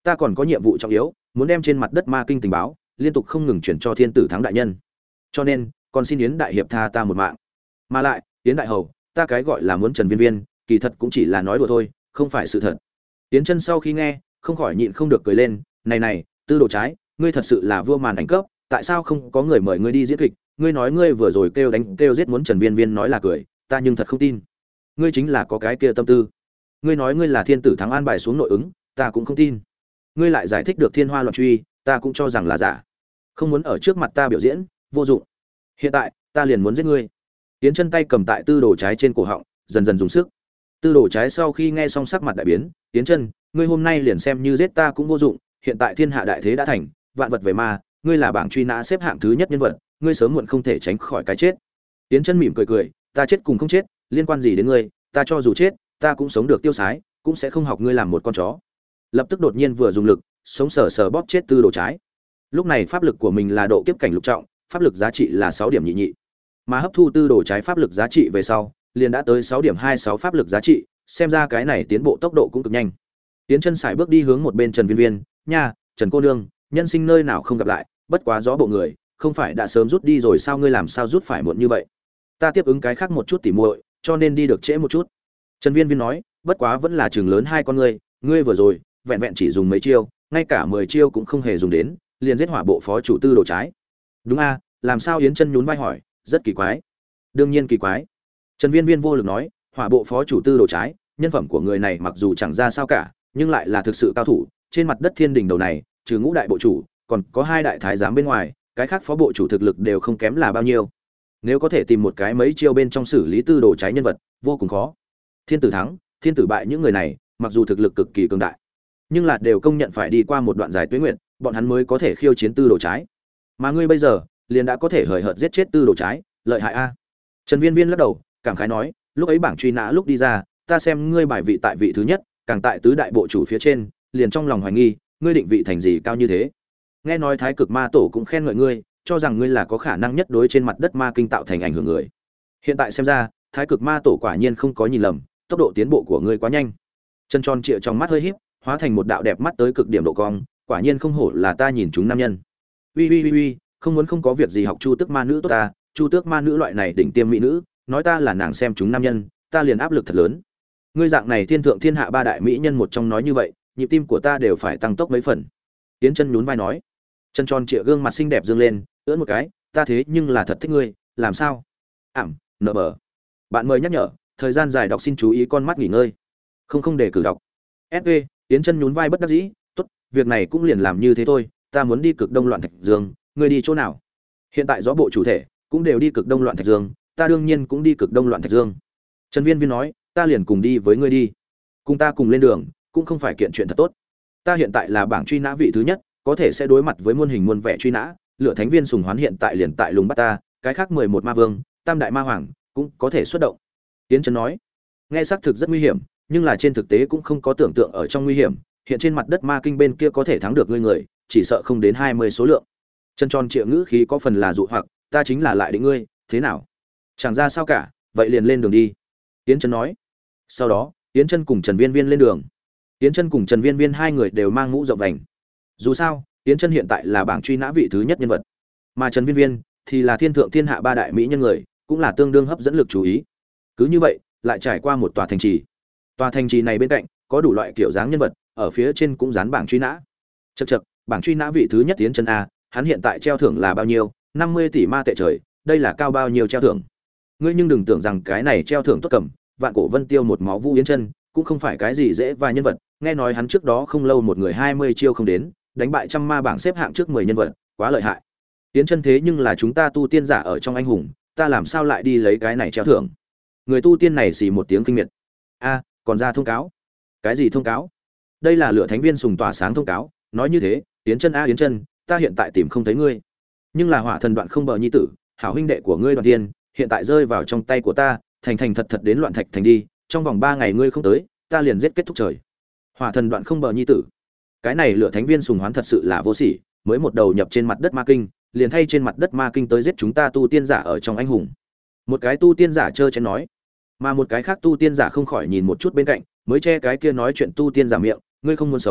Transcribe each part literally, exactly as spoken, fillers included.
Ta còn có nhiệm vụ trọng yếu, muốn đem trên mặt đất ma kinh tình báo liên tục không ngừng chuyển cho Thiên Tử Thắng đại nhân. Cho nên, còn xin Yến đại hiệp tha ta một mạng. Mà lại, Yến đại hầu, ta cái gọi là muốn Trần Viên Viên, kỳ thật cũng chỉ là nói đùa thôi, không phải sự thật. Yến Chân sau khi nghe, không khỏi nhịn không được cười lên, này này, Tư Đồ Trái, ngươi thật sự là vua màn ảnh cấp, tại sao không có người mời ngươi đi diễn kịch? Ngươi nói ngươi vừa rồi kêu đánh kêu giết muốn Trần Viên Viên nói là cười, ta nhưng thật không tin. Ngươi chính là có cái kia tâm tư. Ngươi nói ngươi là Thiên Tử Thắng an bài xuống nội ứng, ta cũng không tin. Ngươi lại giải thích được Thiên Hoa loạn truy, ta cũng cho rằng là giả. Không muốn ở trước mặt ta biểu diễn, vô dụng. Hiện tại, ta liền muốn giết ngươi. Yến Chân tay cầm tại Tư Đồ Trái trên cổ họng, dần dần dùng sức. Tư Đồ Trái sau khi nghe xong sắc mặt đại biến, Yến Chân, ngươi hôm nay liền xem như giết ta cũng vô dụng, hiện tại thiên hạ đại thế đã thành, vạn vật về ma, ngươi là bảng truy nã xếp hạng thứ nhất nhân vật, ngươi sớm muộn không thể tránh khỏi cái chết. Yến Chân mỉm cười cười, ta chết cùng không chết, liên quan gì đến ngươi, ta cho dù chết, ta cũng sống được tiêu sái, cũng sẽ không học ngươi làm một con chó. Lập tức đột nhiên vừa dùng lực, sống sờ sờ bóp chết Tư Đồ Trái. Lúc này pháp lực của mình là độ kiếp cảnh lục trọng, pháp lực giá trị là sáu điểm nhị nhị. Mà hấp thu Tư Đồ Trái pháp lực giá trị về sau, liền đã tới sáu điểm hai sáu pháp lực giá trị, xem ra cái này tiến bộ tốc độ cũng cực nhanh. Tiến Chân sải bước đi hướng một bên Trần Viên Viên, "Nha, Trần cô nương, nhân sinh nơi nào không gặp lại, bất quá gió bộ người, không phải đã sớm rút đi rồi sao, ngươi làm sao rút phải muộn như vậy? Ta tiếp ứng cái khác một chút tỉ muội, cho nên đi được trễ một chút." Trần Viên Viên nói, "Bất quá vẫn là trường lớn hai con ngươi, ngươi vừa rồi, vẹn vẹn chỉ dùng mấy chiêu, ngay cả mười chiêu cũng không hề dùng đến, liền giết hỏa bộ phó chủ Tư Đồ Trái." "Đúng a, làm sao?" Yến Chân nhún vai hỏi, "Rất kỳ quái." "Đương nhiên kỳ quái." Trần Viên Viên vô lực nói, "Hỏa bộ phó chủ Tư Đồ Trái, nhân phẩm của người này mặc dù chẳng ra sao cả, nhưng lại là thực sự cao thủ, trên mặt đất thiên đình đầu này, trừ ngũ đại bộ chủ, còn có hai đại thái giám bên ngoài, cái khác phó bộ chủ thực lực đều không kém là bao nhiêu. Nếu có thể tìm một cái mấy chiêu bên trong xử lý Tư Đồ Trái nhân vật, vô cùng khó. Thiên Tử Thắng, Thiên Tử Bại những người này, mặc dù thực lực cực kỳ cường đại, nhưng là đều công nhận phải đi qua một đoạn dài tuế nguyện, bọn hắn mới có thể khiêu chiến Tư Đồ Trái. Mà ngươi bây giờ, liền đã có thể hời hợt giết chết Tư Đồ Trái, lợi hại a." Trần Viên Viên lắc đầu, cảm khái nói, "Lúc ấy bảng truy nã lúc đi ra, ta xem ngươi bài vị tại vị thứ nhất, càng tại tứ đại bộ chủ phía trên, liền trong lòng hoài nghi, ngươi định vị thành gì cao như thế. Nghe nói Thái Cực Ma Tổ cũng khen ngợi ngươi, cho rằng ngươi là có khả năng nhất đối trên mặt đất ma kinh tạo thành ảnh hưởng người. Hiện tại xem ra, Thái Cực Ma Tổ quả nhiên không có nhìn lầm, tốc độ tiến bộ của ngươi quá nhanh." Chân tròn trịa trong mắt hơi híp, hóa thành một đạo đẹp mắt tới cực điểm độ cong, quả nhiên không hổ là ta nhìn chúng nam nhân. Uy uy uy uy, không muốn không có việc gì học Chu Tước Ma nữ tốt ta, Chu Tước Ma nữ loại này đỉnh tiêm mỹ nữ, nói ta là nàng xem chúng nam nhân, ta liền áp lực thật lớn. Ngươi dạng này thiên thượng thiên hạ ba đại mỹ nhân một trong nói như vậy, nhịp tim của ta đều phải tăng tốc mấy phần. Tiến Chân nhún vai nói. Chân tròn trịa gương mặt xinh đẹp dương lên, ưỡn một cái, ta thế nhưng là thật thích ngươi, làm sao? Ảm, nợ bờ. Bạn mời nhắc nhở, thời gian dài đọc xin chú ý con mắt nghỉ ngơi. Không không để cử đọc. ét vê, Tiến Chân nhún vai bất đắc dĩ, tốt, việc này cũng liền làm như thế thôi, ta muốn đi Cực Đông Loạn Thạch Dương, ngươi đi chỗ nào? Hiện tại gió bộ chủ thể cũng đều đi Cực Đông Loạn Thạch Dương, ta đương nhiên cũng đi Cực Đông Loạn Thạch Dương. Trần Viên Viên nói, ta liền cùng đi với ngươi đi. Cùng ta cùng lên đường, cũng không phải kiện chuyện thật tốt. Ta hiện tại là bảng truy nã vị thứ nhất, có thể sẽ đối mặt với muôn hình muôn vẻ truy nã, Lửa Thánh Viên Sùng Hoán hiện tại liền tại lùng bắt ta, cái khác mười một ma vương, tam đại ma hoàng cũng có thể xuất động. Tiến Trấn nói, nghe xác thực rất nguy hiểm, nhưng là trên thực tế cũng không có tưởng tượng ở trong nguy hiểm, hiện trên mặt đất ma kinh bên kia có thể thắng được ngươi người, chỉ sợ không đến hai mươi số lượng. Chân tròn triệu ngữ khí có phần là dụ hoặc, ta chính là lại định ngươi, thế nào? Chẳng ra sao cả, vậy liền lên đường đi. Tiến Trấn nói. Sau đó, Tiến Chân cùng Trần Viên Viên lên đường. Tiến Chân cùng Trần Viên Viên hai người đều mang mũ rộng vành. Dù sao, Tiến Chân hiện tại là bảng truy nã vị thứ nhất nhân vật, mà Trần Viên Viên thì là thiên thượng thiên hạ ba đại mỹ nhân người, cũng là tương đương hấp dẫn lực chú ý. Cứ như vậy, lại trải qua một tòa thành trì. Tòa thành trì này bên cạnh có đủ loại kiểu dáng nhân vật, ở phía trên cũng dán bảng truy nã. Chậc chậc, bảng truy nã vị thứ nhất Tiến Chân a, hắn hiện tại treo thưởng là bao nhiêu? năm mươi tỷ ma tệ trời, đây là cao bao nhiêu treo thưởng? Ngươi nhưng đừng tưởng rằng cái này treo thưởng tốt cầm, vạn cổ vân tiêu một máu Vũ Yến Chân, cũng không phải cái gì dễ vài nhân vật, nghe nói hắn trước đó không lâu một người hai mươi chiêu không đến, đánh bại trăm ma bảng xếp hạng trước mười nhân vật, quá lợi hại. Yến Chân thế nhưng là chúng ta tu tiên giả ở trong anh hùng, ta làm sao lại đi lấy cái này treo thưởng? Người tu tiên này xì một tiếng kinh miệt. A, còn ra thông cáo. Cái gì thông cáo? Đây là Lửa Thánh Viên Sùng tỏa sáng thông cáo, nói như thế, Yến Chân a Yến Chân, ta hiện tại tìm không thấy ngươi. Nhưng là Hỏa Thần Đoạn không bờ nhi tử, hảo huynh đệ của ngươi Đoạn Tiên, hiện tại rơi vào trong tay của ta, thành thành thật thật đến Loạn Thạch thành đi, trong vòng ba ngày ngươi không tới, ta liền giết kết thúc trời. Hỏa Thần Đoạn không bờ nhi tử. Cái này Lửa Thánh Viên Sùng Hoán thật sự là vô sỉ, mới một đầu nhập trên mặt đất ma kinh, liền thay trên mặt đất ma kinh tới giết chúng ta tu tiên giả ở trong anh hùng. Một cái tu tiên giả trơ chén nói, mà một cái khác tu tiên giả không khỏi nhìn một chút bên cạnh, mới che cái kia nói chuyện tu tiên giả miệng, ngươi không muốn sống,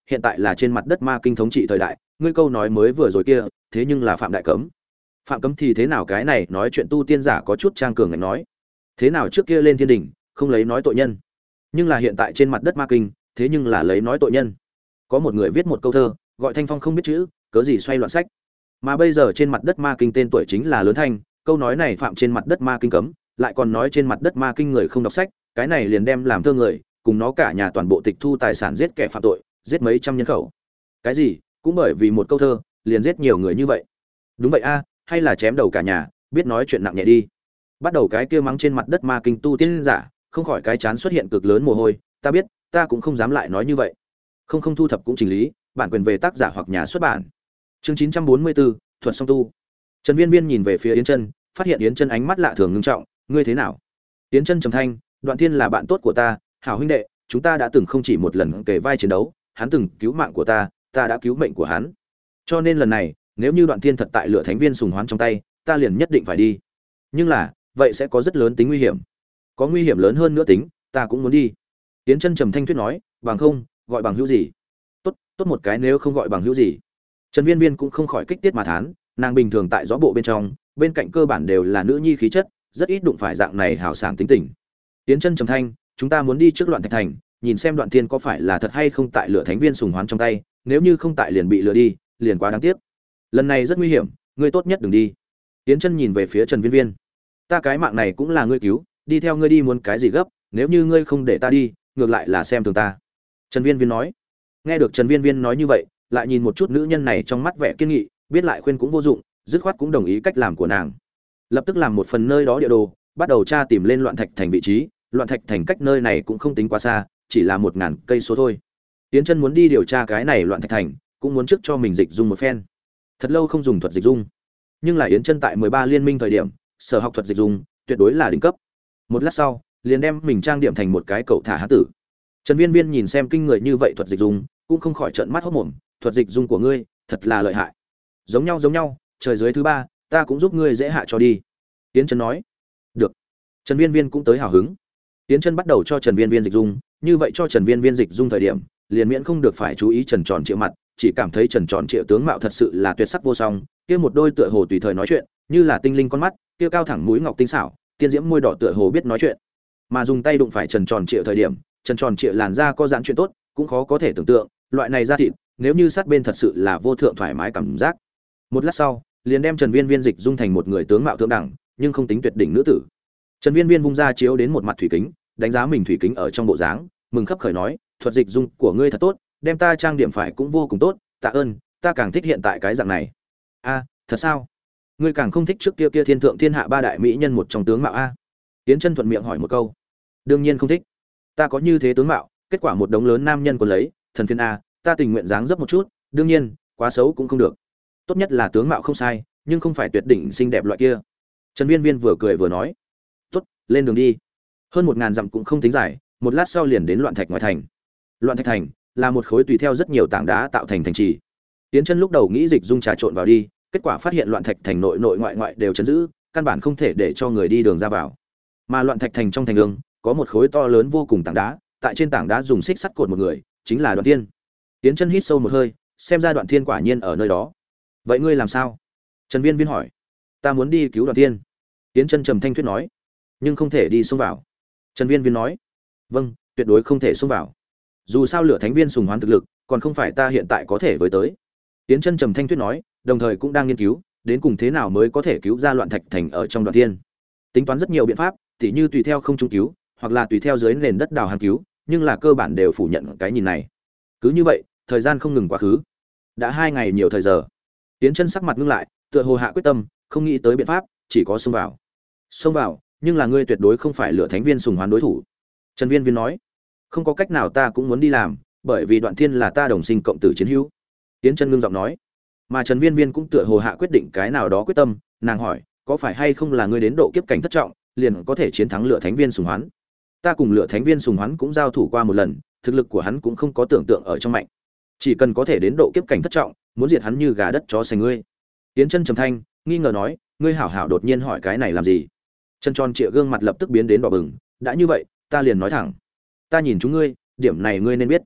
hiện tại là trên mặt đất ma kinh thống trị thời đại, ngươi câu nói mới vừa rồi kia thế nhưng là phạm đại cấm. Phạm cấm thì thế nào, cái này nói chuyện tu tiên giả có chút trang cường ngạnh nói. Thế nào trước kia lên thiên đình không lấy nói tội nhân, nhưng là hiện tại trên mặt đất ma kinh thế nhưng là lấy nói tội nhân. Có một người viết một câu thơ gọi Thanh Phong không biết chữ, cớ gì xoay loạn sách. Mà bây giờ trên mặt đất ma kinh tên tuổi chính là Lớn Thanh, câu nói này phạm trên mặt đất ma kinh cấm, lại còn nói trên mặt đất ma kinh người không đọc sách, cái này liền đem làm thơ người cùng nó cả nhà toàn bộ tịch thu tài sản, giết kẻ phạm tội, giết mấy trăm nhân khẩu. Cái gì cũng bởi vì một câu thơ liền giết nhiều người như vậy. Đúng vậy a, hay là chém đầu cả nhà, biết nói chuyện nặng nhẹ đi. Bắt đầu cái kia mắng trên mặt đất ma kinh tu tiên giả, không khỏi cái chán xuất hiện cực lớn mồ hôi, ta biết, ta cũng không dám lại nói như vậy. Không không thu thập cũng chỉnh lý, bản quyền về tác giả hoặc nhà xuất bản. Chương chín trăm bốn mươi bốn, thuật song tu. Trần Viên Viên nhìn về phía Yến Chân, phát hiện Yến Chân ánh mắt lạ thường ngưng trọng, ngươi thế nào? Yến Chân trầm thanh, Đoạn Thiên là bạn tốt của ta, hảo huynh đệ, chúng ta đã từng không chỉ một lần kề vai chiến đấu, hắn từng cứu mạng của ta, ta đã cứu mệnh của hắn. Cho nên lần này, nếu như Đoạn Thiên thật tại Lửa Thánh Viên sùng hoán trong tay, ta liền nhất định phải đi. Nhưng là, vậy sẽ có rất lớn tính nguy hiểm. Có nguy hiểm lớn hơn nữa tính, ta cũng muốn đi. Yến Chân trầm thanh thuyết nói, bằng không, gọi bằng hữu gì? Tốt, tốt một cái nếu không gọi bằng hữu gì. Trần Viên Viên cũng không khỏi kích tiết mà thán, nàng bình thường tại gió bộ bên trong, bên cạnh cơ bản đều là nữ nhi khí chất, rất ít đụng phải dạng này hào sảng tính tình. Yến Chân trầm thanh, chúng ta muốn đi trước Loạn Thạch Thành, nhìn xem Đoạn Thiên có phải là thật hay không tại Lửa Thánh Viên sùng hoán trong tay, nếu như không tại liền bị lừa đi, liền quá đáng tiếc. Lần này rất nguy hiểm, ngươi tốt nhất đừng đi. Yến Chân nhìn về phía Trần Viên Viên, ta cái mạng này cũng là ngươi cứu, đi theo ngươi đi muốn cái gì gấp, nếu như ngươi không để ta đi, ngược lại là xem thường ta. Trần Viên Viên nói. Nghe được Trần Viên Viên nói như vậy, lại nhìn một chút nữ nhân này trong mắt vẻ kiên nghị, biết lại khuyên cũng vô dụng, dứt khoát cũng đồng ý cách làm của nàng. Lập tức làm một phần nơi đó địa đồ, bắt đầu tra tìm lên Loạn Thạch Thành vị trí. Loạn Thạch Thành cách nơi này cũng không tính quá xa, chỉ là một ngàn cây số thôi. Yến Chân muốn đi điều tra cái này Loạn Thạch Thành, cũng muốn trước cho mình dịch dung một phen. Thật lâu không dùng thuật dịch dung, nhưng là Yến Chân tại mười ba liên minh thời điểm, sở học thuật dịch dung, tuyệt đối là đỉnh cấp. Một lát sau, liền đem mình trang điểm thành một cái cậu thả hán tử. Trần Viên Viên nhìn xem kinh người như vậy thuật dịch dung, cũng không khỏi trợn mắt hốt mồm, thuật dịch dung của ngươi, thật là lợi hại. Giống nhau giống nhau, trời dưới thứ ba, ta cũng giúp ngươi dễ hạ cho đi. Yến Chân nói. Được. Trần Viên Viên cũng tới hào hứng. Yến Chân bắt đầu cho Trần Viên Viên dịch dung, như vậy cho Trần Viên Viên dịch dung thời điểm, liền miễn không được phải chú ý Trần Tròn Triệu mặt, chỉ cảm thấy Trần Tròn Triệu tướng mạo thật sự là tuyệt sắc vô song, kia một đôi tựa hồ tùy thời nói chuyện, như là tinh linh con mắt, kia cao thẳng mũi ngọc tinh xảo, tiên diễm môi đỏ tựa hồ biết nói chuyện. Mà dùng tay đụng phải Trần Tròn Triệu thời điểm, Trần Tròn Triệu làn da có giãn chuyện tốt, cũng khó có thể tưởng tượng, loại này da thịt, nếu như sát bên thật sự là vô thượng thoải mái cảm giác. Một lát sau, liền đem Trần Viên Viên dịch dung thành một người tướng mạo thượng đẳng, nhưng không tính tuyệt đỉnh nữ tử. Trần Viên Viên vung ra chiếu đến một mặt thủy kính, đánh giá mình thủy kính ở trong bộ dáng, mừng khấp khởi nói, thuật dịch dung của ngươi thật tốt, đem ta trang điểm phải cũng vô cùng tốt, tạ ơn, ta càng thích hiện tại cái dạng này. A, thật sao? Ngươi càng không thích trước kia kia thiên thượng thiên hạ ba đại mỹ nhân một trong tướng mạo a? Yến Chân thuận miệng hỏi một câu. Đương nhiên không thích. Ta có như thế tướng mạo, kết quả một đống lớn nam nhân còn lấy, thần phiền a, ta tình nguyện dáng dấp một chút, đương nhiên, quá xấu cũng không được. Tốt nhất là tướng mạo không sai, nhưng không phải tuyệt đỉnh xinh đẹp loại kia. Trần Viên Viên vừa cười vừa nói, tốt, lên đường đi. Hơn một ngàn dặm cũng không tính dài, một lát sau liền đến Loạn Thạch ngoài thành. Loạn Thạch thành là một khối tùy theo rất nhiều tảng đá tạo thành thành trì. Tiến Chân lúc đầu nghĩ dịch dung trà trộn vào đi, kết quả phát hiện Loạn Thạch thành nội nội ngoại ngoại đều trấn giữ, căn bản không thể để cho người đi đường ra vào. Mà Loạn Thạch thành trong thành đường có một khối to lớn vô cùng tảng đá, tại trên tảng đá dùng xích sắt cột một người, chính là Đoạn Thiên. Tiến Chân hít sâu một hơi, xem ra Đoạn Thiên quả nhiên ở nơi đó. Vậy ngươi làm sao? Trần Viên Viên hỏi. Ta muốn đi cứu Đoạn Thiên. Tiến Chân trầm thanh thuyết nói, nhưng không thể đi xông vào. Trần Viên Viên nói, vâng, tuyệt đối không thể xông vào. Dù sao Lửa Thánh Viên sùng hoán thực lực, còn không phải ta hiện tại có thể với tới. Tiến Chân trầm thanh thuyết nói, đồng thời cũng đang nghiên cứu, đến cùng thế nào mới có thể cứu ra Loạn Thạch thành ở trong Đoạn Thiên. Tính toán rất nhiều biện pháp, tỉ như tùy theo không trung cứu, hoặc là tùy theo dưới nền đất đào hang cứu, nhưng là cơ bản đều phủ nhận cái nhìn này. Cứ như vậy, thời gian không ngừng quá khứ. Đã hai ngày nhiều thời giờ. Tiến Chân sắc mặt ngưng lại, tựa hồ hạ quyết tâm, không nghĩ tới biện pháp, chỉ có xông vào. Xông vào, nhưng là ngươi tuyệt đối không phải Lửa Thánh Viên sùng hoán đối thủ. Trần Viên Viên nói, không có cách nào, ta cũng muốn đi làm, bởi vì Đoạn Thiên là ta đồng sinh cộng tử chiến hữu. Tiến Chân ngưng giọng nói, mà Trần Viên Viên cũng tựa hồ hạ quyết định cái nào đó quyết tâm, nàng hỏi, có phải hay không là ngươi đến độ kiếp cảnh thất trọng, liền có thể chiến thắng Lửa Thánh Viên sùng hoán? Ta cùng Lửa Thánh Viên sùng hoán cũng giao thủ qua một lần, thực lực của hắn cũng không có tưởng tượng ở trong mạnh, chỉ cần có thể đến độ kiếp cảnh thất trọng, muốn diệt hắn như gà đất chó sành ngươi. Tiến Chân trầm thanh, nghi ngờ nói, ngươi hảo hảo đột nhiên hỏi cái này làm gì? Chân tròn trịa gương mặt lập tức biến đến đỏ bừng, đã như vậy, ta liền nói thẳng, ta nhìn chúng ngươi, điểm này ngươi nên biết.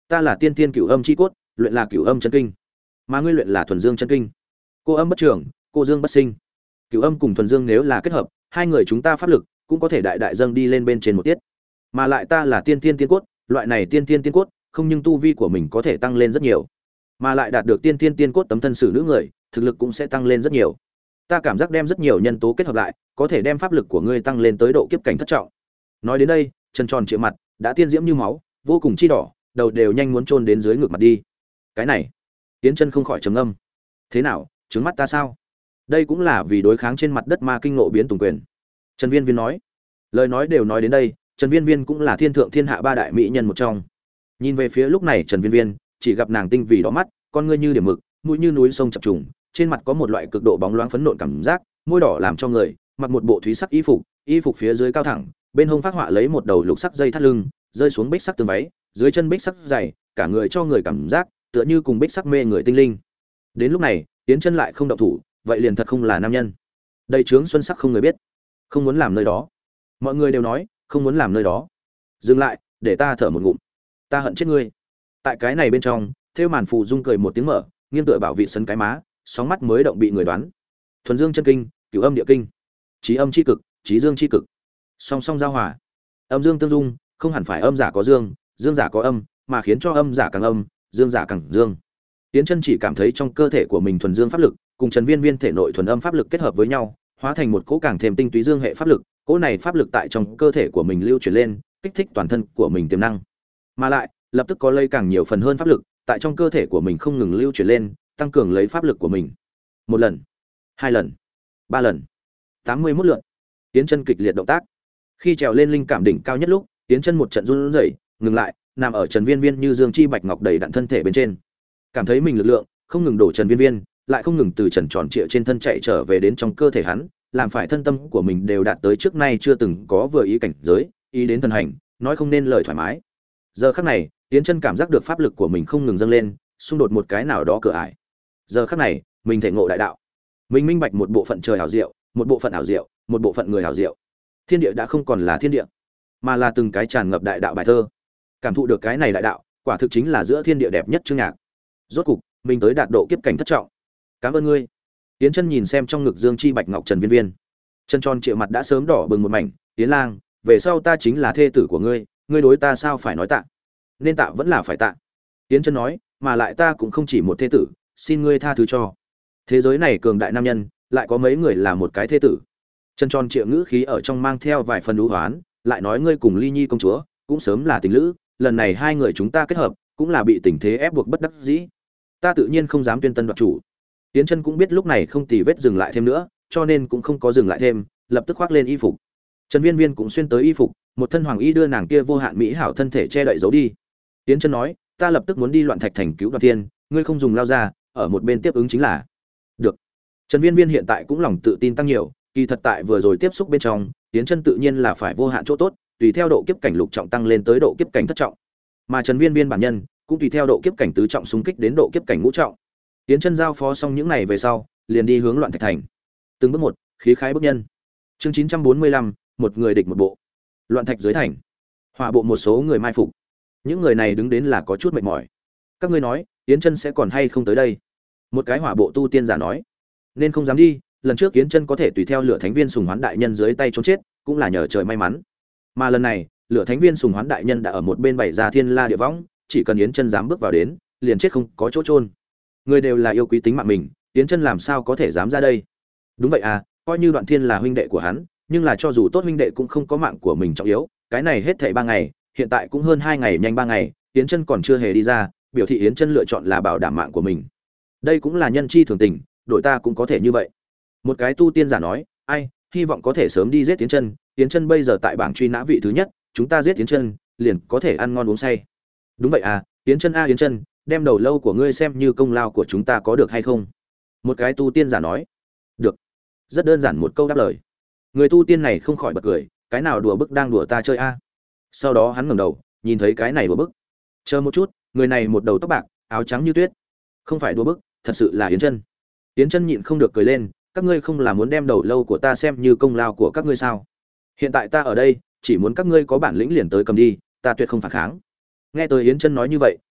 Ta là tiên tiên cửu âm chi cốt, luyện là cửu âm chân kinh, mà ngươi luyện là thuần dương chân kinh. Cô âm bất trường, cô dương bất sinh. Cửu âm cùng thuần dương nếu là kết hợp, hai người chúng ta pháp lực cũng có thể đại đại dâng đi lên bên trên một tiết. Mà lại ta là tiên tiên tiên cốt, loại này tiên tiên tiên cốt, không nhưng tu vi của mình có thể tăng lên rất nhiều, mà lại đạt được tiên tiên tiên cốt tấm thân sử nữ người, thực lực cũng sẽ tăng lên rất nhiều. Ta cảm giác đem rất nhiều nhân tố kết hợp lại, có thể đem pháp lực của ngươi tăng lên tới độ kiếp cảnh thất trọng. Nói đến đây, chân tròn trịa mặt đã tiên diễm như máu, vô cùng chi đỏ, đầu đều nhanh muốn chôn đến dưới ngực mặt đi. Cái này, Tiến Chân không khỏi trầm ngâm. Thế nào, trướng mắt ta sao? Đây cũng là vì đối kháng trên mặt đất ma kinh nộ biến tùng quyền. Trần Viên Viên nói. Lời nói đều nói đến đây, Trần Viên Viên cũng là thiên thượng thiên hạ ba đại mỹ nhân một trong. Nhìn về phía lúc này Trần Viên Viên, chỉ gặp nàng tinh vì đỏ mắt, con ngươi như điểm mực, mũi như núi sông chập trùng, trên mặt có một loại cực độ bóng loáng phấn nộn cảm giác, môi đỏ làm cho người mặc một bộ thúy sắc y phục, y phục phía dưới cao thẳng, bên hông phác họa lấy một đầu lục sắc dây thắt lưng, rơi xuống bích sắc tương váy, dưới chân bích sắc giày, cả người cho người cảm giác tựa như cùng bích sắc mê người tinh linh. Đến lúc này, Tiến Chân lại không động thủ, vậy liền thật không là nam nhân. Đây trướng xuân sắc không người biết, không muốn làm nơi đó. Mọi người đều nói, không muốn làm nơi đó. Dừng lại, để ta thở một ngụm. Ta hận chết ngươi. Tại cái này bên trong, Thêu Màn Phù Dung cười một tiếng mở, nghiêng tựa bảo vị sân cái má, sóng mắt mới động bị người đoán. Thuần Dương chân kinh, Cửu âm địa kinh, Chí âm chi cực, Chí dương chi cực, song song giao hòa, âm dương tương dung, không hẳn phải âm giả có dương, dương giả có âm, mà khiến cho âm giả càng âm, dương giả càng dương. Tiến Chân chỉ cảm thấy trong cơ thể của mình thuần dương pháp lực, cùng Trần Viên Viên thể nội thuần âm pháp lực kết hợp với nhau, hóa thành một cỗ càng thêm tinh túy dương hệ pháp lực, cỗ này pháp lực tại trong cơ thể của mình lưu chuyển lên, kích thích toàn thân của mình tiềm năng. Mà lại, lập tức có lây càng nhiều phần hơn pháp lực, tại trong cơ thể của mình không ngừng lưu chuyển lên, tăng cường lấy pháp lực của mình. Một lần, hai lần, ba lần, tám mươi mốt lượt. Tiến Chân kịch liệt động tác. Khi trèo lên linh cảm đỉnh cao nhất lúc, Tiến Chân một trận run rẩy, ngừng lại, nằm ở Trần Viên Viên như dương chi bạch ngọc đầy đặn thân thể bên trên. Cảm thấy mình lực lượng không ngừng đổ Trần Viên Viên, lại không ngừng từ trần tròn trịa trên thân chạy trở về đến trong cơ thể hắn, làm phải thân tâm của mình đều đạt tới trước nay chưa từng có vừa ý cảnh giới, ý đến thần hành, nói không nên lời thoải mái. Giờ khắc này, Tiến Chân cảm giác được pháp lực của mình không ngừng dâng lên, xung đột một cái nào đó cửa ải. Giờ khắc này, mình thể ngộ đại đạo. Mình minh bạch một bộ phận trời ảo diệu, một bộ phận ảo diệu, một bộ phận người ảo diệu. Thiên địa đã không còn là thiên địa, mà là từng cái tràn ngập đại đạo bài thơ. Cảm thụ được cái này đại đạo, quả thực chính là giữa thiên địa đẹp nhất chương nhạc. Rốt cục, mình tới đạt độ kiếp cảnh thất trọng. Cảm ơn ngươi. Tiến Chân nhìn xem trong ngực dương chi bạch ngọc Trần Viên Viên, chân tròn trịa mặt đã sớm đỏ bừng một mảnh. Tiến lang, về sau ta chính là thê tử của ngươi, ngươi đối ta sao phải nói tạ? Nên tạ vẫn là phải tạ. Tiến Chân nói, mà lại ta cũng không chỉ một thê tử, xin ngươi tha thứ cho. Thế giới này cường đại nam nhân, lại có mấy người là một cái thê tử. Chân tròn trịa ngữ khí ở trong mang theo vài phần đú hoán, lại nói ngươi cùng Ly Nhi công chúa cũng sớm là tình lữ, lần này hai người chúng ta kết hợp, cũng là bị tình thế ép buộc bất đắc dĩ. Ta tự nhiên không dám tuyên tân đoạt chủ. Tiến Chân cũng biết lúc này không tì vết dừng lại thêm nữa, cho nên cũng không có dừng lại thêm, lập tức khoác lên y phục. Trần Viên Viên cũng xuyên tới y phục, một thân hoàng y đưa nàng kia vô hạn mỹ hảo thân thể che đậy giấu đi. Tiến Chân nói, ta lập tức muốn đi Loạn Thạch thành cứu Đoạt Thiên, ngươi không dùng lao ra, ở một bên tiếp ứng chính là. Được. Trần Viên Viên hiện tại cũng lòng tự tin tăng nhiều, kỳ thật tại vừa rồi tiếp xúc bên trong, Tiến Chân tự nhiên là phải vô hạn chỗ tốt, tùy theo độ kiếp cảnh lục trọng tăng lên tới độ kiếp cảnh thất trọng. Mà Trần Viên Viên bản nhân cũng tùy theo độ kiếp cảnh tứ trọng xung kích đến độ kiếp cảnh ngũ trọng. Tiến Chân giao phó xong những này về sau, liền đi hướng Loạn Thạch thành. Từng bước một, khí khái bước nhân. Chương chín trăm bốn mươi lăm, một người địch một bộ. Loạn Thạch dưới thành. Hỏa bộ một số người mai phục. Những người này đứng đến là có chút mệt mỏi. Các ngươi nói, Tiến Chân sẽ còn hay không tới đây? Một cái hỏa bộ tu tiên giả nói. Nên không dám đi, lần trước Tiến Chân có thể tùy theo Lửa Thánh Viên Sùng Hoán đại nhân dưới tay trốn chết, cũng là nhờ trời may mắn. Mà lần này, Lửa Thánh Viên Sùng Hoán đại nhân đã ở một bên bày ra Thiên La địa võng, chỉ cần Yến Chân dám bước vào đến, liền chết không có chỗ chôn. Người đều là yêu quý tính mạng mình, Yến Chân làm sao có thể dám ra đây? Đúng vậy à, coi như Đoạn Thiên là huynh đệ của hắn, nhưng là cho dù tốt huynh đệ cũng không có mạng của mình trọng yếu, cái này hết thảy ba ngày, hiện tại cũng hơn hai ngày nhanh ba ngày, Yến Chân còn chưa hề đi ra, biểu thị Yến Chân lựa chọn là bảo đảm mạng của mình. Đây cũng là nhân chi thường tình, đội ta cũng có thể như vậy. Một cái tu tiên giả nói, ai, hy vọng có thể sớm đi giết Yến Chân, Yến Chân bây giờ tại bảng truy nã vị thứ nhất, chúng ta giết Yến Chân, liền có thể ăn ngon uống say. Đúng vậy à, Yến Chân a Yến Chân, đem đầu lâu của ngươi xem như công lao của chúng ta có được hay không? Một cái tu tiên giả nói. Được. Rất đơn giản một câu đáp lời. Người tu tiên này không khỏi bật cười, cái nào đùa bức đang đùa ta chơi a? Sau đó hắn ngẩng đầu, nhìn thấy cái này đùa bức. Chờ một chút, người này một đầu tóc bạc, áo trắng như tuyết. Không phải đùa bức, thật sự là Yến Chân. Yến Chân nhịn không được cười lên, các ngươi không là muốn đem đầu lâu của ta xem như công lao của các ngươi sao? Hiện tại ta ở đây, chỉ muốn các ngươi có bản lĩnh liền tới cầm đi, ta tuyệt không phản kháng. Nghe tới Yến Chân nói như vậy,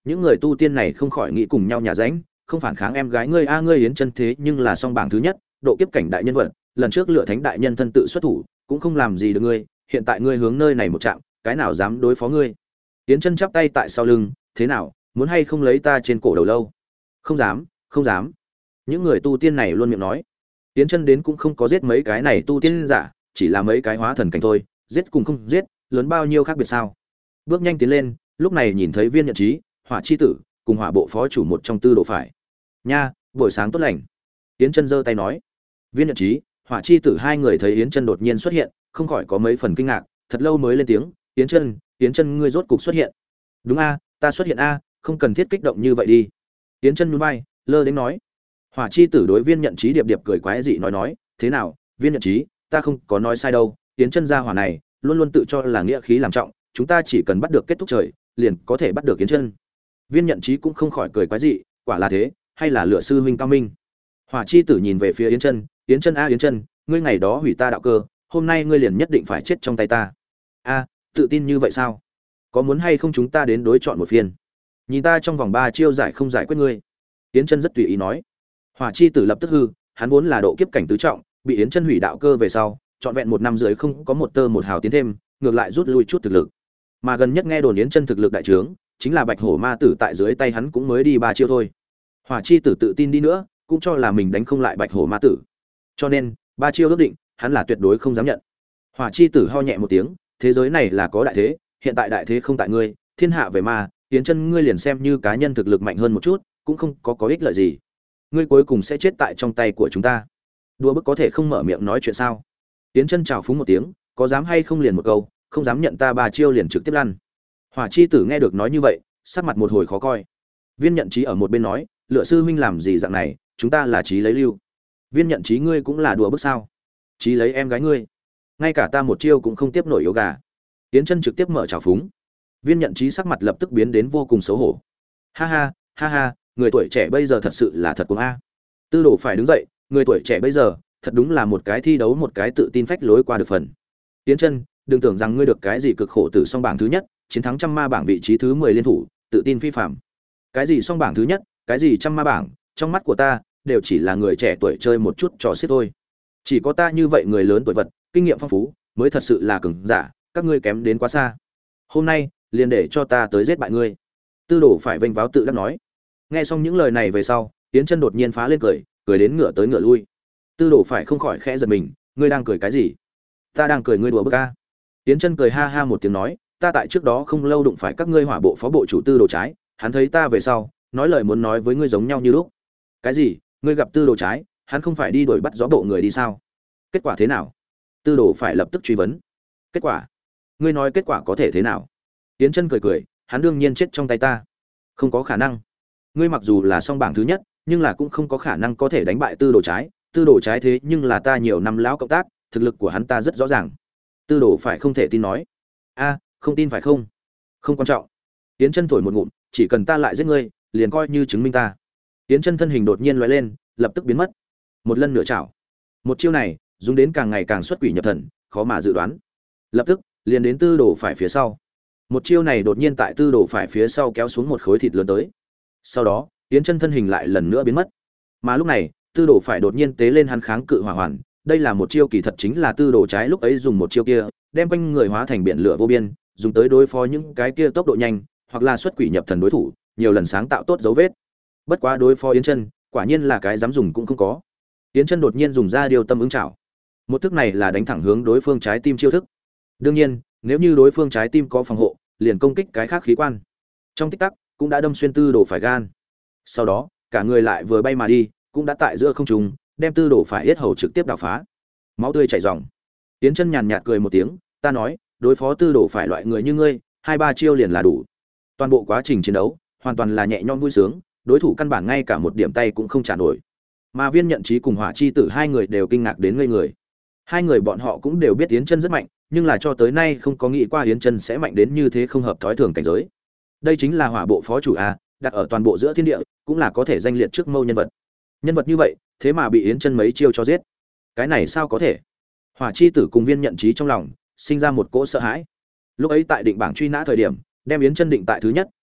những người tu tiên này không khỏi nghĩ cùng nhau nhà ránh, không phản kháng em gái ngươi a ngươi Yến Chân thế nhưng là song bảng thứ nhất, độ kiếp cảnh đại nhân vật, lần trước Lựa Thánh đại nhân thân tự xuất thủ, cũng không làm gì được ngươi, hiện tại ngươi hướng nơi này một chạm, cái nào dám đối phó ngươi? Yến Chân chắp tay tại sau lưng, thế nào, muốn hay không lấy ta trên cổ đầu lâu? Không dám, không dám. Những người tu tiên này luôn miệng nói. Yến Chân đến cũng không có giết mấy cái này tu tiên giả, chỉ là mấy cái hóa thần cảnh thôi, giết cùng không giết, lớn bao nhiêu khác biệt sao? Bước nhanh tiến lên, lúc này nhìn thấy Viên Nhận Chí, Hỏa chi tử, cùng Hỏa bộ phó chủ một trong tư đồ phải. Nha, buổi sáng tốt lành. Yến Chân giơ tay nói. Viên Nhận Chí, Hỏa chi tử hai người thấy Yến Chân đột nhiên xuất hiện, không khỏi có mấy phần kinh ngạc, thật lâu mới lên tiếng, "Yến Chân, Yến Chân ngươi rốt cục xuất hiện." "Đúng a, ta xuất hiện a, không cần thiết kích động như vậy đi." Yến Chân nhún vai, lơ đến nói. Hỏa chi tử đối Viên Nhận Chí điệp điệp cười quái dị nói nói, "Thế nào, Viên Nhận Chí, ta không có nói sai đâu, Yến Chân gia hỏa này, luôn luôn tự cho là nghĩa khí làm trọng, chúng ta chỉ cần bắt được kết thúc trời, liền có thể bắt được Yến Chân." Viên Nhận Chí cũng không khỏi cười quái dị, quả là thế, hay là Lựa sư huynh cao minh. Hỏa chi tử nhìn về phía Yến Chân, "Yến Chân a Yến Chân, ngươi ngày đó hủy ta đạo cơ, hôm nay ngươi liền nhất định phải chết trong tay ta." "A, tự tin như vậy sao? Có muốn hay không chúng ta đến đối chọn một phiên? Nhìn ta trong vòng ba chiêu giải không giải quyết ngươi." Yến Chân rất tùy ý nói. Hỏa chi tử lập tức hư, hắn vốn là độ kiếp cảnh tứ trọng, bị Yến Chân hủy đạo cơ về sau, trọn vẹn một năm dưới không có một tơ một hào tiến thêm, ngược lại rút lui chút thực lực. Mà gần nhất nghe đồn Yến Chân thực lực đại trướng, chính là Bạch Hổ Ma tử tại dưới tay hắn cũng mới đi ba chiêu thôi. Hỏa chi tử tự tin đi nữa, cũng cho là mình đánh không lại Bạch Hổ Ma tử. Cho nên, ba chiêu ước định, hắn là tuyệt đối không dám nhận. Hỏa chi tử ho nhẹ một tiếng, thế giới này là có đại thế, hiện tại đại thế không tại ngươi, thiên hạ về ma, Yến Chân ngươi liền xem như cá nhân thực lực mạnh hơn một chút, cũng không có có ích lợi gì. Ngươi cuối cùng sẽ chết tại trong tay của chúng ta. Đùa bức có thể không mở miệng nói chuyện sao? Yến Chân chào phúng một tiếng, có dám hay không liền một câu, không dám nhận ta ba chiêu liền trực tiếp lăn. Hỏa chi tử nghe được nói như vậy, sắc mặt một hồi khó coi. Viên Nhận Chí ở một bên nói, Lựa sư huynh làm gì dạng này, chúng ta là chí lấy lưu. Viên Nhận Chí ngươi cũng là đùa bức sao? Chí lấy em gái ngươi, ngay cả ta một chiêu cũng không tiếp nổi yếu gà. Yến Chân trực tiếp mở trào phúng. Viên Nhận Chí sắc mặt lập tức biến đến vô cùng xấu hổ. Ha ha, ha ha, người tuổi trẻ bây giờ thật sự là thật cuồng a. Tư đồ phải đứng dậy, người tuổi trẻ bây giờ, thật đúng là một cái thi đấu một cái tự tin phách lối qua được phần. Yến Chân, đừng tưởng rằng ngươi được cái gì cực khổ từ song bảng thứ nhất, chiến thắng trăm ma bảng vị trí thứ mười liên thủ, tự tin phi phàm. Cái gì song bảng thứ nhất, cái gì trăm ma bảng, trong mắt của ta, đều chỉ là người trẻ tuổi chơi một chút trò xiết thôi. Chỉ có ta như vậy người lớn tuổi vật, kinh nghiệm phong phú, mới thật sự là cường giả, các ngươi kém đến quá xa. Hôm nay, liền để cho ta tới giết bại ngươi. Tư đồ phải vênh váo tự đắc nói. Nghe xong những lời này về sau, Yến Chân đột nhiên phá lên cười, cười đến ngửa tới ngửa lui. Tư đồ phải không khỏi khẽ giật mình, ngươi đang cười cái gì? Ta đang cười ngươi đùa bức a. Yến Chân cười ha ha một tiếng nói, ta tại trước đó không lâu đụng phải các ngươi Hỏa bộ phó bộ chủ Tư đồ trái, hắn thấy ta về sau, nói lời muốn nói với ngươi giống nhau như lúc. Cái gì? Ngươi gặp Tư đồ trái, hắn không phải đi đuổi bắt gió bộ người đi sao? Kết quả thế nào? Tư đồ phải lập tức truy vấn. Kết quả? Ngươi nói kết quả có thể thế nào? Yến Chân cười cười, hắn đương nhiên chết trong tay ta. Không có khả năng. Ngươi mặc dù là song bảng thứ nhất, nhưng là cũng không có khả năng có thể đánh bại Tư đồ trái, Tư đồ trái thế nhưng là ta nhiều năm lão cộng tác, thực lực của hắn ta rất rõ ràng. Tư đồ phải không thể tin nói. A, không tin phải không? Không quan trọng. Yến Chân thổi một ngụm, chỉ cần ta lại giết ngươi, liền coi như chứng minh ta. Yến Chân thân hình đột nhiên lóe lên, lập tức biến mất. Một lần nửa chảo. Một chiêu này, dùng đến càng ngày càng xuất quỷ nhập thần, khó mà dự đoán. Lập tức, liền đến Tư đồ phải phía sau. Một chiêu này đột nhiên tại Tư đồ phải phía sau kéo xuống một khối thịt lớn tới. Sau đó, Yến Chân thân hình lại lần nữa biến mất. Mà lúc này, Tư đồ phải đột nhiên tế lên hắn kháng cự hỏa hoàn, đây là một chiêu kỳ thật chính là Tư đồ trái lúc ấy dùng một chiêu kia, đem quanh người hóa thành biển lửa vô biên, dùng tới đối phó những cái kia tốc độ nhanh, hoặc là xuất quỷ nhập thần đối thủ, nhiều lần sáng tạo tốt dấu vết. Bất quá đối phó Yến Chân, quả nhiên là cái dám dùng cũng không có. Yến Chân đột nhiên dùng ra điều tâm ứng chảo. Một thức này là đánh thẳng hướng đối phương trái tim chiêu thức. Đương nhiên, nếu như đối phương trái tim có phòng hộ, liền công kích cái khác khí quan. Trong tích tắc, cũng đã đâm xuyên Tư đồ phải gan. Sau đó, cả người lại vừa bay mà đi, cũng đã tại giữa không trung, đem Tư đồ phải yết hầu trực tiếp đào phá. Máu tươi chảy ròng. Yến Chân nhàn nhạt cười một tiếng, ta nói, đối phó Tư đồ phải loại người như ngươi, hai ba chiêu liền là đủ. Toàn bộ quá trình chiến đấu, hoàn toàn là nhẹ nhõm vui sướng, đối thủ căn bản ngay cả một điểm tay cũng không trả nổi. Mà Viên Nhận Chí cùng Hỏa chi tử hai người đều kinh ngạc đến ngây người. Hai người bọn họ cũng đều biết Yến Chân rất mạnh, nhưng là cho tới nay không có nghĩ qua Yến Chân sẽ mạnh đến như thế không hợp thói thường cảnh giới. Đây chính là Hỏa bộ phó chủ a, đặt ở toàn bộ giữa thiên địa, cũng là có thể danh liệt trước mâu nhân vật. Nhân vật như vậy, thế mà bị Yến Chân mấy chiêu cho giết. Cái này sao có thể? Hỏa chi tử cùng Viên Nhận Chí trong lòng sinh ra một cỗ sợ hãi. Lúc ấy tại định bảng truy nã thời điểm, đem Yến Chân định tại thứ nhất,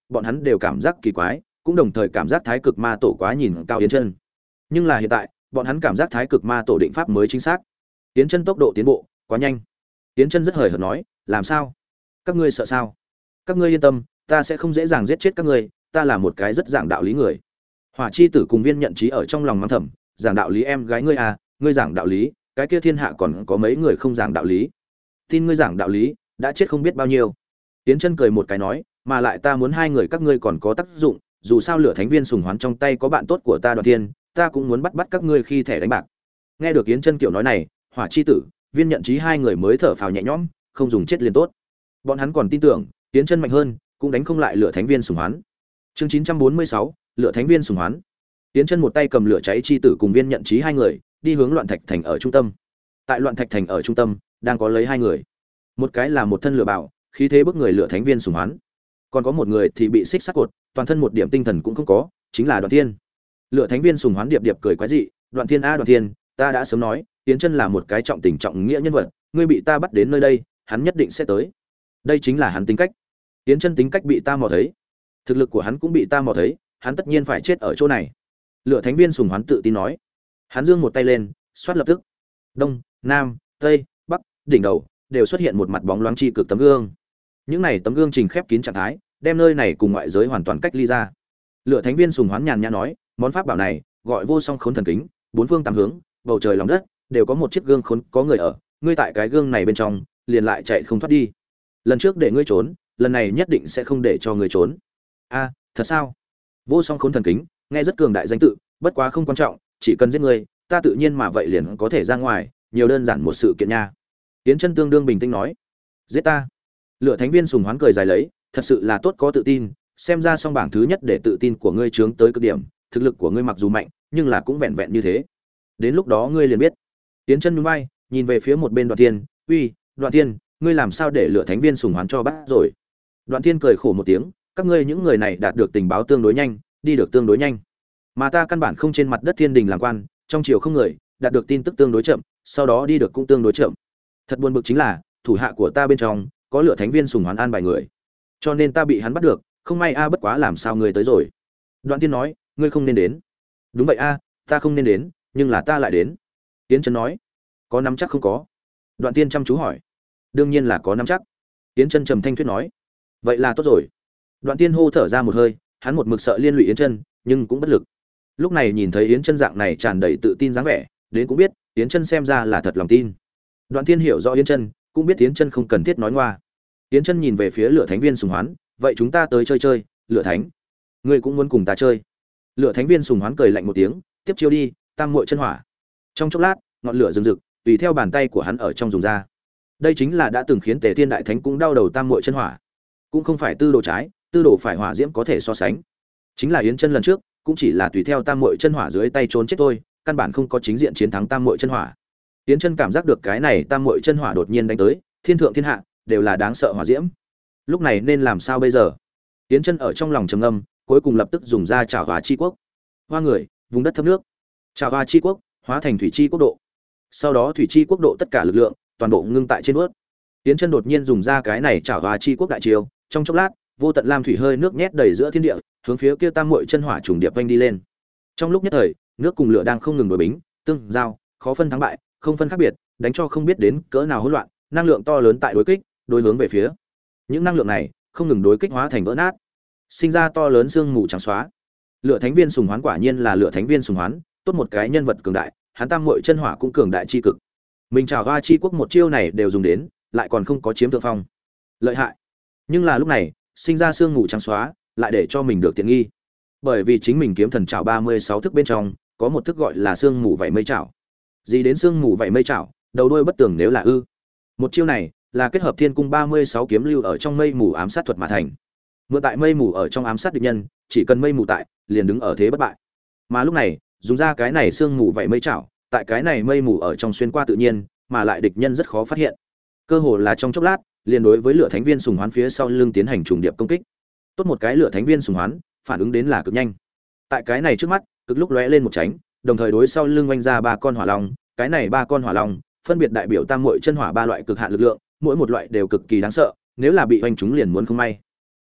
bọn hắn đều cảm giác kỳ quái, cũng đồng thời cảm giác thái cực ma tổ quá nhìn cao Yến Chân. Nhưng là hiện tại, bọn hắn cảm giác thái cực ma tổ định pháp mới chính xác. Yến Chân tốc độ tiến bộ quá nhanh. Yến Chân rất hời hợt nói, làm sao? Các ngươi sợ sao? Các ngươi yên tâm, ta sẽ không dễ dàng giết chết các ngươi, ta là một cái rất giảng đạo lý người. Hỏa chi tử cùng Viên Nhận Chí ở trong lòng mắng thầm, giảng đạo lý em gái ngươi à, ngươi giảng đạo lý, cái kia thiên hạ còn có mấy người không giảng đạo lý. Tin ngươi giảng đạo lý, đã chết không biết bao nhiêu. Yến Chân cười một cái nói, mà lại ta muốn hai người các ngươi còn có tác dụng, dù sao Lửa Thánh Viên sùng hoán trong tay có bạn tốt của ta Đoạn Thiên, ta cũng muốn bắt bắt các ngươi khi thẻ đánh bạc. Nghe được Yến Chân kiểu nói này, Hỏa chi tử, Viên Nhận Chí hai người mới thở phào nhẹ nhõm, không dùng chết liền tốt. Bọn hắn còn tin tưởng, Yến Chân mạnh hơn, cũng đánh không lại Lửa Thánh Viên sùng hoán. Chương chín trăm bốn mươi sáu, Lửa Thánh Viên sùng hoán. Yến Chân một tay cầm lửa cháy chi tử cùng Viên Nhận Chí hai người, đi hướng Loạn Thạch thành ở trung tâm. Tại Loạn Thạch thành ở trung tâm, đang có lấy hai người. Một cái là một thân lửa bào, khí thế bức người Lửa Thánh Viên sùng hoán. Còn có một người thì bị xích sắt cột, toàn thân một điểm tinh thần cũng không có, chính là Đoạn Thiên. Lửa Thánh Viên sùng hoán điệp điệp cười quái dị, Đoạn Thiên a Đoạn Thiên, ta đã sớm nói, Yến Chân là một cái trọng tình trọng nghĩa nhân vật, ngươi bị ta bắt đến nơi đây, hắn nhất định sẽ tới. Đây chính là hắn tính cách. Yến Chân tính cách bị ta mò thấy, thực lực của hắn cũng bị ta mò thấy, hắn tất nhiên phải chết ở chỗ này. Lửa Thánh Viên sùng hoán tự tin nói. Hắn giương một tay lên, xoát lập tức. Đông, Nam, Tây, Bắc, đỉnh đầu đều xuất hiện một mặt bóng loáng chi cực tấm gương. Những này tấm gương trình khép kín trạng thái, đem nơi này cùng ngoại giới hoàn toàn cách ly ra. Lửa Thánh Viên sùng hoán nhàn nhã nói, món pháp bảo này gọi Vô Song Khốn Thần Kính, bốn phương tám hướng, bầu trời lòng đất đều có một chiếc gương khốn có người ở, ngươi tại cái gương này bên trong, liền lại chạy không thoát đi. Lần trước để ngươi trốn, lần này nhất định sẽ không để cho ngươi trốn. A, thật sao? Vô Song Khốn Thần Kính, nghe rất cường đại danh tự, bất quá không quan trọng, chỉ cần giết ngươi, ta tự nhiên mà vậy liền có thể ra ngoài, nhiều đơn giản một sự kiện nha. Yến Chân tương đương bình tĩnh nói, giết ta. Lửa Thánh Viên sùng hoán cười dài lấy, thật sự là tốt có tự tin, xem ra song bảng thứ nhất để tự tin của ngươi trướng tới cực điểm, thực lực của ngươi mặc dù mạnh, nhưng là cũng vẹn vẹn như thế. Đến lúc đó ngươi liền biết. Yến Chân nhún vai, nhìn về phía một bên Đoạn Thiên, "Uy, Đoạn Thiên, ngươi làm sao để Lửa Thánh Viên sùng hoán cho bắt rồi?" Đoạn Thiên cười khổ một tiếng, "Các ngươi những người này đạt được tình báo tương đối nhanh, đi được tương đối nhanh, mà ta căn bản không trên mặt đất thiên đình làm quan, trong triều không người, đạt được tin tức tương đối chậm, sau đó đi được cũng tương đối chậm. Thật buồn bực chính là, thủ hạ của ta bên trong có Lửa Thánh Viên sùng hoán an bài người, cho nên ta bị hắn bắt được, không may a bất quá làm sao ngươi tới rồi?" Đoạn Thiên nói, "Ngươi không nên đến." "Đúng vậy a, ta không nên đến, nhưng là ta lại đến." Yến Chân nói, "Có nắm chắc không có?" Đoạn Thiên chăm chú hỏi. "Đương nhiên là có nắm chắc." Yến Chân trầm thanh thuyết nói. "Vậy là tốt rồi." Đoạn Thiên hô thở ra một hơi, hắn một mực sợ liên lụy Yến Chân, nhưng cũng bất lực. Lúc này nhìn thấy Yến Chân dạng này tràn đầy tự tin dáng vẻ, đến cũng biết, Yến Chân xem ra là thật lòng tin. Đoạn Thiên hiểu rõ Yến Chân, cũng biết Yến Chân không cần thiết nói ngoa. Yến Chân nhìn về phía Lửa Thánh Viên sùng hoán, "Vậy chúng ta tới chơi chơi, Lửa Thánh. Ngươi cũng muốn cùng ta chơi?" Lửa Thánh Viên sùng hoán cười lạnh một tiếng, "Tiếp chiêu đi, Tam Muội Chân Hỏa." Trong chốc lát, ngọn lửa rừng rực, tùy theo bàn tay của hắn ở trong dùng ra. Đây chính là đã từng khiến Tề Thiên Đại Thánh cũng đau đầu Tam Muội Chân Hỏa. Cũng không phải tư đồ trái, tư đồ phải hỏa diễm có thể so sánh. Chính là Yến Chân lần trước, cũng chỉ là tùy theo Tam Muội Chân Hỏa dưới tay trốn chết thôi, căn bản không có chính diện chiến thắng Tam Muội Chân Hỏa. Yến Chân cảm giác được cái này Tam Muội Chân Hỏa đột nhiên đánh tới, thiên thượng thiên hạ đều là đáng sợ hỏa diễm. Lúc này nên làm sao bây giờ? Yến Chân ở trong lòng trầm ngâm, cuối cùng lập tức dùng ra Trảo Hoa Chi Quốc. Hoa người, vùng đất thấp nước. Trảo Hoa Chi Quốc hóa thành thủy chi quốc độ. Sau đó thủy chi quốc độ tất cả lực lượng toàn bộ ngưng tại trên vớt. Yến Chân đột nhiên dùng ra cái này Trảo Hoa Chi Quốc đại chiêu, trong chốc lát, vô tận lam thủy hơi nước nhét đầy giữa thiên địa, hướng phía kia Tam Muội Chân Hỏa trùng điệp vênh đi lên. Trong lúc nhất thời, nước cùng lửa đang không ngừng đối bính, tương giao, khó phân thắng bại, không phân khác biệt, đánh cho không biết đến cỡ nào hỗn loạn, năng lượng to lớn tại đối kích, đối hướng về phía. Những năng lượng này không ngừng đối kích hóa thành vỡ nát, sinh ra to lớn sương mù trắng xóa. Lửa Thánh Viên sùng hoán quả nhiên là Lửa Thánh Viên sùng hoán, tốt một cái nhân vật cường đại, hắn Tam Muội Chân Hỏa cũng cường đại chi cực. Mình Trảo Hoa Chi Quốc một chiêu này đều dùng đến, lại còn không có chiếm thượng phong. Lợi hại. Nhưng là lúc này, sinh ra sương mù trắng xóa, lại để cho mình được tiện nghi. Bởi vì chính mình kiếm thần trảo ba mươi sáu thức bên trong, có một thức gọi là sương mù vảy mây trảo. Gì đến sương mù vảy mây trảo, đầu đuôi bất tường nếu là ư. Một chiêu này là kết hợp Thiên Cung ba mươi sáu kiếm lưu ở trong mây mù ám sát thuật mà thành. Mượn tại mây mù ở trong ám sát địch nhân, chỉ cần mây mù tại, liền đứng ở thế bất bại. Mà lúc này, dùng ra cái này sương mù vảy mây trảo, tại cái này mây mù ở trong xuyên qua tự nhiên, mà lại địch nhân rất khó phát hiện. Cơ hồ là trong chốc lát, liền đối với Lửa Thánh Viên sùng hoán phía sau lưng tiến hành trùng điệp công kích. Tốt một cái Lửa Thánh Viên sùng hoán, phản ứng đến là cực nhanh. Tại cái này trước mắt, cực lúc lóe lên một tránh, đồng thời đối sau lưng oanh ra ba con hỏa long, cái này ba con hỏa long, phân biệt đại biểu Tam Muội Chân Hỏa ba loại cực hạn lực lượng, mỗi một loại đều cực kỳ đáng sợ, nếu là bị oanh chúng liền muốn không may.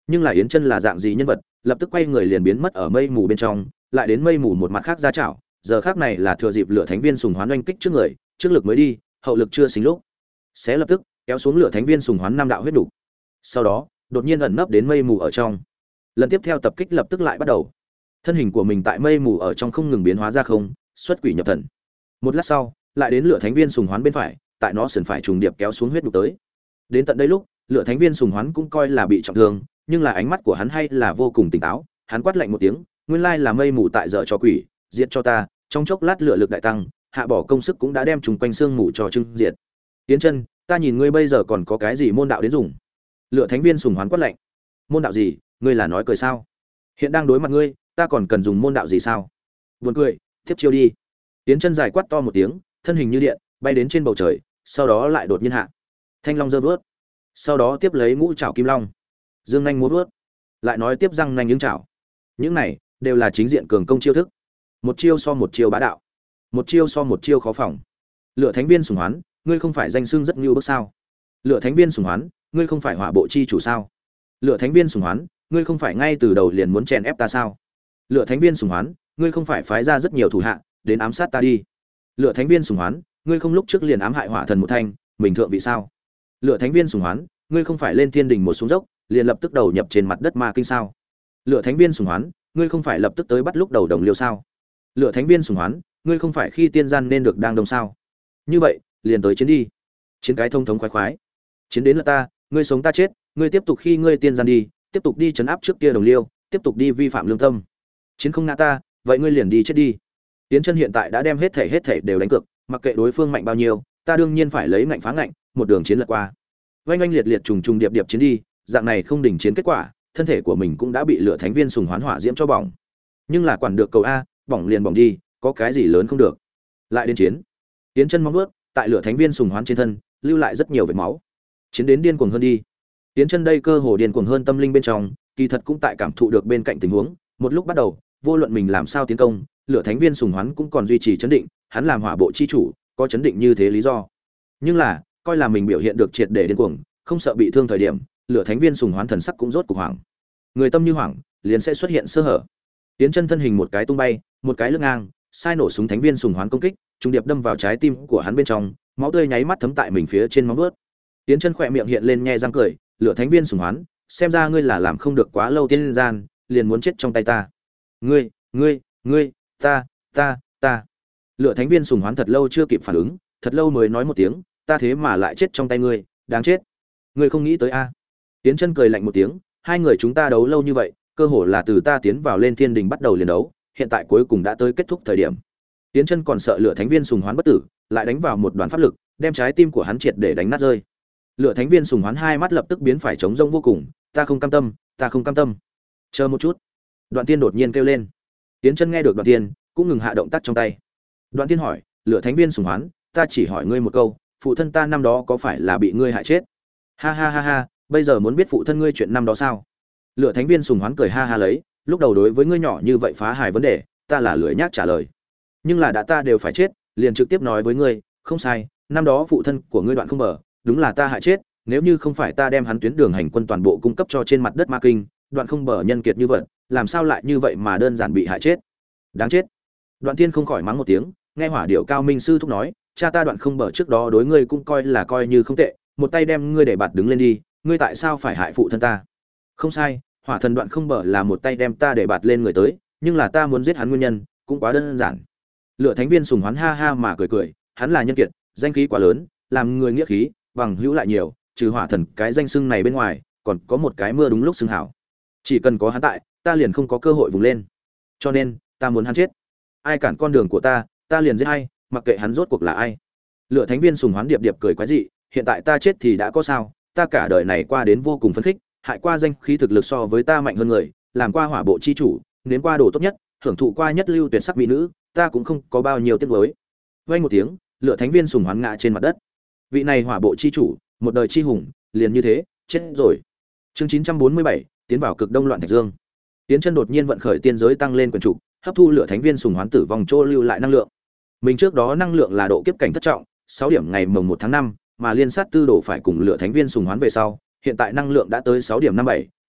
Nhưng là Yến Chân là dạng gì nhân vật, lập tức quay người liền biến mất ở mây mù bên trong, lại đến mây mù một mặt khác ra chảo, giờ khác này là thừa dịp lửa thánh viên sùng hoán oanh kích trước người, trước lực mới đi, hậu lực chưa xính lúc. Sẽ lập tức kéo xuống lửa thánh viên sùng hoán năm đạo huyết đủ. Sau đó, đột nhiên ẩn nấp đến mây mù ở trong. Lần tiếp theo tập kích lập tức lại bắt đầu. Thân hình của mình tại mây mù ở trong không ngừng biến hóa ra không, xuất quỷ nhập thần. Một lát sau, lại đến lửa thánh viên sùng hoán bên phải, tại nó sườn phải trùng điệp kéo xuống huyết đủ tới. Đến tận đây lúc, lửa thánh viên sùng hoán cũng coi là bị trọng thương, nhưng là ánh mắt của hắn hay là vô cùng tỉnh táo, hắn quát lạnh một tiếng, nguyên lai là mây mù tại dở cho quỷ, diệt cho ta, trong chốc lát lửa lực đại tăng, hạ bỏ công sức cũng đã đem trùng quanh xương mù cho trưng diệt. Tiến Chân, ta nhìn ngươi bây giờ còn có cái gì môn đạo đến dùng? Lửa thánh viên sùng hoán quát lạnh. Môn đạo gì? Ngươi là nói cười sao? Hiện đang đối mặt ngươi, ta còn cần dùng môn đạo gì sao? Buồn cười, tiếp chiêu đi. Tiến Chân dài quát to một tiếng, thân hình như điện, bay đến trên bầu trời, sau đó lại đột nhiên hạ. Thanh long giơ vớt, sau đó tiếp lấy ngũ trảo kim long, dương nhanh múa vớt, lại nói tiếp răng nanh những trảo. Những này đều là chính diện cường công chiêu thức, một chiêu so một chiêu bá đạo, một chiêu so một chiêu khó phòng. Lửa thánh viên sùng hoán, ngươi không phải danh xưng rất ngưu bức sao? Lửa thánh viên sùng hoán, ngươi không phải hỏa bộ chi chủ sao? Lửa thánh viên sùng hoán, ngươi không phải ngay từ đầu liền muốn chèn ép ta sao? Lửa thánh viên sùng hoán, ngươi không phải phái ra rất nhiều thủ hạ đến ám sát ta đi? Lửa thánh viên sùng hoán, ngươi không lúc trước liền ám hại hỏa thần một thanh, mình thượng vị sao? Lửa thánh viên sùng hoán, ngươi không phải lên thiên đình một xuống dốc, liền lập tức đầu nhập trên mặt đất ma kinh sao? Lửa thánh viên sùng hoán, ngươi không phải lập tức tới bắt lúc đầu đồng liêu sao? Lửa thánh viên sùng hoán, ngươi không phải khi tiên gian nên được đang đông sao? Như vậy, liền tới chiến đi. Chiến cái thông thống khoái khoái. Chiến đến là ta, ngươi sống ta chết, ngươi tiếp tục khi ngươi tiên gian đi, tiếp tục đi trấn áp trước kia đồng liêu, tiếp tục đi vi phạm lương tâm. Chiến không ngã ta, vậy ngươi liền đi chết đi. Tiến Chân hiện tại đã đem hết thể hết thể đều đánh cược, mặc kệ đối phương mạnh bao nhiêu, ta đương nhiên phải lấy ngạnh phá ngạnh, một đường chiến lật qua. Oanh oanh liệt liệt trùng trùng điệp điệp chiến đi, dạng này không đỉnh chiến kết quả, thân thể của mình cũng đã bị lửa thánh viên sùng hoán hỏa diễm cho bỏng. Nhưng là quản được cầu a, bỏng liền bỏng đi, có cái gì lớn không được. Lại đến chiến. Tiến Chân móng vuốt, tại lửa thánh viên sùng hoán trên thân, lưu lại rất nhiều vết máu. Chiến đến điên cuồng hơn đi. Tiến Chân đây cơ hồ điên cuồng hơn tâm linh bên trong, kỳ thật cũng tại cảm thụ được bên cạnh tình huống, một lúc bắt đầu, vô luận mình làm sao tiến công, lửa thánh viên sùng hoán cũng còn duy trì chấn định, hắn làm hỏa bộ chi chủ, có chấn định như thế lý do. Nhưng là, coi là mình biểu hiện được triệt để điên cuồng, không sợ bị thương thời điểm, lửa thánh viên sùng hoán thần sắc cũng rốt cục hoảng. Người tâm như hoảng, liền sẽ xuất hiện sơ hở. Tiến Chân thân hình một cái tung bay, một cái lướt ngang, sai nổ súng thánh viên sùng hoán công kích, trùng điệp đâm vào trái tim của hắn bên trong, máu tươi nháy mắt thấm tại mình phía trên móng vuốt. Tiến Chân khỏe miệng hiện lên nhe răng cười, lửa thánh viên sùng hoán, xem ra ngươi là làm không được quá lâu tiên gian, liền muốn chết trong tay ta. Ngươi, ngươi, ngươi, ta, ta, ta. Lửa thánh viên sùng hoán thật lâu chưa kịp phản ứng, thật lâu mới nói một tiếng, ta thế mà lại chết trong tay ngươi, đáng chết. Ngươi không nghĩ tới a? Tiến Chân cười lạnh một tiếng, hai người chúng ta đấu lâu như vậy, cơ hồ là từ ta tiến vào lên thiên đình bắt đầu liền đấu, hiện tại cuối cùng đã tới kết thúc thời điểm. Tiến Chân còn sợ lửa thánh viên sùng hoán bất tử, lại đánh vào một đoàn pháp lực, đem trái tim của hắn triệt để đánh nát rơi. Lửa thánh viên sùng hoán hai mắt lập tức biến phải trống rỗng vô cùng, ta không cam tâm, ta không cam tâm. Chờ một chút. Đoạn Tiên đột nhiên kêu lên. Tiến Chân nghe được Đoạn Tiên, cũng ngừng hạ động tác trong tay. Đoạn Tiên hỏi, lửa thánh viên sùng hoán, ta chỉ hỏi ngươi một câu, phụ thân ta năm đó có phải là bị ngươi hại chết? Ha ha ha ha, bây giờ muốn biết phụ thân ngươi chuyện năm đó sao? Lửa thánh viên sùng hoán cười ha ha lấy, lúc đầu đối với ngươi nhỏ như vậy phá hài vấn đề, ta là lười nhác trả lời. Nhưng là đã ta đều phải chết, liền trực tiếp nói với ngươi, không sai, năm đó phụ thân của ngươi Đoạn Không Bờ, đúng là ta hại chết, nếu như không phải ta đem hắn tuyến đường hành quân toàn bộ cung cấp cho trên mặt đất Ma Kinh, Đoạn Không Bờ nhân kiệt như vậy, làm sao lại như vậy mà đơn giản bị hại chết? Đáng chết. Đoạn Tiên không khỏi mắng một tiếng, nghe Hỏa Điểu Cao Minh sư thúc nói, cha ta Đoạn Không Bờ trước đó đối ngươi cũng coi là coi như không tệ, một tay đem ngươi để bạt đứng lên đi, ngươi tại sao phải hại phụ thân ta? Không sai, Hỏa Thần Đoạn Không Bờ là một tay đem ta để bạt lên người tới, nhưng là ta muốn giết hắn nguyên nhân cũng quá đơn giản. Lửa thánh viên sùng hoán ha ha mà cười cười, hắn là nhân kiệt, danh khí quá lớn, làm người nghĩa khí, bằng hữu lại nhiều, trừ Hỏa Thần cái danh xưng này bên ngoài, còn có một cái mưa đúng lúc xưng hảo. Chỉ cần có hắn tại, ta liền không có cơ hội vùng lên. Cho nên, ta muốn hắn chết. Ai cản con đường của ta, ta liền giết hay, mặc kệ hắn rốt cuộc là ai. Lửa thánh viên sùng hoán điệp điệp cười quái dị, hiện tại ta chết thì đã có sao, ta cả đời này qua đến vô cùng phấn khích, hại qua danh khí thực lực so với ta mạnh hơn người, làm qua hỏa bộ chi chủ, nếm qua đồ tốt nhất, hưởng thụ qua nhất lưu tuyệt sắc mỹ nữ, ta cũng không có bao nhiêu tiếc nuối. Vang một tiếng, lửa thánh viên sùng hoán ngã trên mặt đất. Vị này hỏa bộ chi chủ, một đời chi hùng, liền như thế, chết rồi. Chương chín trăm bốn mươi bảy, tiến vào cực đông loạn thạch dương. Tiến Chân đột nhiên vận khởi tiên giới tăng lên quyền trụ, hấp thu lửa thánh viên sùng hoán tử vong trô lưu lại năng lượng. Mình trước đó năng lượng là độ kiếp cảnh thất trọng, sáu điểm ngày mồng một tháng năm, mà liên sát tư đồ phải cùng lửa thánh viên sùng hoán về sau, hiện tại năng lượng đã tới sáu điểm năm bảy,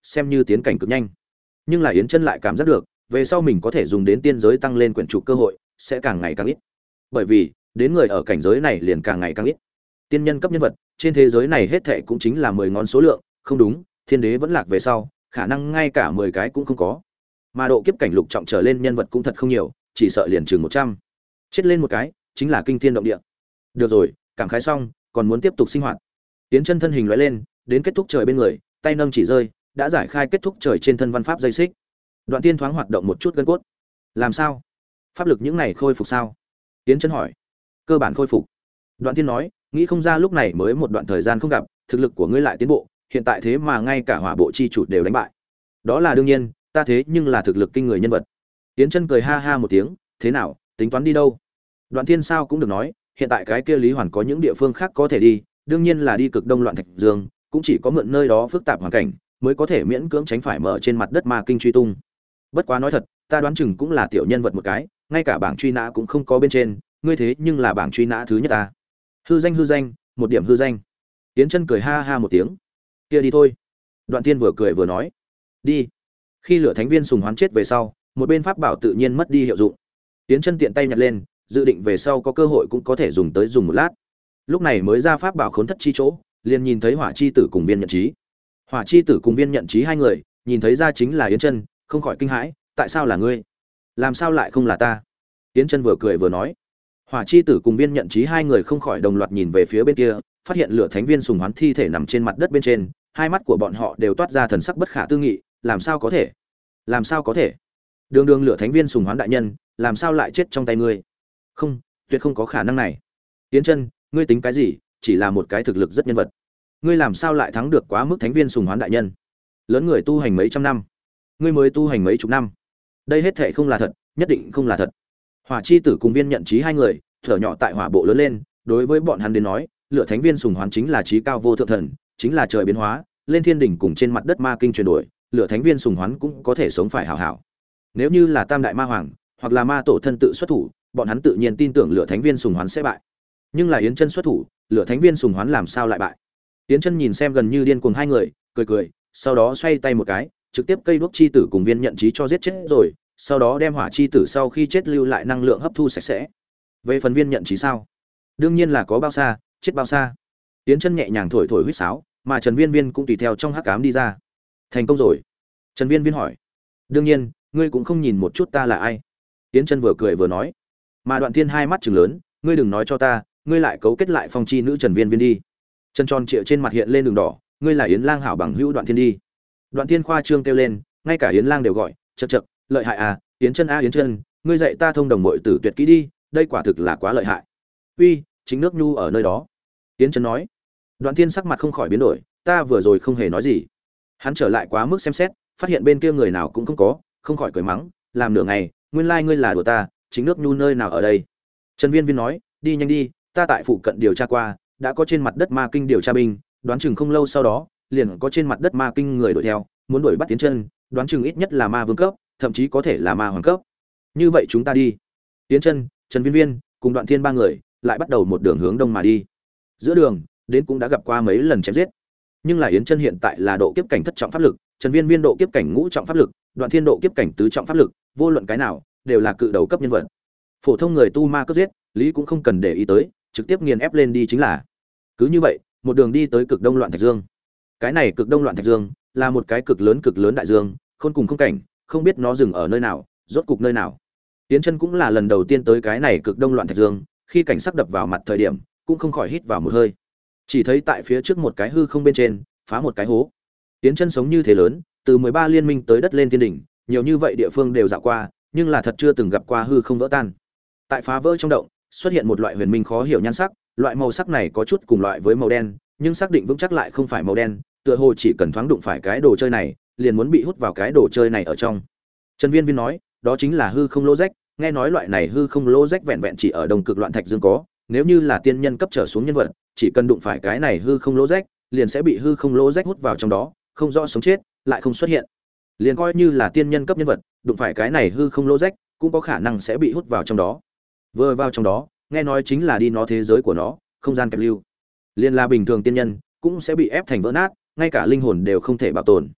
xem như tiến cảnh cực nhanh. Nhưng là Yến Chân lại cảm giác được, về sau mình có thể dùng đến tiên giới tăng lên quyển trục cơ hội sẽ càng ngày càng ít. Bởi vì, đến người ở cảnh giới này liền càng ngày càng ít. Tiên nhân cấp nhân vật, trên thế giới này hết thảy cũng chính là mười ngón số lượng, không đúng, thiên đế vẫn lạc về sau, khả năng ngay cả mười cái cũng không có. Mà độ kiếp cảnh lục trọng trở lên nhân vật cũng thật không nhiều, chỉ sợ liền chừng một trăm. Chết lên một cái, chính là kinh thiên động địa. Được rồi, cảm khái xong, còn muốn tiếp tục sinh hoạt. Tiến Chân thân hình lóe lên, đến kết thúc trời bên người, tay nâng chỉ rơi, đã giải khai kết thúc trời trên thân văn pháp dây xích. Đoạn Tiên thoáng hoạt động một chút gân cốt. Làm sao? Pháp lực những này khôi phục sao? Tiến Chân hỏi. Cơ bản khôi phục. Đoạn Tiên nói, nghĩ không ra lúc này mới một đoạn thời gian không gặp, thực lực của ngươi lại tiến bộ, hiện tại thế mà ngay cả hỏa bộ chi chủ đều đánh bại. Đó là đương nhiên, ta thế nhưng là thực lực kinh người nhân vật. Tiến Chân cười ha ha một tiếng, thế nào, tính toán đi đâu? Đoạn Tiên sao cũng được nói, hiện tại cái kia Lý Hoàn có những địa phương khác có thể đi, đương nhiên là đi Cực Đông Loạn Thạch Dương, cũng chỉ có mượn nơi đó phức tạp hoàn cảnh, mới có thể miễn cưỡng tránh phải mở trên mặt đất ma kinh truy tung. Bất quá nói thật, ta đoán chừng cũng là tiểu nhân vật một cái, ngay cả bảng truy nã cũng không có bên trên, ngươi thế nhưng là bảng truy nã thứ nhất ta. Hư danh hư danh, một điểm hư danh. Tiến Chân cười ha ha một tiếng. Kia đi thôi. Đoạn Tiên vừa cười vừa nói. Đi. Khi lửa thánh viên sùng hoán chết về sau, một bên pháp bảo tự nhiên mất đi hiệu dụng. Tiến Chân tiện tay nhặt lên, dự định về sau có cơ hội cũng có thể dùng tới dùng một lát. Lúc này mới ra pháp bảo khốn thất chi chỗ, liền nhìn thấy Hỏa chi tử cùng Viên Nhận Chí. Hỏa chi tử cùng Viên Nhận Chí hai người, nhìn thấy ra chính là Yến Chân, không khỏi kinh hãi, tại sao là ngươi? Làm sao lại không là ta? Yến Chân vừa cười vừa nói. Hỏa chi tử cùng Viên Nhận Chí hai người không khỏi đồng loạt nhìn về phía bên kia, phát hiện lửa thánh viên sùng hoán thi thể nằm trên mặt đất bên trên, hai mắt của bọn họ đều toát ra thần sắc bất khả tư nghị, làm sao có thể? Làm sao có thể? Đường đường lửa thánh viên sùng hoán đại nhân, làm sao lại chết trong tay ngươi? Không, tuyệt không có khả năng này. Yến Chân, ngươi tính cái gì, chỉ là một cái thực lực rất nhân vật. Ngươi làm sao lại thắng được quá mức thánh viên sùng hoán đại nhân? Lớn người tu hành mấy trăm năm, ngươi mới tu hành mấy chục năm. Đây hết thảy không là thật, nhất định không là thật. Hỏa chi tử cùng Viên Nhận Chí hai người, thở nhỏ tại hỏa bộ lớn lên, đối với bọn hắn đến nói, lửa thánh viên sùng hoán chính là chí cao vô thượng thần, chính là trời biến hóa, lên thiên đỉnh cùng trên mặt đất ma kinh chuyển đổi, lửa thánh viên sùng hoán cũng có thể sống phải hảo hảo. Nếu như là tam đại ma hoàng, hoặc là ma tổ thân tự xuất thủ, bọn hắn tự nhiên tin tưởng lửa thánh viên sùng hoán sẽ bại. Nhưng là Yến Chân xuất thủ, lửa thánh viên sùng hoán làm sao lại bại? Yến Chân nhìn xem gần như điên cuồng hai người, cười cười, sau đó xoay tay một cái, trực tiếp cây đuốc chi tử cùng Viên Nhận Chí cho giết chết rồi, sau đó đem hỏa chi tử sau khi chết lưu lại năng lượng hấp thu sạch sẽ. Về phần Viên Nhận Chí sao? Đương nhiên là có bao xa, chết bao xa. Yến Chân nhẹ nhàng thổi thổi huýt sáo, mà Trần Viên Viên cũng tùy theo trong hắc ám đi ra. Thành công rồi. Trần Viên Viên hỏi. Đương nhiên, ngươi cũng không nhìn một chút ta là ai. Yến Chân vừa cười vừa nói. Mà Đoạn Thiên hai mắt trừng lớn, ngươi đừng nói cho ta, ngươi lại cấu kết lại phong chi nữ Trần Viên Viên đi. Chân tròn trịa trên mặt hiện lên đường đỏ, ngươi là Yến Lang hảo bằng hữu Đoạn Thiên đi. Đoạn Thiên khoa trương kêu lên, ngay cả Yến Lang đều gọi, chậc chậc, lợi hại à, Yến Chân a Yến Chân, ngươi dạy ta thông đồng muội tử tuyệt kỹ đi, đây quả thực là quá lợi hại. Uy, chính nước nhu ở nơi đó. Yến Chân nói. Đoạn Thiên sắc mặt không khỏi biến đổi, ta vừa rồi không hề nói gì. Hắn trở lại quá mức xem xét, phát hiện bên kia người nào cũng không có, không khỏi cười mắng, làm nửa ngày, nguyên lai like ngươi là đùa ta, chính nước nhu nơi nào ở đây? Trần Viên Viên nói, đi nhanh đi, ta tại phụ cận điều tra qua, đã có trên mặt đất ma kinh điều tra binh, đoán chừng không lâu sau đó, liền có trên mặt đất ma kinh người đuổi theo, muốn đuổi bắt Tiến Chân, đoán chừng ít nhất là ma vương cấp, thậm chí có thể là ma hoàng cấp. Như vậy chúng ta đi. Tiến Chân, Trần Viên Viên cùng Đoạn Thiên ba người lại bắt đầu một đường hướng đông mà đi. Giữa đường, đến cũng đã gặp qua mấy lần chém giết. Nhưng là Yến Chân hiện tại là độ kiếp cảnh thất trọng pháp lực, Trần Viên Viên độ kiếp cảnh ngũ trọng pháp lực, Đoạn Thiên độ kiếp cảnh tứ trọng pháp lực, vô luận cái nào đều là cự đầu cấp nhân vật. Phổ thông người tu ma cấp giết, lý cũng không cần để ý tới, trực tiếp nghiền ép lên đi chính là. Cứ như vậy, một đường đi tới Cực Đông Loạn Thạch Dương. Cái này Cực Đông Loạn Thạch Dương là một cái cực lớn cực lớn đại dương, khôn cùng không cảnh, không biết nó dừng ở nơi nào, rốt cục nơi nào. Yến Chân cũng là lần đầu tiên tới cái này Cực Đông Loạn Thạch Dương, khi cảnh sắc đập vào mặt thời điểm, cũng không khỏi hít vào một hơi. Chỉ thấy tại phía trước một cái hư không bên trên, phá một cái hố. Yến Chân sống như thế lớn, từ mười ba liên minh tới đất lên thiên đỉnh, nhiều như vậy địa phương đều dạo qua, nhưng là thật chưa từng gặp qua hư không vỡ tan. Tại phá vỡ trong động, xuất hiện một loại huyền minh khó hiểu nhan sắc, loại màu sắc này có chút cùng loại với màu đen, nhưng xác định vững chắc lại không phải màu đen, tựa hồ chỉ cần thoáng đụng phải cái đồ chơi này, liền muốn bị hút vào cái đồ chơi này ở trong. Trần Viên Viên nói, đó chính là hư không lỗ rách, nghe nói loại này hư không lỗ rách vẹn vẹn chỉ ở Đông Cực Loạn Thạch Dương có, nếu như là tiên nhân cấp trở xuống nhân vật, chỉ cần đụng phải cái này hư không lỗ rách, liền sẽ bị hư không lỗ rách hút vào trong đó, không rõ sống chết, lại không xuất hiện. Liền coi như là tiên nhân cấp nhân vật, đụng phải cái này hư không lỗ rách, cũng có khả năng sẽ bị hút vào trong đó. Vừa vào trong đó, nghe nói chính là đi nó thế giới của nó, không gian kẹp lưu. Liên là bình thường tiên nhân, cũng sẽ bị ép thành vỡ nát, ngay cả linh hồn đều không thể bảo tồn.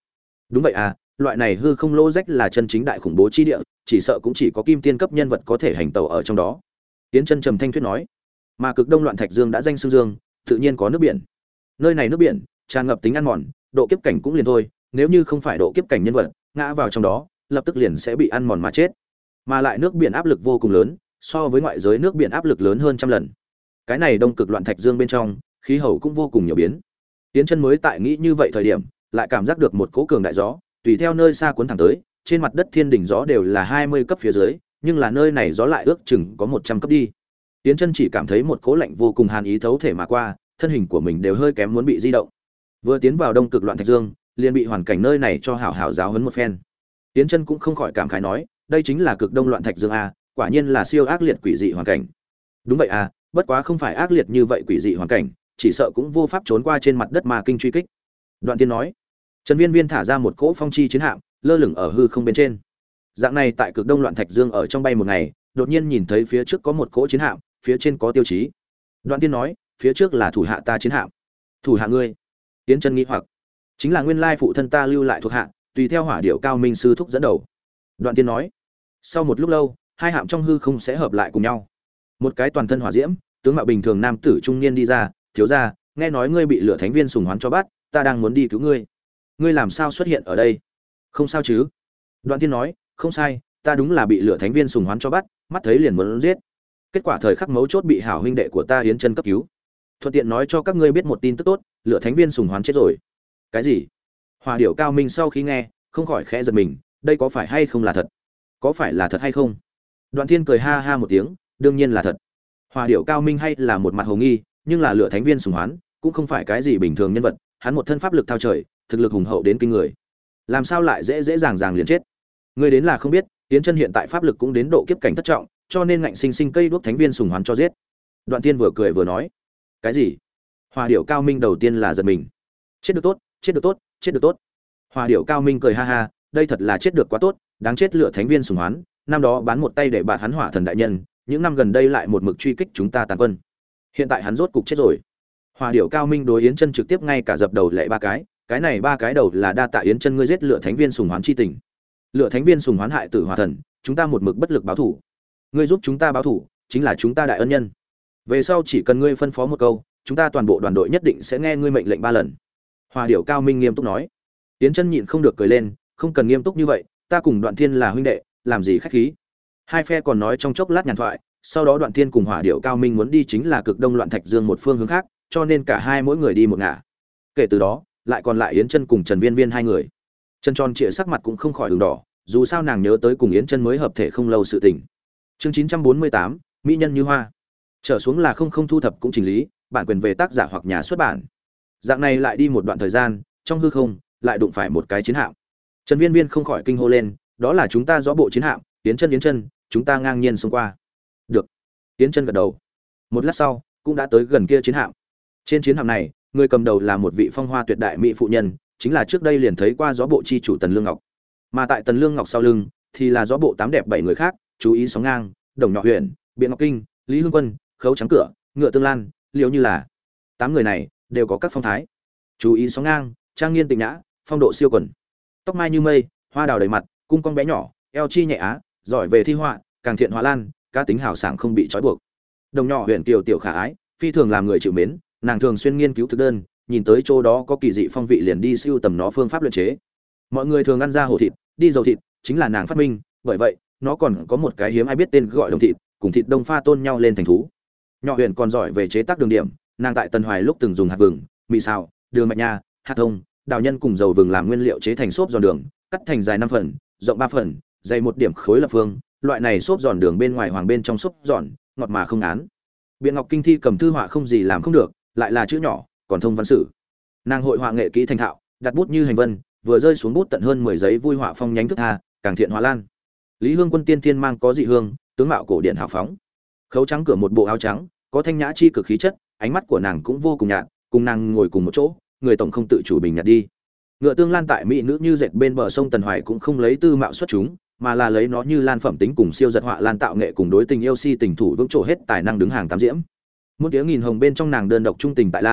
Đúng vậy à, loại này hư không lô rách là chân chính đại khủng bố chi địa, chỉ sợ cũng chỉ có kim tiên cấp nhân vật có thể hành tẩu ở trong đó. Tiến Chân trầm thanh thuyết nói. Mà cực đông loạn thạch dương đã danh xưng dương, tự nhiên có nước biển. Nơi này nước biển tràn ngập tính ăn mòn, độ kiếp cảnh cũng liền thôi, nếu như không phải độ kiếp cảnh nhân vật, ngã vào trong đó, lập tức liền sẽ bị ăn mòn mà chết. Mà lại nước biển áp lực vô cùng lớn, so với ngoại giới nước biển áp lực lớn hơn trăm lần. Cái này đông cực loạn thạch dương bên trong, khí hậu cũng vô cùng nhiều biến. Tiến Chân mới tại nghĩ như vậy thời điểm, lại cảm giác được một cỗ cường đại gió, tùy theo nơi xa cuốn thẳng tới, trên mặt đất thiên đỉnh gió đều là hai mươi cấp phía dưới, nhưng là nơi này gió lại ước chừng có một trăm cấp đi. Tiến Chân chỉ cảm thấy một cỗ lạnh vô cùng hàn ý thấu thể mà qua, thân hình của mình đều hơi kém muốn bị di động. Vừa tiến vào đông cực loạn thạch dương, liền bị hoàn cảnh nơi này cho hảo hảo giáo huấn một phen. Tiến Chân cũng không khỏi cảm khái nói, đây chính là cực đông loạn thạch dương a, quả nhiên là siêu ác liệt quỷ dị hoàn cảnh. Đúng vậy à, bất quá không phải ác liệt như vậy quỷ dị hoàn cảnh, chỉ sợ cũng vô pháp trốn qua trên mặt đất mà kinh truy kích. Đoạn Tiên nói. Trần Viên Viên thả ra một cỗ phong chi chiến hạm, lơ lửng ở hư không bên trên. Dạng này tại cực đông loạn thạch dương ở trong bay một ngày, đột nhiên nhìn thấy phía trước có một cỗ chiến hạm, phía trên có tiêu chí. Đoạn Tiên nói, phía trước là thủ hạ ta chiến hạm. Thủ hạ ngươi? Tiến Chân nghĩ hoặc, chính là nguyên lai phụ thân ta lưu lại thuộc hạ, tùy theo hỏa điệu cao minh sư thúc dẫn đầu. Đoạn Tiên nói, sau một lúc lâu, hai hạm trong hư không sẽ hợp lại cùng nhau. Một cái toàn thân hỏa diễm, tướng mạo bình thường nam tử trung niên đi ra, thiếu gia, nghe nói ngươi bị lửa thánh viên sùng hoán cho bắt, ta đang muốn đi cứu ngươi. Ngươi làm sao xuất hiện ở đây? Không sao chứ? Đoạn Tiên nói, không sai, ta đúng là bị lửa thánh viên sùng hoán cho bắt, mắt thấy liền muốn giết. Kết quả thời khắc mấu chốt bị hảo huynh đệ của ta Yến Chân cấp cứu. Thuận tiện nói cho các ngươi biết một tin tức tốt, lửa thánh viên sùng hoán chết rồi. Cái gì? Hỏa điểu cao minh sau khi nghe, không khỏi khẽ giật mình, đây có phải hay không là thật? Có phải là thật hay không? Đoạn Thiên cười ha ha một tiếng, đương nhiên là thật. Hỏa điểu cao minh hay là một mặt hồ nghi, nhưng là lửa thánh viên sùng hoán, cũng không phải cái gì bình thường nhân vật, hắn một thân pháp lực thao trời, thực lực hùng hậu đến kinh người. Làm sao lại dễ dễ dàng dàng liền chết? Ngươi đến là không biết, Yến Chân hiện tại pháp lực cũng đến độ kiếp cảnh thất trọng, cho nên ngạnh sinh sinh cây đuốc thánh viên sùng hoán cho giết. Đoạn Tiên vừa cười vừa nói, cái gì? Hỏa điểu cao minh đầu tiên là giật mình. Chết được tốt, chết được tốt, chết được tốt. Hỏa điểu cao minh cười ha ha, đây thật là chết được quá tốt, đáng chết lửa thánh viên sùng hoán, năm đó bán một tay để bạt hắn hỏa thần đại nhân, những năm gần đây lại một mực truy kích chúng ta tàn quân. Hiện tại hắn rốt cục chết rồi. Hỏa điểu cao minh đối Yến Chân trực tiếp ngay cả dập đầu lệ ba cái, cái này ba cái đầu là đa tạ Yến Chân ngươi giết lửa thánh viên sùng hoán chi tình. Lửa thánh viên sùng hoán hại tử hỏa thần, chúng ta một mực bất lực báo thủ. Ngươi giúp chúng ta báo thủ, chính là chúng ta đại ân nhân. Về sau chỉ cần ngươi phân phó một câu, chúng ta toàn bộ đoàn đội nhất định sẽ nghe ngươi mệnh lệnh ba lần. Hỏa điểu cao minh nghiêm túc nói. Yến Chân nhịn không được cười lên, không cần nghiêm túc như vậy, ta cùng Đoạn Thiên là huynh đệ, làm gì khách khí. Hai phe còn nói trong chốc lát nhàn thoại, sau đó Đoạn Thiên cùng Hỏa điểu cao minh muốn đi chính là cực đông loạn thạch dương một phương hướng khác, cho nên cả hai mỗi người đi một ngả. Kể từ đó, lại còn lại Yến Chân cùng Trần Viên Viên hai người. Chân tròn trịa sắc mặt cũng không khỏi ửng đỏ, dù sao nàng nhớ tới cùng Yến Chân mới hợp thể không lâu sự tình. Chương chín trăm bốn mươi tám, mỹ nhân như hoa. Trở xuống là không không thu thập cũng chỉnh lý, bản quyền về tác giả hoặc nhà xuất bản. Dạng này lại đi một đoạn thời gian, trong hư không lại đụng phải một cái chiến hạm. Trần Viên Viên không khỏi kinh hô lên, đó là chúng ta rõ bộ chiến hạm, Yến Chân Yến Chân, chúng ta ngang nhiên xông qua. Được. Yến Chân gật đầu. Một lát sau, cũng đã tới gần kia chiến hạm. Trên chiến hạm này, người cầm đầu là một vị phong hoa tuyệt đại mỹ phụ nhân, chính là trước đây liền thấy qua gió bộ chi chủ Tần Lương Ngọc. Mà tại Tần Lương Ngọc sau lưng, thì là gió bộ tám đẹp bảy người khác, chú ý sóng ngang, Đồng Nhỏ Huyền, Biện Ngọc Kinh, Lý Hương Quân, Khấu Trắng Cửa, Ngựa Tương Lan, Liễu Như là. Tám người này đều có các phong thái. Chú ý sóng ngang, trang nghiên tịnh nhã, phong độ siêu quần. Tóc mai như mây, hoa đào đầy mặt, cung cong bé nhỏ, eo chi nhẹ á, giỏi về thi họa, càng thiện hóa lan, cá tính hào sảng không bị trói buộc. Đồng Nhỏ Huyền kiều tiểu khả ái, phi thường làm người chịu mến, nàng thường xuyên nghiên cứu thực đơn, nhìn tới chỗ đó có kỳ dị phong vị liền đi siêu tầm nó phương pháp luyện chế. Mọi người thường ăn ra hổ thịt, đi dầu thịt, chính là nàng phát minh, bởi vậy, nó còn có một cái hiếm ai biết tên gọi đồng thịt, cùng thịt đông pha tôn nhau lên thành thú. Nhỏ Huyền còn giỏi về chế tác đường điểm, nàng tại Tần Hoài lúc từng dùng hạt vừng, mì xào, đường mạch nha, hạt thông, đào nhân cùng dầu vừng làm nguyên liệu chế thành xốp giòn đường, cắt thành dài năm phần, rộng ba phần, dày một điểm khối lập phương, loại này xốp giòn đường bên ngoài hoàng bên trong xốp giòn, ngọt mà không án. Biện Ngọc Kinh thi cầm thư họa không gì làm không được, lại là chữ nhỏ, còn thông văn sử. Nàng hội họa nghệ kỹ thành thạo, đặt bút như hành vân, vừa rơi xuống bút tận hơn mười giấy vui họa phong nhánh thức tha, càng thiện hóa lan. Lý Hương Quân tiên thiên mang có dị hương, tướng mạo cổ điển hào phóng. Khấu Trắng Cửa một bộ áo trắng, có thanh nhã chi cực khí chất, ánh mắt của nàng cũng vô cùng nhạt, cùng nàng ngồi cùng một chỗ, người tổng không tự chủ bình nhạt đi. Ngựa Tương Lan tại mỹ nữ như dệt bên bờ sông Tần Hoài cũng không lấy tư mạo xuất chúng, mà là lấy nó như lan phẩm tính cùng siêu giật họa lan tạo nghệ cùng đối tình yêu si tình thủ vững trổ hết tài năng đứng hàng tám diễm. Muôn tiếng nghìn hồng bên trong nàng đơn độc trung tình tại lan,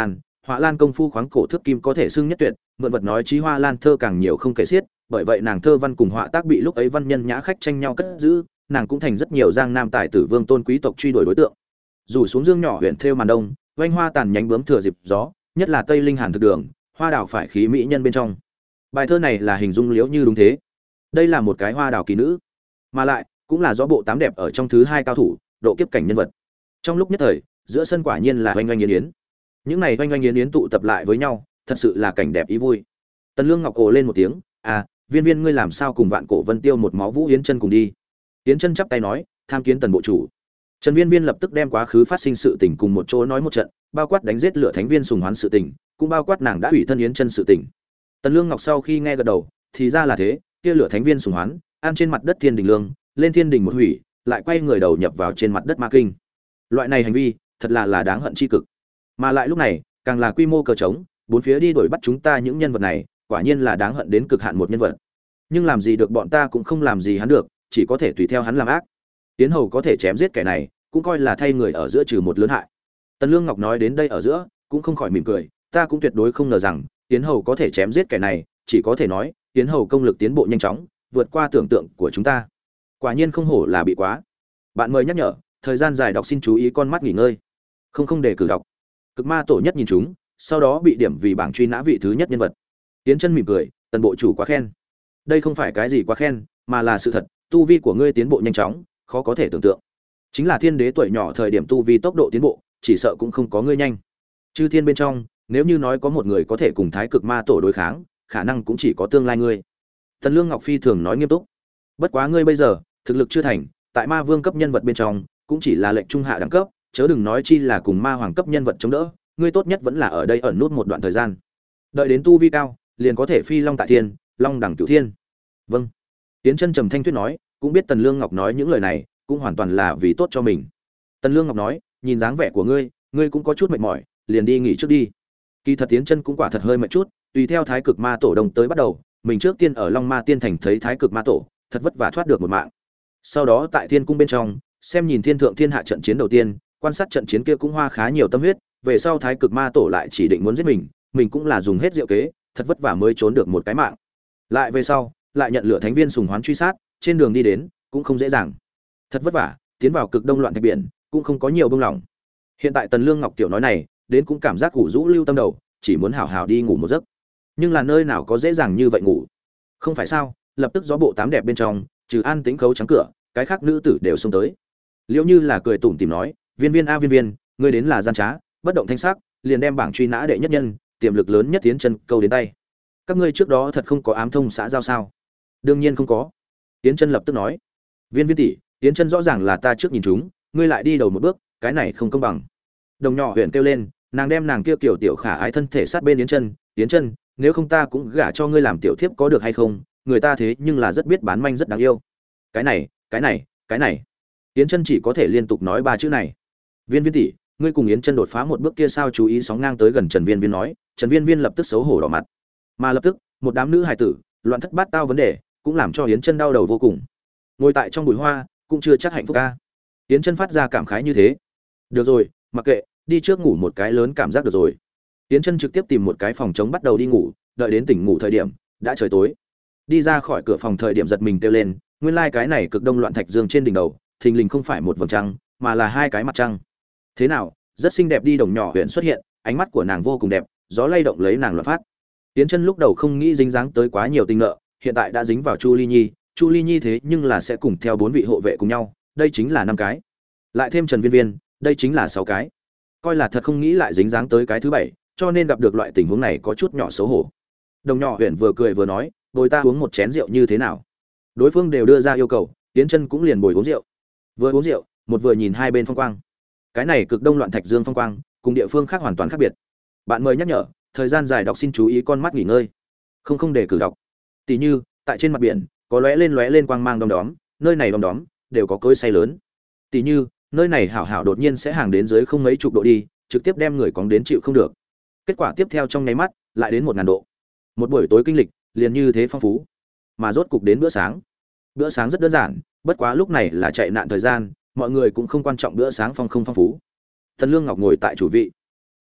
họa lan công phu khoáng cổ thước kim có thể xưng nhất tuyệt, mượn vật nói chí hoa lan thơ càng nhiều không kể xiết, bởi vậy nàng thơ văn cùng họa tác bị lúc ấy văn nhân nhã khách tranh nhau cất giữ, nàng cũng thành rất nhiều giang nam tài tử vương tôn quý tộc truy đuổi đối tượng. Rủ xuống dương nhỏ huyện thêu màn đông, vanh hoa tàn nhánh bướm thừa dịp gió, nhất là tây linh hàn thực đường, hoa đào phải khí mỹ nhân bên trong. Bài thơ này là hình dung liễu như đúng thế. Đây là một cái hoa đào kỳ nữ, mà lại cũng là do bộ tám đẹp ở trong thứ hai cao thủ, độ kiếp cảnh nhân vật. Trong lúc nhất thời, giữa sân quả nhiên là oanh oanh yến yến. Những này oanh oanh yến yến tụ tập lại với nhau, thật sự là cảnh đẹp ý vui. Tần Lương Ngọc ồ lên một tiếng, "À, Viên Viên ngươi làm sao cùng Vạn Cổ Vân Tiêu một máu Vũ Yến Chân cùng đi?" Yến Chân chắp tay nói, "Tham kiến Tần bộ chủ." Trần Viên Viên lập tức đem quá khứ phát sinh sự tình cùng một chỗ nói một trận, bao quát đánh giết Lửa Thánh Viên sùng hoán sự tình, cũng bao quát nàng đã ủy thân Yến Chân sự tình. Tần Lương Ngọc sau khi nghe gật đầu, thì ra là thế, kia Lửa Thánh Viên sùng hoán, ăn trên mặt đất Thiên Đình Lương, lên Thiên Đình một hủy, lại quay người đầu nhập vào trên mặt đất Ma Kinh. Loại này hành vi, thật là là đáng hận chi cực. Mà lại lúc này, càng là quy mô cờ trống, bốn phía đi đuổi bắt chúng ta những nhân vật này, quả nhiên là đáng hận đến cực hạn một nhân vật. Nhưng làm gì được bọn ta cũng không làm gì hắn được, chỉ có thể tùy theo hắn làm ác. Tiến hầu có thể chém giết kẻ này, cũng coi là thay người ở giữa trừ một lớn hại. Tần Lương Ngọc nói đến đây ở giữa, cũng không khỏi mỉm cười, ta cũng tuyệt đối không ngờ rằng Tiến hầu có thể chém giết kẻ này, chỉ có thể nói, Tiến hầu công lực tiến bộ nhanh chóng, vượt qua tưởng tượng của chúng ta. Quả nhiên không hổ là bị quá. Bạn mời nhắc nhở, thời gian dài đọc xin chú ý con mắt nghỉ ngơi. Không không để cử đọc. Cực ma tổ nhất nhìn chúng, sau đó bị điểm vì bảng truy nã vị thứ nhất nhân vật. Tiến Chân mỉm cười, Tần bộ chủ quá khen. Đây không phải cái gì quá khen, mà là sự thật, tu vi của ngươi tiến bộ nhanh chóng, khó có thể tưởng tượng. Chính là thiên đế tuổi nhỏ thời điểm tu vi tốc độ tiến bộ, chỉ sợ cũng không có ngươi nhanh. Chư thiên bên trong, nếu như nói có một người có thể cùng Thái Cực Ma tổ đối kháng, khả năng cũng chỉ có tương lai ngươi. Tần Lương Ngọc phi thường nói nghiêm túc. Bất quá ngươi bây giờ, thực lực chưa thành, tại Ma Vương cấp nhân vật bên trong, cũng chỉ là lệnh trung hạ đẳng cấp, chớ đừng nói chi là cùng Ma Hoàng cấp nhân vật chống đỡ, ngươi tốt nhất vẫn là ở đây ẩn nút một đoạn thời gian. Đợi đến tu vi cao, liền có thể phi long tại thiên, long đẳng cửu thiên. Vâng. Tiến Chân trầm thanh thuyết nói, cũng biết Tần Lương Ngọc nói những lời này, cũng hoàn toàn là vì tốt cho mình. Tần Lương Ngọc nói, nhìn dáng vẻ của ngươi, ngươi cũng có chút mệt mỏi, liền đi nghỉ trước đi. Kỳ thật Tiến Chân cũng quả thật hơi mệt chút, tùy theo Thái Cực Ma tổ đồng tới bắt đầu, mình trước tiên ở Long Ma Tiên thành thấy Thái Cực Ma tổ, thật vất vả thoát được một mạng. Sau đó tại Thiên cung bên trong, xem nhìn thiên thượng thiên hạ trận chiến đầu tiên, quan sát trận chiến kia cũng hoa khá nhiều tâm huyết, về sau Thái Cực Ma tổ lại chỉ định muốn giết mình, mình cũng là dùng hết diệu kế, thật vất vả mới trốn được một cái mạng. Lại về sau, lại nhận Lửa Thánh Viên sùng hoán truy sát, trên đường đi đến cũng không dễ dàng. Thật vất vả, tiến vào cực đông loạn thạch biển, cũng không có nhiều bông lòng. Hiện tại Tần Lương Ngọc tiểu nói này, đến cũng cảm giác củ rũ lưu tâm đầu, chỉ muốn hào hào đi ngủ một giấc. Nhưng là nơi nào có dễ dàng như vậy ngủ? Không phải sao? Lập tức gió bộ tám đẹp bên trong, trừ An Tĩnh khấu trắng cửa, cái khác nữ tử đều xông tới. Liễu Như là cười tủm tỉm nói, "Viên Viên a Viên Viên, ngươi đến là gian trá, bất động thanh sắc, liền đem bảng truy nã đệ nhất nhân, tiềm lực lớn nhất Tiến Chân câu đến tay. Các ngươi trước đó thật không có ám thông xã giao sao?" "Đương nhiên không có." Tiến Chân lập tức nói. "Viên Viên tỷ, Tiến Chân rõ ràng là ta trước nhìn chúng, ngươi lại đi đầu một bước, cái này không công bằng." Đồng nhỏ huyền kêu lên, nàng đem nàng kia kiểu tiểu khả ái thân thể sát bên Yến Chân, "Yến Chân, nếu không ta cũng gả cho ngươi làm tiểu thiếp có được hay không? Người ta thế nhưng là rất biết bán manh rất đáng yêu." "Cái này, cái này, cái này." Yến Chân chỉ có thể liên tục nói ba chữ này. "Viên Viên tỷ, ngươi cùng Yến Chân đột phá một bước kia sao?" Chú ý sóng ngang tới gần Trần Viên Viên nói, Trần Viên Viên lập tức xấu hổ đỏ mặt. Mà lập tức, một đám nữ hài tử, loạn thất bát tao vấn đề, cũng làm cho Yến Chân đau đầu vô cùng. Ngồi tại trong bụi hoa, cũng chưa chắc hạnh phúc a. Yến Chân phát ra cảm khái như thế. "Được rồi, mặc kệ, đi trước ngủ một cái lớn cảm giác được rồi." Yến Chân trực tiếp tìm một cái phòng trống bắt đầu đi ngủ, đợi đến tỉnh ngủ thời điểm, đã trời tối. Đi ra khỏi cửa phòng thời điểm giật mình kêu lên, nguyên lai cái này cực đông loạn thạch dương trên đỉnh đầu, thình lình không phải một vầng trăng, mà là hai cái mặt trăng. Thế nào, rất xinh đẹp đi. Đồng nhỏ huyện xuất hiện, ánh mắt của nàng vô cùng đẹp, gió lay động lấy nàng loạn phát. Yến Chân lúc đầu không nghĩ dính dáng tới quá nhiều tình nợ, hiện tại đã dính vào Chu Ly Nhi, Chu Ly Nhi thế nhưng là sẽ cùng theo bốn vị hộ vệ cùng nhau, đây chính là năm cái. Lại thêm Trần Viên Viên, đây chính là sáu cái. Coi là thật không nghĩ lại dính dáng tới cái thứ bảy, cho nên gặp được loại tình huống này có chút nhỏ xấu hổ. Đồng nhỏ huyện vừa cười vừa nói, "Bồi ta uống một chén rượu như thế nào?" Đối phương đều đưa ra yêu cầu, Yến Chân cũng liền bồi uống rượu. Vừa uống rượu, một vừa nhìn hai bên phong quang. Cái này cực đông loạn thạch dương phong quang, cùng địa phương khác hoàn toàn khác biệt. Bạn mời nhắc nhở, thời gian dài đọc xin chú ý con mắt nghỉ ngơi. Không không để cử đọc. Tỷ như, tại trên mặt biển, có lóe lên lóe lên quang mang đom đóm, nơi này đom đóm đều có cối xay lớn. Tỷ như, nơi này hảo hảo đột nhiên sẽ hàng đến dưới không mấy chục độ đi, trực tiếp đem người cóng đến chịu không được. Kết quả tiếp theo trong nháy mắt, lại đến một ngàn độ. Một buổi tối kinh lịch, liền như thế phong phú. Mà rốt cục đến bữa sáng. Bữa sáng rất đơn giản, bất quá lúc này là chạy nạn thời gian, mọi người cũng không quan trọng bữa sáng phong không phong phú. Tần Lương Ngọc ngồi tại chủ vị.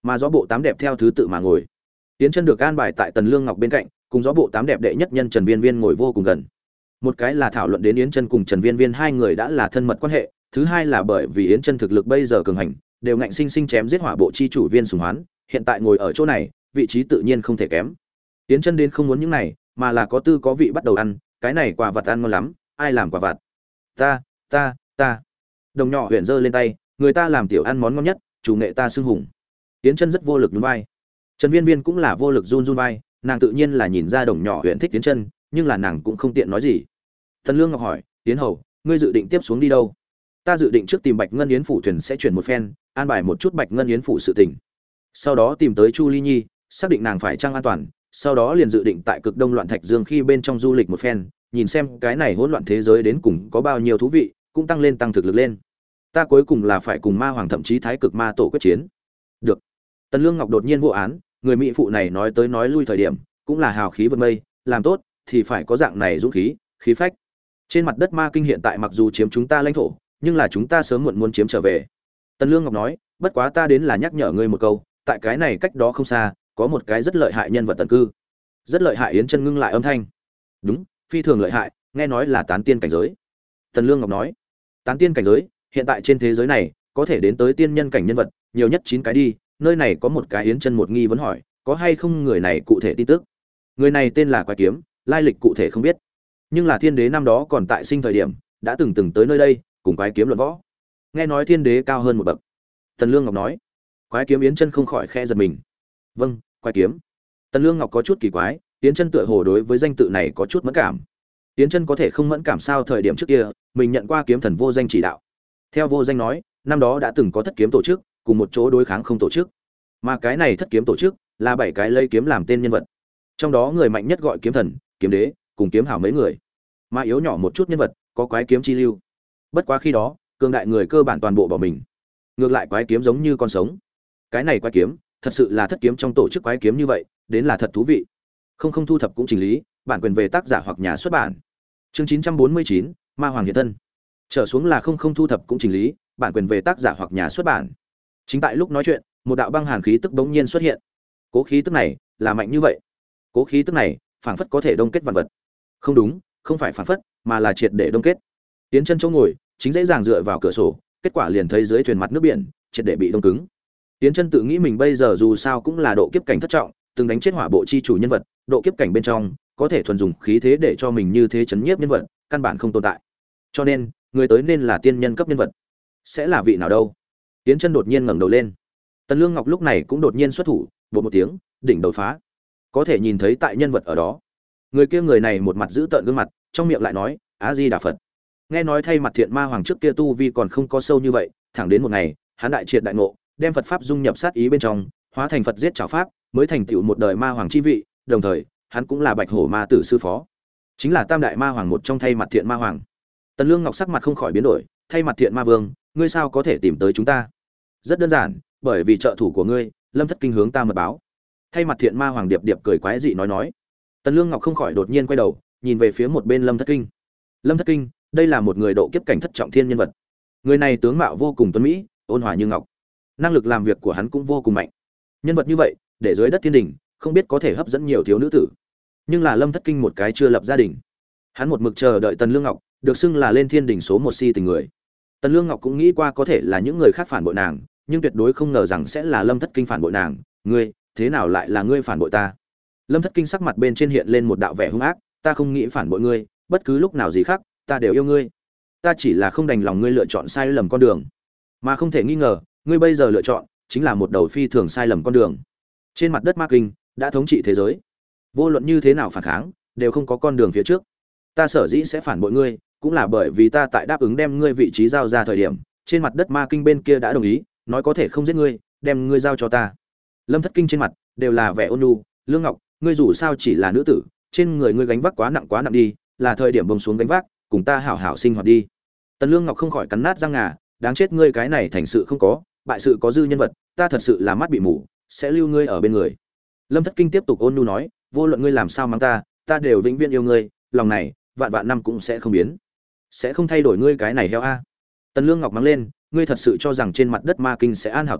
mà gió bộ tám đẹp theo thứ tự mà ngồi. Yến Chân được an bài tại Tần Lương Ngọc bên cạnh, cùng gió bộ tám đẹp đệ nhất nhân Trần Viên Viên ngồi vô cùng gần. Một cái là thảo luận đến Yến Chân cùng Trần Viên Viên hai người đã là thân mật quan hệ, thứ hai là bởi vì Yến Chân thực lực bây giờ cường hành, đều ngạnh sinh sinh chém giết hỏa bộ chi chủ Viên Sùng Hoán, hiện tại ngồi ở chỗ này, vị trí tự nhiên không thể kém. Yến Chân đến không muốn những này, mà là có tư có vị bắt đầu ăn, cái này quả vật ăn ngon lắm, ai làm quả vật? Ta, ta, ta. Đồng nhỏ huyền giơ lên tay, người ta làm tiểu ăn món ngon nhất, chủ nghệ ta xưng hùng. Yến Chân rất vô lực nhún vai. Trần Viên Viên cũng là vô lực run run vai, nàng tự nhiên là nhìn ra đồng nhỏ huyền thích Yến Chân, nhưng là nàng cũng không tiện nói gì. Tần Lương Ngọc hỏi, Yến hầu, ngươi dự định tiếp xuống đi đâu? Ta dự định trước tìm Bạch Ngân Yến phủ thuyền sẽ chuyển một phen, an bài một chút Bạch Ngân Yến phủ sự tình. Sau đó tìm tới Chu Ly Nhi, xác định nàng phải trang an toàn, sau đó liền dự định tại Cực Đông Loạn Thạch Dương khi bên trong du lịch một phen, nhìn xem cái này hỗn loạn thế giới đến cùng có bao nhiêu thú vị, cũng tăng lên tăng thực lực lên. Ta cuối cùng là phải cùng Ma Hoàng thậm chí Thái Cực Ma tổ quyết chiến. Được. Tần Lương Ngọc đột nhiên vô án, người mỹ phụ này nói tới nói lui thời điểm, cũng là hào khí vượt mây, làm tốt thì phải có dạng này dũng khí, khí phách. Trên mặt đất Ma Kinh hiện tại mặc dù chiếm chúng ta lãnh thổ, nhưng là chúng ta sớm muộn muốn chiếm trở về. Tần Lương Ngọc nói, bất quá ta đến là nhắc nhở ngươi một câu, tại cái này cách đó không xa, có một cái rất lợi hại nhân vật tần cư. Rất lợi hại. Yến Chân ngưng lại âm thanh. Đúng, phi thường lợi hại, nghe nói là tán tiên cảnh giới. Tần Lương Ngọc nói, tán tiên cảnh giới, hiện tại trên thế giới này, có thể đến tới tiên nhân cảnh nhân vật, nhiều nhất chín cái đi, nơi này có một cái Yến Chân một nghi vấn hỏi, có hay không người này cụ thể tin tức. Người này tên là Quái Kiếm, lai lịch cụ thể không biết. Nhưng là Thiên Đế năm đó còn tại sinh thời điểm, đã từng từng tới nơi đây, cùng Quái Kiếm luận võ. Nghe nói Thiên Đế cao hơn một bậc. Tần Lương Ngọc nói. Quái Kiếm Yến Chân không khỏi khẽ giật mình. Vâng, Quái Kiếm. Tần Lương Ngọc có chút kỳ quái, Yến Chân tựa hồ đối với danh tự này có chút mẫn cảm. Yến Chân có thể không mẫn cảm sao? Thời điểm trước kia, mình nhận qua kiếm thần Vô Danh chỉ đạo. Theo Vô Danh nói, năm đó đã từng có thất kiếm tổ chức, cùng một chỗ đối kháng không tổ chức. Mà cái này thất kiếm tổ chức là bảy cái lấy kiếm làm tên nhân vật. Trong đó người mạnh nhất gọi kiếm thần, kiếm đế, cùng kiếm hảo mấy người. Mà yếu nhỏ một chút nhân vật, có Quái Kiếm chi lưu. Bất quá khi đó, cường đại người cơ bản toàn bộ bỏ mình. Ngược lại Quái Kiếm giống như con sống. Cái này Quái Kiếm, thật sự là thất kiếm trong tổ chức Quái Kiếm như vậy, đến là thật thú vị. Không không thu thập cũng chỉnh lý, bản quyền về tác giả hoặc nhà xuất bản. Chương chín trăm bốn mươi chín, Ma Hoàng hiện thân. Trở xuống là không không thu thập cũng chỉnh lý, bản quyền về tác giả hoặc nhà xuất bản. Chính tại lúc nói chuyện, một đạo băng hàn khí tức bỗng nhiên xuất hiện. Cố khí tức này là mạnh như vậy. Cố khí tức này, phảng phất có thể đông kết vạn vật. Không đúng, không phải phảng phất, mà là triệt để đông kết. Tiến Chân chỗ ngồi, chính dễ dàng dựa vào cửa sổ, kết quả liền thấy dưới thuyền mặt nước biển, triệt để bị đông cứng. Tiến Chân tự nghĩ mình bây giờ dù sao cũng là độ kiếp cảnh thất trọng, từng đánh chết hỏa bộ chi chủ nhân vật, độ kiếp cảnh bên trong, có thể thuần dùng khí thế để cho mình như thế chấn nhiếp nhân vật, căn bản không tồn tại. Cho nên, người tới nên là tiên nhân cấp nhân vật. Sẽ là vị nào đâu? Tiến Chân đột nhiên ngẩng đầu lên. Tần Lương Ngọc lúc này cũng đột nhiên xuất thủ, bột một tiếng, đỉnh đầu phá. Có thể nhìn thấy tại nhân vật ở đó. Người kia người này một mặt giữ tợn gương mặt, trong miệng lại nói, Á Di Đà Phật. Nghe nói thay mặt Thiện Ma Hoàng trước kia tu vi còn không có sâu như vậy, thẳng đến một ngày, hắn đại triệt đại ngộ, đem Phật pháp dung nhập sát ý bên trong, hóa thành Phật giết trảo pháp, mới thành tựu một đời Ma Hoàng chi vị, đồng thời, hắn cũng là Bạch Hổ Ma tử sư phó. Chính là Tam đại Ma Hoàng một trong thay mặt Thiện Ma Hoàng. Tần Lương Ngọc sắc mặt không khỏi biến đổi, thay mặt Thiện Ma Vương, ngươi sao có thể tìm tới chúng ta? Rất đơn giản, bởi vì trợ thủ của ngươi, Lâm Thất Kinh hướng ta mật báo. Thay mặt Thiện Ma Hoàng điệp điệp cười quái dị nói nói. Tần Lương Ngọc không khỏi đột nhiên quay đầu, nhìn về phía một bên Lâm Thất Kinh. Lâm Thất Kinh, đây là một người độ kiếp cảnh thất trọng thiên nhân vật. Người này tướng mạo vô cùng tuấn mỹ, ôn hòa như ngọc. Năng lực làm việc của hắn cũng vô cùng mạnh. Nhân vật như vậy, để dưới đất thiên đình, không biết có thể hấp dẫn nhiều thiếu nữ tử. Nhưng là Lâm Thất Kinh một cái chưa lập gia đình. Hắn một mực chờ đợi Tần Lương Ngọc, được xưng là lên thiên đình số một si tình người. Tần Lương Ngọc cũng nghĩ qua có thể là những người khác phản bội nàng, nhưng tuyệt đối không ngờ rằng sẽ là Lâm Thất Kinh phản bội nàng. Ngươi, thế nào lại là ngươi phản bội ta? Lâm Thất Kinh sắc mặt bên trên hiện lên một đạo vẻ hung ác, ta không nghĩ phản bội ngươi, bất cứ lúc nào gì khác, ta đều yêu ngươi. Ta chỉ là không đành lòng ngươi lựa chọn sai lầm con đường, mà không thể nghi ngờ, ngươi bây giờ lựa chọn chính là một đầu phi thường sai lầm con đường. Trên mặt đất Ma Kinh đã thống trị thế giới, vô luận như thế nào phản kháng, đều không có con đường phía trước. Ta sở dĩ sẽ phản bội ngươi, cũng là bởi vì ta tại đáp ứng đem ngươi vị trí giao ra thời điểm, trên mặt đất Ma Kinh bên kia đã đồng ý, nói có thể không giết ngươi, đem ngươi giao cho ta. Lâm Thất Kinh trên mặt đều là vẻ ôn nhu, Lương Ngọc, ngươi dù sao chỉ là nữ tử, trên người ngươi gánh vác quá nặng quá nặng đi, là thời điểm buông xuống gánh vác, cùng ta hảo hảo sinh hoạt đi. Tần Lương Ngọc không khỏi cắn nát răng ngà, đáng chết ngươi cái này thành sự không có, bại sự có dư nhân vật, ta thật sự là mắt bị mù, sẽ lưu ngươi ở bên người. Lâm Thất Kinh tiếp tục ôn nhu nói, vô luận ngươi làm sao mắng ta, ta đều vĩnh viễn yêu ngươi, lòng này, vạn vạn năm cũng sẽ không biến, sẽ không thay đổi ngươi cái này heo a. Tần Lương Ngọc mắng lên, ngươi thật sự cho rằng trên mặt đất Ma Kinh sẽ an hảo tâm,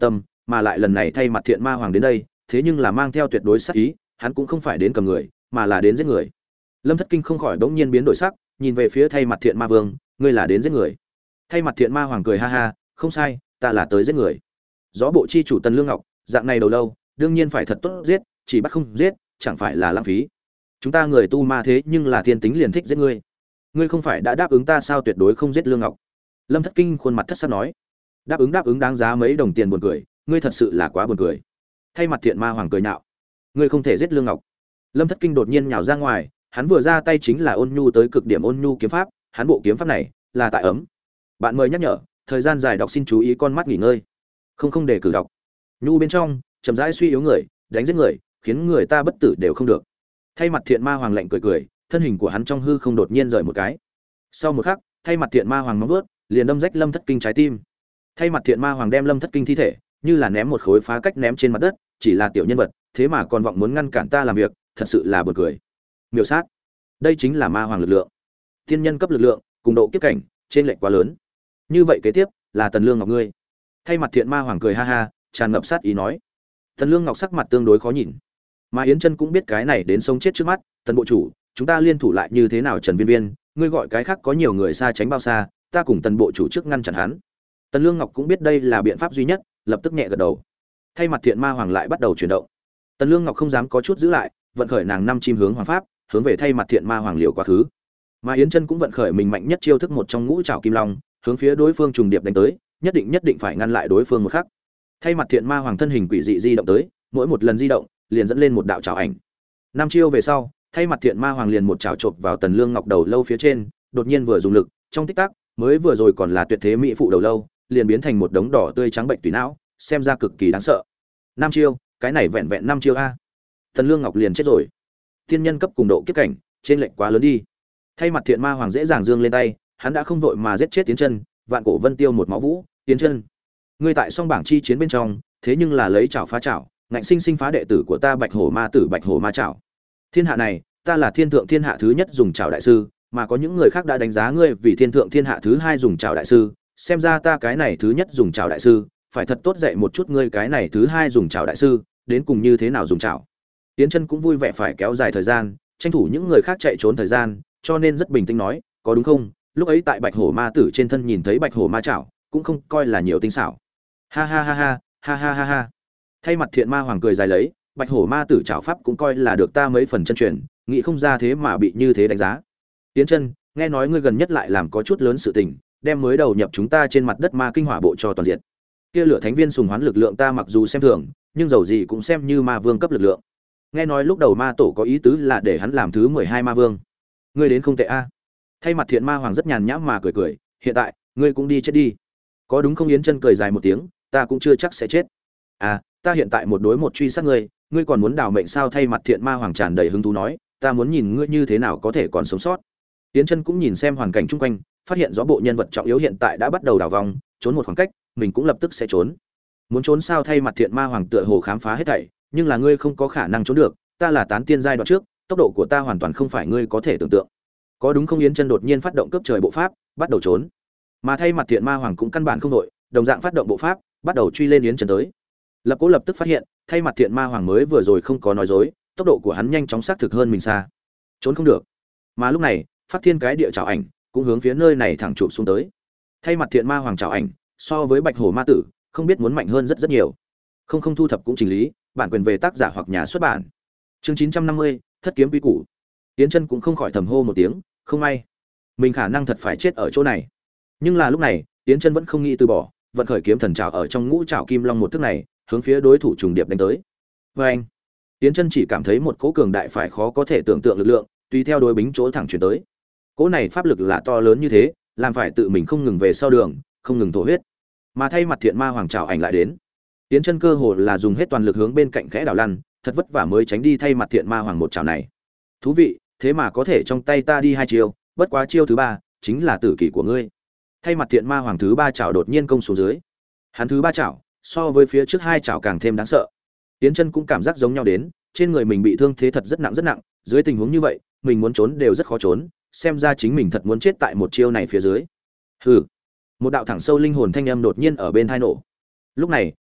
mà lại lần này thay mặt thiện ma hoàng đến đây thế nhưng là mang theo tuyệt đối sát ý, hắn cũng không phải đến cầm người mà là đến giết người. Lâm Thất Kinh không khỏi bỗng nhiên biến đổi sắc, nhìn về phía thay mặt thiện ma vương, ngươi là đến giết người? Thay mặt thiện ma hoàng cười ha ha, không sai, ta là tới giết người. Gió bộ chi chủ Tần Lương Ngọc, dạng này đầu lâu, đương nhiên phải thật tốt giết, chỉ bắt không giết, chẳng phải là lãng phí. Chúng ta người tu ma thế nhưng là thiên tính liền thích giết ngươi. Ngươi không phải đã đáp ứng ta sao tuyệt đối không giết Lương Ngọc? Lâm Thất Kinh khuôn mặt thất sắc nói. Đáp ứng đáp ứng đáng giá mấy đồng tiền buồn cười, ngươi thật sự là quá buồn cười. Thay mặt thiện ma hoàng cười nhạo, ngươi không thể giết Lương Ngọc. Lâm Thất Kinh đột nhiên nhào ra ngoài, hắn vừa ra tay chính là ôn nhu tới cực điểm ôn nhu kiếm pháp, hắn bộ kiếm pháp này là tại ấm. Bạn mời nhắc nhở, thời gian dài đọc xin chú ý con mắt nghỉ ngơi. Không không để cử đọc. Nhu bên trong, chậm rãi suy yếu người, đánh giết người, khiến người ta bất tử đều không được. Thay mặt thiện ma hoàng lạnh cười cười, thân hình của hắn trong hư không đột nhiên rời một cái. Sau một khắc, thay mặt thiện ma hoàng móng vuốt, liền đâm rách Lâm Thất Kinh trái tim. Thay mặt thiện ma hoàng đem Lâm Thất Kinh thi thể, như là ném một khối phá cách ném trên mặt đất, chỉ là tiểu nhân vật, thế mà còn vọng muốn ngăn cản ta làm việc, thật sự là buồn cười. Miểu sát. Đây chính là ma hoàng lực lượng. Tiên nhân cấp lực lượng, cùng độ kiếp cảnh, trên lệch quá lớn. Như vậy kế tiếp, là Tần Lương Ngọc ngươi. Thay mặt thiện ma hoàng cười ha ha, tràn ngập sát ý nói. Tần Lương Ngọc sắc mặt tương đối khó nhìn. Mà Yến Chân cũng biết cái này đến sống chết trước mắt, Tần bộ chủ, chúng ta liên thủ lại như thế nào Trần Viên Viên, ngươi gọi cái khác có nhiều người xa tránh bao xa, ta cùng Tần bộ chủ trước ngăn chặn hắn. Tần Lương Ngọc cũng biết đây là biện pháp duy nhất, lập tức nhẹ gật đầu. Thay mặt thiện ma hoàng lại bắt đầu chuyển động. Tần Lương Ngọc không dám có chút giữ lại, vận khởi nàng năm chim hướng hoàng pháp, hướng về thay mặt thiện ma hoàng liều quá khứ. Mà Yến Chân cũng vận khởi mình mạnh nhất chiêu thức một trong ngũ trảo kim long, hướng phía đối phương trùng điệp đánh tới, nhất định nhất định phải ngăn lại đối phương một khắc. Thay mặt thiện ma hoàng thân hình quỷ dị di động tới, mỗi một lần di động, liền dẫn lên một đạo trảo ảnh. Năm chiêu về sau, thay mặt thiện ma hoàng liền một trảo chộp vào Tần Lương Ngọc đầu lâu phía trên, đột nhiên vừa dùng lực, trong tích tắc, mới vừa rồi còn là tuyệt thế mỹ phụ đầu lâu, liền biến thành một đống đỏ tươi trắng bệnh tùy não, xem ra cực kỳ đáng sợ. Năm chiêu, cái này vẹn vẹn năm chiêu a. Tần Lương Ngọc liền chết rồi. Tiên nhân cấp cùng độ kiếp cảnh, trên lệnh quá lớn đi. Thay mặt thiện ma hoàng dễ dàng dương lên tay, hắn đã không vội mà giết chết Tiến Chân, vạn cổ vân tiêu một máu vũ, Tiến Chân. Ngươi tại song bảng chi chiến bên trong, thế nhưng là lấy chảo phá chảo, ngạnh sinh sinh phá đệ tử của ta Bạch Hổ Ma tử Bạch Hổ Ma chảo. Thiên hạ này, ta là thiên thượng thiên hạ thứ nhất dùng chảo đại sư, mà có những người khác đã đánh giá ngươi vì thiên thượng thiên hạ thứ hai dùng chảo đại sư, xem ra ta cái này thứ nhất dùng chảo đại sư, phải thật tốt dạy một chút ngươi cái này thứ hai dùng chảo đại sư, đến cùng như thế nào dùng chảo. Tiến Chân cũng vui vẻ phải kéo dài thời gian, tranh thủ những người khác chạy trốn thời gian, cho nên rất bình tĩnh nói, có đúng không? Lúc ấy tại Bạch Hổ Ma tử trên thân nhìn thấy Bạch Hổ Ma chảo, cũng không coi là nhiều tinh xảo. Ha ha ha ha, ha ha ha ha. Thay mặt thiện ma hoàng cười dài lấy, Bạch Hổ Ma tử chảo pháp cũng coi là được ta mấy phần chân truyền, nghĩ không ra thế mà bị như thế đánh giá. Tiến Chân, nghe nói ngươi gần nhất lại làm có chút lớn sự tình, đem mới đầu nhập chúng ta trên mặt đất ma kinh hỏa bộ cho toàn diện. Kia lửa thánh viên sùng hoán lực lượng ta mặc dù xem thường, nhưng dầu gì cũng xem như ma vương cấp lực lượng. Nghe nói lúc đầu ma tổ có ý tứ là để hắn làm thứ mười hai ma vương. Ngươi đến không tệ a. Thay mặt thiện ma hoàng rất nhàn nhã mà cười cười, hiện tại, ngươi cũng đi chết đi. Có đúng không? Yến Chân cười dài một tiếng, ta cũng chưa chắc sẽ chết. À, ta hiện tại một đối một truy sát ngươi, ngươi còn muốn đào mệnh sao? Thay mặt thiện ma hoàng tràn đầy hứng thú nói, ta muốn nhìn ngươi như thế nào có thể còn sống sót. Yến Chân cũng nhìn xem hoàn cảnh chung quanh, phát hiện rõ bộ nhân vật trọng yếu hiện tại đã bắt đầu đào vòng, trốn một khoảng cách, mình cũng lập tức sẽ trốn. Muốn trốn sao? Thay mặt thiện ma hoàng tựa hồ khám phá hết thảy, nhưng là ngươi không có khả năng trốn được, ta là tán tiên giai đoạn trước, tốc độ của ta hoàn toàn không phải ngươi có thể tưởng tượng. Có đúng không? Yến Chân đột nhiên phát động cướp trời bộ pháp, bắt đầu trốn. Mà thay mặt thiện ma hoàng cũng căn bản không đội, đồng dạng phát động bộ pháp, bắt đầu truy lên Yến Chân tới. Lập Cố lập tức phát hiện, thay mặt thiện ma hoàng mới vừa rồi không có nói dối, tốc độ của hắn nhanh chóng xác thực hơn mình xa. Trốn không được. Mà lúc này, Phát Thiên cái địa trảo ảnh cũng hướng phía nơi này thẳng chụp xuống tới. Thay mặt thiện ma hoàng trảo ảnh, so với Bạch Hổ Ma tử, không biết muốn mạnh hơn rất rất nhiều. Không không thu thập cũng chỉnh lý, bản quyền về tác giả hoặc nhà xuất bản. Chương chín trăm năm mươi, thất kiếm quý củ. Yến Chân cũng không khỏi thầm hô một tiếng, không may, mình khả năng thật phải chết ở chỗ này. Nhưng là lúc này, Yến Chân vẫn không nghĩ từ bỏ, vận khởi kiếm thần trảo ở trong ngũ trảo kim long một thức này, hướng phía đối thủ trùng điệp đánh tới. Và anh, Yến Chân chỉ cảm thấy một cỗ cường đại phải khó có thể tưởng tượng lực lượng, tùy theo đối bính chỗ thẳng chuyển tới. Cỗ này pháp lực là to lớn như thế, làm phải tự mình không ngừng về sau đường, không ngừng thổ huyết. Mà thay mặt thiện ma hoàng trảo ảnh lại đến. Yến Chân cơ hồ là dùng hết toàn lực hướng bên cạnh khẽ đảo lăn, thật vất vả mới tránh đi thay mặt thiện ma hoàng một trảo này. Thú vị, thế mà có thể trong tay ta đi hai chiêu, bất quá chiêu thứ ba chính là tử kỷ của ngươi. Thay mặt thiện ma hoàng thứ ba chảo đột nhiên công xuống dưới. Hắn thứ ba chảo, so với phía trước hai chảo càng thêm đáng sợ. Yến Chân cũng cảm giác giống nhau đến, trên người mình bị thương thế thật rất nặng rất nặng, dưới tình huống như vậy, mình muốn trốn đều rất khó trốn, xem ra chính mình thật muốn chết tại một chiêu này phía dưới. Hừ. Một đạo thẳng sâu linh hồn thanh âm đột nhiên ở bên tai nổ. Lúc này,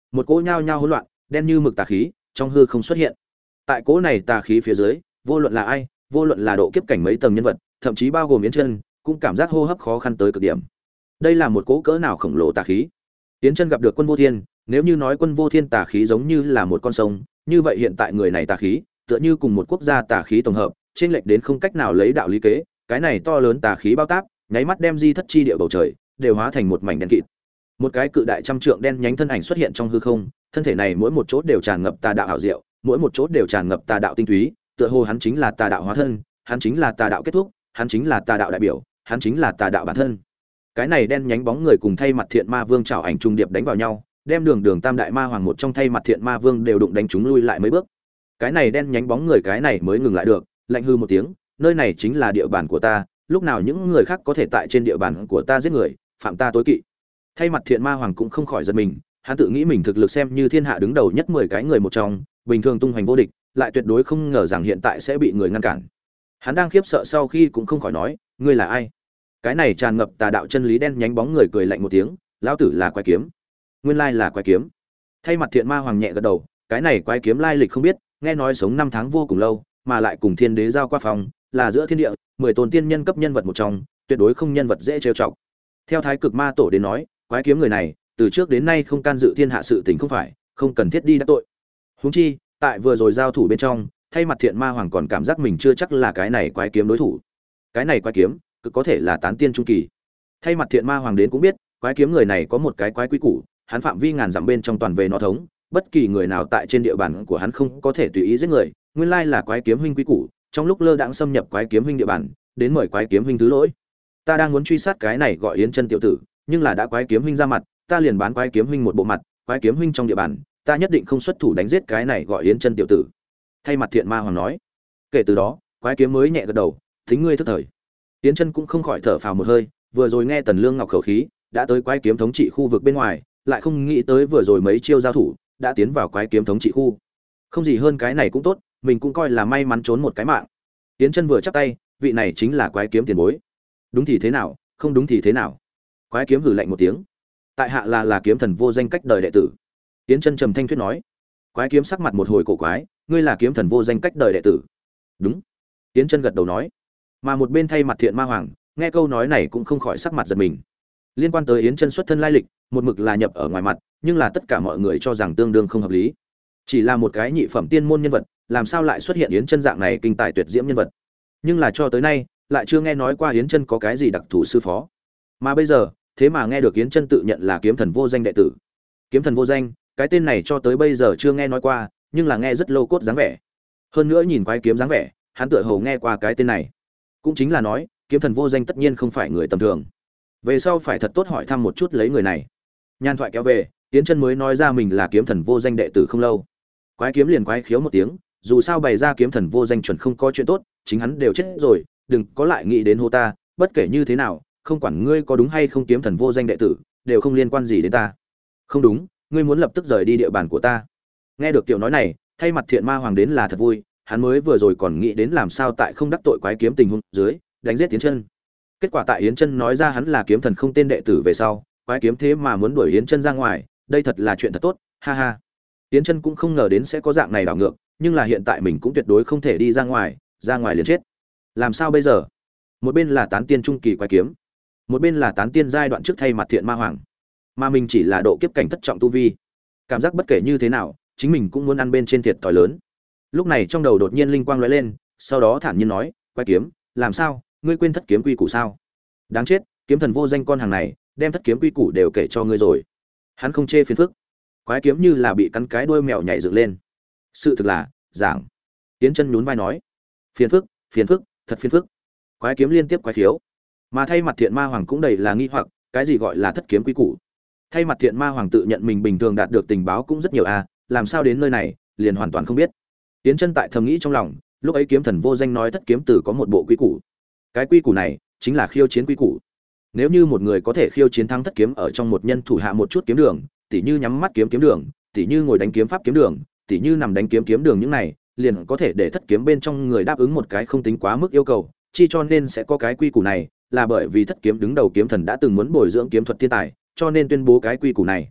một cỗ nhao nhao hỗn loạn, đen như mực tà khí trong hư không xuất hiện. Tại cỗ này tà khí phía dưới, vô luận là ai, vô luận là độ kiếp cảnh mấy tầng nhân vật, thậm chí bao gồm Yến Chân, cũng cảm giác hô hấp khó khăn tới cực điểm. Đây là một cỗ cỡ nào khổng lồ tà khí. Yến Chân gặp được Quân Vô Thiên, nếu như nói Quân Vô Thiên tà khí giống như là một con sông, như vậy hiện tại người này tà khí, tựa như cùng một quốc gia tà khí tổng hợp, chênh lệch đến không cách nào lấy đạo lý kế, cái này to lớn tà khí bao táp, nháy mắt đem Di Thất chi địa bầu trời đều hóa thành một mảnh đen kịt. Một cái cự đại trăm trượng đen nhánh thân ảnh xuất hiện trong hư không, thân thể này mỗi một chỗ đều tràn ngập tà đạo hảo diệu, mỗi một chỗ đều tràn ngập tà đạo tinh túy, tựa hồ hắn chính là tà đạo hóa thân, hắn chính là tà đạo kết thúc, hắn chính là tà đạo đại biểu, hắn chính là tà đạo bản thân. Cái này đen nhánh bóng người cùng thay mặt Thiện Ma Vương trảo ảnh trùng điệp đánh vào nhau, đem Đường Đường Tam Đại Ma Hoàng một trong thay mặt Thiện Ma Vương đều đụng đánh chúng lui lại mấy bước. Cái này đen nhánh bóng người cái này mới ngừng lại được, lạnh hư một tiếng, nơi này chính là địa bàn của ta, lúc nào những người khác có thể tại trên địa bàn của ta giết người, phạm ta tối kỵ. Thay mặt Thiện Ma Hoàng cũng không khỏi giật mình, hắn tự nghĩ mình thực lực xem như thiên hạ đứng đầu nhất mười cái người một trong, bình thường tung hoành vô địch, lại tuyệt đối không ngờ rằng hiện tại sẽ bị người ngăn cản. Hắn đang khiếp sợ sau khi cũng không khỏi nói, ngươi là ai? Cái này tràn ngập tà đạo chân lý đen nhánh bóng người cười lạnh một tiếng, lão tử là Quái Kiếm. Nguyên lai là Quái Kiếm. Thay mặt Thiện Ma Hoàng nhẹ gật đầu, cái này Quái Kiếm lai lịch không biết, nghe nói sống năm tháng vô cùng lâu, mà lại cùng Thiên Đế giao qua phòng, là giữa thiên địa, mười tôn tiên nhân cấp nhân vật một trong, tuyệt đối không nhân vật dễ trêu chọc. Theo Thái Cực Ma Tổ đến nói, Quái Kiếm người này, từ trước đến nay không can dự thiên hạ sự tình không phải, không cần thiết đi đắc tội. Huống chi, tại vừa rồi giao thủ bên trong, thay mặt Thiện Ma Hoàng còn cảm giác mình chưa chắc là cái này Quái Kiếm đối thủ. Cái này Quái Kiếm, cực có thể là tán tiên trung kỳ. Thay mặt Thiện Ma Hoàng đến cũng biết, Quái Kiếm người này có một cái quái quý củ, hắn phạm vi ngàn dặm bên trong toàn về nó thống, bất kỳ người nào tại trên địa bàn của hắn không có thể tùy ý giết người, nguyên lai là Quái Kiếm huynh quý củ, trong lúc lơ đãng xâm nhập Quái Kiếm huynh địa bàn, đến mời Quái Kiếm huynh thứ lỗi. Ta đang muốn truy sát cái này gọi Yến Chân tiểu tử, nhưng là đã Quái Kiếm huynh ra mặt, ta liền bán Quái Kiếm huynh một bộ mặt, Quái Kiếm huynh trong địa bàn, ta nhất định không xuất thủ đánh giết cái này gọi Yến Chân tiểu tử. Thay mặt Thiện Ma Hoàng nói. Kể từ đó, Quái Kiếm mới nhẹ gật đầu, thính ngươi thức thời. Yến Chân cũng không khỏi thở phào một hơi, vừa rồi nghe Tần Lương Ngọc khẩu khí, đã tới Quái Kiếm thống trị khu vực bên ngoài, lại không nghĩ tới vừa rồi mấy chiêu giao thủ, đã tiến vào Quái Kiếm thống trị khu. Không gì hơn cái này cũng tốt, mình cũng coi là may mắn trốn một cái mạng. Yến Chân vừa chắp tay, vị này chính là Quái Kiếm tiền bối. Đúng thì thế nào, không đúng thì thế nào? Quái Kiếm hừ lạnh một tiếng. Tại hạ là là Kiếm Thần vô danh cách đời đệ tử. Yến Chân trầm thanh thuyết nói. Quái Kiếm sắc mặt một hồi cổ quái, ngươi là Kiếm Thần vô danh cách đời đệ tử? Đúng. Yến Chân gật đầu nói. Mà một bên thay mặt Thiện Ma Hoàng, nghe câu nói này cũng không khỏi sắc mặt giật mình. Liên quan tới Yến Chân xuất thân lai lịch, một mực là nhập ở ngoài mặt, nhưng là tất cả mọi người cho rằng tương đương không hợp lý. Chỉ là một cái nhị phẩm tiên môn nhân vật, làm sao lại xuất hiện Yến Chân dạng này kinh tài tuyệt diễm nhân vật? Nhưng là cho tới nay, lại chưa nghe nói qua Yến Chân có cái gì đặc thù sư phó. Mà bây giờ, thế mà nghe được Yến Chân tự nhận là Kiếm Thần vô danh đệ tử. Kiếm Thần vô danh, cái tên này cho tới bây giờ chưa nghe nói qua, nhưng là nghe rất lô cốt dáng vẻ. Hơn nữa nhìn Quái Kiếm dáng vẻ, hắn tựa hồ nghe qua cái tên này. Cũng chính là nói, Kiếm Thần vô danh tất nhiên không phải người tầm thường. Về sau phải thật tốt hỏi thăm một chút lấy người này. Nhan thoại kéo về, Yến Chân mới nói ra mình là Kiếm Thần vô danh đệ tử không lâu. Quái Kiếm liền quái khiếu một tiếng, dù sao bày ra Kiếm Thần vô danh chuẩn không có chuyện tốt, chính hắn đều chết rồi, đừng có lại nghĩ đến hô ta, bất kể như thế nào, không quản ngươi có đúng hay không Kiếm Thần vô danh đệ tử, đều không liên quan gì đến ta. Không đúng, ngươi muốn lập tức rời đi địa bàn của ta. Nghe được tiểu nói này, thay mặt Thiện Ma Hoàng đến là thật vui, hắn mới vừa rồi còn nghĩ đến làm sao tại không đắc tội Quái Kiếm tình huống dưới, đánh giết Yến Chân. Kết quả tại Yến Chân nói ra hắn là Kiếm Thần không tên đệ tử về sau, Quái Kiếm thế mà muốn đuổi Yến Chân ra ngoài, đây thật là chuyện thật tốt, ha ha. Yến Chân cũng không ngờ đến sẽ có dạng này đảo ngược, nhưng là hiện tại mình cũng tuyệt đối không thể đi ra ngoài, ra ngoài liền chết. Làm sao bây giờ? Một bên là tán tiên trung kỳ Quái Kiếm, một bên là tán tiên giai đoạn trước thay mặt Thiện Ma Hoàng, mà mình chỉ là độ kiếp cảnh thất trọng tu vi. Cảm giác bất kể như thế nào, chính mình cũng muốn ăn bên trên thiệt thòi lớn. Lúc này trong đầu đột nhiên linh quang lóe lên, sau đó thản nhiên nói, Quái Kiếm, làm sao, ngươi quên thất kiếm quy củ sao? Đáng chết, Kiếm Thần vô danh con hàng này, đem thất kiếm quy củ đều kể cho ngươi rồi. Hắn không chê phiền phức. Quái Kiếm như là bị cắn cái đuôi mèo nhảy dựng lên. Sự thực là, giảng. Yến Chân nhún vai nói, phiền phức, phiền phức, thật phiền phức. Quái Kiếm liên tiếp quái khiếu. Mà thay mặt Thiện Ma Hoàng cũng đầy là nghi hoặc, cái gì gọi là thất kiếm quy củ? Thay mặt Thiện Ma Hoàng tự nhận mình bình thường đạt được tình báo cũng rất nhiều a, làm sao đến nơi này, liền hoàn toàn không biết. Yến Chân tại thầm nghĩ trong lòng, lúc ấy Kiếm Thần vô danh nói thất kiếm tử có một bộ quy củ. Cái quy củ này chính là khiêu chiến quy củ. Nếu như một người có thể khiêu chiến thắng thất kiếm ở trong một nhân thủ hạ một chút kiếm đường, tỉ như nhắm mắt kiếm kiếm đường, tỉ như ngồi đánh kiếm pháp kiếm đường, tỉ như nằm đánh kiếm kiếm đường những này, liền có thể để thất kiếm bên trong người đáp ứng một cái không tính quá mức yêu cầu, chi cho nên sẽ có cái quy củ này, là bởi vì thất kiếm đứng đầu kiếm thần đã từng muốn bồi dưỡng kiếm thuật thiên tài, cho nên tuyên bố cái quy củ này.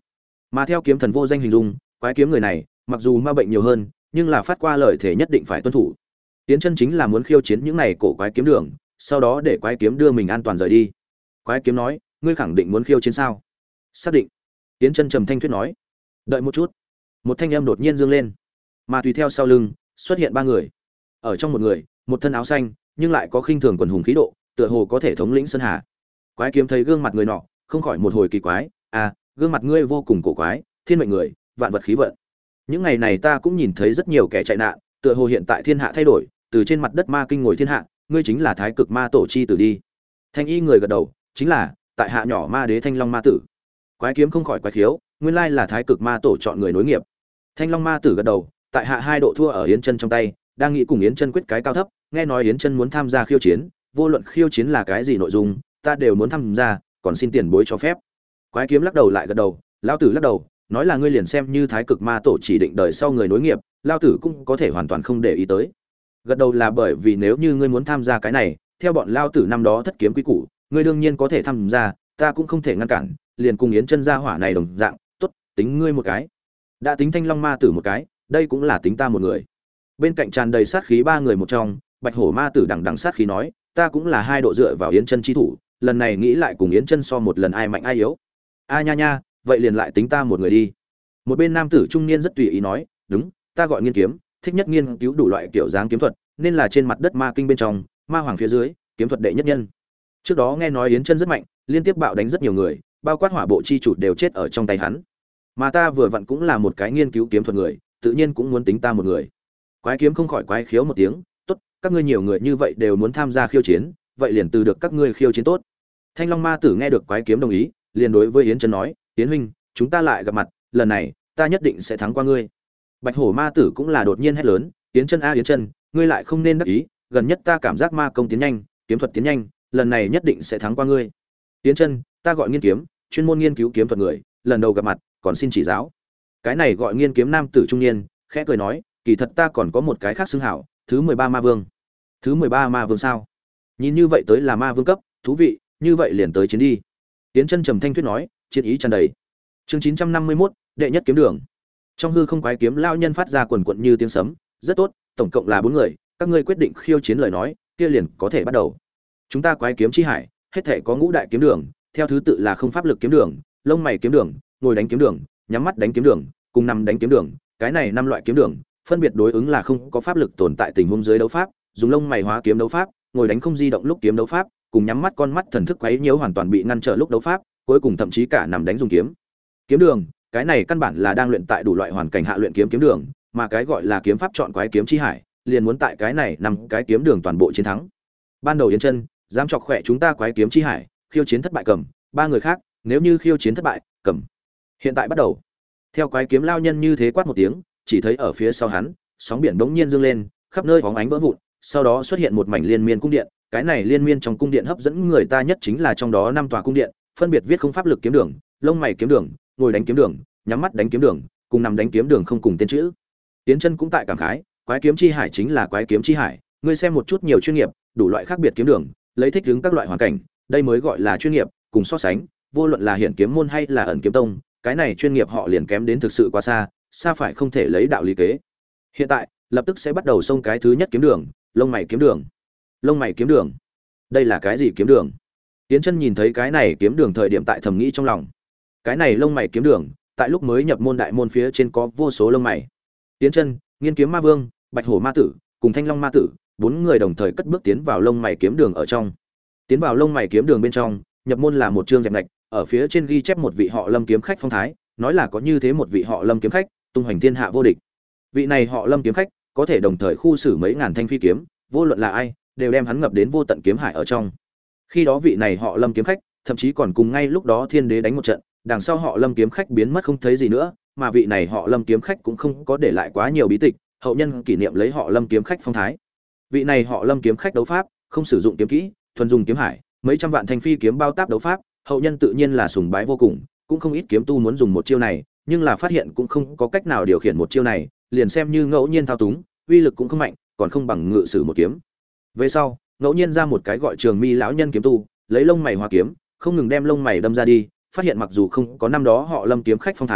Mà theo kiếm thần vô danh hình dung, quái kiếm người này, mặc dù ma bệnh nhiều hơn, nhưng là phát qua lời thể nhất định phải tuân thủ. Yến Chân chính là muốn khiêu chiến những này cổ quái kiếm đường, sau đó để quái kiếm đưa mình an toàn rời đi. Quái kiếm nói, ngươi khẳng định muốn khiêu chiến sao? Xác định. Yến Chân trầm thanh thuyết nói. Đợi một chút. Một thanh âm đột nhiên dương lên, mà tùy theo sau lưng xuất hiện ba người. Ở trong một người, một thân áo xanh, nhưng lại có khinh thường quần hùng khí độ, tựa hồ có thể thống lĩnh sơn hà. Quái kiếm thấy gương mặt người nọ, không khỏi một hồi kỳ quái, à, gương mặt ngươi vô cùng cổ quái, thiên mệnh người, vạn vật khí vận. Những ngày này ta cũng nhìn thấy rất nhiều kẻ chạy nạn, tựa hồ hiện tại thiên hạ thay đổi, từ trên mặt đất ma kinh ngồi thiên hạ, ngươi chính là thái cực ma tổ chi tử đi. Thanh y người gật đầu, chính là tại hạ nhỏ ma đế Thanh Long ma tử. Quái kiếm không khỏi quái khiếu, nguyên lai là thái cực ma tổ chọn người nối nghiệp. Thanh Long ma tử gật đầu, tại hạ hai độ thua ở Yến Chân trong tay, đang nghĩ cùng Yến Chân quyết cái cao thấp, nghe nói Yến Chân muốn tham gia khiêu chiến, vô luận khiêu chiến là cái gì nội dung, ta đều muốn tham gia, còn xin tiền bối cho phép. Quái kiếm lắc đầu lại gật đầu, lão tử lắc đầu, nói là ngươi liền xem như thái cực ma tổ chỉ định đời sau người nối nghiệp, lão tử cũng có thể hoàn toàn không để ý tới. Gật đầu là bởi vì nếu như ngươi muốn tham gia cái này, theo bọn lão tử năm đó thất kiếm quý củ, ngươi đương nhiên có thể tham gia, ta cũng không thể ngăn cản, liền cùng Yến Chân gia hỏa này đồng dạng, tốt, tính ngươi một cái. Đã tính Thanh Long ma tử một cái, đây cũng là tính ta một người. Bên cạnh tràn đầy sát khí ba người một trong, Bạch Hổ ma tử đằng đằng sát khí nói, ta cũng là hai độ dựa vào Yến Chân chi thủ, lần này nghĩ lại cùng Yến Chân so một lần ai mạnh ai yếu. A nha nha, vậy liền lại tính ta một người đi. Một bên nam tử trung niên rất tùy ý nói, đúng, ta gọi nghiên kiếm, thích nhất nghiên cứu đủ loại kiểu dáng kiếm thuật, nên là trên mặt đất ma kinh bên trong, ma hoàng phía dưới, kiếm thuật đệ nhất nhân. Trước đó nghe nói Yến Chân rất mạnh, liên tiếp bạo đánh rất nhiều người, bao quát hỏa bộ chi chủ đều chết ở trong tay hắn. Mà ta vừa vặn cũng là một cái nghiên cứu kiếm thuật người, tự nhiên cũng muốn tính ta một người. Quái kiếm không khỏi quái khiếu một tiếng, tốt, các ngươi nhiều người như vậy đều muốn tham gia khiêu chiến, vậy liền từ được các ngươi khiêu chiến tốt. Thanh Long ma tử nghe được quái kiếm đồng ý, liền đối với Yến Chân nói, Yến huynh, chúng ta lại gặp mặt, lần này ta nhất định sẽ thắng qua ngươi. Bạch Hổ ma tử cũng là đột nhiên hét lớn, Yến Chân a Yến Chân, ngươi lại không nên đắc ý, gần nhất ta cảm giác ma công tiến nhanh, kiếm thuật tiến nhanh, lần này nhất định sẽ thắng qua ngươi. Yến Chân, ta gọi nghiên kiếm, chuyên môn nghiên cứu kiếm thuật người, lần đầu gặp mặt, còn xin chỉ giáo. Cái này gọi nghiên kiếm nam tử trung niên, khẽ cười nói, kỳ thật ta còn có một cái khác xưng hảo, thứ mười ba ma vương. Thứ mười ba ma vương sao? Nhìn như vậy tới là ma vương cấp, thú vị, như vậy liền tới chiến đi. Yến Chân trầm thanh thuyết nói, chiến ý tràn đầy. Chương chín trăm năm mươi mốt, đệ nhất kiếm đường. Trong hư không quái kiếm lão nhân phát ra quần quật như tiếng sấm, rất tốt, tổng cộng là bốn người, các ngươi quyết định khiêu chiến lời nói, kia liền có thể bắt đầu. Chúng ta quái kiếm chi hải, hết thể có ngũ đại kiếm đường, theo thứ tự là không pháp lực kiếm đường, lông mày kiếm đường, ngồi đánh kiếm đường, nhắm mắt đánh kiếm đường, cùng nằm đánh kiếm đường, cái này năm loại kiếm đường, phân biệt đối ứng là không có pháp lực tồn tại tình huống dưới đấu pháp, dùng lông mày hóa kiếm đấu pháp, ngồi đánh không di động lúc kiếm đấu pháp, cùng nhắm mắt con mắt thần thức quấy nhiễu hoàn toàn bị ngăn trở lúc đấu pháp, cuối cùng thậm chí cả nằm đánh dùng kiếm. Kiếm đường, cái này căn bản là đang luyện tại đủ loại hoàn cảnh hạ luyện kiếm kiếm đường, mà cái gọi là kiếm pháp chọn quái kiếm chi hải, liền muốn tại cái này nằm cái kiếm đường toàn bộ chiến thắng. Ban đầu Yến Chân, dám chọc khỏe chúng ta quái kiếm chi hải, khiêu chiến thất bại cầm, ba người khác, nếu như khiêu chiến thất bại, cầm. Hiện tại bắt đầu. Theo quái kiếm lao nhân như thế quát một tiếng, chỉ thấy ở phía sau hắn, sóng biển bỗng nhiên dâng lên, khắp nơi bóng ánh vỡ vụn, sau đó xuất hiện một mảnh liên miên cung điện, cái này liên miên trong cung điện hấp dẫn người ta nhất chính là trong đó năm tòa cung điện, phân biệt viết không pháp lực kiếm đường, lông mày kiếm đường, ngồi đánh kiếm đường, nhắm mắt đánh kiếm đường, cùng nằm đánh kiếm đường không cùng tên chữ. Tiến Chân cũng tại cảm khái, quái kiếm chi hải chính là quái kiếm chi hải, ngươi xem một chút nhiều chuyên nghiệp, đủ loại khác biệt kiếm đường, lấy thích ứng các loại hoàn cảnh, đây mới gọi là chuyên nghiệp, cùng so sánh, vô luận là hiển kiếm môn hay là ẩn kiếm tông, cái này chuyên nghiệp họ liền kém đến thực sự quá xa, xa phải không thể lấy đạo lý kế. Hiện tại, lập tức sẽ bắt đầu xông cái thứ nhất kiếm đường, lông mày kiếm đường. Lông mày kiếm đường. Đây là cái gì kiếm đường? Tiến Chân nhìn thấy cái này kiếm đường thời điểm tại thầm nghĩ trong lòng. Cái này lông mày kiếm đường, tại lúc mới nhập môn đại môn phía trên có vô số lông mày. Tiến Chân, Nghiên Kiếm Ma Vương, Bạch Hổ Ma Tử, cùng Thanh Long Ma Tử, bốn người đồng thời cất bước tiến vào lông mày kiếm đường ở trong. Tiến vào lông mày kiếm đường bên trong, nhập môn là một chương rèm lệch, ở phía trên ghi chép một vị họ Lâm kiếm khách phong thái, nói là có như thế một vị họ Lâm kiếm khách, tung hoành thiên hạ vô địch. Vị này họ Lâm kiếm khách, có thể đồng thời khu xử mấy ngàn thanh phi kiếm, vô luận là ai, đều đem hắn ngập đến vô tận kiếm hải ở trong. Khi đó vị này họ Lâm kiếm khách, thậm chí còn cùng ngay lúc đó Thiên Đế đánh một trận, đằng sau họ Lâm kiếm khách biến mất không thấy gì nữa, mà vị này họ Lâm kiếm khách cũng không có để lại quá nhiều bí tịch, hậu nhân kỷ niệm lấy họ Lâm kiếm khách phong thái. Vị này họ Lâm kiếm khách đấu pháp, không sử dụng kiếm kỹ, thuần dùng kiếm hải, mấy trăm vạn thanh phi kiếm bao táp đấu pháp, hậu nhân tự nhiên là sùng bái vô cùng, cũng không ít kiếm tu muốn dùng một chiêu này, nhưng là phát hiện cũng không có cách nào điều khiển một chiêu này, liền xem như ngẫu nhiên thao túng, uy lực cũng không mạnh, còn không bằng ngự sử một kiếm. Về sau, ngẫu nhiên ra một cái gọi Trường Mi lão nhân kiếm tu, lấy lông mày hóa kiếm, không ngừng đem lông mày đâm ra đi, phát hiện mặc dù không có năm đó họ Lâm kiếm khách phong thái,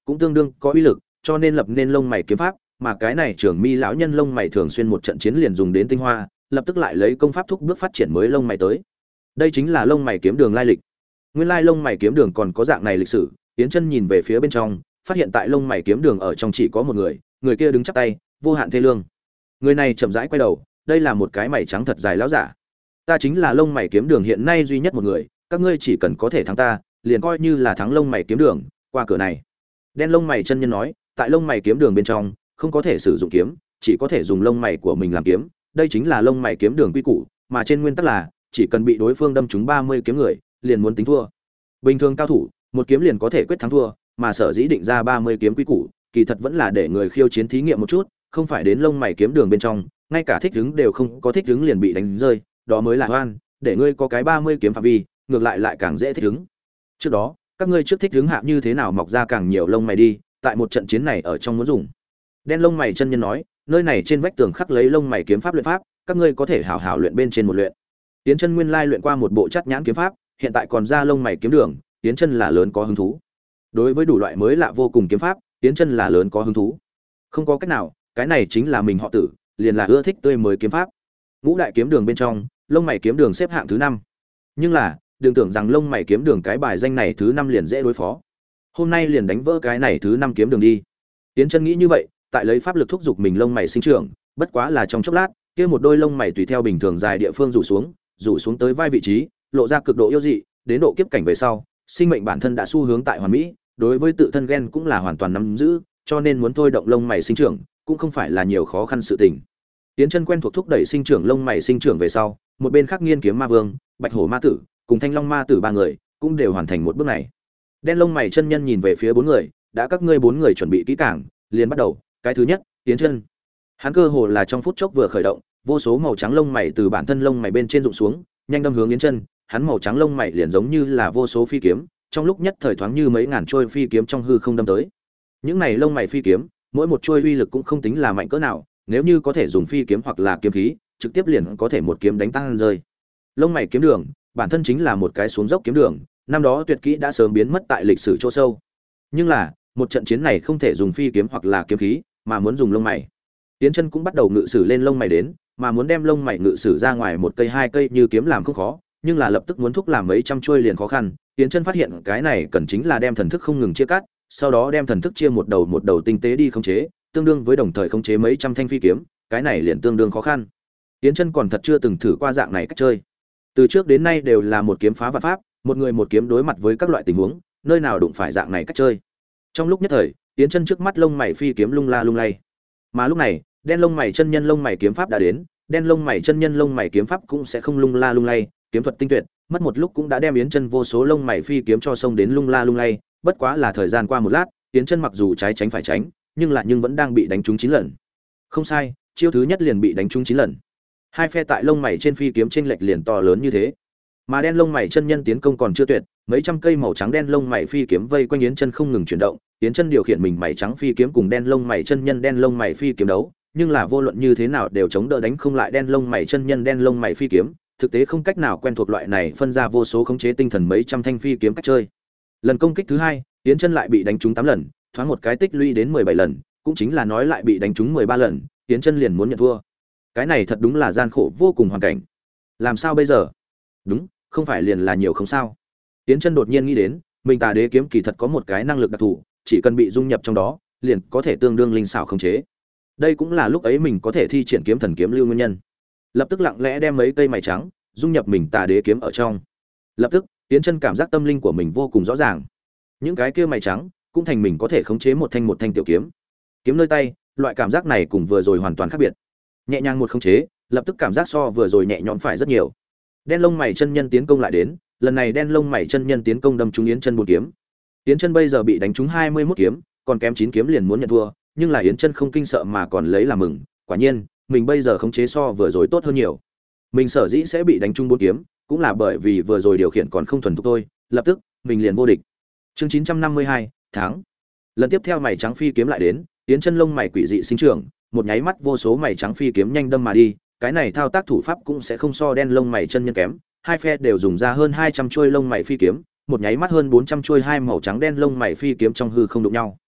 cũng tương đương có uy lực, cho nên lập nên lông mày kiếm pháp, mà cái này Trường Mi lão nhân lông mày thường xuyên một trận chiến liền dùng đến tinh hoa, lập tức lại lấy công pháp thúc bước phát triển mới lông mày tới. Đây chính là lông mày kiếm đường lai lịch. Nguyên lai lông mày kiếm đường còn có dạng này lịch sử, Tiến Chân nhìn về phía bên trong, phát hiện tại lông mày kiếm đường ở trong chỉ có một người, người kia đứng chắp tay, vô hạn thê lương. Người này chậm rãi quay đầu, đây là một cái mày trắng thật dài lão giả. Ta chính là lông mày kiếm đường hiện nay duy nhất một người, các ngươi chỉ cần có thể thắng ta, liền coi như là thắng lông mày kiếm đường, qua cửa này. Đen lông mày chân nhân nói, tại lông mày kiếm đường bên trong, không có thể sử dụng kiếm, chỉ có thể dùng lông mày của mình làm kiếm, đây chính là lông mày kiếm đường quy củ, mà trên nguyên tắc là chỉ cần bị đối phương đâm trúng ba mươi kiếm người, liền muốn tính thua. Bình thường cao thủ, một kiếm liền có thể quyết thắng thua, mà sở dĩ định ra ba mươi kiếm quy củ, kỳ thật vẫn là để người khiêu chiến thí nghiệm một chút, không phải đến lông mày kiếm đường bên trong, ngay cả thích hứng đều không có thích hứng liền bị đánh rơi, đó mới là oan, để ngươi có cái ba mươi kiếm phạm vi, ngược lại lại càng dễ thích hứng. Trước đó, các ngươi trước thích hứng hạ như thế nào mọc ra càng nhiều lông mày đi, tại một trận chiến này ở trong muốn dùng. Đen lông mày chân nhân nói, nơi này trên vách tường khắc lấy lông mày kiếm pháp luyện pháp, các ngươi có thể hảo hảo luyện bên trên một luyện. Tiến Chân nguyên lai luyện qua một bộ chất nhãn kiếm pháp, hiện tại còn ra lông mày kiếm đường, Tiến Chân là lớn có hứng thú. Đối với đủ loại mới lạ vô cùng kiếm pháp, Tiến Chân là lớn có hứng thú. Không có cách nào, cái này chính là mình họ tử, liền là ưa thích tươi mới kiếm pháp. Ngũ đại kiếm đường bên trong, lông mày kiếm đường xếp hạng thứ năm. Nhưng là, đừng tưởng rằng lông mày kiếm đường cái bài danh này thứ năm liền dễ đối phó. Hôm nay liền đánh vỡ cái này thứ năm kiếm đường đi. Tiến Chân nghĩ như vậy, tại lấy pháp lực thúc giục mình lông mày sinh trưởng, bất quá là trong chốc lát, kia một đôi lông mày tùy theo bình thường dài địa phương rủ xuống, rủ xuống tới vai vị trí, lộ ra cực độ yêu dị, đến độ kiếp cảnh về sau, sinh mệnh bản thân đã xu hướng tại hoàn mỹ, đối với tự thân gen cũng là hoàn toàn nắm giữ, cho nên muốn thôi động lông mày sinh trưởng, cũng không phải là nhiều khó khăn sự tình. Tiến Chân quen thuộc thúc đẩy sinh trưởng lông mày sinh trưởng về sau, một bên khác Nghiên Kiếm Ma Vương, Bạch Hổ Ma Tử, cùng Thanh Long Ma Tử ba người, cũng đều hoàn thành một bước này. Đen lông mày chân nhân nhìn về phía bốn người, đã các ngươi bốn người chuẩn bị kỹ càng, liền bắt đầu. Cái thứ nhất, Tiến Chân. Hắn cơ hồ là trong phút chốc vừa khởi động, vô số màu trắng lông mày từ bản thân lông mày bên trên rụng xuống, nhanh đâm hướng Yến Chân, hắn màu trắng lông mày liền giống như là vô số phi kiếm, trong lúc nhất thời thoáng như mấy ngàn trôi phi kiếm trong hư không đâm tới. Những này lông mày phi kiếm, mỗi một trôi uy lực cũng không tính là mạnh cỡ nào, nếu như có thể dùng phi kiếm hoặc là kiếm khí, trực tiếp liền có thể một kiếm đánh tăng rơi. Lông mày kiếm đường, bản thân chính là một cái xuống dốc kiếm đường, năm đó tuyệt kỹ đã sớm biến mất tại lịch sử chỗ sâu. Nhưng là, một trận chiến này không thể dùng phi kiếm hoặc là kiếm khí, mà muốn dùng lông mày. Tiến Chân cũng bắt đầu ngự sử lên lông mày đến, mà muốn đem lông mày ngự sử ra ngoài một cây hai cây như kiếm làm không khó, nhưng là lập tức muốn thúc làm mấy trăm chuôi liền khó khăn. Tiến Chân phát hiện cái này cần chính là đem thần thức không ngừng chia cắt, sau đó đem thần thức chia một đầu một đầu tinh tế đi khống chế, tương đương với đồng thời khống chế mấy trăm thanh phi kiếm, cái này liền tương đương khó khăn. Tiến Chân còn thật chưa từng thử qua dạng này cách chơi. Từ trước đến nay đều là một kiếm phá vạn pháp, một người một kiếm đối mặt với các loại tình huống, nơi nào đụng phải dạng này cách chơi. Trong lúc nhất thời, Tiến Chân trước mắt lông mày phi kiếm lung la lung lay. Mà lúc này, đen lông mày chân nhân lông mày kiếm pháp đã đến, đen lông mày chân nhân lông mày kiếm pháp cũng sẽ không lung la lung lay, kiếm thuật tinh tuyệt, mất một lúc cũng đã đem Yến Chân vô số lông mày phi kiếm cho xông đến lung la lung lay, bất quá là thời gian qua một lát, Yến Chân mặc dù trái tránh phải tránh, nhưng lại nhưng vẫn đang bị đánh trúng chín lần. Không sai, chiêu thứ nhất liền bị đánh trúng chín lần. Hai phe tại lông mày trên phi kiếm chênh lệch liền to lớn như thế. Mà đen lông mày chân nhân tiến công còn chưa tuyệt, mấy trăm cây màu trắng đen lông mày phi kiếm vây quanh Yến Chân không ngừng chuyển động, Yến Chân điều khiển mình mày trắng phi kiếm cùng đen lông mày chân nhân đen lông mày phi kiếm đấu, nhưng là vô luận như thế nào đều chống đỡ đánh không lại đen lông mày chân nhân đen lông mày phi kiếm, thực tế không cách nào quen thuộc loại này phân ra vô số khống chế tinh thần mấy trăm thanh phi kiếm cách chơi. Lần công kích thứ hai, Yến Chân lại bị đánh trúng tám lần, thoáng một cái tích lũy đến mười bảy lần, cũng chính là nói lại bị đánh trúng mười ba lần, Yến Chân liền muốn nhận thua. Cái này thật đúng là gian khổ vô cùng hoàn cảnh. Làm sao bây giờ? Đúng, không phải liền là nhiều không sao. Yến Chân đột nhiên nghĩ đến, mình Tà Đế kiếm kỳ thật có một cái năng lực đặc thù, chỉ cần bị dung nhập trong đó, liền có thể tương đương linh xảo khống chế. Đây cũng là lúc ấy mình có thể thi triển kiếm thần kiếm lưu nguyên nhân. Lập tức lặng lẽ đem mấy cây mày trắng dung nhập mình Tà Đế kiếm ở trong. Lập tức, Yến Chân cảm giác tâm linh của mình vô cùng rõ ràng. Những cái kia mày trắng cũng thành mình có thể khống chế một thanh một thanh tiểu kiếm. Kiếm nơi tay, loại cảm giác này cùng vừa rồi hoàn toàn khác biệt. Nhẹ nhàng một khống chế, lập tức cảm giác so vừa rồi nhẹ nhõm phải rất nhiều. Đen lông mày chân nhân tiến công lại đến, lần này đen lông mày chân nhân tiến công đâm trúng Yến Chân bốn kiếm. Yến Chân bây giờ bị đánh trúng hai mươi mốt kiếm, còn kém chín kiếm liền muốn nhận thua, nhưng là Yến Chân không kinh sợ mà còn lấy làm mừng, quả nhiên, mình bây giờ khống chế so vừa rồi tốt hơn nhiều. Mình sở dĩ sẽ bị đánh trúng bốn kiếm, cũng là bởi vì vừa rồi điều khiển còn không thuần thục thôi, lập tức, mình liền vô địch. Chương chín trăm năm mươi hai, tháng. Lần tiếp theo mày trắng phi kiếm lại đến, Yến Chân lông mày quỷ dị sinh trưởng, một nháy mắt vô số mày trắng phi kiếm nhanh đâm mà đi, cái này thao tác thủ pháp cũng sẽ không so đen lông mày chân nhân kém, hai phe đều dùng ra hơn hai trăm chuôi lông mày phi kiếm, một nháy mắt hơn bốn trăm chuôi hai màu trắng đen lông mày phi kiếm trong hư không đụng nhau.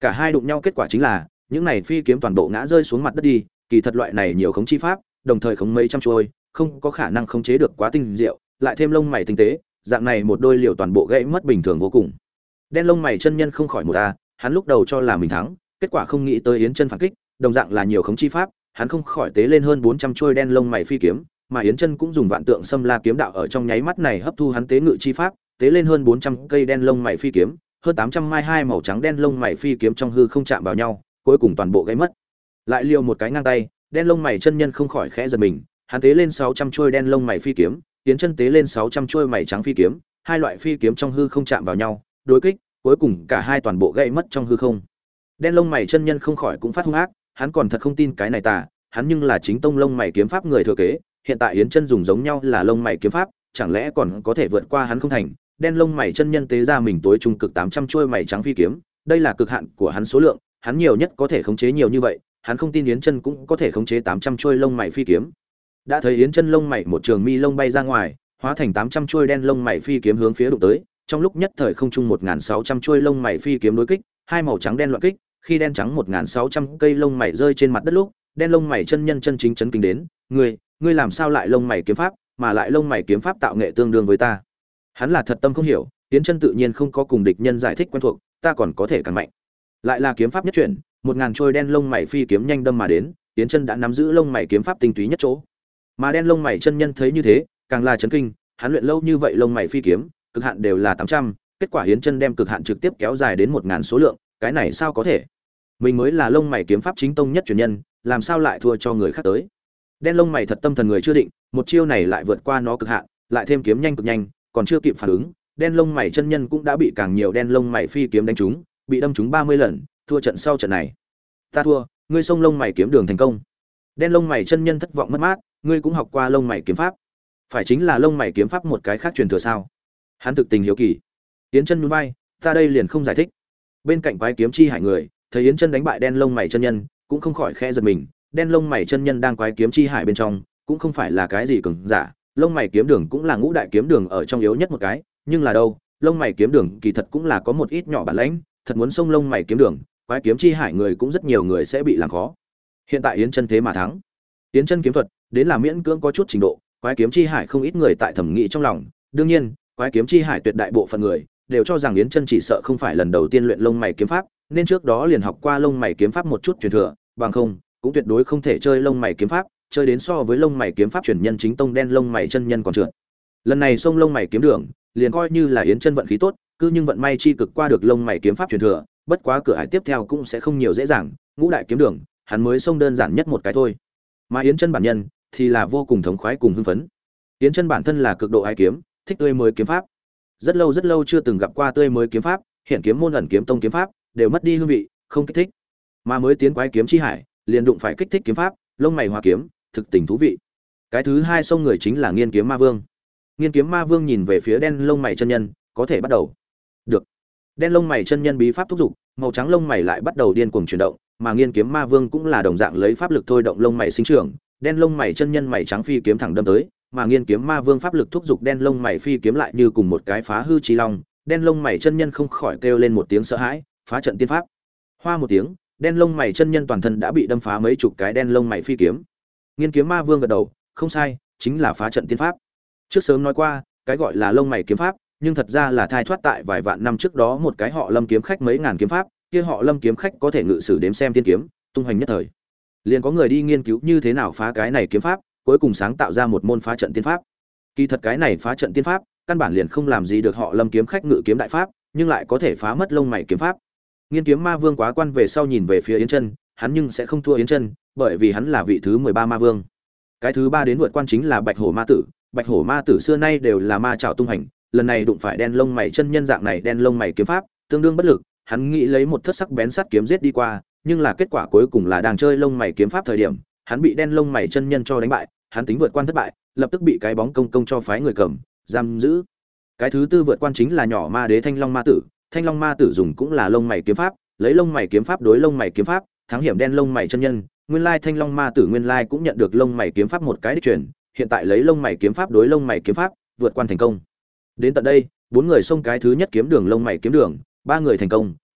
Cả hai đụng nhau kết quả chính là những này phi kiếm toàn bộ ngã rơi xuống mặt đất đi, kỳ thật loại này nhiều khống chi pháp, đồng thời khống mấy trăm chuôi, không có khả năng khống chế được quá tinh diệu, lại thêm lông mày tinh tế, dạng này một đôi liều toàn bộ gãy mất bình thường vô cùng. Đen lông mày chân nhân không khỏi một a, hắn lúc đầu cho là mình thắng, kết quả không nghĩ tới Yến Chân phản kích, đồng dạng là nhiều khống chi pháp, hắn không khỏi tế lên hơn bốn trăm chuôi đen lông mày phi kiếm, mà Yến Chân cũng dùng vạn tượng xâm la kiếm đạo ở trong nháy mắt này hấp thu hắn tế ngự chi pháp, tế lên hơn bốn trăm cây đen lông mày phi kiếm, hơn tám trăm mai hai màu trắng đen lông mày phi kiếm trong hư không chạm vào nhau, cuối cùng toàn bộ gãy mất. Lại liều một cái ngang tay, đen lông mày chân nhân không khỏi khẽ giật mình, hắn tế lên sáu trăm chuôi đen lông mày phi kiếm, Yến Chân tế lên sáu trăm chuôi mày trắng phi kiếm, hai loại phi kiếm trong hư không chạm vào nhau, đối kích, cuối cùng cả hai toàn bộ gãy mất trong hư không. Đen lông mày chân nhân không khỏi cũng phát hung ác, hắn còn thật không tin cái này tà, hắn nhưng là chính tông lông mày kiếm pháp người thừa kế, hiện tại Yến Chân dùng giống nhau là lông mày kiếm pháp, chẳng lẽ còn có thể vượt qua hắn không thành? Đen lông mày chân nhân tế ra mình tối trung cực tám trăm chuôi mày trắng phi kiếm, đây là cực hạn của hắn số lượng, hắn nhiều nhất có thể khống chế nhiều như vậy, hắn không tin Yến Chân cũng có thể khống chế tám trăm chuôi lông mày phi kiếm. Đã thấy Yến Chân lông mày một trường mi lông bay ra ngoài, hóa thành tám trăm chuôi đen lông mày phi kiếm hướng phía đụng tới, trong lúc nhất thời không trung một nghìn sáu trăm chuôi lông mày phi kiếm đối kích, hai màu trắng đen loạn kích, khi đen trắng một nghìn sáu trăm cây lông mày rơi trên mặt đất lúc, đen lông mày chân nhân chân chính chấn kinh đến, "Ngươi, ngươi làm sao lại lông mày kiếm pháp, mà lại lông mày kiếm pháp tạo nghệ tương đương với ta?" Hắn là thật tâm không hiểu, Yến Chân tự nhiên không có cùng địch nhân giải thích quen thuộc, ta còn có thể càng mạnh. Lại là kiếm pháp nhất chuyển, một ngàn trôi đen lông mày phi kiếm nhanh đâm mà đến, Yến Chân đã nắm giữ lông mày kiếm pháp tinh túy nhất chỗ. Mà đen lông mày chân nhân thấy như thế, càng là chấn kinh, hắn luyện lâu như vậy lông mày phi kiếm, cực hạn đều là tám trăm, kết quả Yến Chân đem cực hạn trực tiếp kéo dài đến một ngàn số lượng, cái này sao có thể? Mình mới là lông mày kiếm pháp chính tông nhất truyền nhân, làm sao lại thua cho người khác tới? Đen lông mày thật tâm thần người chưa định, một chiêu này lại vượt qua nó cực hạn, lại thêm kiếm nhanh cực nhanh, còn chưa kịp phản ứng, đen lông mày chân nhân cũng đã bị càng nhiều đen lông mày phi kiếm đánh trúng, bị đâm trúng ba mươi lần, thua trận sau trận này. Ta thua, ngươi xông lông mày kiếm đường thành công. Đen lông mày chân nhân thất vọng mất mát, ngươi cũng học qua lông mày kiếm pháp, phải chính là lông mày kiếm pháp một cái khác truyền thừa sao? Hắn thực tình hiếu kỳ. Yến Chân nhún vai, ta đây liền không giải thích. Bên cạnh quái kiếm chi hải người, thấy Yến Chân đánh bại đen lông mày chân nhân, cũng không khỏi khẽ giật mình, đen lông mày chân nhân đang quái kiếm chi hải bên trong, cũng không phải là cái gì cường giả, lông mày kiếm đường cũng là ngũ đại kiếm đường ở trong yếu nhất một cái, nhưng là đâu, lông mày kiếm đường kỳ thật cũng là có một ít nhỏ bản lãnh, thật muốn xông lông mày kiếm đường, quái kiếm chi hải người cũng rất nhiều người sẽ bị làm khó. Hiện tại Yến Chân thế mà thắng. Yến Chân kiếm thuật, đến là miễn cưỡng có chút trình độ, quái kiếm chi hải không ít người tại thẩm nghĩ trong lòng, đương nhiên, quái kiếm chi hải tuyệt đại bộ phận người đều cho rằng Yến Chân chỉ sợ không phải lần đầu tiên luyện lông mày kiếm pháp, nên trước đó liền học qua lông mày kiếm pháp một chút truyền thừa, bằng không, cũng tuyệt đối không thể chơi lông mày kiếm pháp, chơi đến so với lông mày kiếm pháp truyền nhân chính tông đen lông mày chân nhân còn trượt. Lần này xông lông mày kiếm đường, liền coi như là Yến Chân vận khí tốt, cứ nhưng vận may chi cực qua được lông mày kiếm pháp truyền thừa, bất quá cửa ải tiếp theo cũng sẽ không nhiều dễ dàng, ngũ đại kiếm đường, hắn mới xông đơn giản nhất một cái thôi. Mà Yến Chân bản nhân thì là vô cùng thống khoái cùng hưng phấn. Yến Chân bản thân là cực độ ai kiếm, thích tươi mới kiếm pháp. Rất lâu rất lâu chưa từng gặp qua tươi mới kiếm pháp, hiện kiếm môn ẩn kiếm tông kiếm pháp đều mất đi hương vị, không kích thích. Mà mới tiến quái kiếm chi hải, liền đụng phải kích thích kiếm pháp, lông mày hòa kiếm, thực tình thú vị. Cái thứ hai xông người chính là Nghiên Kiếm Ma Vương. Nghiên Kiếm Ma Vương nhìn về phía đen lông mày chân nhân, có thể bắt đầu. Được. Đen lông mày chân nhân bí pháp thúc dục, màu trắng lông mày lại bắt đầu điên cuồng chuyển động, mà Nghiên Kiếm Ma Vương cũng là đồng dạng lấy pháp lực thôi động lông mày sinh trưởng, đen lông mày chân nhân mày trắng phi kiếm thẳng đâm tới, mà Nghiên Kiếm Ma Vương pháp lực thúc dục đen lông mày phi kiếm lại như cùng một cái phá hư chí long, đen lông mày chân nhân không khỏi kêu lên một tiếng sợ hãi, phá trận tiên pháp. Hoa một tiếng, đen lông mày chân nhân toàn thân đã bị đâm phá mấy chục cái đen lông mày phi kiếm. Nghiên Kiếm Ma Vương gật đầu, không sai, chính là phá trận tiên pháp. Trước sớm nói qua, cái gọi là lông mày kiếm pháp, nhưng thật ra là thai thoát tại vài vạn năm trước đó một cái họ Lâm kiếm khách mấy ngàn kiếm pháp, kia họ Lâm kiếm khách có thể ngự sử đếm xem tiên kiếm, tung hoành nhất thời. Liền có người đi nghiên cứu như thế nào phá cái này kiếm pháp, cuối cùng sáng tạo ra một môn phá trận tiên pháp. Kỳ thật cái này phá trận tiên pháp, căn bản liền không làm gì được họ Lâm kiếm khách ngự kiếm đại pháp, nhưng lại có thể phá mất lông mày kiếm pháp. Nghiên Kiếm Ma Vương quá quan về sau nhìn về phía Yến Chân, hắn nhưng sẽ không thua Yến Chân, bởi vì hắn là vị thứ mười ba ma vương. Cái thứ ba đến vượt quan chính là Bạch Hổ Ma Tử, Bạch Hổ Ma Tử xưa nay đều là ma trảo tung hành, lần này đụng phải đen lông mày chân nhân dạng này đen lông mày kiếm pháp, tương đương bất lực, hắn nghĩ lấy một thất sắc bén sắt kiếm giết đi qua, nhưng là kết quả cuối cùng là đang chơi lông mày kiếm pháp thời điểm, hắn bị đen lông mày chân nhân cho đánh bại, hắn tính vượt quan thất bại, lập tức bị cái bóng công công cho phái người cầm, giam giữ. Cái thứ tư vượt quan chính là nhỏ ma đế Thanh Long Ma Tử, Thanh Long Ma Tử dùng cũng là lông mày kiếm pháp, lấy lông mày kiếm pháp đối lông mày kiếm pháp, thắng hiểm đen lông mày chân nhân, nguyên lai Thanh Long Ma Tử nguyên lai cũng nhận được lông mày kiếm pháp một cái đích truyền, hiện tại lấy lông mày kiếm pháp đối lông mày kiếm pháp, vượt quan thành công. Đến tận đây, bốn người xông cái thứ nhất kiếm đường lông mày kiếm đường, ba người thành công,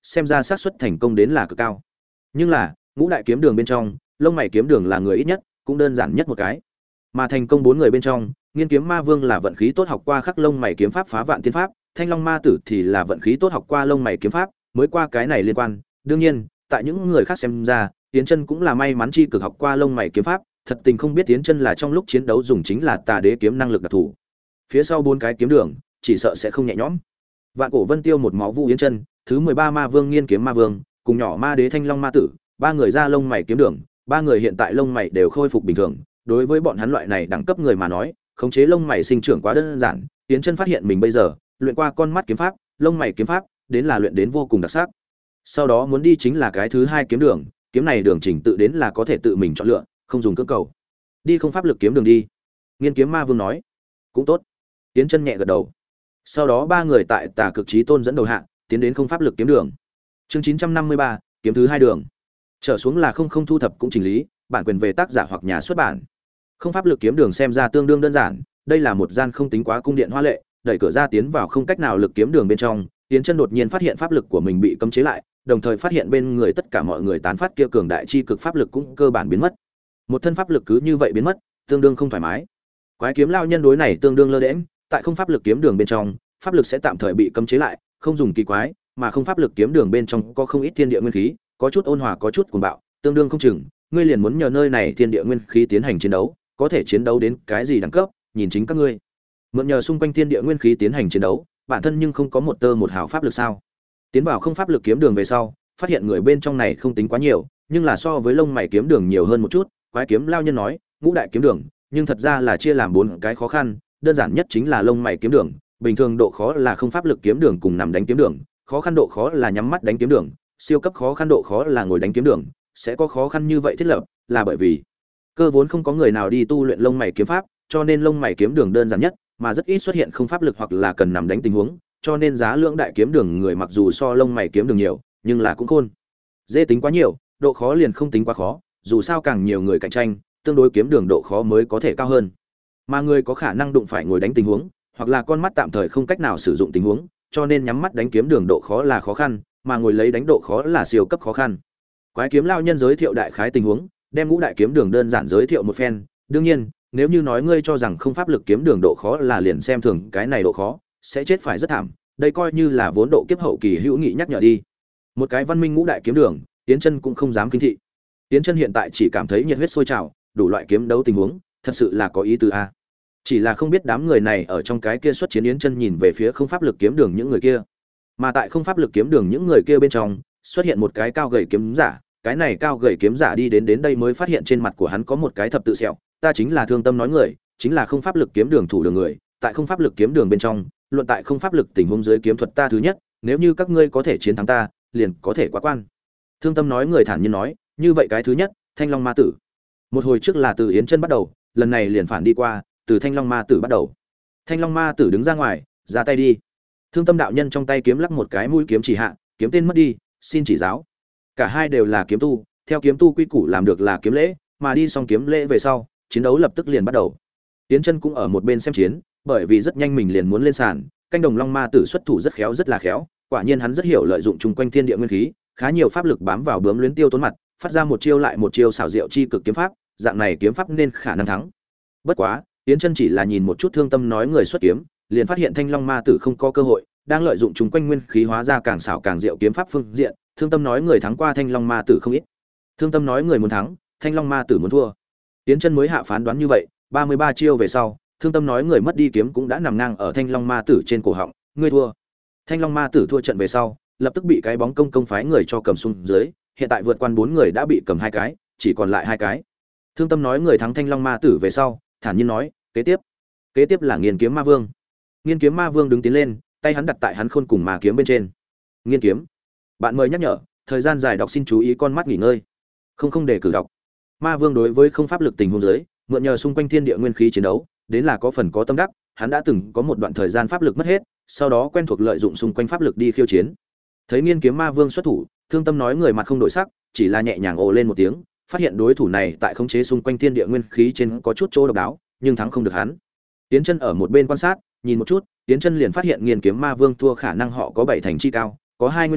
xem ra xác suất thành công đến là cực cao. Nhưng là, ngũ đại kiếm đường bên trong, lông mày kiếm đường là người ít nhất, cũng đơn giản nhất một cái. Mà thành công bốn người bên trong, Nghiên Kiếm Ma Vương là vận khí tốt học qua khắc lông mày kiếm pháp phá vạn tiên pháp, Thanh Long Ma Tử thì là vận khí tốt học qua lông mày kiếm pháp, mới qua cái này liên quan. Đương nhiên, tại những người khác xem ra, Tiến Chân cũng là may mắn chi cực học qua lông mày kiếm pháp, thật tình không biết Tiến Chân là trong lúc chiến đấu dùng chính là Tà Đế kiếm năng lực đặc thù. Phía sau bốn cái kiếm đường, chỉ sợ sẽ không nhẹ nhõm. Vạn Cổ Vân Tiêu một máu Vũ Yến Chân, thứ mười ba Ma Vương Nghiên Kiếm Ma Vương, cùng nhỏ Ma Đế Thanh Long Ma Tử, ba người ra lông mày kiếm đường, ba người hiện tại lông mày đều khôi phục bình thường, đối với bọn hắn loại này đẳng cấp người mà nói, khống chế lông mày sinh trưởng quá đơn giản, Yến Chân phát hiện mình bây giờ, luyện qua con mắt kiếm pháp, lông mày kiếm pháp, đến là luyện đến vô cùng đặc sắc. Sau đó muốn đi chính là cái thứ hai kiếm đường, kiếm này đường trình tự đến là có thể tự mình chọn lựa, không dùng cưỡng cầu. Đi không pháp lực kiếm đường đi. Nghiên Kiếm Ma Vương nói. Cũng tốt. Yến Chân nhẹ gật đầu. Sau đó ba người tại Tà Cực Chí Tôn dẫn đầu hạ, tiến đến không pháp lực kiếm đường. Chương chín trăm năm mươi ba, kiếm thứ hai đường. Trở xuống là không không thu thập cũng chỉnh lý, bản quyền về tác giả hoặc nhà xuất bản. Không pháp lực kiếm đường xem ra tương đương đơn giản, đây là một gian không tính quá cung điện hoa lệ, đẩy cửa ra tiến vào không cách nào lực kiếm đường bên trong, Yến Chân đột nhiên phát hiện pháp lực của mình bị cấm chế lại, đồng thời phát hiện bên người tất cả mọi người tán phát kia cường đại chi cực pháp lực cũng cơ bản biến mất. Một thân pháp lực cứ như vậy biến mất, tương đương không thoải mái. Quái kiếm lao nhân đối này tương đương lơ đễnh, tại không pháp lực kiếm đường bên trong, pháp lực sẽ tạm thời bị cấm chế lại, không dùng kỳ quái, mà không pháp lực kiếm đường bên trong có không ít thiên địa nguyên khí, có chút ôn hòa có chút cuồng bạo, tương đương không chừng, ngươi liền muốn nhờ nơi này thiên địa nguyên khí tiến hành chiến đấu, có thể chiến đấu đến cái gì đẳng cấp, nhìn chính các ngươi. Mượn nhờ xung quanh thiên địa nguyên khí tiến hành chiến đấu, bản thân nhưng không có một tơ một hào pháp lực sao? Tiến vào không pháp lực kiếm đường về sau, phát hiện người bên trong này không tính quá nhiều, nhưng là so với lông mày kiếm đường nhiều hơn một chút, quái kiếm lao nhân nói, ngũ đại kiếm đường, nhưng thật ra là chia làm bốn cái khó khăn, đơn giản nhất chính là lông mày kiếm đường, bình thường độ khó là không pháp lực kiếm đường cùng nằm đánh kiếm đường, khó khăn độ khó là nhắm mắt đánh kiếm đường, siêu cấp khó khăn độ khó là ngồi đánh kiếm đường, sẽ có khó khăn như vậy thiết lập, là bởi vì cơ vốn không có người nào đi tu luyện lông mày kiếm pháp, cho nên lông mày kiếm đường đơn giản nhất, mà rất ít xuất hiện không pháp lực hoặc là cần nằm đánh tình huống, cho nên giá lượng đại kiếm đường người mặc dù so lông mày kiếm đường nhiều, nhưng là cũng khôn. Dễ tính quá nhiều, độ khó liền không tính quá khó, dù sao càng nhiều người cạnh tranh, tương đối kiếm đường độ khó mới có thể cao hơn. Mà người có khả năng đụng phải ngồi đánh tình huống, hoặc là con mắt tạm thời không cách nào sử dụng tình huống, cho nên nhắm mắt đánh kiếm đường độ khó là khó khăn, mà ngồi lấy đánh độ khó là siêu cấp khó khăn. Quái kiếm lao nhân giới thiệu đại khái tình huống, đem ngũ đại kiếm đường đơn giản giới thiệu một phen, đương nhiên, nếu như nói ngươi cho rằng không pháp lực kiếm đường độ khó là liền xem thường cái này độ khó, sẽ chết phải rất thảm, đây coi như là vốn độ kiếp hậu kỳ hữu nghị nhắc nhở đi. Một cái văn minh ngũ đại kiếm đường, Tiến Chân cũng không dám kinh thị. Tiến Chân hiện tại chỉ cảm thấy nhiệt huyết sôi trào, đủ loại kiếm đấu tình huống, thật sự là có ý tứ a. Chỉ là không biết đám người này ở trong cái kia xuất chiến, Yến Chân nhìn về phía không pháp lực kiếm đường những người kia. Mà tại không pháp lực kiếm đường những người kia bên trong, xuất hiện một cái cao gầy kiếm giả, cái này cao gầy kiếm giả đi đến đến đây mới phát hiện trên mặt của hắn có một cái thập tự sẹo, ta chính là Thương Tâm nói người, chính là không pháp lực kiếm đường thủ đường người, tại không pháp lực kiếm đường bên trong, luận tại không pháp lực tình huống dưới kiếm thuật ta thứ nhất, nếu như các ngươi có thể chiến thắng ta, liền có thể quá quan. Thương Tâm nói người thản nhiên nói, như vậy cái thứ nhất, Thanh Long Ma Tử. Một hồi trước là từ Yến Chân bắt đầu, lần này liền phản đi qua, từ Thanh Long Ma Tử bắt đầu. Thanh Long Ma Tử đứng ra ngoài, ra tay đi. Thương Tâm đạo nhân trong tay kiếm lắc một cái mũi kiếm chỉ hạ, kiếm tên mất đi, xin chỉ giáo. Cả hai đều là kiếm tu, theo kiếm tu quy củ làm được là kiếm lễ, mà đi xong kiếm lễ về sau, chiến đấu lập tức liền bắt đầu. Yến Chân cũng ở một bên xem chiến, bởi vì rất nhanh mình liền muốn lên sàn, canh đồng Long Ma Tử xuất thủ rất khéo rất là khéo, quả nhiên hắn rất hiểu lợi dụng chung quanh thiên địa nguyên khí, khá nhiều pháp lực bám vào bướm luyến tiêu tốn mặt, phát ra một chiêu lại một chiêu xảo diệu chi cực kiếm pháp, dạng này kiếm pháp nên khả năng thắng. Bất quá, Yến Chân chỉ là nhìn một chút Thương Tâm nói người xuất kiếm, liền phát hiện Thanh Long Ma Tử không có cơ hội, đang lợi dụng chung quanh nguyên khí hóa ra càng xảo càng diệu kiếm pháp phương diện, Thương Tâm nói người thắng qua Thanh Long Ma Tử không ít. Thương Tâm nói người muốn thắng, Thanh Long Ma Tử muốn thua. Yến Chân mới hạ phán đoán như vậy, ba mươi ba chiêu về sau, Thương Tâm nói người mất đi kiếm cũng đã nằm ngang ở Thanh Long Ma Tử trên cổ họng, ngươi thua. Thanh Long Ma Tử thua trận về sau, lập tức bị cái bóng công công phái người cho cầm xuống dưới, hiện tại vượt qua bốn người đã bị cầm hai cái, chỉ còn lại hai cái. Thương Tâm nói người thắng Thanh Long Ma Tử về sau, thản nhiên nói, kế tiếp, kế tiếp là Nghiên Kiếm Ma Vương. Nghiên Kiếm Ma Vương đứng tiến lên, tay hắn đặt tại hắn khôn cùng ma kiếm bên trên. Nghiên kiếm, bạn mời nhắc nhở, thời gian dài đọc xin chú ý con mắt nghỉ ngơi. Không không để cử đọc. Ma Vương đối với không pháp lực tình huống dưới, mượn nhờ xung quanh thiên địa nguyên khí chiến đấu, đến là có phần có tâm đắc, hắn đã từng có một đoạn thời gian pháp lực mất hết, sau đó quen thuộc lợi dụng xung quanh pháp lực đi khiêu chiến. Thấy Nghiên Kiếm Ma Vương xuất thủ, Thương Tâm nói người mặt không đổi sắc, chỉ là nhẹ nhàng ồ lên một tiếng, phát hiện đối thủ này tại khống chế xung quanh thiên địa nguyên khí trên có chút chỗ độc đáo, nhưng thắng không được hắn. Tiến Chân ở một bên quan sát, nhìn một chút, Tiến Chân liền phát hiện Nghiên Kiếm Ma Vương thua khả năng họ có bảy thành chi cao, có hai nguyên nhân,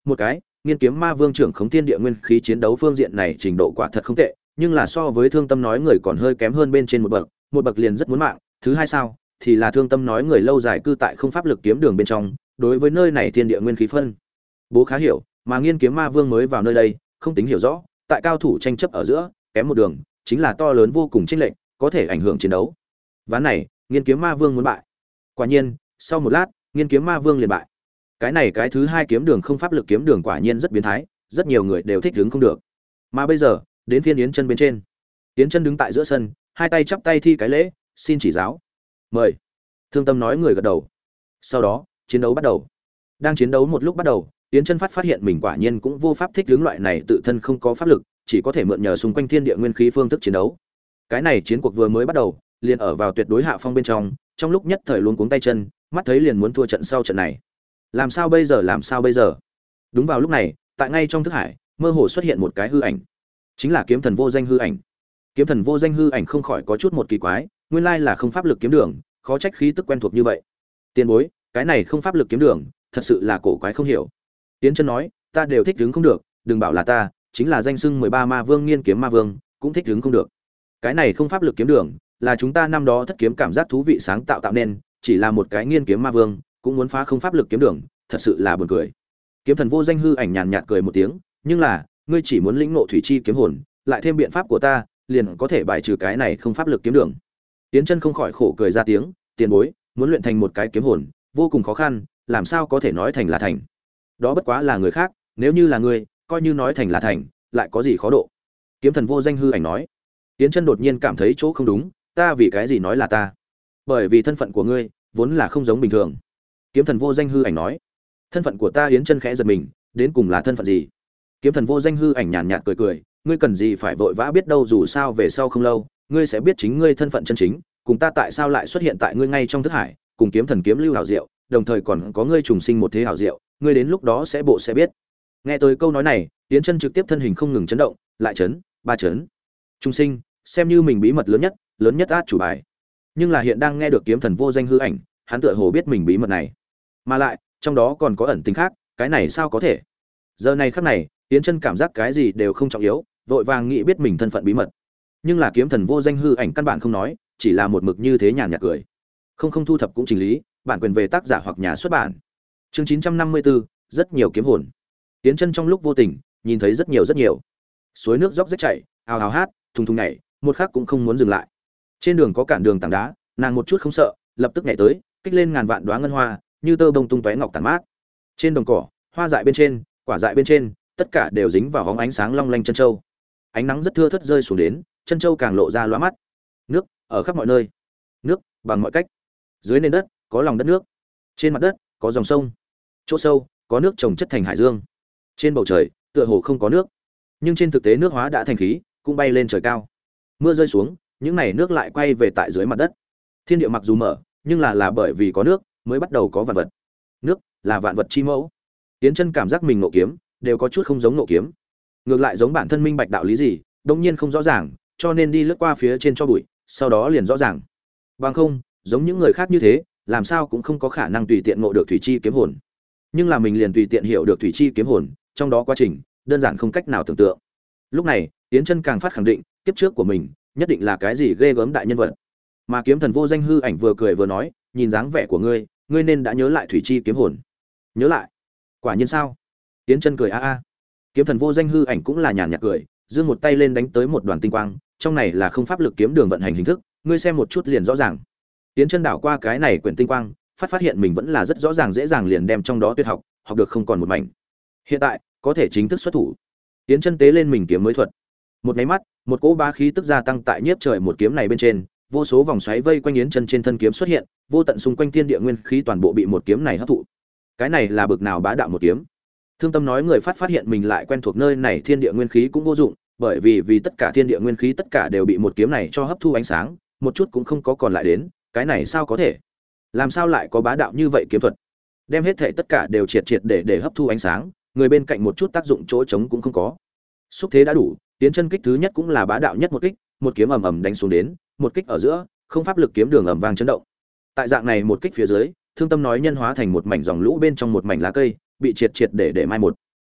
một cái nghiên kiếm ma vương trưởng khống thiên địa nguyên khí chiến đấu phương diện này trình độ quả thật không tệ, nhưng là so với thương tâm nói người còn hơi kém hơn bên trên một bậc, một bậc liền rất muốn mạng. Thứ hai sao thì là thương tâm nói người lâu dài cư tại không pháp lực kiếm đường bên trong, đối với nơi này thiên địa nguyên khí phân bố khá hiểu, mà nghiên kiếm ma vương mới vào nơi đây không tính hiểu rõ, tại cao thủ tranh chấp ở giữa kém một đường chính là to lớn vô cùng chênh lệch, có thể ảnh hưởng chiến đấu. Ván này nghiên kiếm ma vương muốn bại. Quả nhiên sau một lát nghiên kiếm ma vương liền bại. Cái này cái thứ hai kiếm đường không pháp lực kiếm đường quả nhiên rất biến thái, rất nhiều người đều thích đứng không được. Mà bây giờ đến phiên Yến Chân bên trên. Yến Chân đứng tại giữa sân, hai tay chắp tay thi cái lễ, xin chỉ giáo. Mời. Thương tâm nói người gật đầu. Sau đó chiến đấu bắt đầu. Đang chiến đấu một lúc bắt đầu, Yến Chân phát phát hiện mình quả nhiên cũng vô pháp thích ứng loại này tự thân không có pháp lực, chỉ có thể mượn nhờ xung quanh thiên địa nguyên khí phương thức chiến đấu. Cái này chiến cuộc vừa mới bắt đầu, liền ở vào tuyệt đối hạ phong bên trong, trong lúc nhất thời luống cuống tay chân, mắt thấy liền muốn thua trận sau trận này. Làm sao bây giờ, làm sao bây giờ? Đúng vào lúc này, tại ngay trong thức hải, mơ hồ xuất hiện một cái hư ảnh. Chính là kiếm thần vô danh hư ảnh. Kiếm thần vô danh hư ảnh không khỏi có chút một kỳ quái, nguyên lai là không pháp lực kiếm đường, khó trách khí tức quen thuộc như vậy. Tiền bối, cái này không pháp lực kiếm đường, thật sự là cổ quái không hiểu. Yến Chân nói, ta đều thích hứng không được, đừng bảo là ta, chính là danh xưng mười ba ma vương nghiên kiếm ma vương, cũng thích hứng không được. Cái này không pháp lực kiếm đường, là chúng ta năm đó thất kiếm cảm giác thú vị sáng tạo tạo nên, chỉ là một cái nghiên kiếm ma vương, cũng muốn phá không pháp lực kiếm đường, thật sự là buồn cười. Kiếm thần vô danh hư ảnh nhàn nhạt cười một tiếng, nhưng là, ngươi chỉ muốn lĩnh ngộ thủy chi kiếm hồn, lại thêm biện pháp của ta, liền có thể bài trừ cái này không pháp lực kiếm đường. Yến Chân không khỏi khổ cười ra tiếng, tiền bối, muốn luyện thành một cái kiếm hồn, vô cùng khó khăn, làm sao có thể nói thành là thành? Đó bất quá là người khác, nếu như là ngươi, coi như nói thành là thành, lại có gì khó độ? Kiếm thần vô danh hư ảnh nói. Yến Chân đột nhiên cảm thấy chỗ không đúng, ta vì cái gì nói là ta? Bởi vì thân phận của ngươi vốn là không giống bình thường. Kiếm thần vô danh hư ảnh nói. Thân phận của ta? Yến Chân khẽ giật mình, đến cùng là thân phận gì? Kiếm thần vô danh hư ảnh nhàn nhạt cười cười, ngươi cần gì phải vội vã biết đâu, dù sao về sau không lâu, ngươi sẽ biết chính ngươi thân phận chân chính, cùng ta tại sao lại xuất hiện tại ngươi ngay trong thức hải, cùng kiếm thần kiếm lưu hảo diệu, đồng thời còn có ngươi trùng sinh một thế hảo diệu, ngươi đến lúc đó sẽ bộ sẽ biết. Nghe tới câu nói này, Yến Chân trực tiếp thân hình không ngừng chấn động, lại chấn, ba chấn. Trùng sinh, xem như mình bí mật lớn nhất, lớn nhất át chủ bài. Nhưng là hiện đang nghe được kiếm thần vô danh hư ảnh, hắn tựa hồ biết mình bí mật này, mà lại trong đó còn có ẩn tình khác, cái này sao có thể? Giờ này khắc này, Yến Chân cảm giác cái gì đều không trọng yếu, vội vàng nghĩ biết mình thân phận bí mật. Nhưng là kiếm thần vô danh hư ảnh căn bản không nói, chỉ là một mực như thế nhàn nhạt cười. Không không thu thập cũng chỉnh lý, bản quyền về tác giả hoặc nhà xuất bản. Chương chín trăm năm mươi tư, rất nhiều kiếm hồn. Yến Chân trong lúc vô tình, nhìn thấy rất nhiều rất nhiều. Suối nước róc rách chảy, ào ào hát, thùng thùng nhảy, một khắc cũng không muốn dừng lại. Trên đường có cản đường tảng đá, nàng một chút không sợ, lập tức nhảy tới, kích lên ngàn vạn đóa ngân hoa, như tơ bông tung tóe ngọc tản mát. Trên đồng cỏ, hoa dại bên trên, quả dại bên trên, tất cả đều dính vào hóng ánh sáng long lanh chân châu. Ánh nắng rất thưa thớt rơi xuống đến, chân châu càng lộ ra lóa mắt. Nước ở khắp mọi nơi, nước bằng mọi cách. Dưới nền đất có lòng đất nước, trên mặt đất có dòng sông, chỗ sâu có nước trồng chất thành hải dương. Trên bầu trời tựa hồ không có nước, nhưng trên thực tế nước hóa đã thành khí, cũng bay lên trời cao. Mưa rơi xuống, những này nước lại quay về tại dưới mặt đất. Thiên địa mặc dù mở, nhưng là là bởi vì có nước mới bắt đầu có vạn vật. Nước là vạn vật chi mẫu. Yến Chân cảm giác mình ngộ kiếm đều có chút không giống ngộ kiếm, ngược lại giống bản thân minh bạch đạo lý gì, đương nhiên không rõ ràng, cho nên đi lướt qua phía trên cho bụi, sau đó liền rõ ràng. Bằng không, giống những người khác như thế, làm sao cũng không có khả năng tùy tiện ngộ được thủy chi kiếm hồn. Nhưng là mình liền tùy tiện hiểu được thủy chi kiếm hồn, trong đó quá trình đơn giản không cách nào tưởng tượng. Lúc này, Yến Chân càng phát khẳng định, kiếp trước của mình nhất định là cái gì ghê gớm đại nhân vật. Mà kiếm thần vô danh hư ảnh vừa cười vừa nói, nhìn dáng vẻ của ngươi, ngươi nên đã nhớ lại thủy chi kiếm hồn. Nhớ lại? Quả nhiên sao? Yến Chân cười a a. Kiếm thần vô danh hư ảnh cũng là nhàn nhạt cười, giương một tay lên đánh tới một đoàn tinh quang, trong này là không pháp lực kiếm đường vận hành hình thức, ngươi xem một chút liền rõ ràng. Yến Chân đảo qua cái này quyển tinh quang, phát phát hiện mình vẫn là rất rõ ràng dễ dàng liền đem trong đó tuyệt học học được không còn một mảnh. Hiện tại, có thể chính thức xuất thủ. Yến Chân tế lên mình kiếm mới thuật. Một cái mắt, một cỗ bá khí tức gia tăng tại nhiếp trời một kiếm này bên trên, vô số vòng xoáy vây quanh Yến Chân trên thân kiếm xuất hiện, vô tận xung quanh thiên địa nguyên khí toàn bộ bị một kiếm này hấp thụ. Cái này là bực nào bá đạo một kiếm. Thương Tâm nói người phát phát hiện mình lại quen thuộc nơi này thiên địa nguyên khí cũng vô dụng, bởi vì vì tất cả thiên địa nguyên khí tất cả đều bị một kiếm này cho hấp thu ánh sáng, một chút cũng không có còn lại đến, cái này sao có thể? Làm sao lại có bá đạo như vậy kiếm thuật? Đem hết thảy tất cả đều triệt triệt để để hấp thu ánh sáng, người bên cạnh một chút tác dụng chỗ trống cũng không có. Xúc thế đã đủ, Yến Chân kích thứ nhất cũng là bá đạo nhất một kích, một kiếm ầm ầm đánh xuống đến, một kích ở giữa, không pháp lực kiếm đường ầm vang chấn động. Tại dạng này một kích phía dưới, Thương Tâm nói nhân hóa thành một mảnh dòng lũ bên trong một mảnh lá cây, bị triệt triệt để để mai một.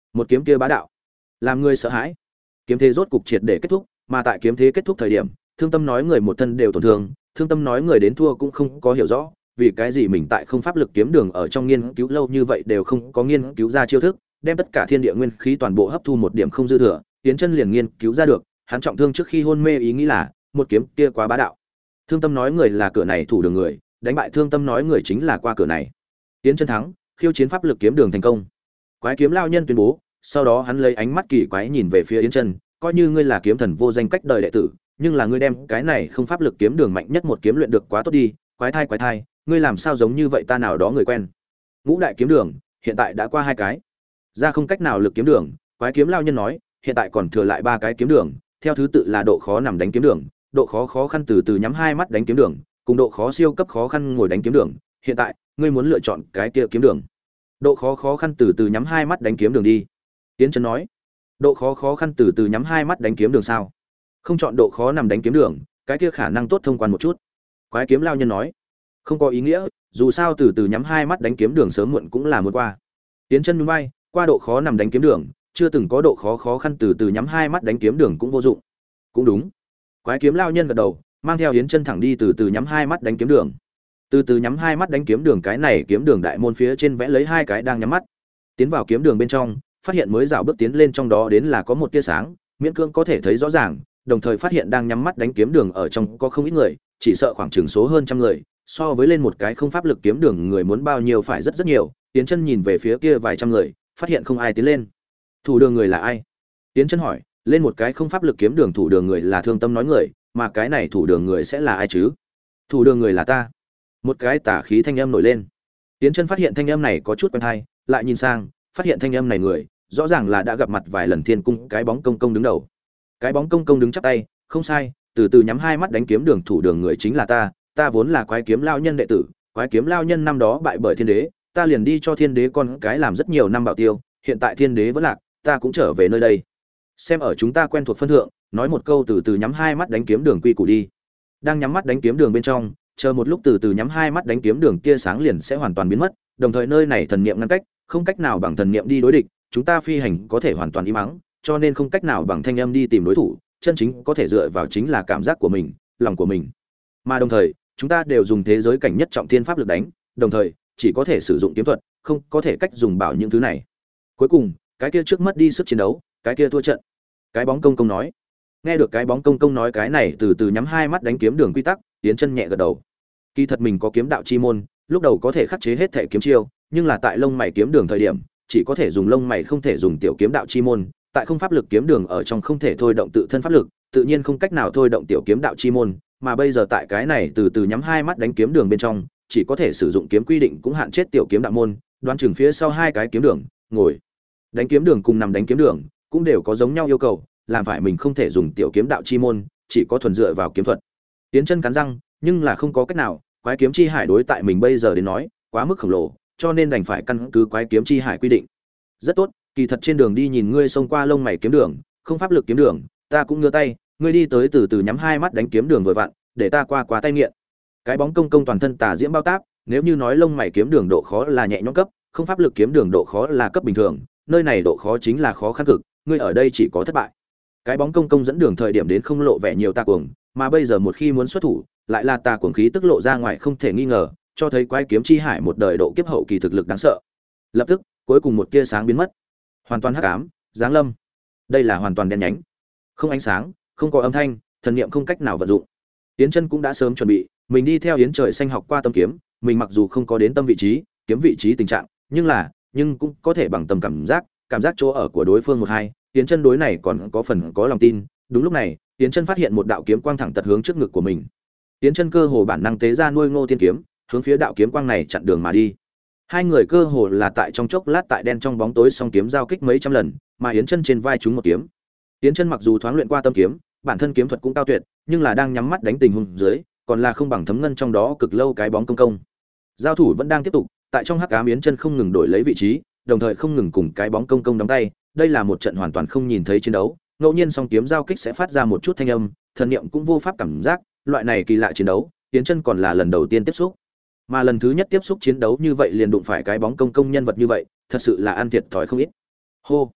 Một kiếm kia bá đạo, làm người sợ hãi. Kiếm thế rốt cục triệt để kết thúc, mà tại kiếm thế kết thúc thời điểm, Thương Tâm nói người một thân đều tổn thương, Thương Tâm nói người đến thua cũng không có hiểu rõ, vì cái gì mình tại không pháp lực kiếm đường ở trong nghiên cứu lâu như vậy đều không có nghiên cứu ra chiêu thức, đem tất cả thiên địa nguyên khí toàn bộ hấp thu một điểm không dư thừa, Tiến Chân liền nghiên cứu ra được, hắn trọng thương trước khi hôn mê ý nghĩ là, một kiếm kia quá bá đạo. Thương Tâm nói người là cửa này thủ đường người, đánh bại Thương Tâm nói người chính là qua cửa này. Tiến Chân thắng, khiêu chiến pháp lực kiếm đường thành công. Quái kiếm lao nhân tuyên bố, sau đó hắn lấy ánh mắt kỳ quái nhìn về phía Yến Chân, coi như ngươi là kiếm thần vô danh cách đời đệ tử, nhưng là ngươi đem cái này không pháp lực kiếm đường mạnh nhất một kiếm luyện được quá tốt đi, quái thai quái thai, ngươi làm sao giống như vậy ta nào đó người quen. Ngũ đại kiếm đường, hiện tại đã qua hai cái. Ra không cách nào lực kiếm đường, quái kiếm lao nhân nói, hiện tại còn thừa lại ba cái kiếm đường, theo thứ tự là độ khó nằm đánh kiếm đường, độ khó khó khăn từ từ nhắm hai mắt đánh kiếm đường, cùng độ khó siêu cấp khó khăn ngồi đánh kiếm đường, hiện tại, ngươi muốn lựa chọn cái kia kiếm đường. Độ khó khó khăn từ từ nhắm hai mắt đánh kiếm đường đi. Tiến Chân nói, độ khó khó khăn từ từ nhắm hai mắt đánh kiếm đường sao? Không chọn độ khó nằm đánh kiếm đường, cái kia khả năng tốt thông quan một chút. Quái kiếm lao nhân nói, không có ý nghĩa, dù sao từ từ nhắm hai mắt đánh kiếm đường sớm muộn cũng là muốn qua. Tiến Chân nhún vai, qua độ khó nằm đánh kiếm đường, chưa từng có độ khó khó khăn từ từ nhắm hai mắt đánh kiếm đường cũng vô dụng. Cũng đúng. Quái kiếm lao nhân gật đầu, mang theo Yến Chân thẳng đi từ từ nhắm hai mắt đánh kiếm đường. Từ từ nhắm hai mắt đánh kiếm đường, cái này kiếm đường đại môn phía trên vẽ lấy hai cái đang nhắm mắt. Tiến vào kiếm đường bên trong, phát hiện mới dạo bước tiến lên trong đó đến là có một tia sáng, miễn cưỡng có thể thấy rõ ràng, đồng thời phát hiện đang nhắm mắt đánh kiếm đường ở trong có không ít người, chỉ sợ khoảng chừng số hơn trăm người, so với lên một cái không pháp lực kiếm đường người muốn bao nhiêu phải rất rất nhiều. Tiến Chân nhìn về phía kia vài trăm người, phát hiện không ai tiến lên. Thủ đường người là ai? Tiến Chân hỏi, lên một cái không pháp lực kiếm đường thủ đường người là Thương Tâm nói người, mà cái này thủ đường người sẽ là ai chứ? Thủ đường người là ta. Một cái tà khí thanh âm nổi lên. Tiến Chân phát hiện thanh âm này có chút quen tai, lại nhìn sang, phát hiện thanh âm này người, rõ ràng là đã gặp mặt vài lần Thiên Cung cái bóng công công đứng đầu. Cái bóng công công đứng chắp tay, không sai, từ từ nhắm hai mắt đánh kiếm đường thủ đường người chính là ta, ta vốn là quái kiếm lao nhân đệ tử, quái kiếm lao nhân năm đó bại bởi thiên đế, ta liền đi cho thiên đế con cái làm rất nhiều năm bảo tiêu, hiện tại thiên đế vẫn lạc, ta cũng trở về nơi đây. Xem ở chúng ta quen thuộc phân thượng, nói một câu từ từ nhắm hai mắt đánh kiếm đường quy củ đi. Đang nhắm mắt đánh kiếm đường bên trong, chờ một lúc từ từ nhắm hai mắt đánh kiếm đường tia sáng liền sẽ hoàn toàn biến mất, đồng thời nơi này thần niệm ngăn cách, không cách nào bằng thần niệm đi đối địch, chúng ta phi hành có thể hoàn toàn im ắng, cho nên không cách nào bằng thanh âm đi tìm đối thủ, chân chính có thể dựa vào chính là cảm giác của mình, lòng của mình. Mà đồng thời, chúng ta đều dùng thế giới cảnh nhất trọng thiên pháp lực đánh, đồng thời chỉ có thể sử dụng kiếm thuật, không có thể cách dùng bảo những thứ này. Cuối cùng, cái kia trước mất đi sức chiến đấu, cái kia thua trận. Cái bóng công công nói. Nghe được cái bóng công công nói cái này, từ từ nhắm hai mắt đánh kiếm đường quy tắc, Tiến Chân nhẹ gật đầu. Kỳ thật mình có kiếm đạo chi môn, lúc đầu có thể khắc chế hết thể kiếm chiêu, nhưng là tại lông mày kiếm đường thời điểm, chỉ có thể dùng lông mày không thể dùng tiểu kiếm đạo chi môn, tại không pháp lực kiếm đường ở trong không thể thôi động tự thân pháp lực, tự nhiên không cách nào thôi động tiểu kiếm đạo chi môn, mà bây giờ tại cái này từ từ nhắm hai mắt đánh kiếm đường bên trong, chỉ có thể sử dụng kiếm quy định cũng hạn chết tiểu kiếm đạo môn, đoán chừng phía sau hai cái kiếm đường, ngồi đánh kiếm đường cùng nằm đánh kiếm đường, cũng đều có giống nhau yêu cầu, làm phải mình không thể dùng tiểu kiếm đạo chi môn, chỉ có thuần dựa vào kiếm thuật. Tiến Chân cắn răng, nhưng là không có cách nào, quái kiếm chi hải đối tại mình bây giờ đến nói, quá mức khổng lồ, cho nên đành phải căn cứ quái kiếm chi hải quy định. Rất tốt, kỳ thật trên đường đi nhìn ngươi xông qua lông mày kiếm đường, không pháp lực kiếm đường, ta cũng ngửa tay, ngươi đi tới từ từ nhắm hai mắt đánh kiếm đường vừa vặn, để ta qua qua tay nghiện. Cái bóng công công toàn thân tà diễm bao táp, nếu như nói lông mày kiếm đường độ khó là nhẹ nhõm cấp, không pháp lực kiếm đường độ khó là cấp bình thường, nơi này độ khó chính là khó khăn cực, ngươi ở đây chỉ có thất bại. Cái bóng công công dẫn đường thời điểm đến không lộ vẻ nhiều tà cuồng, mà bây giờ một khi muốn xuất thủ, lại là tà cuồng khí tức lộ ra ngoài không thể nghi ngờ, cho thấy quái kiếm chi hải một đời độ kiếp hậu kỳ thực lực đáng sợ. Lập tức, cuối cùng một tia sáng biến mất, hoàn toàn hắc ám, giáng lâm. Đây là hoàn toàn đen nhánh, không ánh sáng, không có âm thanh, thần niệm không cách nào vận dụng. Yến Chân cũng đã sớm chuẩn bị, mình đi theo Yến Trời Xanh học qua tâm kiếm, mình mặc dù không có đến tâm vị trí, kiếm vị trí tình trạng, nhưng là, nhưng cũng có thể bằng tâm cảm giác, cảm giác chỗ ở của đối phương một hai, Yến Chân đối này còn có phần có lòng tin. Đúng lúc này, Yến Chân phát hiện một đạo kiếm quang thẳng tật hướng trước ngực của mình. Yến Chân cơ hồ bản năng tế ra nuôi Ngô Thiên kiếm, hướng phía đạo kiếm quang này chặn đường mà đi. Hai người cơ hồ là tại trong chốc lát tại đen trong bóng tối song kiếm giao kích mấy trăm lần, mà Yến Chân trên vai chúng một kiếm. Yến Chân mặc dù thoáng luyện qua tâm kiếm, bản thân kiếm thuật cũng cao tuyệt, nhưng là đang nhắm mắt đánh tình huống dưới, còn là không bằng thấm ngân trong đó cực lâu cái bóng công công. Giao thủ vẫn đang tiếp tục, tại trong hắc ám Yến Chân không ngừng đổi lấy vị trí, đồng thời không ngừng cùng cái bóng công công đóng tay, đây là một trận hoàn toàn không nhìn thấy chiến đấu, ngẫu nhiên song kiếm giao kích sẽ phát ra một chút thanh âm, thần niệm cũng vô pháp cảm giác, loại này kỳ lạ chiến đấu, Yến Chân còn là lần đầu tiên tiếp xúc. Mà lần thứ nhất tiếp xúc chiến đấu như vậy liền đụng phải cái bóng công công nhân vật như vậy, thật sự là ăn thiệt thòi không ít. Hô,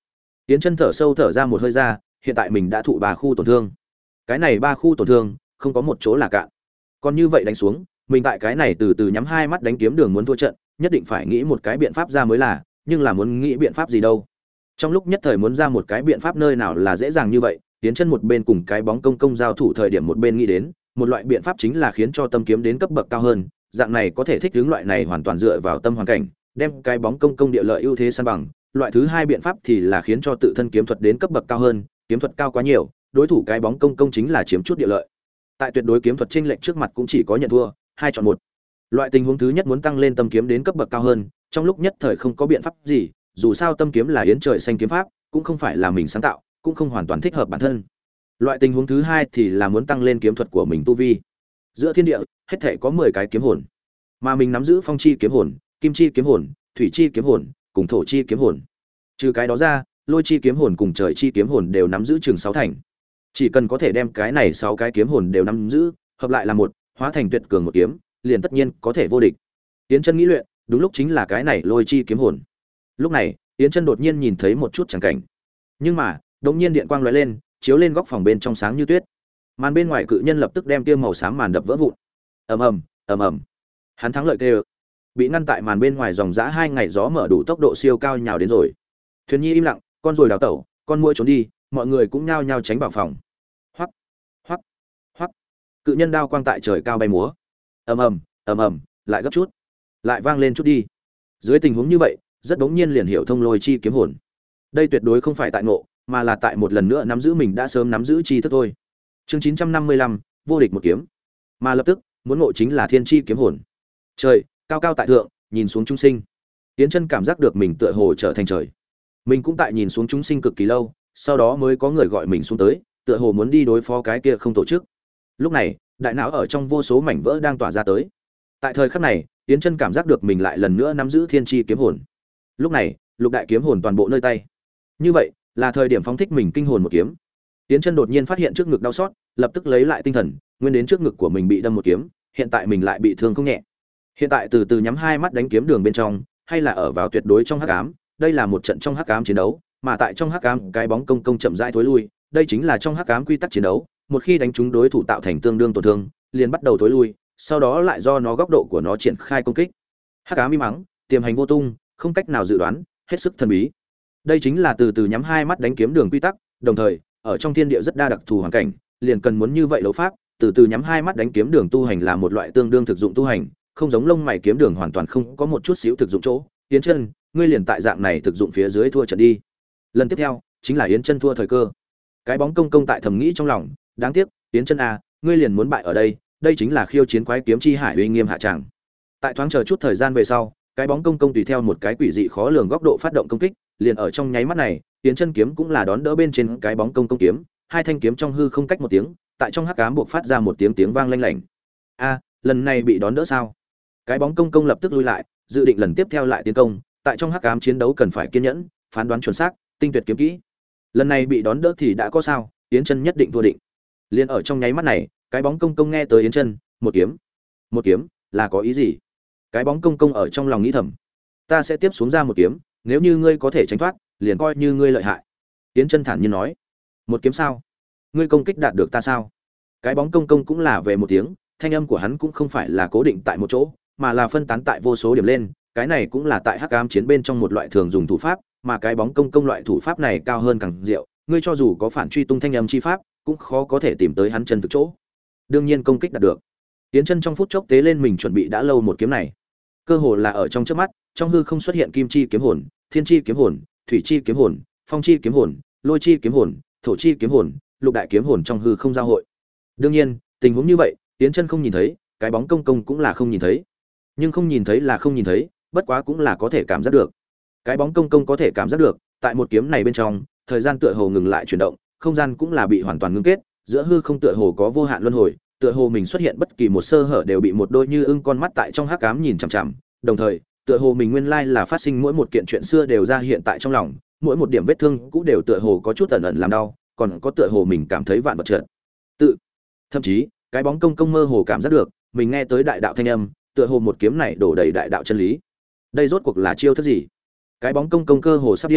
Yến Chân thở sâu thở ra một hơi ra, hiện tại mình đã thụ ba khu tổn thương. Cái này ba khu tổn thương, không có một chỗ là cạn. Còn như vậy đánh xuống, mình tại cái này từ từ nhắm hai mắt đánh kiếm đường muốn thua trận, nhất định phải nghĩ một cái biện pháp ra mới là, nhưng là muốn nghĩ biện pháp gì đâu. Trong lúc nhất thời muốn ra một cái biện pháp nơi nào là dễ dàng như vậy, Yến Chân một bên cùng cái bóng công công giao thủ thời điểm một bên nghĩ đến, một loại biện pháp chính là khiến cho tâm kiếm đến cấp bậc cao hơn, dạng này có thể thích ứng loại này hoàn toàn dựa vào tâm hoàn cảnh, đem cái bóng công công địa lợi ưu thế san bằng. Loại thứ hai biện pháp thì là khiến cho tự thân kiếm thuật đến cấp bậc cao hơn, kiếm thuật cao quá nhiều, đối thủ cái bóng công công chính là chiếm chút địa lợi. Tại tuyệt đối kiếm thuật chênh lệch trước mặt cũng chỉ có nhận thua, hai chọn một. Loại tình huống thứ nhất muốn tăng lên tâm kiếm đến cấp bậc cao hơn, trong lúc nhất thời không có biện pháp gì, dù sao tâm kiếm là yến trời xanh kiếm pháp, cũng không phải là mình sáng tạo, cũng không hoàn toàn thích hợp bản thân. Loại tình huống thứ hai thì là muốn tăng lên kiếm thuật của mình tu vi. Giữa thiên địa, hết thể có mười cái kiếm hồn, mà mình nắm giữ phong chi kiếm hồn, kim chi kiếm hồn, thủy chi kiếm hồn, cùng thổ chi kiếm hồn. Trừ cái đó ra, lôi chi kiếm hồn cùng trời chi kiếm hồn đều nắm giữ chừng sáu thành. Chỉ cần có thể đem cái này sáu cái kiếm hồn đều nắm giữ, hợp lại là một, hóa thành tuyệt cường một kiếm, liền tất nhiên có thể vô địch. Yến Chân nghĩ luyện, đúng lúc chính là cái này lôi chi kiếm hồn. Lúc này, Yến Chân đột nhiên nhìn thấy một chút chẳng cảnh. Nhưng mà, đột nhiên điện quang lóe lên, chiếu lên góc phòng bên trong sáng như tuyết. Màn bên ngoài cự nhân lập tức đem tia màu xám màn đập vỡ vụn. Ầm ầm, ầm ầm. Hắn thắng lợi kêu. Bị ngăn tại màn bên ngoài dòng dã hai ngày gió mở đủ tốc độ siêu cao nhào đến rồi. Thuyền Nhi im lặng, con rồi đào tẩu, con muỗi trốn đi, mọi người cũng nhao nhao tránh vào phòng. Hoắc, hoắc, hoắc. Cự nhân đao quang tại trời cao bay múa. Ầm ầm, ầm ầm, lại gấp chút, lại vang lên chút đi. Dưới tình huống như vậy, rất đống nhiên liền hiểu thông lôi chi kiếm hồn. Đây tuyệt đối không phải tại ngộ, mà là tại một lần nữa nắm giữ mình đã sớm nắm giữ chi thức thôi. Chương chín trăm năm mươi lăm, vô địch một kiếm. Mà lập tức, muốn ngộ chính là thiên chi kiếm hồn. Trời, cao cao tại thượng, nhìn xuống chúng sinh. Yến Chân cảm giác được mình tựa hồ trở thành trời. Mình cũng tại nhìn xuống chúng sinh cực kỳ lâu, sau đó mới có người gọi mình xuống tới, tựa hồ muốn đi đối phó cái kia không tổ chức. Lúc này, đại não ở trong vô số mảnh vỡ đang tỏa ra tới. Tại thời khắc này, Yến Chân cảm giác được mình lại lần nữa nắm giữ thiên chi kiếm hồn. Lúc này, lục đại kiếm hồn toàn bộ nơi tay. Như vậy, là thời điểm phóng thích mình kinh hồn một kiếm. Yến Chân đột nhiên phát hiện trước ngực đau xót, lập tức lấy lại tinh thần, nguyên đến trước ngực của mình bị đâm một kiếm, hiện tại mình lại bị thương không nhẹ. Hiện tại từ từ nhắm hai mắt đánh kiếm đường bên trong, hay là ở vào tuyệt đối trong hắc ám, đây là một trận trong hắc ám chiến đấu, mà tại trong hắc ám, cái bóng công công chậm rãi thối lui, đây chính là trong hắc ám quy tắc chiến đấu, một khi đánh trúng đối thủ tạo thành tương đương tổn thương, liền bắt đầu thối lui, sau đó lại do nó góc độ của nó triển khai công kích. Hắc ám im mắng, tiềm hành vô tung, không cách nào dự đoán, hết sức thần bí. Đây chính là từ từ nhắm hai mắt đánh kiếm đường quy tắc, đồng thời, ở trong thiên địa rất đa đặc thù hoàn cảnh, liền cần muốn như vậy đấu pháp, từ từ nhắm hai mắt đánh kiếm đường tu hành là một loại tương đương thực dụng tu hành, không giống lông mày kiếm đường hoàn toàn không có một chút xíu thực dụng chỗ. Yến Chân, ngươi liền tại dạng này thực dụng phía dưới thua trận đi. Lần tiếp theo, chính là Yến Chân thua thời cơ. Cái bóng công công tại thầm nghĩ trong lòng, đáng tiếc, Yến Chân à, ngươi liền muốn bại ở đây, đây chính là khiêu chiến quái kiếm chi hải uy nghiêm hạ tràng. Tại thoáng chờ chút thời gian về sau, cái bóng công công tùy theo một cái quỷ dị khó lường góc độ phát động công kích, liền ở trong nháy mắt này, Yến Chân kiếm cũng là đón đỡ bên trên cái bóng công công kiếm, hai thanh kiếm trong hư không cách một tiếng, tại trong hắc ám buộc phát ra một tiếng tiếng vang lanh lảnh. A, lần này bị đón đỡ sao? Cái bóng công công lập tức lui lại, dự định lần tiếp theo lại tiến công, tại trong hắc ám chiến đấu cần phải kiên nhẫn, phán đoán chuẩn xác, tinh tuyệt kiếm kỹ. Lần này bị đón đỡ thì đã có sao, Yến Chân nhất định thua định. Liên ở trong nháy mắt này, cái bóng công công nghe tới Yến Chân, một kiếm. Một kiếm, là có ý gì? Cái bóng công công ở trong lòng nghĩ thầm, ta sẽ tiếp xuống ra một kiếm, nếu như ngươi có thể tránh thoát, liền coi như ngươi lợi hại. Yến Chân thản nhiên nói, một kiếm sao? Ngươi công kích đạt được ta sao? Cái bóng công công cũng là về một tiếng, thanh âm của hắn cũng không phải là cố định tại một chỗ, mà là phân tán tại vô số điểm lên, cái này cũng là tại hắc ám chiến bên trong một loại thường dùng thủ pháp, mà cái bóng công công loại thủ pháp này cao hơn càng diệu, ngươi cho dù có phản truy tung thanh âm chi pháp, cũng khó có thể tìm tới hắn chân thực chỗ. Đương nhiên công kích đạt được. Yến Chân trong phút chốc tế lên mình chuẩn bị đã lâu một kiếm này. Cơ hồ là ở trong chớp mắt, trong hư không xuất hiện kim chi kiếm hồn, thiên chi kiếm hồn, thủy chi kiếm hồn, phong chi kiếm hồn, lôi chi kiếm hồn, thổ chi kiếm hồn, lục đại kiếm hồn trong hư không giao hội. Đương nhiên, tình huống như vậy, Yến Chân không nhìn thấy, cái bóng công công cũng là không nhìn thấy. Nhưng không nhìn thấy là không nhìn thấy, bất quá cũng là có thể cảm giác được. Cái bóng công công có thể cảm giác được, tại một kiếm này bên trong, thời gian tựa hồ ngừng lại chuyển động, không gian cũng là bị hoàn toàn ngưng kết, giữa hư không tựa hồ có vô hạn luân hồi, tựa hồ mình xuất hiện bất kỳ một sơ hở đều bị một đôi như ưng con mắt tại trong hắc ám nhìn chằm chằm, đồng thời, tựa hồ mình nguyên lai là phát sinh mỗi một kiện chuyện xưa đều ra hiện tại trong lòng, mỗi một điểm vết thương cũng đều tựa hồ có chút ẩn ẩn làm đau, còn có tựa hồ mình cảm thấy vạn vật trợn. Tự, thậm chí, cái bóng công công mơ hồ cảm giác được, mình nghe tới đại đạo thanh âm, tựa hồ một kiếm này đổ đầy đại đạo chân lý. Đây rốt cuộc là chiêu thức gì? Cái bóng công công cơ hồ sắp điên,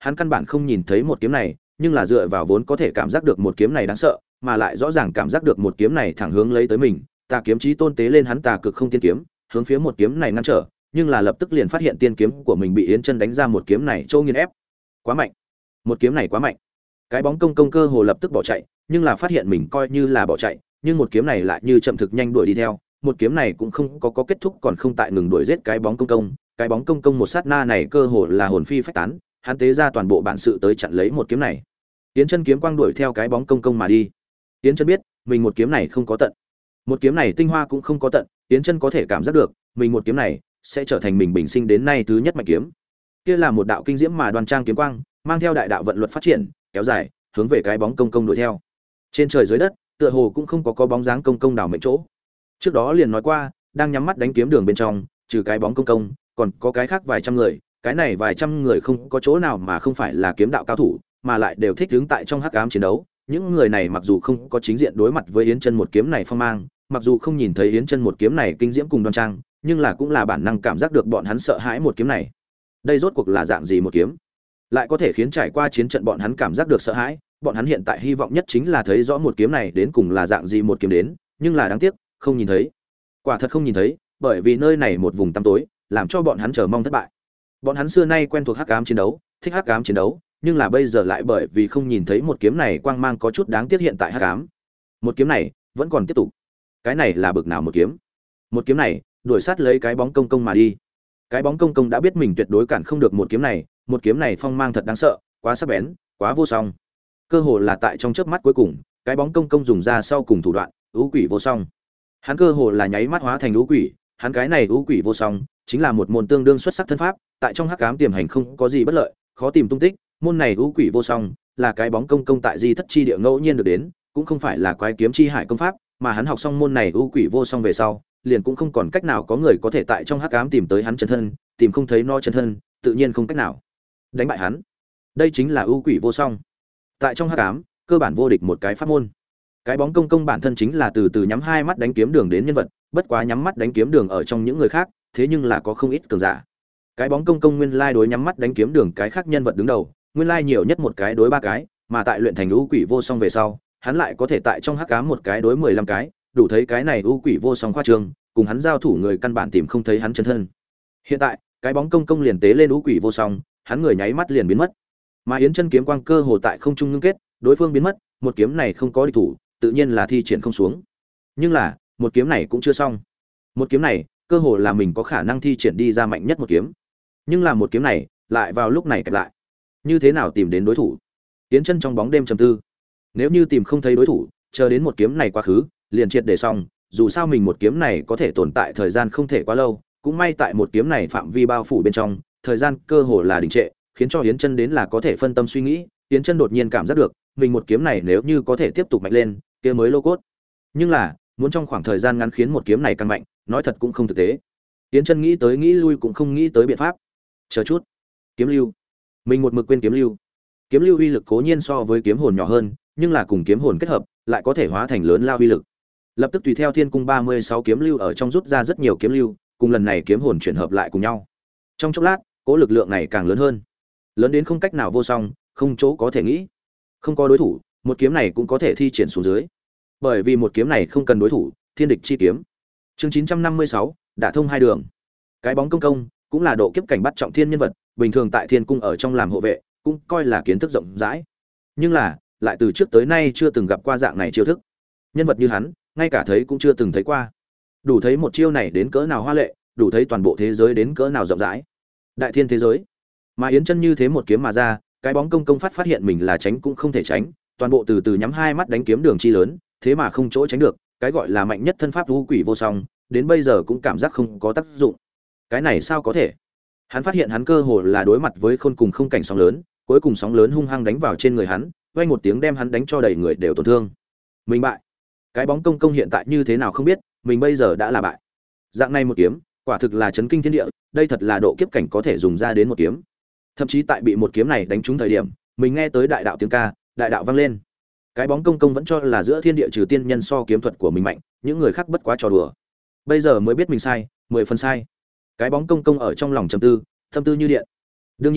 hắn căn bản không nhìn thấy một kiếm này, nhưng là dựa vào vốn có thể cảm giác được một kiếm này đáng sợ, mà lại rõ ràng cảm giác được một kiếm này thẳng hướng lấy tới mình. Tà kiếm chí tôn tế lên hắn tà cực không tiên kiếm, hướng phía một kiếm này ngăn trở, nhưng là lập tức liền phát hiện tiên kiếm của mình bị Yến Chân đánh ra một kiếm này trô nghiền ép. Quá mạnh. Một kiếm này quá mạnh. Cái bóng công công cơ hồ lập tức bỏ chạy, nhưng là phát hiện mình coi như là bỏ chạy, nhưng một kiếm này lại như chậm thực nhanh đuổi đi theo, một kiếm này cũng không có có kết thúc còn không tại ngừng đuổi giết cái bóng công công, cái bóng công công một sát na này cơ hồ là hồn phi phách tán, hắn tế ra toàn bộ bản sự tới chặn lấy một kiếm này. Yến Chân kiếm quang đuổi theo cái bóng công công mà đi. Yến Chân biết, mình một kiếm này không có tận. Một kiếm này tinh hoa cũng không có tận, Yến Chân có thể cảm giác được, mình một kiếm này sẽ trở thành mình bình sinh đến nay thứ nhất mạnh kiếm. Kia là một đạo kinh diễm mà đoan trang kiếm quang, mang theo đại đạo vận luật phát triển, kéo dài, hướng về cái bóng công công đuổi theo. Trên trời dưới đất, tựa hồ cũng không có có bóng dáng công công đảo mệnh chỗ. Trước đó liền nói qua, đang nhắm mắt đánh kiếm đường bên trong, trừ cái bóng công công, còn có cái khác vài trăm người, cái này vài trăm người không có chỗ nào mà không phải là kiếm đạo cao thủ, mà lại đều thích đứng tại trong hắc ám chiến đấu. Những người này mặc dù không có chính diện đối mặt với Yến Chân một kiếm này phong mang, mặc dù không nhìn thấy Yến Chân một kiếm này kinh diễm cùng đoan trang, nhưng là cũng là bản năng cảm giác được bọn hắn sợ hãi một kiếm này. Đây rốt cuộc là dạng gì một kiếm, lại có thể khiến trải qua chiến trận bọn hắn cảm giác được sợ hãi. Bọn hắn hiện tại hy vọng nhất chính là thấy rõ một kiếm này đến cùng là dạng gì một kiếm đến, nhưng là đáng tiếc, không nhìn thấy. Quả thật không nhìn thấy, bởi vì nơi này một vùng tăm tối, làm cho bọn hắn chờ mong thất bại. Bọn hắn xưa nay quen thuộc hắc ám chiến đấu, thích hắc ám chiến đấu, nhưng là bây giờ lại bởi vì không nhìn thấy một kiếm này quang mang có chút đáng tiếc hiện tại hắc ám. Một kiếm này vẫn còn tiếp tục. Cái này là bực nào một kiếm? Một kiếm này, đuổi sát lấy cái bóng công công mà đi. Cái bóng công công đã biết mình tuyệt đối cản không được một kiếm này, một kiếm này phong mang thật đáng sợ, quá sắc bén, quá vô song. Cơ hồ là tại trong chớp mắt cuối cùng, cái bóng công công dùng ra sau cùng thủ đoạn, ưu quỷ vô song. Hắn cơ hồ là nháy mắt hóa thành ưu quỷ, hắn cái này ưu quỷ vô song, chính là một môn tương đương xuất sắc thân pháp, tại trong hắc ám tiềm hành không có gì bất lợi, khó tìm tung tích, môn này ưu quỷ vô song, là cái bóng công công tại Di Thất chi địa ngẫu nhiên được đến, cũng không phải là quái kiếm chi hải công pháp, mà hắn học xong môn này ưu quỷ vô song về sau, liền cũng không còn cách nào có người có thể tại trong hắc ám tìm tới hắn chân thân, tìm không thấy nó chân thân, tự nhiên không cách nào đánh bại hắn. Đây chính là ưu quỷ vô song. Tại trong hắc ám, cơ bản vô địch một cái pháp môn. Cái bóng công công bản thân chính là từ từ nhắm hai mắt đánh kiếm đường đến nhân vật, bất quá nhắm mắt đánh kiếm đường ở trong những người khác, thế nhưng là có không ít cường giả. Cái bóng công công nguyên lai đối nhắm mắt đánh kiếm đường cái khác nhân vật đứng đầu, nguyên lai nhiều nhất một cái đối ba cái, mà tại luyện thành ưu quỷ vô song về sau, hắn lại có thể tại trong hắc ám một cái đối mười lăm cái, đủ thấy cái này ưu quỷ vô song khoa trương, cùng hắn giao thủ người căn bản tìm không thấy hắn chân thân. Hiện tại, cái bóng công công liền tế lên ưu quỷ vô song, hắn người nháy mắt liền biến mất. Mà Yến Chân kiếm quang cơ hồ tại không trung ngưng kết, đối phương biến mất, một kiếm này không có địch thủ, tự nhiên là thi triển không xuống. Nhưng là, một kiếm này cũng chưa xong. Một kiếm này, cơ hồ là mình có khả năng thi triển đi ra mạnh nhất một kiếm. Nhưng là một kiếm này, lại vào lúc này kẹp lại. Như thế nào tìm đến đối thủ? Yến Chân trong bóng đêm trầm tư. Nếu như tìm không thấy đối thủ, chờ đến một kiếm này quá khứ, liền triệt để xong, dù sao mình một kiếm này có thể tồn tại thời gian không thể quá lâu, cũng may tại một kiếm này phạm vi bao phủ bên trong, thời gian cơ hồ là đình trệ, khiến cho Yến Chân đến là có thể phân tâm suy nghĩ. Yến Chân đột nhiên cảm giác được, mình một kiếm này nếu như có thể tiếp tục mạnh lên, kia mới lô cốt. Nhưng là, muốn trong khoảng thời gian ngắn khiến một kiếm này càng mạnh, nói thật cũng không thực tế. Yến Chân nghĩ tới nghĩ lui cũng không nghĩ tới biện pháp. Chờ chút, kiếm lưu. Mình một mực quên kiếm lưu. Kiếm lưu uy lực cố nhiên so với kiếm hồn nhỏ hơn, nhưng là cùng kiếm hồn kết hợp, lại có thể hóa thành lớn lao uy lực. Lập tức tùy theo Thiên Cung ba mươi sáu kiếm lưu ở trong rút ra rất nhiều kiếm lưu, cùng lần này kiếm hồn chuyển hợp lại cùng nhau. Trong chốc lát, cố lực lượng này càng lớn hơn, lớn đến không cách nào vô song, không chỗ có thể nghĩ. Không có đối thủ, một kiếm này cũng có thể thi triển xuống dưới. Bởi vì một kiếm này không cần đối thủ, thiên địch chi kiếm. Chương chín trăm năm mươi sáu, đả thông hai đường. Cái bóng công công cũng là độ kiếp cảnh bắt trọng thiên nhân vật, bình thường tại Thiên Cung ở trong làm hộ vệ, cũng coi là kiến thức rộng rãi. Nhưng là, lại từ trước tới nay chưa từng gặp qua dạng này chiêu thức. Nhân vật như hắn, ngay cả thấy cũng chưa từng thấy qua. Đủ thấy một chiêu này đến cỡ nào hoa lệ, đủ thấy toàn bộ thế giới đến cỡ nào rộng rãi. Đại thiên thế giới. Mà Yến Chân như thế một kiếm mà ra, cái bóng công công phát phát hiện mình là tránh cũng không thể tránh, toàn bộ từ từ nhắm hai mắt đánh kiếm đường chi lớn, thế mà không chỗ tránh được, cái gọi là mạnh nhất thân pháp vũ quỷ vô song, đến bây giờ cũng cảm giác không có tác dụng. Cái này sao có thể? Hắn phát hiện hắn cơ hồ là đối mặt với khôn cùng không cảnh sóng lớn, cuối cùng sóng lớn hung hăng đánh vào trên người hắn, vang một tiếng đem hắn đánh cho đầy người đều tổn thương. Mình bại. Cái bóng công công hiện tại như thế nào không biết, mình bây giờ đã là bại. Dạng này một kiếm, quả thực là chấn kinh thiên địa, đây thật là độ kiếp cảnh có thể dùng ra đến một kiếm. Thậm chí tại bị một kiếm này đánh trúng thời điểm, mình nghe tới đại đạo tiếng ca, đại đạo vang lên. Cái bóng công công vẫn cho là giữa thiên địa trừ tiên nhân so kiếm thuật của mình mạnh, những người khác bất quá trò đùa. Bây giờ mới biết mình sai, mười phần sai. Cái bóng công công ở trong lòng trầm tư, tâm tư như điện. Đương nhiên,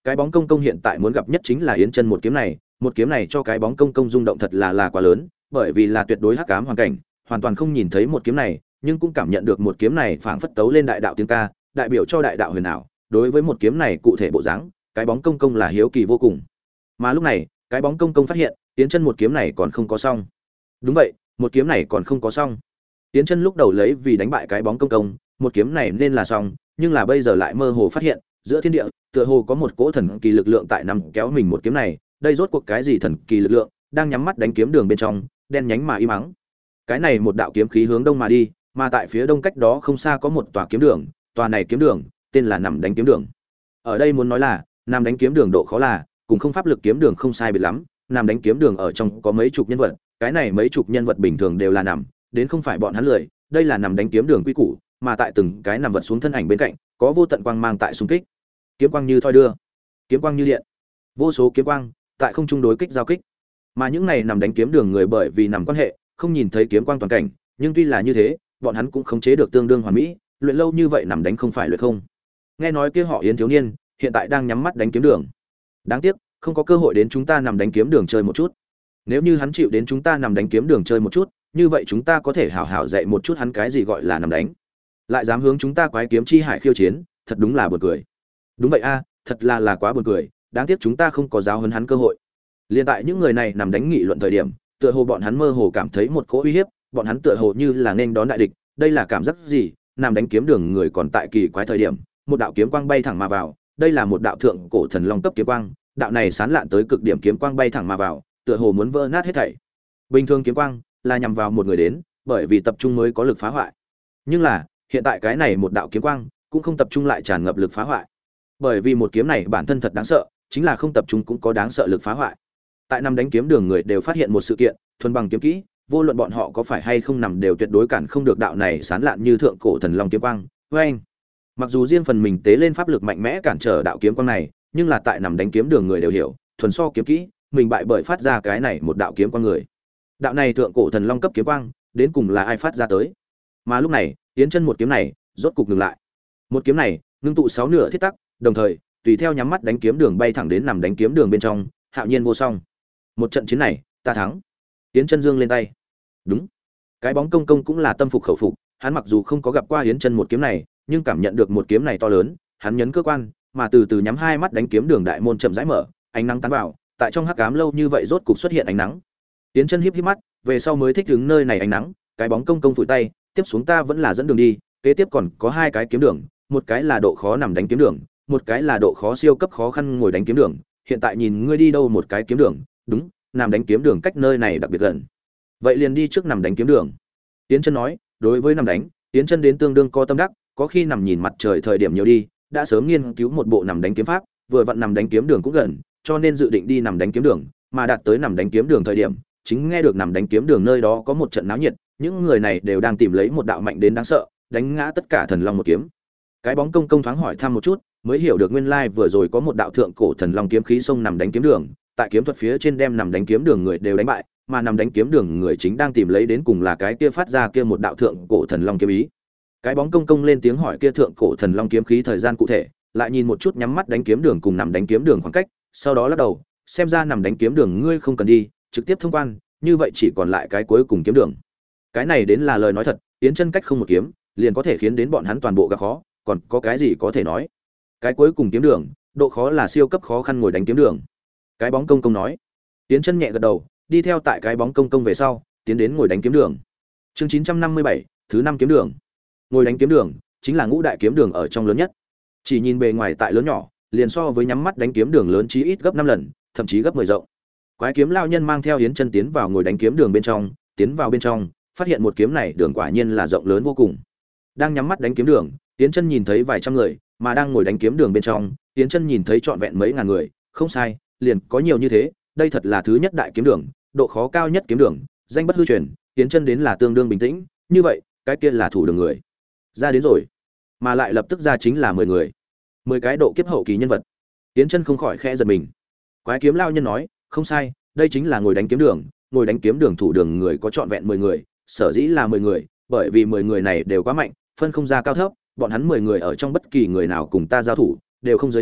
Cái bóng công công hiện tại muốn gặp nhất chính là Yến Chân một kiếm này, một kiếm này cho cái bóng công công rung động thật là là quá lớn, bởi vì là tuyệt đối hắc ám hoàn cảnh, hoàn toàn không nhìn thấy một kiếm này, nhưng cũng cảm nhận được một kiếm này phảng phất tấu lên đại đạo tiếng ca, đại biểu cho đại đạo huyền ảo. Đối với một kiếm này cụ thể bộ dáng, cái bóng công công là hiếu kỳ vô cùng. Mà lúc này, cái bóng công công phát hiện, Yến Chân một kiếm này còn không có xong. Đúng vậy, một kiếm này còn không có xong. Yến Chân lúc đầu lấy vì đánh bại cái bóng công công, một kiếm này nên là xong, nhưng là bây giờ lại mơ hồ phát hiện, giữa thiên địa, tựa hồ có một cỗ thần kỳ lực lượng tại nằm kéo mình một kiếm này, đây rốt cuộc cái gì thần kỳ lực lượng, đang nhắm mắt đánh kiếm đường bên trong, đen nhánh mà im ắng. Cái này một đạo kiếm khí hướng đông mà đi, mà tại phía đông cách đó không xa có một tòa kiếm đường, tòa này kiếm đường tên là nằm đánh kiếm đường. Ở đây muốn nói là, nằm đánh kiếm đường độ khó là, cùng không pháp lực kiếm đường không sai biệt lắm, nằm đánh kiếm đường ở trong có mấy chục nhân vật, cái này mấy chục nhân vật bình thường đều là nằm, đến không phải bọn hắn lười, đây là nằm đánh kiếm đường quy củ, mà tại từng cái nằm vật xuống thân ảnh bên cạnh, có vô tận quang mang tại xung kích. Kiếm quang như thoi đưa, kiếm quang như điện, vô số kiếm quang tại không trung đối kích giao kích. Mà những này nằm đánh kiếm đường người bởi vì nằm quan hệ, không nhìn thấy kiếm quang toàn cảnh, nhưng tuy là như thế, bọn hắn cũng khống chế được tương đương hoàn mỹ, luyện lâu như vậy nằm đánh không phải luyện không. Nghe nói kia họ Yến thiếu niên, hiện tại đang nhắm mắt đánh kiếm đường. Đáng tiếc, không có cơ hội đến chúng ta nằm đánh kiếm đường chơi một chút. Nếu như hắn chịu đến chúng ta nằm đánh kiếm đường chơi một chút, như vậy chúng ta có thể hảo hảo dạy một chút hắn cái gì gọi là nằm đánh. Lại dám hướng chúng ta quái kiếm chi hải khiêu chiến, thật đúng là buồn cười. Đúng vậy a, thật là là quá buồn cười, đáng tiếc chúng ta không có giáo huấn hắn cơ hội. Liên tại những người này nằm đánh nghị luận thời điểm, tựa hồ bọn hắn mơ hồ cảm thấy một cỗ uy hiếp, bọn hắn tựa hồ như là nên đón đại địch, đây là cảm giác gì? Nằm đánh kiếm đường người còn tại kỳ quái thời điểm, một đạo kiếm quang bay thẳng mà vào, đây là một đạo thượng cổ thần long cấp kiếm quang, đạo này sán lạn tới cực điểm kiếm quang bay thẳng mà vào, tựa hồ muốn vỡ nát hết thảy. Bình thường kiếm quang là nhằm vào một người đến, bởi vì tập trung mới có lực phá hoại. Nhưng là, hiện tại cái này một đạo kiếm quang cũng không tập trung lại tràn ngập lực phá hoại. Bởi vì một kiếm này bản thân thật đáng sợ, chính là không tập trung cũng có đáng sợ lực phá hoại. Tại năm đánh kiếm đường người đều phát hiện một sự kiện, thuần bằng kiếm kỹ, vô luận bọn họ có phải hay không nằm đều tuyệt đối cản không được đạo này sán lạn như thượng cổ thần long kiếm quang. Với anh, mặc dù riêng phần mình tế lên pháp lực mạnh mẽ cản trở đạo kiếm quang này, nhưng là tại nằm đánh kiếm đường người đều hiểu, thuần so kiếm kỹ, mình bại bởi phát ra cái này một đạo kiếm quang người. Đạo này thượng cổ thần long cấp kiếm quang, đến cùng là ai phát ra tới? Mà lúc này, Yến Chân một kiếm này, rốt cục ngừng lại. Một kiếm này, ngưng tụ sáu nửa thiết tắc, đồng thời, tùy theo nhắm mắt đánh kiếm đường bay thẳng đến nằm đánh kiếm đường bên trong, hạo nhiên vô song. Một trận chiến này, ta thắng. Yến Chân giương lên tay. Đúng. Cái bóng công công cũng là tâm phục khẩu phục, hắn mặc dù không có gặp qua Yến Chân một kiếm này, nhưng cảm nhận được một kiếm này to lớn, hắn nhấn cơ quan, mà từ từ nhắm hai mắt đánh kiếm đường đại môn chậm rãi mở, ánh nắng tán vào, tại trong hắc ám lâu như vậy rốt cục xuất hiện ánh nắng. Yến Chân híp híp mắt, về sau mới thích ứng nơi này ánh nắng, cái bóng công công phủi tay, tiếp xuống ta vẫn là dẫn đường đi, kế tiếp còn có hai cái kiếm đường, một cái là độ khó nằm đánh kiếm đường, một cái là độ khó siêu cấp khó khăn ngồi đánh kiếm đường, hiện tại nhìn ngươi đi đâu một cái kiếm đường, đúng, nằm đánh kiếm đường cách nơi này đặc biệt gần. Vậy liền đi trước nằm đánh kiếm đường. Yến Chân nói, đối với nằm đánh, Yến Chân đến tương đương có tâm đắc, có khi nằm nhìn mặt trời thời điểm nhiều đi, đã sớm nghiên cứu một bộ nằm đánh kiếm pháp, vừa vặn nằm đánh kiếm đường cũng gần, cho nên dự định đi nằm đánh kiếm đường, mà đạt tới nằm đánh kiếm đường thời điểm, chính nghe được nằm đánh kiếm đường nơi đó có một trận náo nhiệt, những người này đều đang tìm lấy một đạo mạnh đến đáng sợ, đánh ngã tất cả thần long một kiếm. Cái bóng công công thoáng hỏi thăm một chút, mới hiểu được nguyên lai vừa rồi có một đạo thượng cổ thần long kiếm khí xông nằm đánh kiếm đường, tại kiếm thuật phía trên đem nằm đánh kiếm đường người đều đánh bại, mà nằm đánh kiếm đường người chính đang tìm lấy đến cùng là cái kia phát ra kia một đạo thượng cổ thần long kiếm ý. Cái bóng công công lên tiếng hỏi kia thượng cổ thần long kiếm khí thời gian cụ thể, lại nhìn một chút nhắm mắt đánh kiếm đường cùng nằm đánh kiếm đường khoảng cách, sau đó lắc đầu, xem ra nằm đánh kiếm đường ngươi không cần đi, trực tiếp thông quan, như vậy chỉ còn lại cái cuối cùng kiếm đường. Cái này đến là lời nói thật, Yến Chân cách không một kiếm, liền có thể khiến đến bọn hắn toàn bộ gặp khó, còn có cái gì có thể nói? Cái cuối cùng kiếm đường, độ khó là siêu cấp khó khăn ngồi đánh kiếm đường. Cái bóng công công nói. Yến Chân nhẹ gật đầu, đi theo tại cái bóng công công về sau, tiến đến ngồi đánh kiếm đường. Chương chín trăm năm mươi bảy, thứ năm kiếm đường. Ngồi đánh kiếm đường chính là ngũ đại kiếm đường ở trong lớn nhất. Chỉ nhìn bề ngoài tại lớn nhỏ, liền so với nhắm mắt đánh kiếm đường lớn chí ít gấp năm lần, thậm chí gấp mười rộng. Quái kiếm lão nhân mang theo Yến Chân tiến vào ngồi đánh kiếm đường bên trong, tiến vào bên trong, phát hiện một kiếm này đường quả nhiên là rộng lớn vô cùng. Đang nhắm mắt đánh kiếm đường, Yến Chân nhìn thấy vài trăm người, mà đang ngồi đánh kiếm đường bên trong, Yến Chân nhìn thấy trọn vẹn mấy ngàn người, không sai, liền có nhiều như thế, đây thật là thứ nhất đại kiếm đường, độ khó cao nhất kiếm đường, danh bất hư truyền, Yến Chân đến là tương đương bình tĩnh, như vậy, cái kia là thủ đường người. Ra đến rồi, mà lại lập tức ra chính là mười người. mười cái độ kiếp hậu kỳ nhân vật. Yến Chân không khỏi khẽ giật mình. Quái kiếm lão nhân nói, không sai, đây chính là ngồi đánh kiếm đường, ngồi đánh kiếm đường thủ đường người có trọn vẹn mười người, sở dĩ là mười người, bởi vì mười người này đều quá mạnh, phân không ra cao thấp, bọn hắn mười người ở trong bất kỳ người nào cùng ta giao thủ, đều không dưới ta,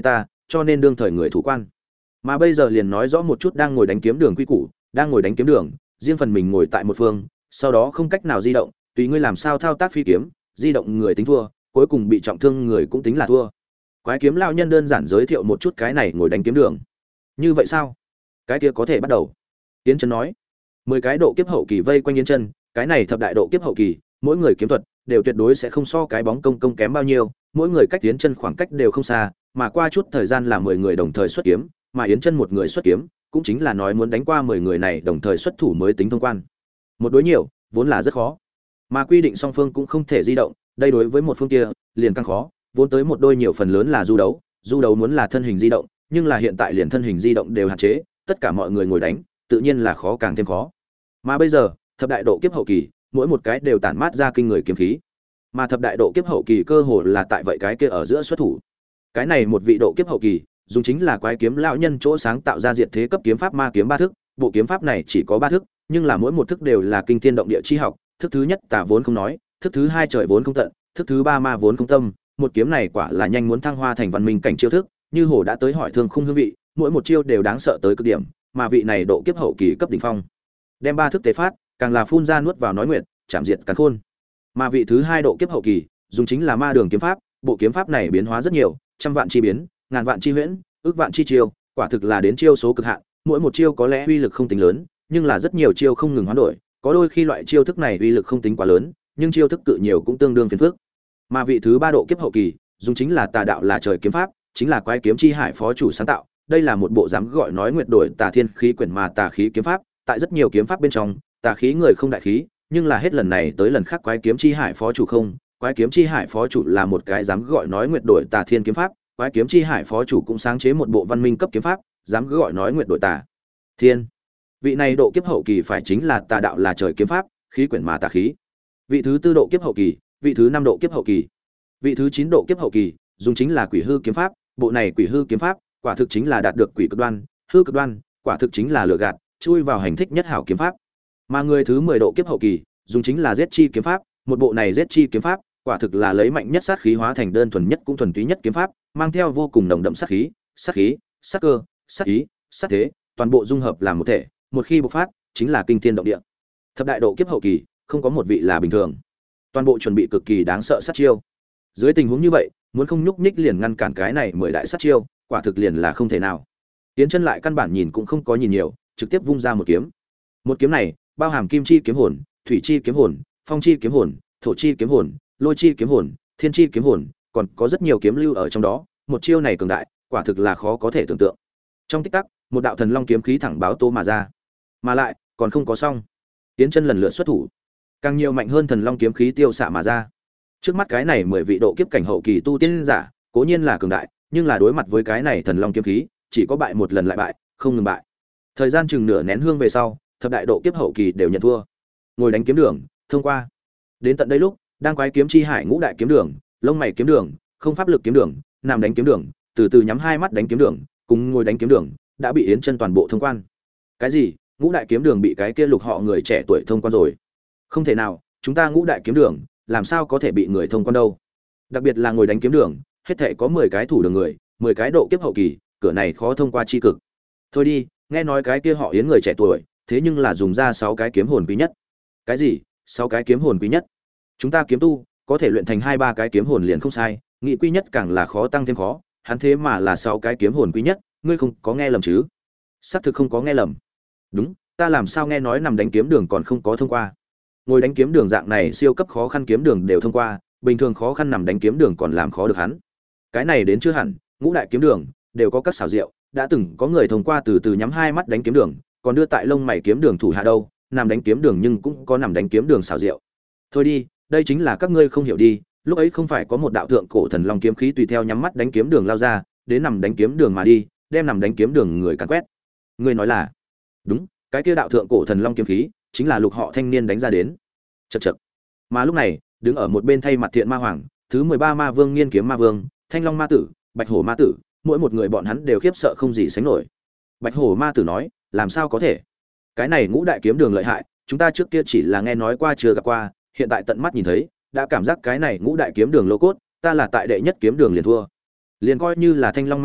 cho nên đương thời người thủ quan. Mà bây giờ liền nói rõ một chút đang ngồi đánh kiếm đường quy củ, đang ngồi đánh kiếm đường, riêng phần mình ngồi tại một phương, sau đó không cách nào di động, tùy ngươi làm sao thao tác phi kiếm, di động người tính thua, cuối cùng bị trọng thương người cũng tính là thua. Quái kiếm lão nhân đơn giản giới thiệu một chút cái này ngồi đánh kiếm đường. Như vậy sao? Cái kia có thể bắt đầu. Yến Chân nói. Mười cái độ kiếp hậu kỳ vây quanh Yến Chân, cái này thập đại độ kiếp hậu kỳ, mỗi người kiếm thuật đều tuyệt đối sẽ không so cái bóng công công kém bao nhiêu, mỗi người cách Yến Chân khoảng cách đều không xa, mà qua chút thời gian là mười người đồng thời xuất kiếm, mà Yến Chân một người xuất kiếm, cũng chính là nói muốn đánh qua mười người này đồng thời xuất thủ mới tính thông quan. Một đối nhiều, vốn là rất khó. Mà quy định song phương cũng không thể di động, đây đối với một phương kia, liền càng khó, vốn tới một đôi nhiều phần lớn là du đấu, du đấu muốn là thân hình di động, nhưng là hiện tại liền thân hình di động đều hạn chế, tất cả mọi người ngồi đánh, tự nhiên là khó càng thêm khó. Mà bây giờ, thập đại độ kiếp hậu kỳ, mỗi một cái đều tản mát ra kinh người kiếm khí. Mà thập đại độ kiếp hậu kỳ cơ hồ là tại vậy cái kia ở giữa xuất thủ. Cái này một vị độ kiếp hậu kỳ, dùng chính là quái kiếm lão nhân chỗ sáng tạo ra diệt thế cấp kiếm pháp ma kiếm ba thức, bộ kiếm pháp này chỉ có ba thức, nhưng là mỗi một thức đều là kinh thiên động địa chi học, thức thứ nhất tà vốn không nói, thức thứ hai trời vốn không tận, thức thứ ba ma vốn không tâm, một kiếm này quả là nhanh muốn thăng hoa thành văn minh cảnh chiêu thức, như hồ đã tới hỏi thương khung hương vị, mỗi một chiêu đều đáng sợ tới cực điểm, mà vị này độ kiếp hậu kỳ cấp đỉnh phong. Đem ba thức tế phát, càng là phun ra nuốt vào nói nguyện, chạm diệt cắn khôn. Mà vị thứ hai độ kiếp hậu kỳ, dùng chính là ma đường kiếm pháp, bộ kiếm pháp này biến hóa rất nhiều, trăm vạn chi biến, ngàn vạn chi huyễn, ước vạn chi chiêu, quả thực là đến chiêu số cực hạn, mỗi một chiêu có lẽ uy lực không tính lớn, nhưng là rất nhiều chiêu không ngừng hoán đổi, có đôi khi loại chiêu thức này uy lực không tính quá lớn, nhưng chiêu thức cự nhiều cũng tương đương phiền phức. Mà vị thứ ba độ kiếp hậu kỳ, dùng chính là tà đạo là trời kiếm pháp, chính là quái kiếm chi hải phó chủ sáng tạo, đây là một bộ dám gọi nói nguyệt đổi tà thiên khí quyển mà tà khí kiếm pháp, tại rất nhiều kiếm pháp bên trong, tà khí người không đại khí, nhưng là hết lần này tới lần khác quái kiếm chi hải phó chủ không, quái kiếm chi hải phó chủ là một cái dám gọi nói nguyệt đổi tà thiên kiếm pháp, quái kiếm chi hải phó chủ cũng sáng chế một bộ văn minh cấp kiếm pháp, dám gọi nói nguyệt đổi tà thiên. Vị này độ kiếp hậu kỳ phải chính là tà đạo là trời kiếm pháp, khí quyển mà tà khí. Vị thứ tư độ kiếp hậu kỳ, vị thứ năm độ kiếp hậu kỳ, vị thứ chín độ kiếp hậu kỳ, dùng chính là quỷ hư kiếm pháp, bộ này quỷ hư kiếm pháp, quả thực chính là đạt được quỷ cực đoan, hư cực đoan, quả thực chính là lừa gạt, chui vào hành thích nhất hảo kiếm pháp. Mà người thứ mười độ kiếp hậu kỳ, dùng chính là giết chi kiếm pháp, một bộ này giết chi kiếm pháp, quả thực là lấy mạnh nhất sát khí hóa thành đơn thuần nhất cũng thuần túy nhất kiếm pháp, mang theo vô cùng nồng đậm sát khí, sát khí, sát cơ, sát ý, sát thế, toàn bộ dung hợp làm một thể, một khi bộc phát, chính là kinh thiên động địa. Thập đại độ kiếp hậu kỳ, không có một vị là bình thường. Toàn bộ chuẩn bị cực kỳ đáng sợ sát chiêu. Dưới tình huống như vậy, muốn không nhúc nhích liền ngăn cản cái này mười đại sát chiêu, quả thực liền là không thể nào. Tiến Chân lại căn bản nhìn cũng không có nhìn nhiều, trực tiếp vung ra một kiếm. Một kiếm này, bao hàm kim chi kiếm hồn, thủy chi kiếm hồn, phong chi kiếm hồn, thổ chi kiếm hồn, lôi chi kiếm hồn, thiên chi kiếm hồn, còn có rất nhiều kiếm lưu ở trong đó, một chiêu này cường đại, quả thực là khó có thể tưởng tượng. Trong tích tắc, một đạo thần long kiếm khí thẳng báo tố mà ra. Mà lại, còn không có xong. Tiến Chân lần lượt xuất thủ, càng nhiều mạnh hơn thần long kiếm khí tiêu xạ mà ra. Trước mắt cái này mười vị độ kiếp cảnh hậu kỳ tu tiên giả, cố nhiên là cường đại, nhưng là đối mặt với cái này thần long kiếm khí, chỉ có bại một lần lại bại, không ngừng bại. Thời gian chừng nửa nén hương về sau, thập đại độ kiếp hậu kỳ đều nhận thua. Ngồi đánh kiếm đường, thông qua. Đến tận đây lúc, đang quái kiếm chi hải ngũ đại kiếm đường, lông mày kiếm đường, không pháp lực kiếm đường, nằm đánh kiếm đường, từ từ nhắm hai mắt đánh kiếm đường, cùng ngồi đánh kiếm đường, đã bị Yến Chân toàn bộ thông quan. Cái gì? Ngũ đại kiếm đường bị cái kia lục họ người trẻ tuổi thông quan rồi? Không thể nào, chúng ta ngũ đại kiếm đường, làm sao có thể bị người thông quan đâu? Đặc biệt là ngồi đánh kiếm đường, hết thảy có mười cái thủ đường người, mười cái độ kiếp hậu kỳ, cửa này khó thông qua chi cực. Thôi đi, nghe nói cái kia họ Yến người trẻ tuổi, thế nhưng là dùng ra sáu cái kiếm hồn quý nhất. Cái gì? sáu cái kiếm hồn quý nhất? Chúng ta kiếm tu, có thể luyện thành hai ba cái kiếm hồn liền không sai, nghị quý nhất càng là khó tăng thêm khó, hắn thế mà là sáu cái kiếm hồn quý nhất, ngươi không có nghe lầm chứ? Xác thực không có nghe lầm. Đúng, ta làm sao nghe nói nằm đánh kiếm đường còn không có thông qua? Ngồi đánh kiếm đường dạng này siêu cấp khó khăn kiếm đường đều thông qua, bình thường khó khăn nằm đánh kiếm đường còn làm khó được hắn. Cái này đến chưa hẳn, ngũ đại kiếm đường đều có các xảo diệu, đã từng có người thông qua từ từ nhắm hai mắt đánh kiếm đường, còn đưa tại lông mày kiếm đường thủ hạ đâu, nằm đánh kiếm đường nhưng cũng có nằm đánh kiếm đường xảo diệu. Thôi đi, đây chính là các ngươi không hiểu đi, lúc ấy không phải có một đạo thượng cổ thần long kiếm khí tùy theo nhắm mắt đánh kiếm đường lao ra, đến nằm đánh kiếm đường mà đi, đem nằm đánh kiếm đường người càn quét. Ngươi nói là? Đúng, cái kia đạo thượng cổ thần long kiếm khí chính là lục họ thanh niên đánh ra đến. Chậc chậc. Mà lúc này, đứng ở một bên thay mặt thiện ma hoàng, thứ mười ba ma vương nghiên kiếm ma vương, thanh long ma tử, bạch hổ ma tử, mỗi một người bọn hắn đều khiếp sợ không gì sánh nổi. Bạch hổ ma tử nói, làm sao có thể? Cái này ngũ đại kiếm đường lợi hại, chúng ta trước kia chỉ là nghe nói qua chưa gặp qua, hiện tại tận mắt nhìn thấy, đã cảm giác cái này ngũ đại kiếm đường lô cốt, ta là tại đệ nhất kiếm đường liền thua. Liền coi như là thanh long ma tử,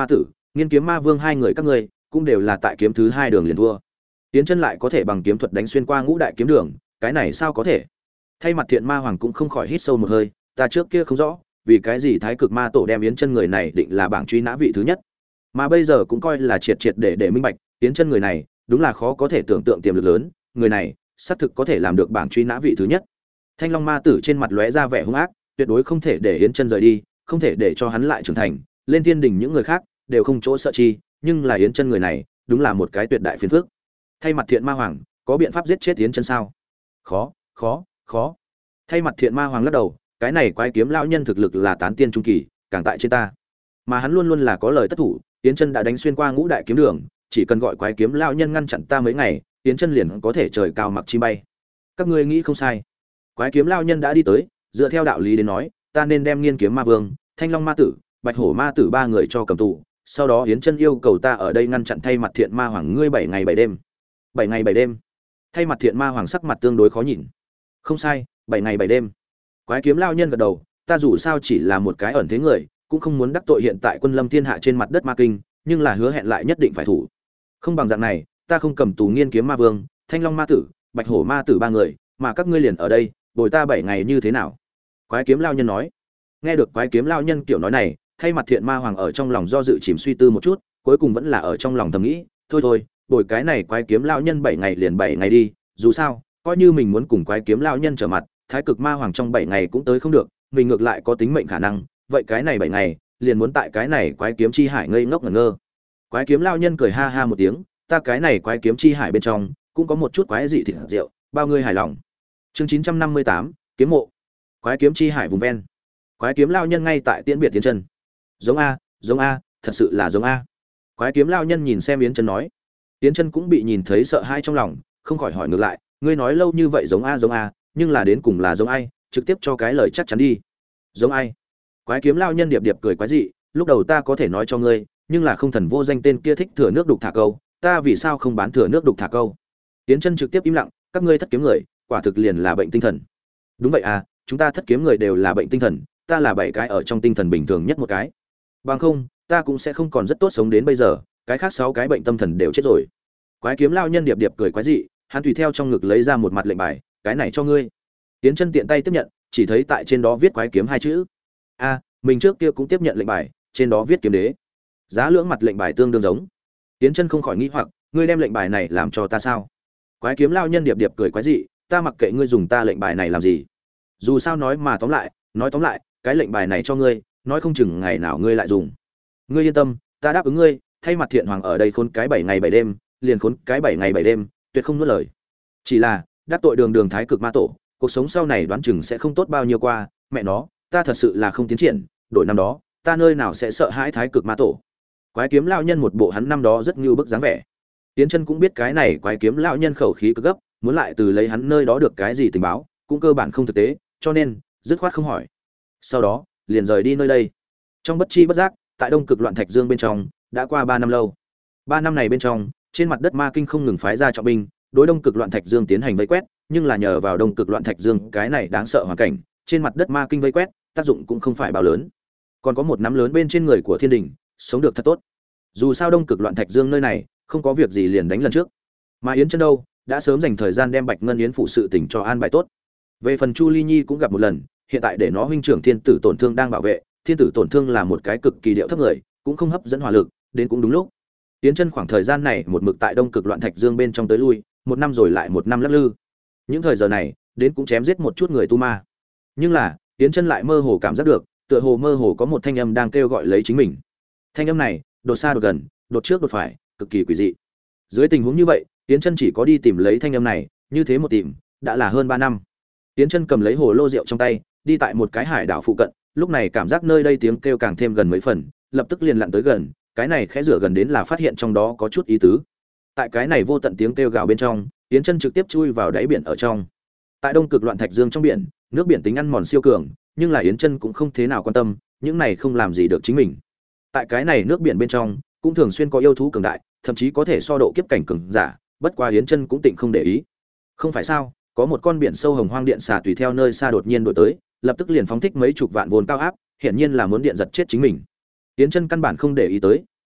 Nghiên Kiếm Ma Vương hai người các ngươi cũng đều là tại kiếm thứ hai đường liền thua. Tiến Chân lại có thể bằng kiếm thuật đánh xuyên qua ngũ đại kiếm đường, cái này sao có thể? Thay mặt Thiện Ma Hoàng cũng không khỏi hít sâu một hơi, ta trước kia không rõ, vì cái gì Thái Cực Ma Tổ đem Yến Chân người này định là bảng truy nã vị thứ nhất. Mà bây giờ cũng coi là triệt triệt để để minh bạch, Yến Chân người này, đúng là khó có thể tưởng tượng tiềm lực lớn, người này, xác thực có thể làm được bảng truy nã vị thứ nhất. Thanh Long Ma Tử trên mặt lóe ra vẻ hung ác, tuyệt đối không thể để Yến Chân rời đi, không thể để cho hắn lại trưởng thành, lên thiên đình những người khác đều không chỗ sợ chi, nhưng là Yến Chân người này, đúng là một cái tuyệt đại phiền phức. Thay mặt Thiện Ma Hoàng, có biện pháp giết chết Yến Chân sao? Khó, khó, khó. Thay mặt Thiện Ma Hoàng lắc đầu, cái này quái kiếm lão nhân thực lực là tán tiên trung kỳ, càng tại trên ta. Mà hắn luôn luôn là có lời tất thủ, Yến Chân đã đánh xuyên qua ngũ đại kiếm đường, chỉ cần gọi quái kiếm lão nhân ngăn chặn ta mấy ngày, Yến Chân liền có thể trời cao mặc chim bay. Các ngươi nghĩ không sai. Quái kiếm lão nhân đã đi tới, dựa theo đạo lý đến nói, ta nên đem Nghiên Kiếm Ma Vương, Thanh Long Ma Tử, Bạch Hổ Ma Tử ba người cho cầm tù, sau đó Yến Chân yêu cầu ta ở đây ngăn chặn thay mặt Thiện Ma Hoàng ngươi bảy ngày bảy đêm. Bảy ngày bảy đêm. Thay mặt Thiện Ma Hoàng sắc mặt tương đối khó nhìn. Không sai, bảy ngày bảy đêm. Quái kiếm lão nhân gật đầu, ta dù sao chỉ là một cái ẩn thế người, cũng không muốn đắc tội hiện tại quân lâm thiên hạ trên mặt đất ma kinh, nhưng là hứa hẹn lại nhất định phải thủ. Không bằng dạng này, ta không cầm tù Nghiên Kiếm Ma Vương, Thanh Long Ma Tử, Bạch Hổ Ma Tử ba người, mà các ngươi liền ở đây, bồi ta bảy ngày như thế nào? Quái kiếm lão nhân nói. Nghe được quái kiếm lão nhân kiểu nói này, thay mặt Thiện Ma Hoàng ở trong lòng do dự chìm suy tư một chút, cuối cùng vẫn là ở trong lòng thầm nghĩ, thôi thôi, bồi cái này quái kiếm lão nhân bảy ngày liền bảy ngày đi, dù sao, coi như mình muốn cùng quái kiếm lão nhân trở mặt, Thái Cực Ma Hoàng trong bảy ngày cũng tới không được, mình ngược lại có tính mệnh khả năng, vậy cái này bảy ngày, liền muốn tại cái này quái kiếm chi hải ngây ngốc ngẩn ngơ. Quái kiếm lão nhân cười ha ha một tiếng, ta cái này quái kiếm chi hải bên trong, cũng có một chút quái dị thịt rượu, bao ngươi hài lòng. Chương chín trăm năm mươi tám, kiếm mộ. Quái kiếm chi hải vùng ven. Quái kiếm lão nhân ngay tại tiễn biệt Yến Chân. Giống a, giống a, thật sự là giống a. Quái kiếm lão nhân nhìn xem Yến Chân nói. Yến Chân cũng bị nhìn thấy sợ hãi trong lòng, không khỏi hỏi ngược lại, ngươi nói lâu như vậy giống a giống a, nhưng là đến cùng là giống ai, trực tiếp cho cái lời chắc chắn đi. Giống ai? Quái kiếm lão nhân điệp điệp cười quái dị, lúc đầu ta có thể nói cho ngươi, nhưng là không thần vô danh tên kia thích thừa nước đục thả câu, ta vì sao không bán thừa nước đục thả câu? Yến Chân trực tiếp im lặng, các ngươi thất kiếm người, quả thực liền là bệnh tinh thần. Đúng vậy à, chúng ta thất kiếm người đều là bệnh tinh thần, ta là bảy cái ở trong tinh thần bình thường nhất một cái. Bằng không, ta cũng sẽ không còn rất tốt sống đến bây giờ, cái khác sáu cái bệnh tâm thần đều chết rồi. Quái kiếm lão nhân điệp điệp cười quái dị, hắn tùy theo trong ngực lấy ra một mặt lệnh bài, cái này cho ngươi. Yến Chân tiện tay tiếp nhận, chỉ thấy tại trên đó viết quái kiếm hai chữ. A, mình trước kia cũng tiếp nhận lệnh bài, trên đó viết kiếm đế. Giá lưỡng mặt lệnh bài tương đương giống. Yến Chân không khỏi nghi hoặc, ngươi đem lệnh bài này làm cho ta sao? Quái kiếm lão nhân điệp điệp cười quái dị, ta mặc kệ ngươi dùng ta lệnh bài này làm gì. Dù sao nói mà tóm lại, nói tóm lại, cái lệnh bài này cho ngươi, nói không chừng ngày nào ngươi lại dùng. Ngươi yên tâm, ta đáp ứng ngươi, thay mặt Thiện Hoàng ở đây khốn cái bảy ngày bảy đêm, liền khốn cái bảy ngày bảy đêm, tuyệt không nuốt lời. Chỉ là, đắc tội đường đường Thái Cực Ma Tổ, cuộc sống sau này đoán chừng sẽ không tốt bao nhiêu qua, mẹ nó, ta thật sự là không tiến triển, đổi năm đó, ta nơi nào sẽ sợ hãi Thái Cực Ma Tổ. Quái kiếm lão nhân một bộ hắn năm đó rất như bức dáng vẻ. Tiến Chân cũng biết cái này quái kiếm lão nhân khẩu khí cực gấp, muốn lại từ lấy hắn nơi đó được cái gì tình báo, cũng cơ bản không thực tế, cho nên dứt khoát không hỏi. Sau đó, liền rời đi nơi đây. Trong bất chi bất giác, tại Đông Cực Loạn Thạch Dương bên trong, đã qua ba năm lâu. Ba năm này bên trong, trên mặt đất Ma Kinh không ngừng phái ra trọng binh, đối Đông Cực Loạn Thạch Dương tiến hành vây quét, nhưng là nhờ vào Đông Cực Loạn Thạch Dương cái này đáng sợ hoàn cảnh, trên mặt đất Ma Kinh vây quét, tác dụng cũng không phải bao lớn. Còn có một nắm lớn bên trên người của Thiên Đình, sống được thật tốt. Dù sao Đông Cực Loạn Thạch Dương nơi này, không có việc gì liền đánh lần trước. Mà Yến Chân đâu, đã sớm dành thời gian đem Bạch Ngân Yến phụ sự tình cho an bài tốt. Về phần Chu Ly Nhi cũng gặp một lần, hiện tại để nó huynh trưởng Thiên Tử tổn thương đang bảo vệ, Thiên Tử tổn thương là một cái cực kỳ điệu thấp người, cũng không hấp dẫn hỏa lực, đến cũng đúng lúc. Yến Chân khoảng thời gian này một mực tại Đông Cực Loạn Thạch Dương bên trong tới lui, một năm rồi lại một năm lắc lư. Những thời giờ này, đến cũng chém giết một chút người tu ma. Nhưng là, Yến Chân lại mơ hồ cảm giác được, tựa hồ mơ hồ có một thanh âm đang kêu gọi lấy chính mình. Thanh âm này, đột xa đột gần, đột trước đột phải, cực kỳ quỷ dị. Dưới tình huống như vậy, Yến Chân chỉ có đi tìm lấy thanh âm này, như thế một tìm, đã là hơn ba năm. Yến Chân cầm lấy hồ lô rượu trong tay, đi tại một cái hải đảo phụ cận, lúc này cảm giác nơi đây tiếng kêu càng thêm gần mấy phần, lập tức liền lặn tới gần, cái này khẽ rửa gần đến là phát hiện trong đó có chút ý tứ. Tại cái này vô tận tiếng kêu gào bên trong, Yến Chân trực tiếp chui vào đáy biển ở trong. Tại Đông Cực Loạn Thạch Dương trong biển, nước biển tính ăn mòn siêu cường, nhưng là Yến Chân cũng không thế nào quan tâm, những này không làm gì được chính mình. Tại cái này nước biển bên trong, cũng thường xuyên có yêu thú cường đại, thậm chí có thể so độ kiếp cảnh cường giả, bất quá Yến Chân cũng tịnh không để ý. Không phải sao? Có một con biển sâu hồng hoang điện xà tùy theo nơi xa đột nhiên đuổi tới, lập tức liền phóng thích mấy chục vạn vốn cao áp, hiển nhiên là muốn điện giật chết chính mình. Yến Chân căn bản không để ý tới,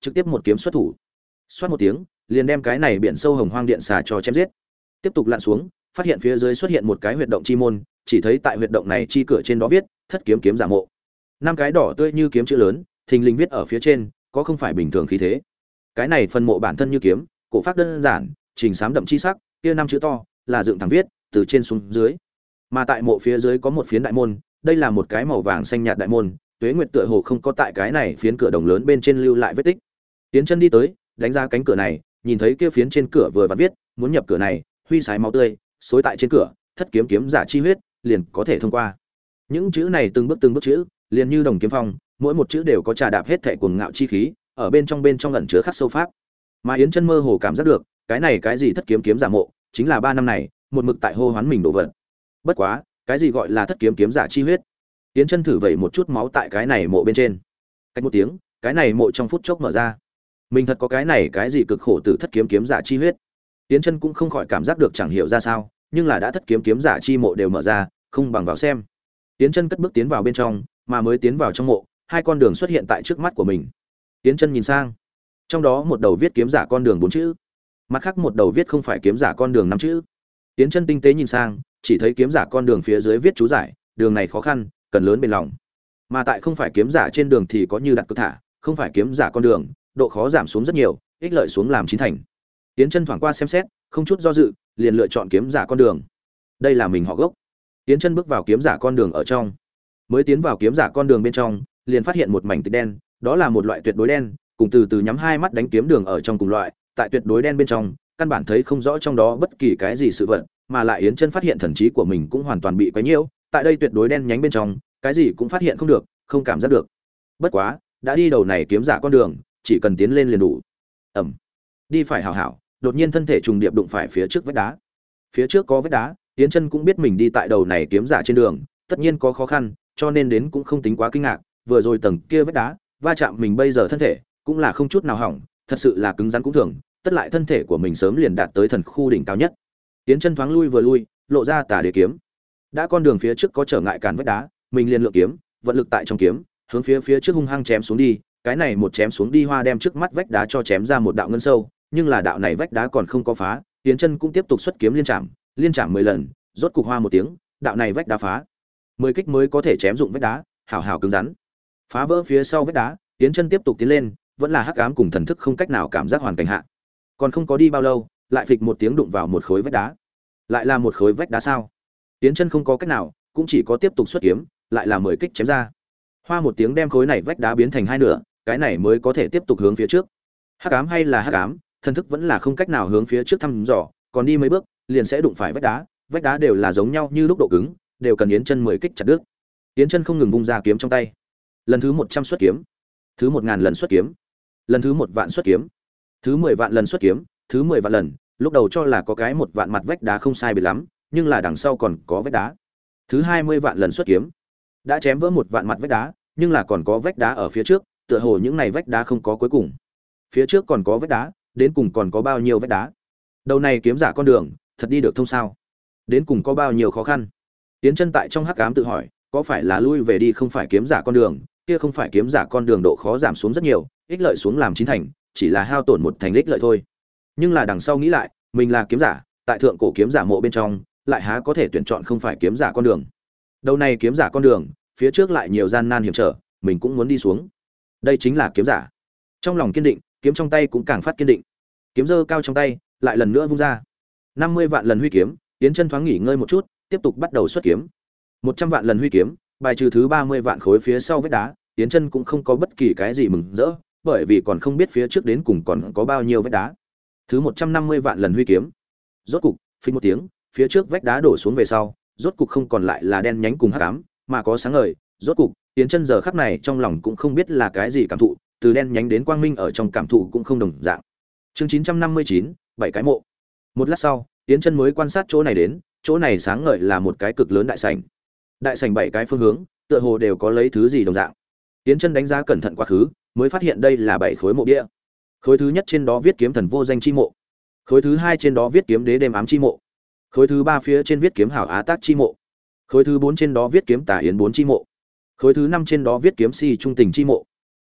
trực tiếp một kiếm xuất thủ. Xoát một tiếng, liền đem cái này biển sâu hồng hoang điện xà cho chém giết. Tiếp tục lặn xuống, phát hiện phía dưới xuất hiện một cái huyệt động chi môn, chỉ thấy tại huyệt động này chi cửa trên đó viết thất kiếm kiếm giả mộ. Năm cái đỏ tươi như kiếm chữ lớn, thình lình viết ở phía trên, có không phải bình thường khí thế. Cái này phần mộ bản thân như kiếm, cổ pháp đơn giản, trình xám đậm chi sắc, kia năm chữ to là dựng thẳng viết từ trên xuống dưới. Mà tại mộ phía dưới có một phiến đại môn, đây là một cái màu vàng xanh nhạt đại môn, Tuế Nguyệt tựa hồ không có tại cái này phiến cửa đồng lớn bên trên lưu lại vết tích. Tiến chân đi tới, đánh ra cánh cửa này, nhìn thấy kia phiến trên cửa vừa vặn viết, muốn nhập cửa này, huy sái máu tươi, xối tại trên cửa, thất kiếm kiếm giả chi huyết, liền có thể thông qua. Những chữ này từng bước từng bước chữ, liền như đồng kiếm phong, mỗi một chữ đều có trà đạp hết thảy cuồng ngạo chi khí, ở bên trong bên trong ẩn chứa khắc sâu pháp. Mà Yến Chân mơ hồ cảm giác được, cái này cái gì thất kiếm kiếm giả mộ, chính là ba năm này, một mực tại hô hoán mình đổ vật. Bất quá, cái gì gọi là thất kiếm kiếm giả chi huyết? Yến Chân thử vẩy một chút máu tại cái này mộ bên trên. Cách một tiếng, cái này mộ trong phút chốc mở ra. Mình thật có cái này cái gì cực khổ tử thất kiếm kiếm giả chi huyết. Yến Chân cũng không khỏi cảm giác được chẳng hiểu ra sao, nhưng là đã thất kiếm kiếm giả chi mộ đều mở ra, không bằng vào xem. Yến Chân cất bước tiến vào bên trong, mà mới tiến vào trong mộ, hai con đường xuất hiện tại trước mắt của mình. Yến Chân nhìn sang, trong đó một đầu viết kiếm giả con đường bốn chữ, mặt khác một đầu viết không phải kiếm giả con đường năm chữ. Yến Chân tinh tế nhìn sang, chỉ thấy kiếm giả con đường phía dưới viết chú giải, đường này khó khăn, cần lớn bền lòng. Mà tại không phải kiếm giả trên đường thì có như đặt cơ thả, không phải kiếm giả con đường, độ khó giảm xuống rất nhiều, ích lợi xuống làm chín thành. Yến Chân thoáng qua xem xét, không chút do dự, liền lựa chọn kiếm giả con đường. Đây là mình họ gốc. Yến Chân bước vào kiếm giả con đường ở trong. Mới tiến vào kiếm giả con đường bên trong, liền phát hiện một mảnh tịch đen, đó là một loại tuyệt đối đen, cùng từ từ nhắm hai mắt đánh kiếm đường ở trong cùng loại, tại tuyệt đối đen bên trong, căn bản thấy không rõ trong đó bất kỳ cái gì sự vật, mà lại Yến Chân phát hiện thần trí của mình cũng hoàn toàn bị quấy nhiễu, tại đây tuyệt đối đen nhánh bên trong, cái gì cũng phát hiện không được, không cảm giác được. Bất quá, đã đi đầu này kiếm giả con đường, chỉ cần tiến lên liền đủ. Ầm. Đi phải hảo hảo, đột nhiên thân thể trùng điệp đụng phải phía trước vách đá. Phía trước có vách đá, Yến Chân cũng biết mình đi tại đầu này kiếm giả trên đường, tất nhiên có khó khăn, cho nên đến cũng không tính quá kinh ngạc, vừa rồi tầng kia vách đá, va chạm mình bây giờ thân thể, cũng là không chút nào hỏng, thật sự là cứng rắn cũng thường, tất lại thân thể của mình sớm liền đạt tới thần khu đỉnh cao nhất. Yến Chân thoáng lui vừa lui, lộ ra tà đế kiếm. Đã con đường phía trước có trở ngại cản vách đá, mình liền lượng kiếm, vận lực tại trong kiếm, hướng phía phía trước hung hăng chém xuống đi, cái này một chém xuống đi hoa đem trước mắt vách đá cho chém ra một đạo ngân sâu, nhưng là đạo này vách đá còn không có phá, Yến Chân cũng tiếp tục xuất kiếm liên chạm, liên chạm mười lần, rốt cục hoa một tiếng, đạo này vách đá phá. mười kích mới có thể chém dụng vách đá, hảo hảo cứng rắn. Phá vỡ phía sau vách đá, Yến Chân tiếp tục tiến lên, vẫn là hắc ám cùng thần thức không cách nào cảm giác hoàn cảnh hạ. Còn không có đi bao lâu, lại phịch một tiếng đụng vào một khối vách đá. Lại là một khối vách đá sao? Yến Chân không có cách nào, cũng chỉ có tiếp tục xuất kiếm, lại là mười kích chém ra. Hoa một tiếng đem khối này vách đá biến thành hai nửa, cái này mới có thể tiếp tục hướng phía trước. Hắc ám hay là hắc ám, thần thức vẫn là không cách nào hướng phía trước thăm dò, còn đi mấy bước, liền sẽ đụng phải vách đá, vách đá đều là giống nhau như lúc độ cứng, đều cần Yến Chân mười kích chặt đứt. Yến Chân không ngừng vung ra kiếm trong tay. Lần thứ một trăm xuất kiếm, thứ một ngàn lần xuất kiếm, lần thứ một vạn xuất kiếm, thứ mười vạn lần xuất kiếm, thứ mười vạn lần, lúc đầu cho là có cái một vạn mặt vách đá không sai biệt lắm, nhưng là đằng sau còn có vách đá. Thứ hai mươi vạn lần xuất kiếm, đã chém vỡ một vạn mặt vách đá, nhưng là còn có vách đá ở phía trước, tựa hồ những này vách đá không có cuối cùng. Phía trước còn có vách đá, đến cùng còn có bao nhiêu vách đá? Đầu này kiếm giả con đường, thật đi được thông sao? Đến cùng có bao nhiêu khó khăn? Yến Chân tại trong hắc ám tự hỏi, có phải là lui về đi không phải kiếm giả con đường, kia không phải kiếm giả con đường độ khó giảm xuống rất nhiều, ích lợi xuống làm chín thành, chỉ là hao tổn một thành ích lợi thôi. Nhưng là đằng sau nghĩ lại, mình là kiếm giả, tại thượng cổ kiếm giả mộ bên trong, lại há có thể tuyển chọn không phải kiếm giả con đường. Đầu này kiếm giả con đường, phía trước lại nhiều gian nan hiểm trở, mình cũng muốn đi xuống. Đây chính là kiếm giả. Trong lòng kiên định, kiếm trong tay cũng càng phát kiên định. Kiếm giơ cao trong tay, lại lần nữa vung ra. năm mươi vạn lần huy kiếm, Yến Chân thoáng nghỉ ngơi một chút, tiếp tục bắt đầu xuất kiếm. một trăm vạn lần huy kiếm, bài trừ thứ ba mươi vạn khối phía sau vách đá, Yến Chân cũng không có bất kỳ cái gì mừng rỡ, bởi vì còn không biết phía trước đến cùng còn có bao nhiêu vách đá. Thứ một trăm năm mươi vạn lần huy kiếm. Rốt cục, phình một tiếng, phía trước vách đá đổ xuống về sau, rốt cục không còn lại là đen nhánh cùng hắc ám, mà có sáng ngời, rốt cục, Yến Chân giờ khắc này trong lòng cũng không biết là cái gì cảm thụ, từ đen nhánh đến quang minh ở trong cảm thụ cũng không đồng dạng. Chương chín trăm năm mươi chín, bảy cái mộ. Một lát sau, Yến Chân mới quan sát chỗ này đến, chỗ này sáng ngời là một cái cực lớn đại sảnh. Đại sảnh bảy cái phương hướng, tựa hồ đều có lấy thứ gì đồng dạng. Yến Chân đánh giá cẩn thận quá khứ, mới phát hiện đây là bảy khối mộ bia. Khối thứ nhất trên đó viết kiếm thần vô danh chi mộ. Khối thứ hai trên đó viết kiếm đế đêm ám chi mộ. Khối thứ ba phía trên viết kiếm hảo á tác chi mộ. Khối thứ bốn trên đó viết kiếm tả yến bốn chi mộ. Khối thứ năm trên đó viết kiếm si trung tình chi mộ.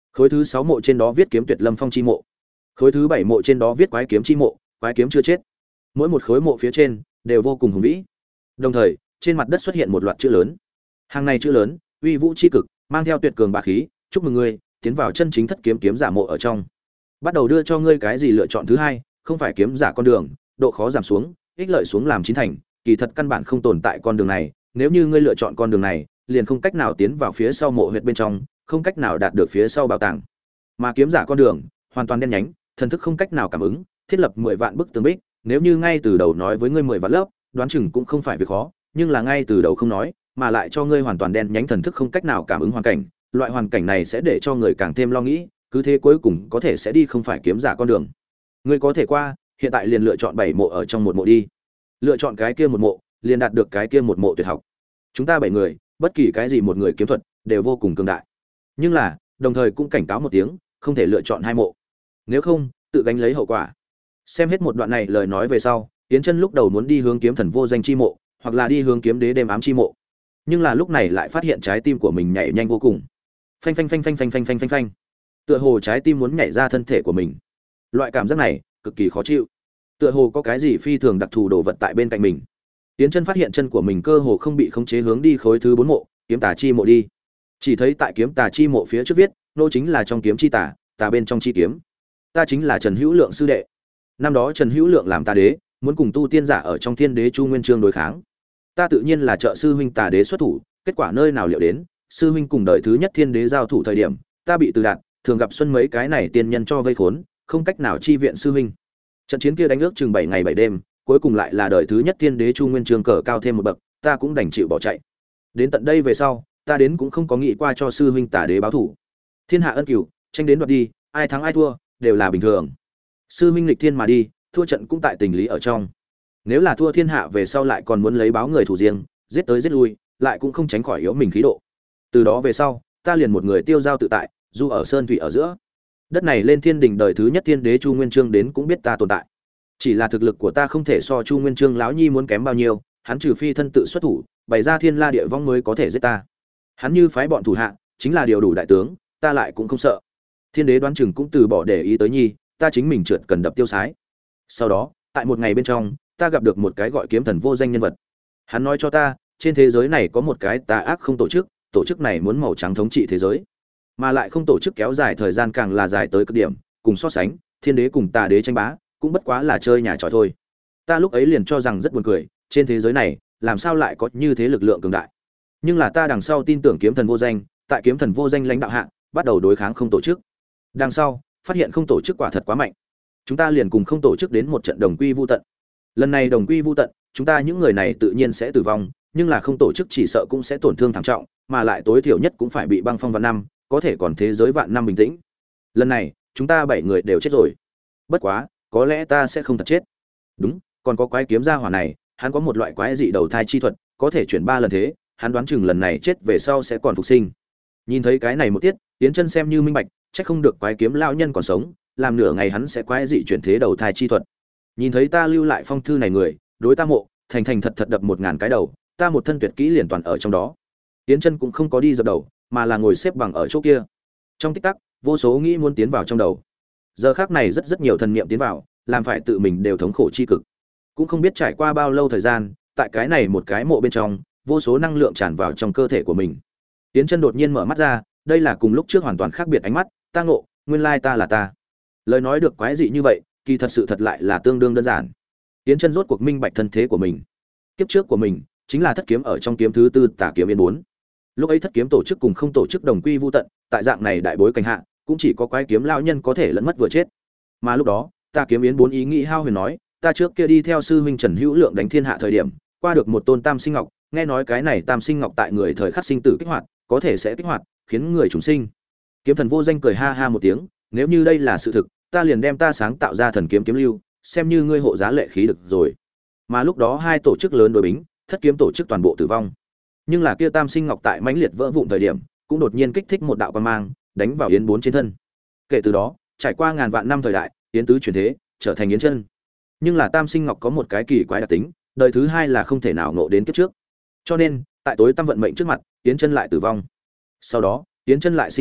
Khối thứ sáu mộ trên đó viết kiếm tuyệt lâm phong chi mộ. Khối thứ bảy mộ trên đó viết quái kiếm chi mộ, quái kiếm chưa chết. Mỗi một khối mộ phía trên đều vô cùng hùng vĩ. Đồng thời, trên mặt đất xuất hiện một loạt chữ lớn. Hàng này chữ lớn, uy vũ chi cực, mang theo tuyệt cường bá khí, chúc mừng ngươi, tiến vào chân chính thất kiếm kiếm giả mộ ở trong. Bắt đầu đưa cho ngươi cái gì lựa chọn thứ hai, không phải kiếm giả con đường, độ khó giảm xuống, ích lợi xuống làm chín thành, kỳ thật căn bản không tồn tại con đường này, nếu như ngươi lựa chọn con đường này, liền không cách nào tiến vào phía sau mộ huyệt bên trong, không cách nào đạt được phía sau bảo tàng. Mà kiếm giả con đường, hoàn toàn đen nhánh, thần thức không cách nào cảm ứng, thiết lập mười vạn bức tường bích, nếu như ngay từ đầu nói với ngươi mười vạn lớp, đoán chừng cũng không phải việc khó, nhưng là ngay từ đầu không nói, mà lại cho ngươi hoàn toàn đen nhánh thần thức không cách nào cảm ứng hoàn cảnh, loại hoàn cảnh này sẽ để cho người càng thêm lo nghĩ, cứ thế cuối cùng có thể sẽ đi không phải kiếm giả con đường. Ngươi có thể qua, hiện tại liền lựa chọn bảy mộ ở trong một mộ đi. Lựa chọn cái kia một mộ, liền đạt được cái kia một mộ tuyệt học. Chúng ta bảy người, bất kỳ cái gì một người kiếm thuật đều vô cùng cường đại. Nhưng là, đồng thời cũng cảnh cáo một tiếng, không thể lựa chọn hai mộ. Nếu không, tự gánh lấy hậu quả. Xem hết một đoạn này lời nói về sau, Yến Chân lúc đầu muốn đi hướng kiếm thần vô danh chi mộ, hoặc là đi hướng kiếm đế đêm ám chi mộ. Nhưng là lúc này lại phát hiện trái tim của mình nhảy nhanh vô cùng. Phanh phanh phanh phanh phanh phanh phanh phanh phanh. Tựa hồ trái tim muốn nhảy ra thân thể của mình. Loại cảm giác này cực kỳ khó chịu. Tựa hồ có cái gì phi thường đặc thù đồ vật tại bên cạnh mình. Yến Chân phát hiện chân của mình cơ hồ không bị khống chế hướng đi khối thứ bốn mộ, kiếm tà chi mộ đi. Chỉ thấy tại kiếm tà chi mộ phía trước viết, nô chính là trong kiếm chi tà, tà bên trong chi kiếm. Ta chính là Trần Hữu Lượng sư đệ. Năm đó Trần Hữu Lượng làm tà đế, muốn cùng tu tiên giả ở trong Thiên Đế Chu Nguyên Chương đối kháng. Ta tự nhiên là trợ sư huynh tà đế xuất thủ, kết quả nơi nào liệu đến, sư huynh cùng đời thứ nhất Thiên Đế giao thủ thời điểm, ta bị từ đạt, thường gặp xuân mấy cái này tiên nhân cho vây khốn, không cách nào chi viện sư huynh. Trận chiến kia đánh ước chừng bảy ngày bảy đêm, cuối cùng lại là đời thứ nhất Thiên Đế Chu Nguyên Chương cờ cao thêm một bậc, ta cũng đành chịu bỏ chạy. Đến tận đây về sau, ta đến cũng không có nghĩ qua cho sư huynh tả đế báo thủ. Thiên hạ ân cửu, tranh đến đoạt đi, ai thắng ai thua đều là bình thường. Sư huynh lịch thiên mà đi, thua trận cũng tại tình lý ở trong. Nếu là thua thiên hạ về sau lại còn muốn lấy báo người thủ riêng, giết tới giết lui, lại cũng không tránh khỏi yếu mình khí độ. Từ đó về sau, ta liền một người tiêu giao tự tại, dù ở sơn thủy ở giữa. Đất này lên thiên đình đời thứ nhất Thiên Đế Chu Nguyên Chương đến cũng biết ta tồn tại. Chỉ là thực lực của ta không thể so Chu Nguyên Chương lão nhi muốn kém bao nhiêu, hắn trừ phi thân tự xuất thủ, bày ra thiên la địa vong mới có thể giết ta. Hắn như phái bọn thủ hạ, chính là điều đủ đại tướng, ta lại cũng không sợ. Thiên đế đoán chừng cũng từ bỏ để ý tới nhi, ta chính mình trượt cần đập tiêu sái. Sau đó, tại một ngày bên trong, ta gặp được một cái gọi kiếm thần vô danh nhân vật. Hắn nói cho ta, trên thế giới này có một cái tà ác không tổ chức, tổ chức này muốn màu trắng thống trị thế giới, mà lại không tổ chức kéo dài thời gian càng là dài tới cực điểm, cùng so sánh, thiên đế cùng tà đế tranh bá, cũng bất quá là chơi nhà trò thôi. Ta lúc ấy liền cho rằng rất buồn cười, trên thế giới này, làm sao lại có như thế lực lượng cường đại. Nhưng là ta đằng sau tin tưởng kiếm thần vô danh, tại kiếm thần vô danh lãnh đạo hạ, bắt đầu đối kháng không tổ chức. Đằng sau, phát hiện không tổ chức quả thật quá mạnh. Chúng ta liền cùng không tổ chức đến một trận đồng quy vu tận. Lần này đồng quy vu tận, chúng ta những người này tự nhiên sẽ tử vong, nhưng là không tổ chức chỉ sợ cũng sẽ tổn thương thảm trọng, mà lại tối thiểu nhất cũng phải bị băng phong vạn năm, có thể còn thế giới vạn năm bình tĩnh. Lần này, chúng ta bảy người đều chết rồi. Bất quá, có lẽ ta sẽ không thật chết. Đúng, còn có quái kiếm gia hỏa này, hắn có một loại quái dị đầu thai chi thuật, có thể chuyển ba lần thế, hắn đoán chừng lần này chết về sau sẽ còn phục sinh. Nhìn thấy cái này một tiết, Tiến Chân xem như minh bạch, chắc không được quái kiếm lão nhân còn sống, làm nửa ngày hắn sẽ quái dị chuyển thế đầu thai chi thuật. Nhìn thấy ta lưu lại phong thư này người, đối ta mộ, thành thành thật thật đập một ngàn cái đầu, ta một thân tuyệt kỹ liền toàn ở trong đó. Tiến Chân cũng không có đi dập đầu, mà là ngồi xếp bằng ở chỗ kia. Trong tích tắc, vô số nghĩ muốn tiến vào trong đầu. Giờ khắc này rất rất nhiều thần niệm tiến vào, làm phải tự mình đều thống khổ chi cực. Cũng không biết trải qua bao lâu thời gian, tại cái này một cái mộ bên trong, vô số năng lượng tràn vào trong cơ thể của mình. Tiến Chân đột nhiên mở mắt ra, đây là cùng lúc trước hoàn toàn khác biệt ánh mắt, ta ngộ, nguyên lai ta là ta. Lời nói được quái dị như vậy, kỳ thật sự thật lại là tương đương đơn giản. Tiến Chân rốt cuộc minh bạch thân thế của mình. Kiếp trước của mình chính là thất kiếm ở trong kiếm thứ tư Tả kiếm yên bốn. Lúc ấy thất kiếm tổ chức cùng không tổ chức đồng quy vu tận, tại dạng này đại bối cảnh hạ, cũng chỉ có quái kiếm lão nhân có thể lẫn mất vừa chết. Mà lúc đó, Tả kiếm yến bốn ý nghĩ hao huyền nói, ta trước kia đi theo sư huynh Trần Hữu Lượng đánh thiên hạ thời điểm, qua được một tôn tam sinh ngọc, nghe nói cái này tam sinh ngọc tại người thời khắc sinh tử kích hoạt, có thể sẽ kích hoạt, khiến người chúng sinh. Kiếm thần vô danh cười ha ha một tiếng, nếu như đây là sự thực, ta liền đem ta sáng tạo ra thần kiếm kiếm lưu, xem như ngươi hộ giá lệ khí được rồi. Mà lúc đó hai tổ chức lớn đối bính, thất kiếm tổ chức toàn bộ tử vong. Nhưng là kia tam sinh ngọc tại mãnh liệt vỡ vụn thời điểm, cũng đột nhiên kích thích một đạo quang mang, đánh vào yến bốn trên thân. Kể từ đó, trải qua ngàn vạn năm thời đại, yến tứ chuyển thế, trở thành yến chân. Nhưng là tam sinh ngọc có một cái kỳ quái đặc tính, đời thứ hai là không thể nào ngộ đến kiếp trước. Cho nên, tại tối tam vận mệnh trước mặt, yến chân lại tử vong. Sau đó, yến chân lại sinh ra,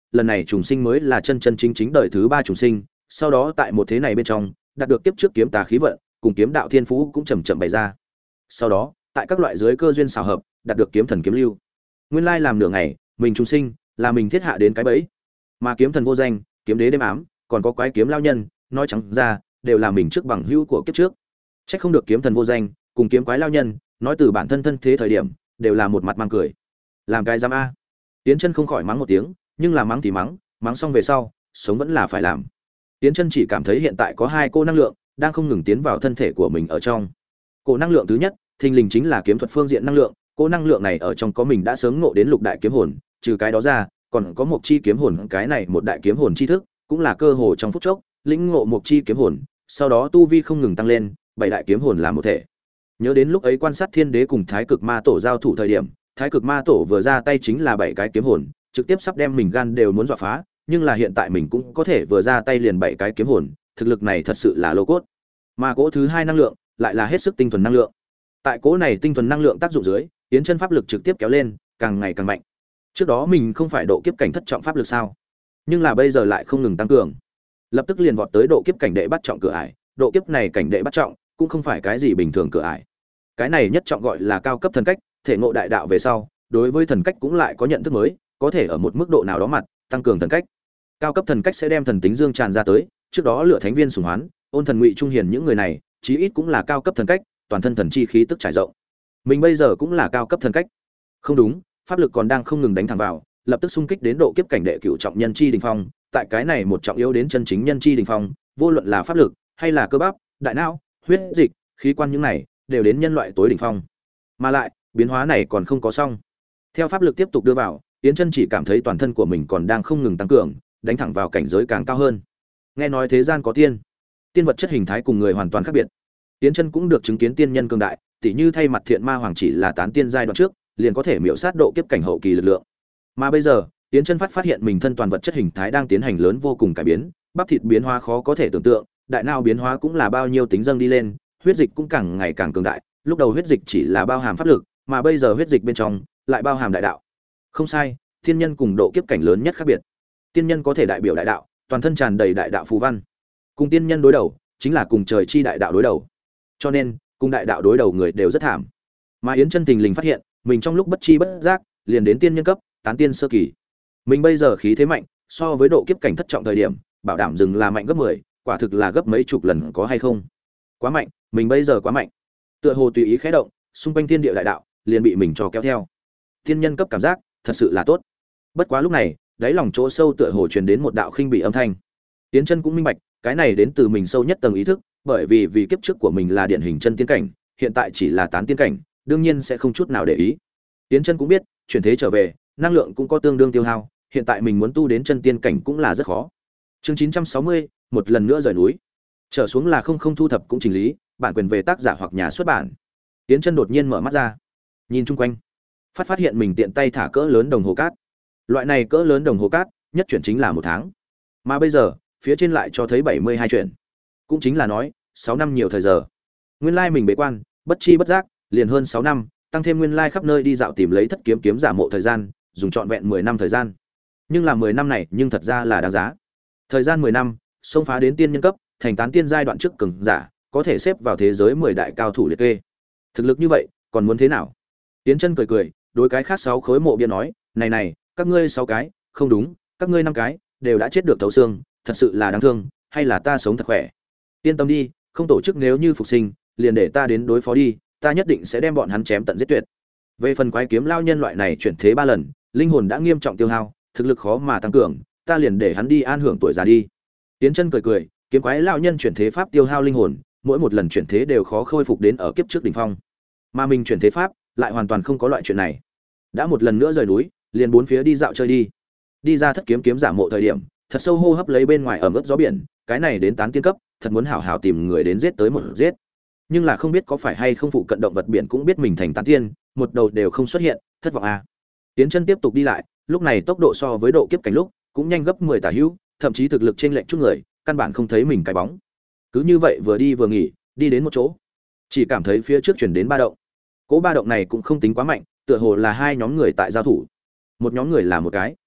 lần này trùng sinh mới là chân chân chính chính đời thứ ba trùng sinh, sau đó tại một thế này bên trong, đạt được kiếp trước kiếm tà khí vận, cùng kiếm đạo thiên phú cũng chậm chậm bày ra. Sau đó, tại các loại dưới cơ duyên xảo hợp, đạt được kiếm thần kiếm lưu. Nguyên lai làm nửa ngày, mình trùng sinh, là mình thiết hạ đến cái bẫy. Mà kiếm thần vô danh, kiếm đế đêm ám, còn có quái kiếm lao nhân, nói trắng ra, đều là mình trước bằng hữu của kiếp trước. Chắc không được kiếm thần vô danh, cùng kiếm quái lao nhân, nói từ bản thân thân thế thời điểm, đều là một mặt mang cười. Làm cái giám a. Tiến Chân không khỏi mắng một tiếng, nhưng là mắng thì mắng, mắng xong về sau, sống vẫn là phải làm. Tiến Chân chỉ cảm thấy hiện tại có hai cô năng lượng đang không ngừng tiến vào thân thể của mình ở trong. Cổ năng lượng thứ nhất, thình lình chính là kiếm thuật phương diện năng lượng, cô năng lượng này ở trong có mình đã sớm ngộ đến lục đại kiếm hồn, trừ cái đó ra, còn có một chi kiếm hồn, cái này một đại kiếm hồn chi thức, cũng là cơ hồ trong phút chốc, lĩnh ngộ một chi kiếm hồn, sau đó tu vi không ngừng tăng lên, bảy đại kiếm hồn là một thể. Nhớ đến lúc ấy quan sát Thiên Đế cùng Thái Cực Ma Tổ giao thủ thời điểm, Thái Cực Ma Tổ vừa ra tay chính là bảy cái kiếm hồn, trực tiếp sắp đem mình gan đều muốn dọa phá, nhưng là hiện tại mình cũng có thể vừa ra tay liền bảy cái kiếm hồn, thực lực này thật sự là lô cốt. Mà cỗ thứ hai năng lượng, lại là hết sức tinh thuần năng lượng. Tại cỗ này tinh thuần năng lượng tác dụng dưới, Yến Chân pháp lực trực tiếp kéo lên, càng ngày càng mạnh. Trước đó mình không phải độ kiếp cảnh thất trọng pháp lực sao? Nhưng là bây giờ lại không ngừng tăng cường. Lập tức liền vọt tới độ kiếp cảnh đệ bắt trọng cửa ải, độ kiếp này cảnh đệ bắt trọng, cũng không phải cái gì bình thường cửa ải. Cái này nhất trọng gọi là cao cấp thần cách, thể ngộ đại đạo về sau, đối với thần cách cũng lại có nhận thức mới, có thể ở một mức độ nào đó mặt tăng cường thần cách. Cao cấp thần cách sẽ đem thần tính dương tràn ra tới, trước đó lựa thánh viên sủng hoán, ôn thần ngụy trung hiền những người này, chí ít cũng là cao cấp thần cách, toàn thân thần chi khí tức trải rộng. Mình bây giờ cũng là cao cấp thần cách. Không đúng, pháp lực còn đang không ngừng đánh thẳng vào, lập tức xung kích đến độ kiếp cảnh đệ cửu trọng nhân chi đỉnh phong, tại cái này một trọng yếu đến chân chính nhân chi đỉnh phong, vô luận là pháp lực hay là cơ bắp, đại não, huyết dịch, khí quan những này đều đến nhân loại tối đỉnh phong. Mà lại, biến hóa này còn không có xong. Theo pháp lực tiếp tục đưa vào, Yến Chân chỉ cảm thấy toàn thân của mình còn đang không ngừng tăng cường, đánh thẳng vào cảnh giới càng cao hơn. Nghe nói thế gian có tiên, tiên vật chất hình thái cùng người hoàn toàn khác biệt. Yến Chân cũng được chứng kiến tiên nhân cường đại, tỉ như thay mặt Thiện Ma Hoàng chỉ là tán tiên giai đoạn trước, liền có thể miểu sát độ kiếp cảnh hậu kỳ lực lượng. Mà bây giờ, Yến Chân phát phát hiện mình thân toàn vật chất hình thái đang tiến hành lớn vô cùng cải biến, bắp thịt biến hóa khó có thể tưởng tượng, đại não biến hóa cũng là bao nhiêu tính dâng đi lên, huyết dịch cũng càng ngày càng cường đại, lúc đầu huyết dịch chỉ là bao hàm pháp lực, mà bây giờ huyết dịch bên trong lại bao hàm đại đạo. Không sai, tiên nhân cùng độ kiếp cảnh lớn nhất khác biệt. Tiên nhân có thể đại biểu đại đạo, toàn thân tràn đầy đại đạo phù văn. Cùng tiên nhân đối đầu, chính là cùng trời chi đại đạo đối đầu. Cho nên, cùng đại đạo đối đầu người đều rất thảm. Mà Yến Chân Tình lình phát hiện, mình trong lúc bất chi bất giác, liền đến tiên nhân cấp, tán tiên sơ kỳ. Mình bây giờ khí thế mạnh, so với độ kiếp cảnh thất trọng thời điểm, bảo đảm dừng là mạnh gấp mười, quả thực là gấp mấy chục lần có hay không? Quá mạnh, mình bây giờ quá mạnh. Tựa hồ tùy ý khẽ động, xung quanh thiên địa đại đạo liền bị mình cho kéo theo. Tiên nhân cấp cảm giác, thật sự là tốt. Bất quá lúc này, đáy lòng chỗ sâu tựa hồ truyền đến một đạo khinh bị âm thanh. Yến Chân cũng minh bạch, cái này đến từ mình sâu nhất tầng ý thức, bởi vì vì kiếp trước của mình là điển hình chân tiên cảnh, hiện tại chỉ là tán tiên cảnh, đương nhiên sẽ không chút nào để ý. Yến Chân cũng biết, chuyển thế trở về, năng lượng cũng có tương đương tiêu hao, hiện tại mình muốn tu đến chân tiên cảnh cũng là rất khó. Chương chín trăm sáu mươi, một lần nữa rời núi. Trở xuống là không không thu thập cũng chỉnh lý, bản quyền về tác giả hoặc nhà xuất bản. Yến Chân đột nhiên mở mắt ra, nhìn chung quanh, phát phát hiện mình tiện tay thả cỡ lớn đồng hồ cát. Loại này cỡ lớn đồng hồ cát, nhất chuyển chính là một tháng. Mà bây giờ, phía trên lại cho thấy bảy mươi hai chuyển. Cũng chính là nói, sáu năm nhiều thời giờ. Nguyên lai mình bế quan, bất chi bất giác, liền hơn sáu năm, tăng thêm nguyên lai khắp nơi đi dạo tìm lấy thất kiếm kiếm giả mộ thời gian, dùng trọn vẹn mười năm thời gian. Nhưng là mười năm này, nhưng thật ra là đáng giá. Thời gian mười năm, xông phá đến tiên nhân cấp, thành tán tiên giai đoạn trước cường giả, có thể xếp vào thế giới mười đại cao thủ liệt kê. Thực lực như vậy, còn muốn thế nào? Tiến Chân cười cười, đối cái khác sáu khối mộ bia nói, "Này này, các ngươi sáu cái, không đúng, các ngươi năm cái, đều đã chết được thấu xương, thật sự là đáng thương, hay là ta sống thật khỏe. Yên tâm đi, không tổ chức nếu như phục sinh, liền để ta đến đối phó đi, ta nhất định sẽ đem bọn hắn chém tận giết tuyệt." Về phần quái kiếm lao nhân loại này chuyển thế ba lần, linh hồn đã nghiêm trọng tiêu hao, thực lực khó mà tăng cường, ta liền để hắn đi an hưởng tuổi già đi. Tiến Chân cười cười, kiếm quái lao nhân chuyển thế pháp tiêu hao linh hồn, mỗi một lần chuyển thế đều khó khôi phục đến ở kiếp trước đỉnh phong. Mà mình chuyển thế pháp lại hoàn toàn không có loại chuyện này. Đã một lần nữa rời núi, liền bốn phía đi dạo chơi đi. Đi ra thất kiếm kiếm giả mộ thời điểm, thật sâu hô hấp lấy bên ngoài ẩm ướt gió biển, cái này đến tán tiên cấp, thật muốn hảo hảo tìm người đến giết tới một giết. Nhưng là không biết có phải hay không phụ cận động vật biển cũng biết mình thành tán tiên, một đầu đều không xuất hiện, thất vọng à. Tiến Chân tiếp tục đi lại, lúc này tốc độ so với độ kiếp cảnh lúc cũng nhanh gấp mười tả hữu, thậm chí thực lực trên lệnh chút người, căn bản không thấy mình cái bóng. Cứ như vậy vừa đi vừa nghỉ, đi đến một chỗ, chỉ cảm thấy phía trước chuyển đến ba động. Cỗ ba động này cũng không tính quá mạnh, tựa hồ là hai nhóm người tại giao thủ. Một nhóm người là một cái,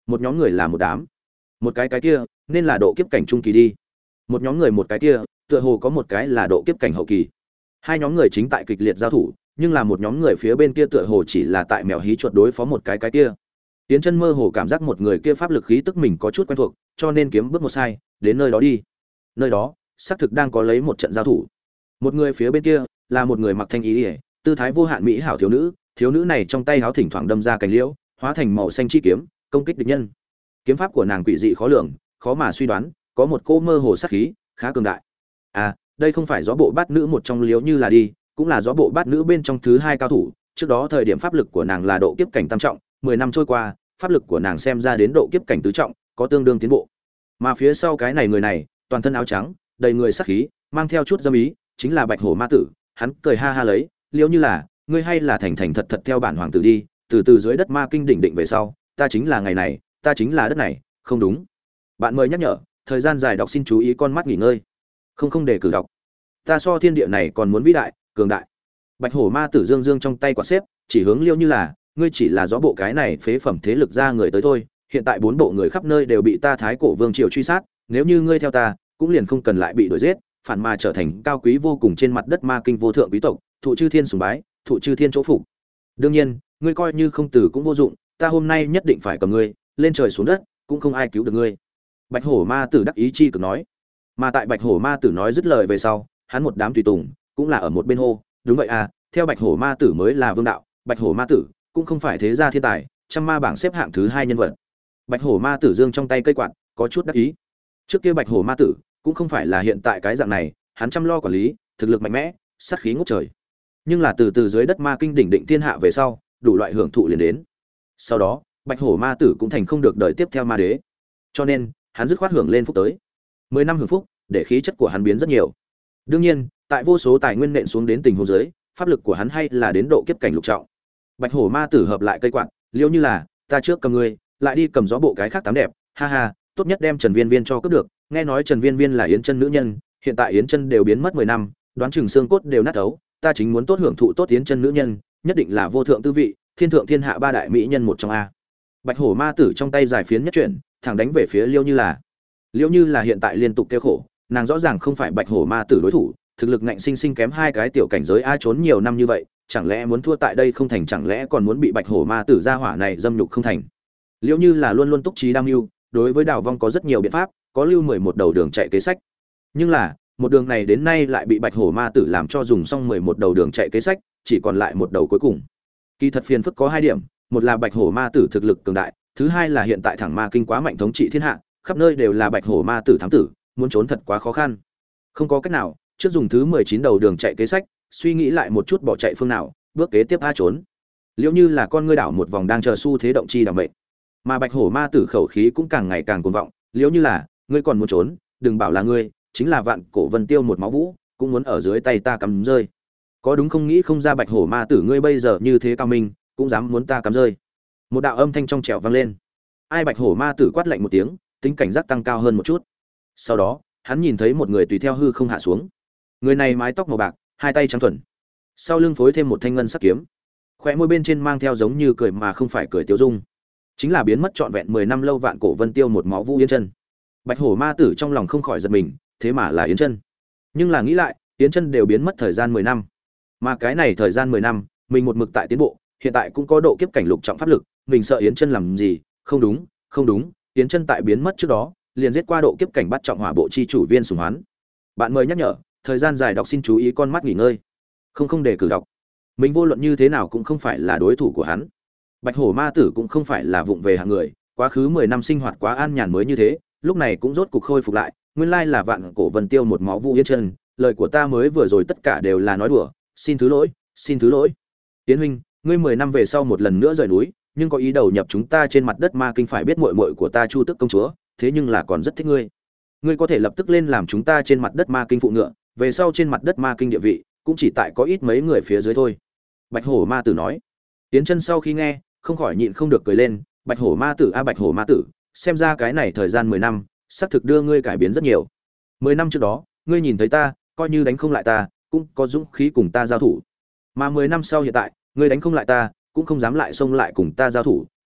một nhóm người là một đám, một cái cái kia nên là độ kiếp cảnh trung kỳ đi, một nhóm người một cái kia tựa hồ có một cái là độ kiếp cảnh hậu kỳ. Hai nhóm người chính tại kịch liệt giao thủ, nhưng là một nhóm người phía bên kia tựa hồ chỉ là tại mèo hí chuột đối phó một cái cái kia. Tiến Chân mơ hồ cảm giác một người kia pháp lực khí tức mình có chút quen thuộc, cho nên kiếm bước một sai, đến nơi đó đi. Nơi đó, xác thực đang có lấy một trận giao thủ. Một người phía bên kia là một người mặc thanh y, tư thái vô hạn mỹ hảo thiếu nữ, thiếu nữ này trong tay háo thỉnh thoảng đâm ra cành liễu, hóa thành màu xanh chi kiếm, công kích địch nhân. Kiếm pháp của nàng quỷ dị khó lường, khó mà suy đoán, có một cô mơ hồ sát khí, khá cường đại. À, đây không phải gió bộ bát nữ một trong Liễu Như là đi, cũng là gió bộ bát nữ bên trong thứ hai cao thủ, trước đó thời điểm pháp lực của nàng là độ kiếp cảnh tam trọng, mười năm trôi qua, pháp lực của nàng xem ra đến độ kiếp cảnh tứ trọng, có tương đương tiến bộ. Mà phía sau cái này người này, toàn thân áo trắng, đầy người sát khí, mang theo chút dâm ý, chính là Bạch Hổ Ma Tử, hắn cười ha ha lấy, Liễu Như là, ngươi hay là thành thành thật thật theo bản hoàng tử đi, từ từ dưới đất ma kinh đỉnh định về sau, ta chính là ngày này, ta chính là đất này, không đúng. Bạn mời nhắc nhở, thời gian dài đọc xin chú ý con mắt nghỉ ngơi. Không không để cử đọc. Ta so thiên địa này còn muốn vĩ đại, cường đại. Bạch Hổ Ma Tử dương dương trong tay quả xếp, chỉ hướng Liễu Như là, ngươi chỉ là gió bộ cái này phế phẩm thế lực ra người tới thôi, hiện tại bốn bộ người khắp nơi đều bị ta Thái Cổ Vương triều truy sát, nếu như ngươi theo ta, cũng liền không cần lại bị đuổi giết, phản mà trở thành cao quý vô cùng trên mặt đất ma kinh vô thượng quý tộc, thụ chư thiên sùng bái, thụ chư thiên chỗ phục. Đương nhiên, ngươi coi như không tử cũng vô dụng, ta hôm nay nhất định phải cầm ngươi, lên trời xuống đất, cũng không ai cứu được ngươi. Bạch Hổ Ma Tử đắc ý chi cực nói. Mà tại Bạch Hổ Ma Tử nói dứt lời về sau, hắn một đám tùy tùng cũng là ở một bên hô, đúng vậy à, theo Bạch Hổ Ma Tử mới là vương đạo, Bạch Hổ Ma Tử cũng không phải thế gia thiên tài, trăm ma bảng xếp hạng thứ hai nhân vật. Bạch Hổ Ma Tử giương trong tay cây quạt, có chút đắc ý. Trước kia Bạch Hổ Ma Tử cũng không phải là hiện tại cái dạng này, hắn chăm lo quản lý, thực lực mạnh mẽ, sát khí ngút trời. Nhưng là từ từ dưới đất ma kinh đỉnh định thiên hạ về sau, đủ loại hưởng thụ liền đến. Sau đó, Bạch Hổ Ma Tử cũng thành không được đợi tiếp theo ma đế. Cho nên, hắn dứt khoát hưởng lên phúc tới. Mười năm hưởng phúc, để khí chất của hắn biến rất nhiều. Đương nhiên, tại vô số tài nguyên nện xuống đến tình huống dưới, pháp lực của hắn hay là đến độ kiếp cảnh lục trọng. Bạch Hổ Ma Tử hợp lại cây quạt, Liễu Như là, ta trước cầm ngươi, lại đi cầm gió bộ cái khác tám đẹp, ha ha, tốt nhất đem Trần Viên Viên cho cướp được, nghe nói Trần Viên Viên là Yến Chân nữ nhân, hiện tại Yến Chân đều biến mất mười năm, đoán chừng xương cốt đều nát ấu, ta chính muốn tốt hưởng thụ tốt Yến Chân nữ nhân, nhất định là vô thượng tư vị, thiên thượng thiên hạ ba đại mỹ nhân một trong a. Bạch Hổ Ma Tử trong tay giải phiến nhất chuyển, thẳng đánh về phía Liễu Như là. Liễu Như là hiện tại liên tục kêu khổ, nàng rõ ràng không phải Bạch Hổ Ma Tử đối thủ, thực lực ngạnh sinh sinh kém hai cái tiểu cảnh giới a, trốn nhiều năm như vậy, chẳng lẽ muốn thua tại đây không thành, chẳng lẽ còn muốn bị Bạch Hổ Ma Tử gia hỏa này dâm nhục không thành. Liễu Như là luôn luôn túc trí đam mưu, đối với Đào Vong có rất nhiều biện pháp, có lưu mười một đầu đường chạy kế sách. Nhưng là, một đường này đến nay lại bị Bạch Hổ Ma Tử làm cho dùng xong mười một đầu đường chạy kế sách, chỉ còn lại một đầu cuối cùng. Kỳ thật phiền phức có hai điểm, một là Bạch Hổ Ma Tử thực lực cường đại, thứ hai là hiện tại thẳng ma kinh quá mạnh thống trị thiên hạ, khắp nơi đều là Bạch Hổ Ma Tử thám tử, muốn trốn thật quá khó khăn. Không có cách nào, trước dùng thứ mười chín đầu đường chạy kế sách, suy nghĩ lại một chút bỏ chạy phương nào, bước kế tiếp a trốn. Liễu Như là con ngươi đảo một vòng đang chờ xu thế động chi đảm mệnh. Mà Bạch Hổ Ma Tử khẩu khí cũng càng ngày càng cuồng vọng, Liễu Như là, ngươi còn muốn trốn, đừng bảo là ngươi, chính là Vạn Cổ Vân Tiêu một máu vũ, cũng muốn ở dưới tay ta cắm rơi. Có đúng không, nghĩ không ra Bạch Hổ Ma Tử ngươi bây giờ như thế cao minh, cũng dám muốn ta cắm rơi. Một đạo âm thanh trong trẻo vang lên. Ai? Bạch Hổ Ma Tử quát lạnh một tiếng, tính cảnh giác tăng cao hơn một chút. Sau đó, hắn nhìn thấy một người tùy theo hư không hạ xuống. Người này mái tóc màu bạc, hai tay trắng thuần, sau lưng phối thêm một thanh ngân sắc kiếm, khóe môi bên trên mang theo giống như cười mà không phải cười tiêu dung, chính là biến mất trọn vẹn mười năm lâu Vạn Cổ Vân Tiêu một máu vũ Yến Chân. Bạch Hổ Ma Tử trong lòng không khỏi giật mình, thế mà là Yến Chân. Nhưng là nghĩ lại, Yến Chân đều biến mất thời gian mười năm, mà cái này thời gian mười năm, mình một mực tại tiến bộ, hiện tại cũng có độ kiếp cảnh lục trọng pháp lực, mình sợ Yến Chân làm gì? Không đúng, không đúng, Yến Chân tại biến mất trước đó, liền giết qua độ kiếp cảnh bắt trọng hỏa bộ chi chủ Viên Sùng Hoán. Bạn mời nhắc nhở, thời gian dài đọc xin chú ý con mắt nghỉ ngơi. Không không để cử đọc. Mình vô luận như thế nào cũng không phải là đối thủ của hắn. Bạch Hổ Ma Tử cũng không phải là vụng về hạng người, quá khứ mười năm sinh hoạt quá an nhàn mới như thế, lúc này cũng rốt cục khôi phục lại, nguyên lai là Vạn Cổ Vân Tiêu một máu vũ Yến Chân, lời của ta mới vừa rồi tất cả đều là nói đùa, xin thứ lỗi, xin thứ lỗi. Tiến huynh, ngươi mười năm về sau một lần nữa rời núi, nhưng có ý đầu nhập chúng ta trên mặt đất ma kinh, phải biết muội muội của ta Chu Tức công chúa, thế nhưng là còn rất thích ngươi. Ngươi có thể lập tức lên làm chúng ta trên mặt đất ma kinh phụ ngựa, về sau trên mặt đất ma kinh địa vị cũng chỉ tại có ít mấy người phía dưới thôi. Bạch Hổ Ma Tử nói. Tiến Chân sau khi nghe, không khỏi nhịn không được cười lên, Bạch Hổ Ma Tử a Bạch Hổ Ma Tử, xem ra cái này thời gian mười năm, xác thực đưa ngươi cải biến rất nhiều. Mười năm trước đó, ngươi nhìn thấy ta, coi như đánh không lại ta, cũng có dũng khí cùng ta giao thủ. Mà mười năm sau hiện tại, ngươi đánh không lại ta, cũng không dám lại xông lại cùng ta giao thủ,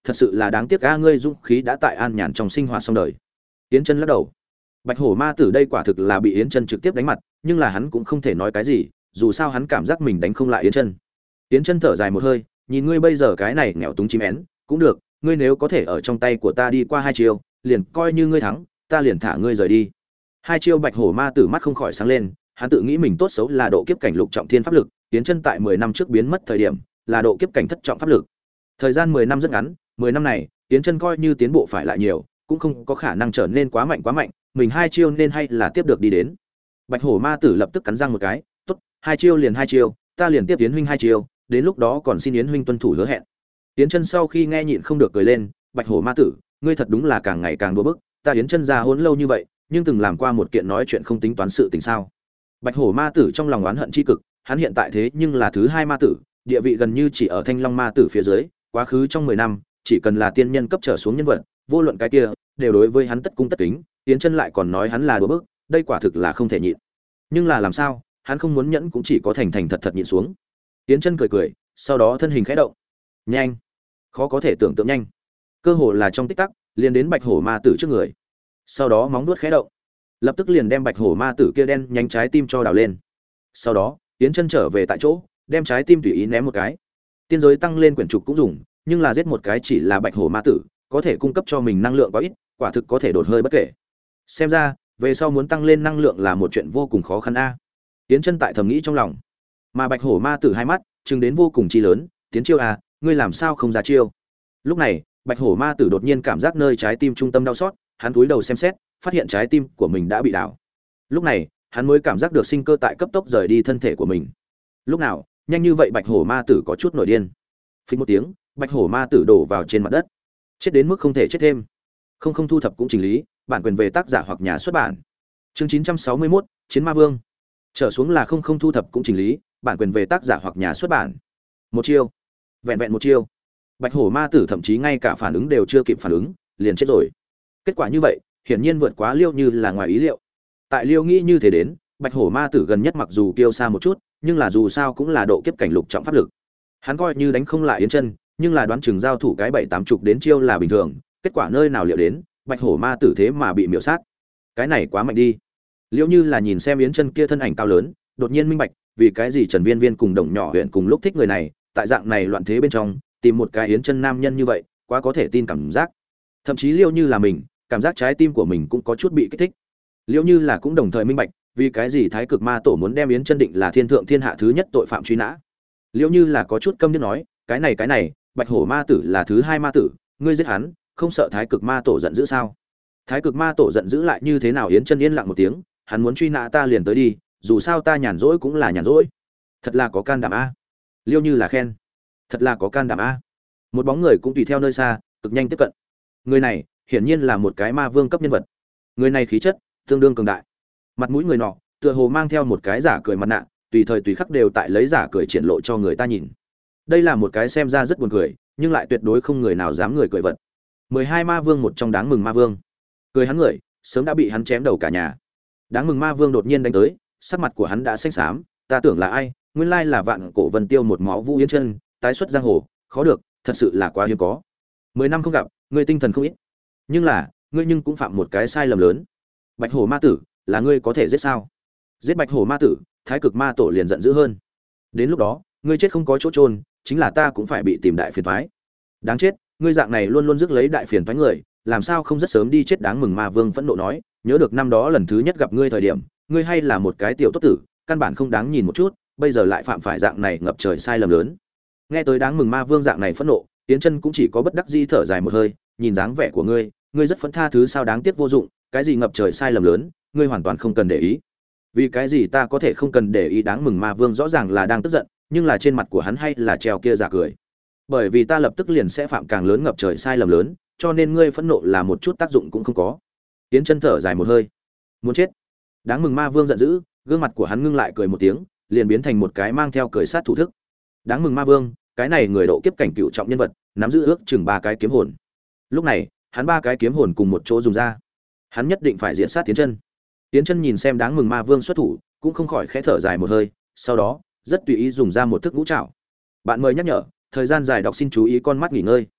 thật sự là đáng tiếc a, ngươi dũng khí đã tại an nhàn trong sinh hoạt xong đời. Yến Chân lắc đầu. Bạch hổ ma tử đây quả thực là bị Yến Chân trực tiếp đánh mặt, nhưng là hắn cũng không thể nói cái gì, dù sao hắn cảm giác mình đánh không lại Yến Chân. Yến Chân thở dài một hơi, nhìn ngươi bây giờ cái này nghèo túng chim én, cũng được, ngươi nếu có thể ở trong tay của ta đi qua hai chiêu, liền coi như ngươi thắng, ta liền thả ngươi rời đi. Hai chiêu Bạch hổ ma tử mắt không khỏi sáng lên, hắn tự nghĩ mình tốt xấu là độ kiếp cảnh lục trọng thiên pháp lực, Yến Chân tại mười năm trước biến mất thời điểm, là độ kiếp cảnh thất trọng pháp lực. Thời gian mười năm rất ngắn, mười năm này, Yến Chân coi như tiến bộ phải lại nhiều, cũng không có khả năng trở nên quá mạnh quá mạnh, mình hai chiêu nên hay là tiếp được đi đến. Bạch hổ ma tử lập tức cắn răng một cái, tốt, hai chiêu liền hai chiêu, ta liền tiếp Yến huynh hai chiêu, đến lúc đó còn xin Yến huynh tuân thủ hứa hẹn. Yến Chân sau khi nghe nhịn không được cười lên, Bạch hổ ma tử, ngươi thật đúng là càng ngày càng đùa bức, ta Yến Chân già hôn lâu như vậy, nhưng từng làm qua một kiện nói chuyện không tính toán sự tình sao? Bạch hổ ma tử trong lòng oán hận chi cực, hắn hiện tại thế nhưng là thứ hai ma tử, địa vị gần như chỉ ở Thanh Long ma tử phía dưới, quá khứ trong mười năm, chỉ cần là tiên nhân cấp trở xuống nhân vật, vô luận cái kia, đều đối với hắn tất cung tất kính, Yến Chân lại còn nói hắn là đùa bức, đây quả thực là không thể nhịn. Nhưng là làm sao, hắn không muốn nhẫn cũng chỉ có thành thành thật thật nhịn xuống. Yến Chân cười cười, sau đó thân hình khẽ động. Nhanh, khó có thể tưởng tượng nhanh. Cơ hồ là trong tích tắc, liền đến Bạch hổ ma tử trước người. Sau đó móng vuốt khẽ động, lập tức liền đem Bạch hổ ma tử kia đen nhánh trái tim cho đào lên. Sau đó, Yến Chân trở về tại chỗ, đem trái tim tùy ý ném một cái. Tiên giới tăng lên quyển trục cũng dùng, nhưng là giết một cái chỉ là Bạch hổ ma tử, có thể cung cấp cho mình năng lượng quá ít, quả thực có thể đột hơi bất kể. Xem ra, về sau muốn tăng lên năng lượng là một chuyện vô cùng khó khăn a. Yến Chân tại thầm nghĩ trong lòng. Mà Bạch hổ ma tử hai mắt trừng đến vô cùng chi lớn, tiến chiêu à, ngươi làm sao không ra chiêu? Lúc này, Bạch hổ ma tử đột nhiên cảm giác nơi trái tim trung tâm đau xót, hắn cúi đầu xem xét, phát hiện trái tim của mình đã bị đảo. Lúc này, hắn mới cảm giác được sinh cơ tại cấp tốc rời đi thân thể của mình. Lúc nào, nhanh như vậy Bạch hổ ma tử có chút nổi điên. Phình một tiếng, Bạch hổ ma tử đổ vào trên mặt đất. Chết đến mức không thể chết thêm. Không không thu thập cũng chỉnh lý, bản quyền về tác giả hoặc nhà xuất bản. Chương chín trăm sáu mươi mốt, Chiến Ma Vương. Trở xuống là không không thu thập cũng chỉnh lý, bản quyền về tác giả hoặc nhà xuất bản. Một chiêu, vẹn vẹn một chiêu. Bạch hổ ma tử thậm chí ngay cả phản ứng đều chưa kịp phản ứng, liền chết rồi. Kết quả như vậy, hiển nhiên vượt quá Liêu Như là ngoài ý liệu. Tại Liêu nghĩ như thế đến, Bạch hổ ma tử gần nhất mặc dù kiêu xa một chút, nhưng là dù sao cũng là độ kiếp cảnh lục trọng pháp lực. Hắn coi như đánh không lại Yến Chân, nhưng là đoán chừng giao thủ cái bảy tám chục đến chiêu là bình thường, kết quả nơi nào liệu đến, Bạch hổ ma tử thế mà bị miểu sát. Cái này quá mạnh đi. Liêu Như là nhìn xem Yến Chân kia thân ảnh cao lớn, đột nhiên minh bạch, vì cái gì Trần Viên Viên cùng Đồng Nhỏ huyện cùng lúc thích người này, tại dạng này loạn thế bên trong, tìm một cái Yến Chân nam nhân như vậy, quá có thể tin cảm giác. Thậm chí Liêu Như là mình, cảm giác trái tim của mình cũng có chút bị kích thích. Liêu Như là cũng đồng thời minh bạch, vì cái gì Thái Cực Ma Tổ muốn đem Yến Chân định là thiên thượng thiên hạ thứ nhất tội phạm truy nã. Liêu Như là có chút câm điếc nói, cái này cái này, Bạch hổ ma tử là thứ hai ma tử, ngươi giết hắn, không sợ Thái Cực Ma Tổ giận dữ sao? Thái Cực Ma Tổ giận dữ lại như thế nào? Yến Chân yên lặng một tiếng, hắn muốn truy nã ta liền tới đi, dù sao ta nhàn rỗi cũng là nhàn rỗi. Thật là có can đảm a. Liêu Như là khen. Thật là có can đảm a. Một bóng người cũng tùy theo nơi xa, cực nhanh tiếp cận. Người này, hiển nhiên là một cái ma vương cấp nhân vật. Người này khí chất tương đương cường đại. Mặt mũi người nọ, tựa hồ mang theo một cái giả cười mặt nạ, tùy thời tùy khắc đều tại lấy giả cười triển lộ cho người ta nhìn. Đây là một cái xem ra rất buồn cười, nhưng lại tuyệt đối không người nào dám người cười vật. Mười hai ma vương một trong đáng mừng ma vương. Cười hắn người, sớm đã bị hắn chém đầu cả nhà. Đáng mừng ma vương đột nhiên đánh tới, sắc mặt của hắn đã xanh xám, ta tưởng là ai, nguyên lai là Vạn Cổ Vân Tiêu một máu Vũ Yến Chân, tái xuất giang hồ, khó được, thật sự là quá hiếm có. Mười năm không gặp, ngươi tinh thần không ít. Nhưng là, ngươi nhưng cũng phạm một cái sai lầm lớn. Bạch hổ ma tử, là ngươi có thể giết sao? Giết Bạch hổ ma tử, Thái Cực Ma Tổ liền giận dữ hơn. Đến lúc đó, ngươi chết không có chỗ chôn, chính là ta cũng phải bị tìm đại phiền toái. Đáng chết, ngươi dạng này luôn luôn rước lấy đại phiền toái người, làm sao không rất sớm đi chết? Đáng mừng ma vương phẫn nộ nói, nhớ được năm đó lần thứ nhất gặp ngươi thời điểm, ngươi hay là một cái tiểu tốt tử, căn bản không đáng nhìn một chút, bây giờ lại phạm phải dạng này ngập trời sai lầm lớn. Nghe tới đáng mừng ma vương dạng này phẫn nộ, Yến Chân cũng chỉ có bất đắc dĩ thở dài một hơi, nhìn dáng vẻ của ngươi, ngươi rất phẫn tha thứ sao? Đáng tiếc vô dụng, cái gì ngập trời sai lầm lớn, ngươi hoàn toàn không cần để ý. Vì cái gì ta có thể không cần để ý? Đáng mừng ma vương rõ ràng là đang tức giận, nhưng là trên mặt của hắn hay là treo kia giả cười. Bởi vì ta lập tức liền sẽ phạm càng lớn ngập trời sai lầm lớn, cho nên ngươi phẫn nộ là một chút tác dụng cũng không có. Yến Chân thở dài một hơi, muốn chết. Đáng mừng ma vương giận dữ, gương mặt của hắn ngưng lại cười một tiếng, liền biến thành một cái mang theo cười sát thủ thức. Đáng mừng ma vương, cái này người độ kiếp cảnh cựu trọng nhân vật, nắm giữ ước chừng ba cái kiếm hồn. Lúc này, hắn ba cái kiếm hồn cùng một chỗ dùng ra, hắn nhất định phải diện sát Yến Chân. Yến Chân nhìn xem đáng mừng ma vương xuất thủ, cũng không khỏi khẽ thở dài một hơi, sau đó, rất tùy ý dùng ra một thức ngũ trảo. Bạn mời nhắc nhở, thời gian dài đọc xin chú ý con mắt nghỉ ngơi.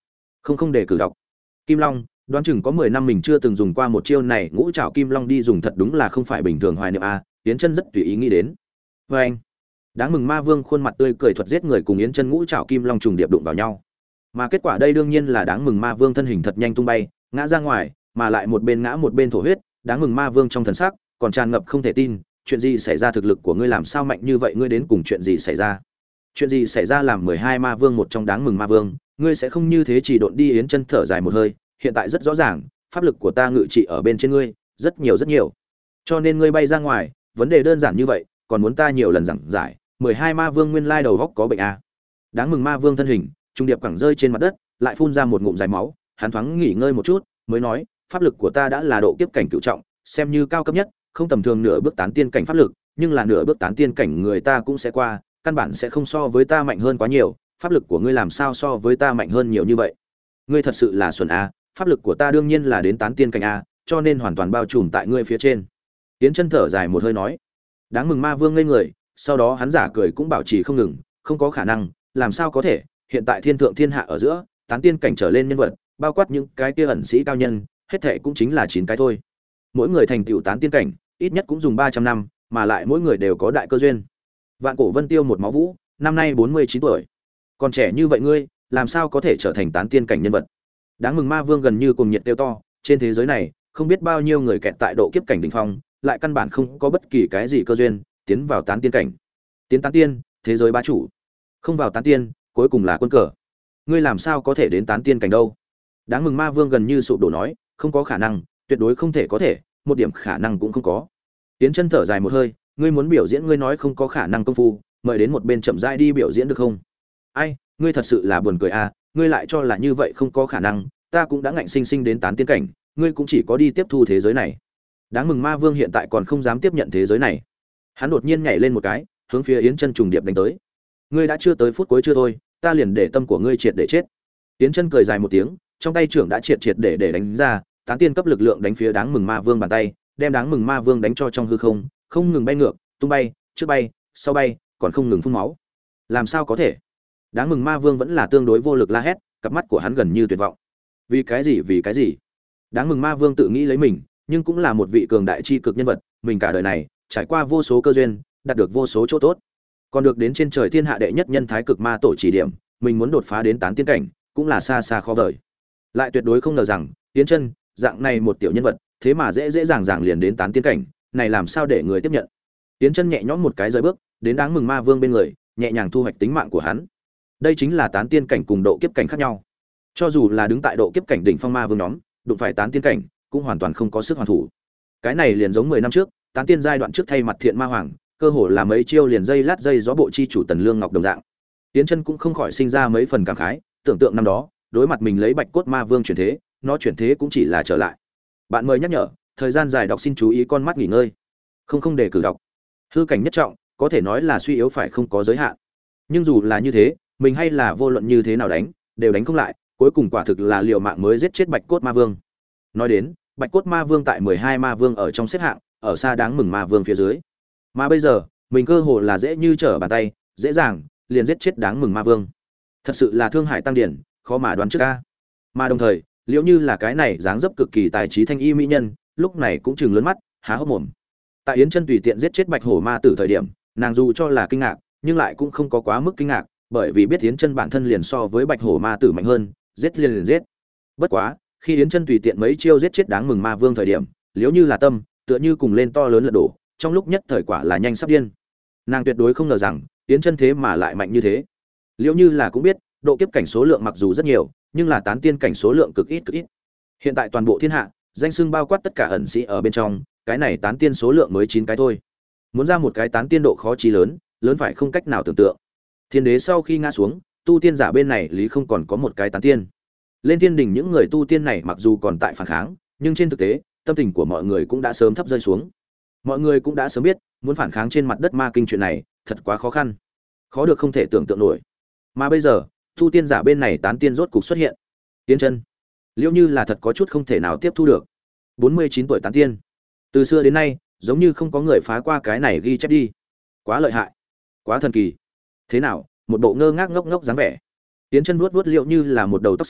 Không không để cử đọc. Kim Long, đoán chừng có mười năm mình chưa từng dùng qua một chiêu này, ngũ trảo kim long đi dùng thật đúng là không phải bình thường hoài niệm a, Yến Chân rất tùy ý nghĩ đến. Và anh, đáng mừng ma vương khuôn mặt tươi cười thuật giết người cùng Yến Chân ngũ trảo kim long trùng điệp đụng vào nhau. Mà kết quả đây đương nhiên là đáng mừng ma vương thân hình thật nhanh tung bay, ngã ra ngoài, mà lại một bên ngã một bên thổ huyết, đáng mừng ma vương trong thần sắc còn tràn ngập không thể tin, chuyện gì xảy ra, thực lực của ngươi làm sao mạnh như vậy, ngươi đến cùng chuyện gì xảy ra? Chuyện gì xảy ra làm mười hai ma vương một trong đáng mừng ma vương, ngươi sẽ không như thế chỉ độn đi. Yến Chân thở dài một hơi, hiện tại rất rõ ràng, pháp lực của ta ngự trị ở bên trên ngươi, rất nhiều rất nhiều. Cho nên ngươi bay ra ngoài, vấn đề đơn giản như vậy, còn muốn ta nhiều lần giảng giải, mười hai ma vương nguyên lai đầu góc có bệnh a. Đáng mừng ma vương thân hình, trung điệp cẳng rơi trên mặt đất, lại phun ra một ngụm dài máu, hắn thoáng nghỉ ngơi một chút, mới nói, pháp lực của ta đã là độ kiếp cảnh cửu trọng, xem như cao cấp nhất, không tầm thường nửa bước tán tiên cảnh pháp lực, nhưng là nửa bước tán tiên cảnh người ta cũng sẽ qua, căn bản sẽ không so với ta mạnh hơn quá nhiều, pháp lực của ngươi làm sao so với ta mạnh hơn nhiều như vậy? Ngươi thật sự là xuẩn a, pháp lực của ta đương nhiên là đến tán tiên cảnh a, cho nên hoàn toàn bao trùm tại ngươi phía trên. Yến Chân thở dài một hơi nói. Đáng mừng ma vương ngây người, sau đó hắn giả cười cũng bảo trì không ngừng, không có khả năng, làm sao có thể, hiện tại thiên thượng thiên hạ ở giữa, tán tiên cảnh trở lên nhân vật, bao quát những cái kia ẩn sĩ cao nhân, hết thệ cũng chính là chín cái thôi. Mỗi người thành tựu tán tiên cảnh, ít nhất cũng dùng ba trăm năm, mà lại mỗi người đều có đại cơ duyên. Vạn Cổ Vân Tiêu một máu vũ, năm nay bốn mươi chín tuổi. Còn trẻ như vậy ngươi, làm sao có thể trở thành tán tiên cảnh nhân vật? Đáng mừng ma vương gần như cùng nhiệt tiêu to, trên thế giới này, không biết bao nhiêu người kẹt tại độ kiếp cảnh đỉnh phong, lại căn bản không có bất kỳ cái gì cơ duyên tiến vào tán tiên cảnh. Tiến tán tiên, thế giới bá chủ. Không vào tán tiên, cuối cùng là quân cờ. Ngươi làm sao có thể đến tán tiên cảnh đâu? Đáng mừng ma vương gần như sụp đổ nói, không có khả năng, tuyệt đối không thể có thể, một điểm khả năng cũng không có. Tiến Chân thở dài một hơi, ngươi muốn biểu diễn ngươi nói không có khả năng công phu, mời đến một bên chậm rãi đi biểu diễn được không? Ai, ngươi thật sự là buồn cười a, ngươi lại cho là như vậy không có khả năng, ta cũng đã ngạnh sinh sinh đến tán tiên cảnh, ngươi cũng chỉ có đi tiếp thu thế giới này. Đáng mừng ma vương hiện tại còn không dám tiếp nhận thế giới này. Hắn đột nhiên nhảy lên một cái, hướng phía Yến Chân trùng điệp đánh tới. Ngươi đã chưa tới phút cuối chưa thôi, ta liền để tâm của ngươi triệt để chết. Yến Chân cười dài một tiếng, trong tay trưởng đã triệt triệt để để đánh ra, tán tiên cấp lực lượng đánh phía đáng mừng ma vương bàn tay, đem đáng mừng ma vương đánh cho trong hư không, không ngừng bay ngược, tung bay, trước bay, sau bay, còn không ngừng phun máu. Làm sao có thể? Đáng mừng ma vương vẫn là tương đối vô lực la hét, cặp mắt của hắn gần như tuyệt vọng. Vì cái gì? Vì cái gì? Đáng mừng ma vương tự nghĩ lấy mình, nhưng cũng là một vị cường đại chi cực nhân vật, mình cả đời này trải qua vô số cơ duyên, đạt được vô số chỗ tốt, còn được đến trên trời thiên hạ đệ nhất nhân thái cực ma tổ chỉ điểm, mình muốn đột phá đến tán tiên cảnh, cũng là xa xa khó vời. Lại tuyệt đối không ngờ rằng, Yến Chân, dạng này một tiểu nhân vật, thế mà dễ dễ dàng dàng liền đến tán tiên cảnh, này làm sao để người tiếp nhận? Yến Chân nhẹ nhõm một cái rời bước, đến đáng mừng ma vương bên người, nhẹ nhàng thu hoạch tính mạng của hắn. Đây chính là tán tiên cảnh cùng độ kiếp cảnh khác nhau. Cho dù là đứng tại độ kiếp cảnh đỉnh phong ma vương nhóm, đụng phải tán tiên cảnh, cũng hoàn toàn không có sức hoàn thủ. Cái này liền giống mười năm trước, tán tiên giai đoạn trước thay mặt thiện ma hoàng, cơ hồ là mấy chiêu liền dây lát dây gió bộ chi chủ Tần Lương Ngọc đồng dạng. Yến Chân cũng không khỏi sinh ra mấy phần cảm khái, tưởng tượng năm đó, đối mặt mình lấy Bạch Cốt Ma Vương chuyển thế, nó chuyển thế cũng chỉ là trở lại. Bạn mời nhắc nhở, thời gian dài đọc xin chú ý con mắt nghỉ ngơi. Không không để cử đọc. Hư cảnh nhất trọng, có thể nói là suy yếu phải không có giới hạn. Nhưng dù là như thế, mình hay là vô luận như thế nào đánh, đều đánh không lại, cuối cùng quả thực là liều mạng mới giết chết Bạch Cốt Ma Vương. Nói đến, Bạch Cốt Ma Vương tại mười hai ma vương ở trong xếp hạng, ở xa đáng mừng ma vương phía dưới. Mà bây giờ, mình cơ hồ là dễ như trở bàn tay, dễ dàng liền giết chết đáng mừng ma vương. Thật sự là thương hải tăng điển, khó mà đoán trước a. Mà đồng thời, liệu như là cái này dáng dấp cực kỳ tài trí thanh y mỹ nhân, lúc này cũng trừng lớn mắt, há hốc mồm. Tại Yến Chân tùy tiện giết chết Bạch Hổ Ma tử thời điểm, nàng dù cho là kinh ngạc, nhưng lại cũng không có quá mức kinh ngạc, bởi vì biết Yến Chân bản thân liền so với Bạch Hổ Ma tử mạnh hơn, giết liền liền giết. Bất quá, khi Yến Chân tùy tiện mấy chiêu giết chết đáng mừng ma vương thời điểm, liếu như là tâm, tựa như cùng lên to lớn lật đổ, trong lúc nhất thời quả là nhanh sắp điên. Nàng tuyệt đối không ngờ rằng, Yến Chân thế mà lại mạnh như thế. Liếu như là cũng biết, độ kiếp cảnh số lượng mặc dù rất nhiều, nhưng là tán tiên cảnh số lượng cực ít cực ít. Hiện tại toàn bộ thiên hạ, danh xưng bao quát tất cả ẩn sĩ ở bên trong, cái này tán tiên số lượng mới chín cái thôi. Muốn ra một cái tán tiên độ khó chí lớn, lớn phải không cách nào tưởng tượng. Thiên đế sau khi ngã xuống, tu tiên giả bên này lý không còn có một cái tán tiên. Lên thiên đình những người tu tiên này mặc dù còn tại phản kháng, nhưng trên thực tế, tâm tình của mọi người cũng đã sớm thấp rơi xuống. Mọi người cũng đã sớm biết, muốn phản kháng trên mặt đất ma kinh chuyện này, thật quá khó khăn. Khó được không thể tưởng tượng nổi. Mà bây giờ, tu tiên giả bên này tán tiên rốt cục xuất hiện. Yến Chân, liễu như là thật có chút không thể nào tiếp thu được. bốn mươi chín tuổi tán tiên. Từ xưa đến nay, giống như không có người phá qua cái này ghi chép đi. Quá lợi hại, quá thần kỳ. Thế nào, một bộ ngơ ngác ngốc ngốc dáng vẻ. Yến Chân vuốt vuốt liễu như là một đầu tóc xanh,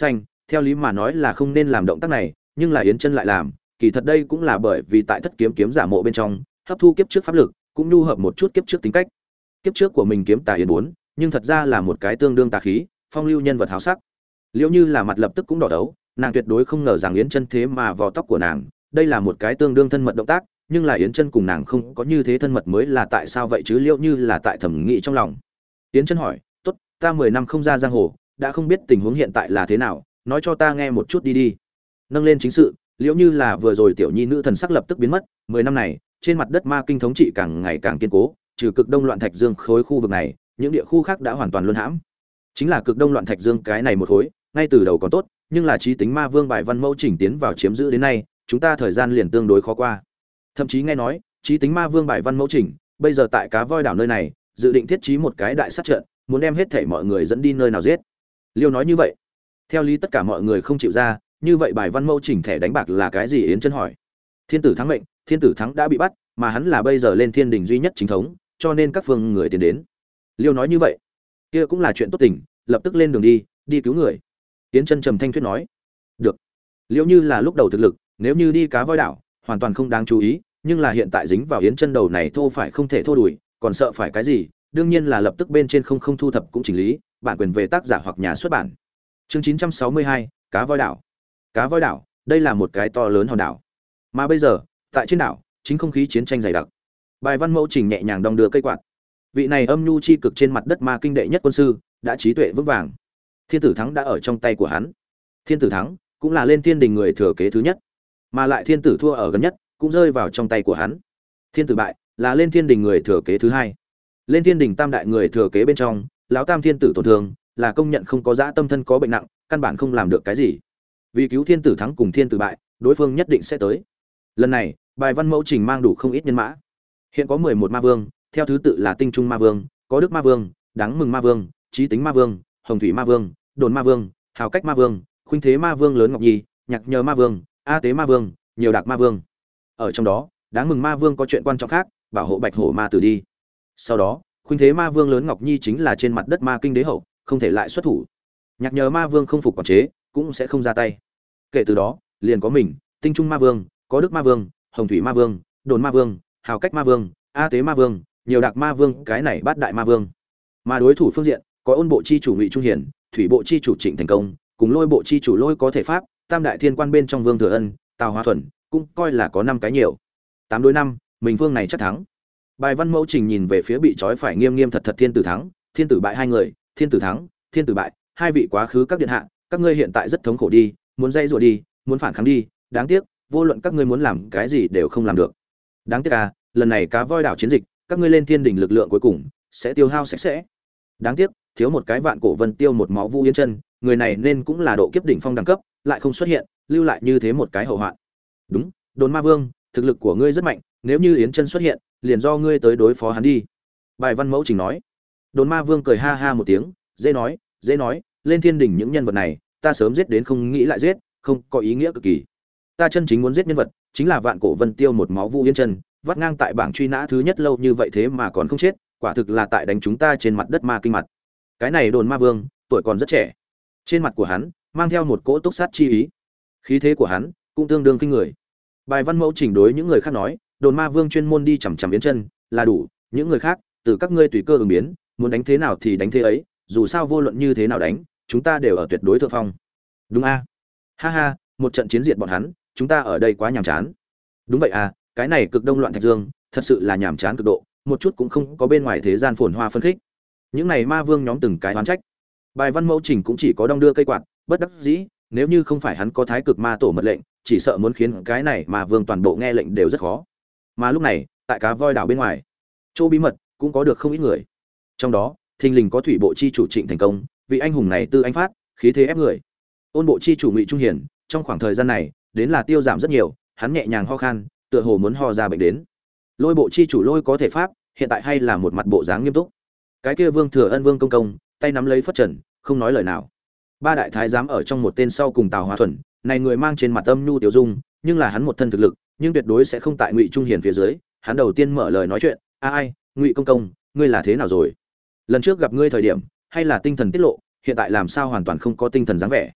theo lý mà nói là không nên làm động tác này, nhưng là Yến Chân lại làm, kỳ thật đây cũng là bởi vì tại Thất Kiếm kiếm giả mộ bên trong, hấp thu kiếp trước pháp lực, cũng nhu hợp một chút kiếp trước tính cách. Kiếp trước của mình kiếm tà Yến bốn, nhưng thật ra là một cái tương đương tà khí, phong lưu nhân vật hào sắc. Liễu Như là mặt lập tức cũng đỏ đấu, nàng tuyệt đối không ngờ rằng Yến Chân thế mà vò tóc của nàng, đây là một cái tương đương thân mật động tác, nhưng là Yến Chân cùng nàng không có như thế thân mật mới là tại sao vậy chứ? Liễu Như là tại thẩm nghĩ trong lòng. Yến Chân hỏi, "Tốt, ta mười năm không ra giang hồ, đã không biết tình huống hiện tại là thế nào, nói cho ta nghe một chút đi đi." Nâng lên chính sự, Liễu Như là vừa rồi tiểu nhi nữ thần sắc lập tức biến mất, mười năm này, trên mặt đất ma kinh thống trị càng ngày càng kiên cố, trừ cực đông loạn thạch dương khối khu vực này, những địa khu khác đã hoàn toàn luân hãm. Chính là cực đông loạn thạch dương cái này một khối, ngay từ đầu còn tốt, nhưng là trí tính ma vương bài văn mẫu chỉnh tiến vào chiếm giữ đến nay, chúng ta thời gian liền tương đối khó qua. Thậm chí nghe nói, trí tính ma vương bài văn mẫu chỉnh, bây giờ tại cá voi đảo nơi này, dự định thiết trí một cái đại sát trận, muốn đem hết thảy mọi người dẫn đi nơi nào giết. Liêu nói như vậy, theo lý tất cả mọi người không chịu ra, như vậy bài văn mẫu chỉnh thẻ đánh bạc là cái gì? Yến Chân hỏi. Thiên tử thắng mệnh, thiên tử thắng đã bị bắt, mà hắn là bây giờ lên thiên đình duy nhất chính thống, cho nên các phương người tiến đến. Liêu nói như vậy, kia cũng là chuyện tốt tình, lập tức lên đường đi, đi cứu người. Yến Chân trầm thanh thuyết nói. Được. Liêu Như là lúc đầu thực lực, nếu như đi cá voi đảo, hoàn toàn không đáng chú ý, nhưng là hiện tại dính vào Yến Chân đầu này thô phải không thể thô đuổi, còn sợ phải cái gì? Đương nhiên là lập tức bên trên không không thu thập cũng chỉnh lý, bản quyền về tác giả hoặc nhà xuất bản. Chương chín trăm sáu mươi hai, cá voi đảo. Cá voi đảo, đây là một cái to lớn hòn đảo. Mà bây giờ, tại trên đảo, chính không khí chiến tranh dày đặc. Bài văn mẫu chỉnh nhẹ nhàng đong đưa cây quạt. Vị này âm nhu chi cực trên mặt đất ma kinh đệ nhất quân sư, đã trí tuệ vững vàng. Thiên tử thắng đã ở trong tay của hắn. Thiên tử thắng cũng là lên thiên đình người thừa kế thứ nhất, mà lại thiên tử thua ở gần nhất, cũng rơi vào trong tay của hắn. Thiên tử bại là lên thiên đình người thừa kế thứ hai. Lên thiên đình tam đại người thừa kế bên trong, lão tam thiên tử tổn thương, là công nhận không có dã tâm thân có bệnh nặng, căn bản không làm được cái gì. Vì cứu thiên tử thắng cùng thiên tử bại, đối phương nhất định sẽ tới. Lần này, bài văn mẫu trình mang đủ không ít nhân mã. Hiện có mười một ma vương, theo thứ tự là Tinh Trung ma vương, Có Đức ma vương, Đáng Mừng ma vương, Chí Tính ma vương, Hồng Thủy ma vương, Đồn ma vương, Hào Cách ma vương, Khuynh Thế ma vương lớn Ngọc Nhi, Nhạc Nhờ ma vương, A Tế ma vương, Nhiều Đạc ma vương. Ở trong đó, Đáng Mừng ma vương có chuyện quan trọng khác, bảo hộ Bạch Hổ ma tử đi. Sau đó, Khuynh Thế ma vương lớn Ngọc Nhi chính là trên mặt đất ma kinh đế hậu, không thể lại xuất thủ. Nhạc Nhờ ma vương không phục quản chế, cũng sẽ không ra tay. Kể từ đó, liền có mình, Tinh Trung ma vương, Có Đức ma vương, Hồng Thủy ma vương, Đồn ma vương, Hào Cách ma vương, A Tế ma vương, Nhiều Đạc ma vương, cái này bát đại ma vương. Mà đối thủ phương diện, có Ôn bộ chi chủ Ngụy Trung Hiển, Thủy bộ chi chủ Trịnh Thành Công, cùng Lôi bộ chi chủ Lôi có thể pháp, tam đại thiên quan bên trong Vương Thừa Ân, Tào Hóa Thuần, cũng coi là có năm cái nhiều. Tám đối năm, mình vương này chắc thắng. Bài văn mẫu trình nhìn về phía bị trói phải nghiêm nghiêm thật thật thiên tử thắng, thiên tử bại hai người, thiên tử thắng, thiên tử bại, hai vị quá khứ các điện hạ, các ngươi hiện tại rất thống khổ đi, muốn dây rủa đi, muốn phản kháng đi, đáng tiếc, vô luận các ngươi muốn làm cái gì đều không làm được. Đáng tiếc à, lần này cá voi đảo chiến dịch, các ngươi lên thiên đỉnh lực lượng cuối cùng sẽ tiêu hao sạch sẽ. Đáng tiếc, thiếu một cái Vạn Cổ Vân Tiêu một máu Vu Yến Chân, người này nên cũng là độ kiếp đỉnh phong đẳng cấp, lại không xuất hiện, lưu lại như thế một cái hậu hoạn. Đúng, Đồn ma vương, thực lực của ngươi rất mạnh, nếu như Yến Chân xuất hiện, liền do ngươi tới đối phó hắn đi. Bài văn mẫu trình nói. Đồn ma vương cười ha ha một tiếng, dễ nói, dễ nói, lên thiên đỉnh những nhân vật này, ta sớm giết đến không nghĩ lại giết, không có ý nghĩa cực kỳ. Ta chân chính muốn giết nhân vật, chính là Vạn Cổ Vân Tiêu một máu Vu Yến Chân, vắt ngang tại bảng truy nã thứ nhất lâu như vậy thế mà còn không chết, quả thực là tại đánh chúng ta trên mặt đất ma kinh mặt. Cái này Đồn ma vương, tuổi còn rất trẻ. Trên mặt của hắn mang theo một cỗ túc sát chi ý. Khí thế của hắn cũng tương đương kinh người. Bài văn mẫu chỉnh đối những người khác nói, Đồn ma vương chuyên môn đi chằm chằm Yến Chân, là đủ, những người khác, từ các ngươi tùy cơ ứng biến, muốn đánh thế nào thì đánh thế ấy, dù sao vô luận như thế nào đánh, chúng ta đều ở tuyệt đối thượng phong. Đúng a? Ha ha, một trận chiến diệt bọn hắn, chúng ta ở đây quá nhàm chán. Đúng vậy à, cái này cực đông loạn thạch dương, thật sự là nhàm chán cực độ, một chút cũng không có bên ngoài thế gian phồn hoa phân khích. Những này ma vương nhóm từng cái oán trách. Bài văn mẫu trình cũng chỉ có đong đưa cây quạt, bất đắc dĩ, nếu như không phải hắn có thái cực ma tổ mật lệnh, chỉ sợ muốn khiến cái này ma vương toàn bộ nghe lệnh đều rất khó. Mà lúc này, tại cá voi đảo bên ngoài, chỗ bí mật cũng có được không ít người. Trong đó, thình lình có thủy bộ chi chủ Trịnh Thành Công, vị anh hùng này tư anh phát, khí thế ép người. Ôn bộ chi chủ Ngụy Trung Hiển, trong khoảng thời gian này, đến là tiêu giảm rất nhiều, hắn nhẹ nhàng ho khan, tựa hồ muốn ho ra bệnh đến. Lôi bộ chi chủ Lôi có thể pháp, hiện tại hay là một mặt bộ dáng nghiêm túc. Cái kia Vương Thừa Ân Vương công công, tay nắm lấy phất trần, không nói lời nào. Ba đại thái giám ở trong một tên sau cùng Tào Hóa Thuần, này người mang trên mặt âm nhu tiểu dung, nhưng là hắn một thân thực lực, nhưng tuyệt đối sẽ không tại Ngụy Trung Hiển phía dưới. Hắn đầu tiên mở lời nói chuyện, "A ai, Ngụy công công, ngươi là thế nào rồi? Lần trước gặp ngươi thời điểm, hay là tinh thần tiết lộ, hiện tại làm sao hoàn toàn không có tinh thần dáng vẻ?"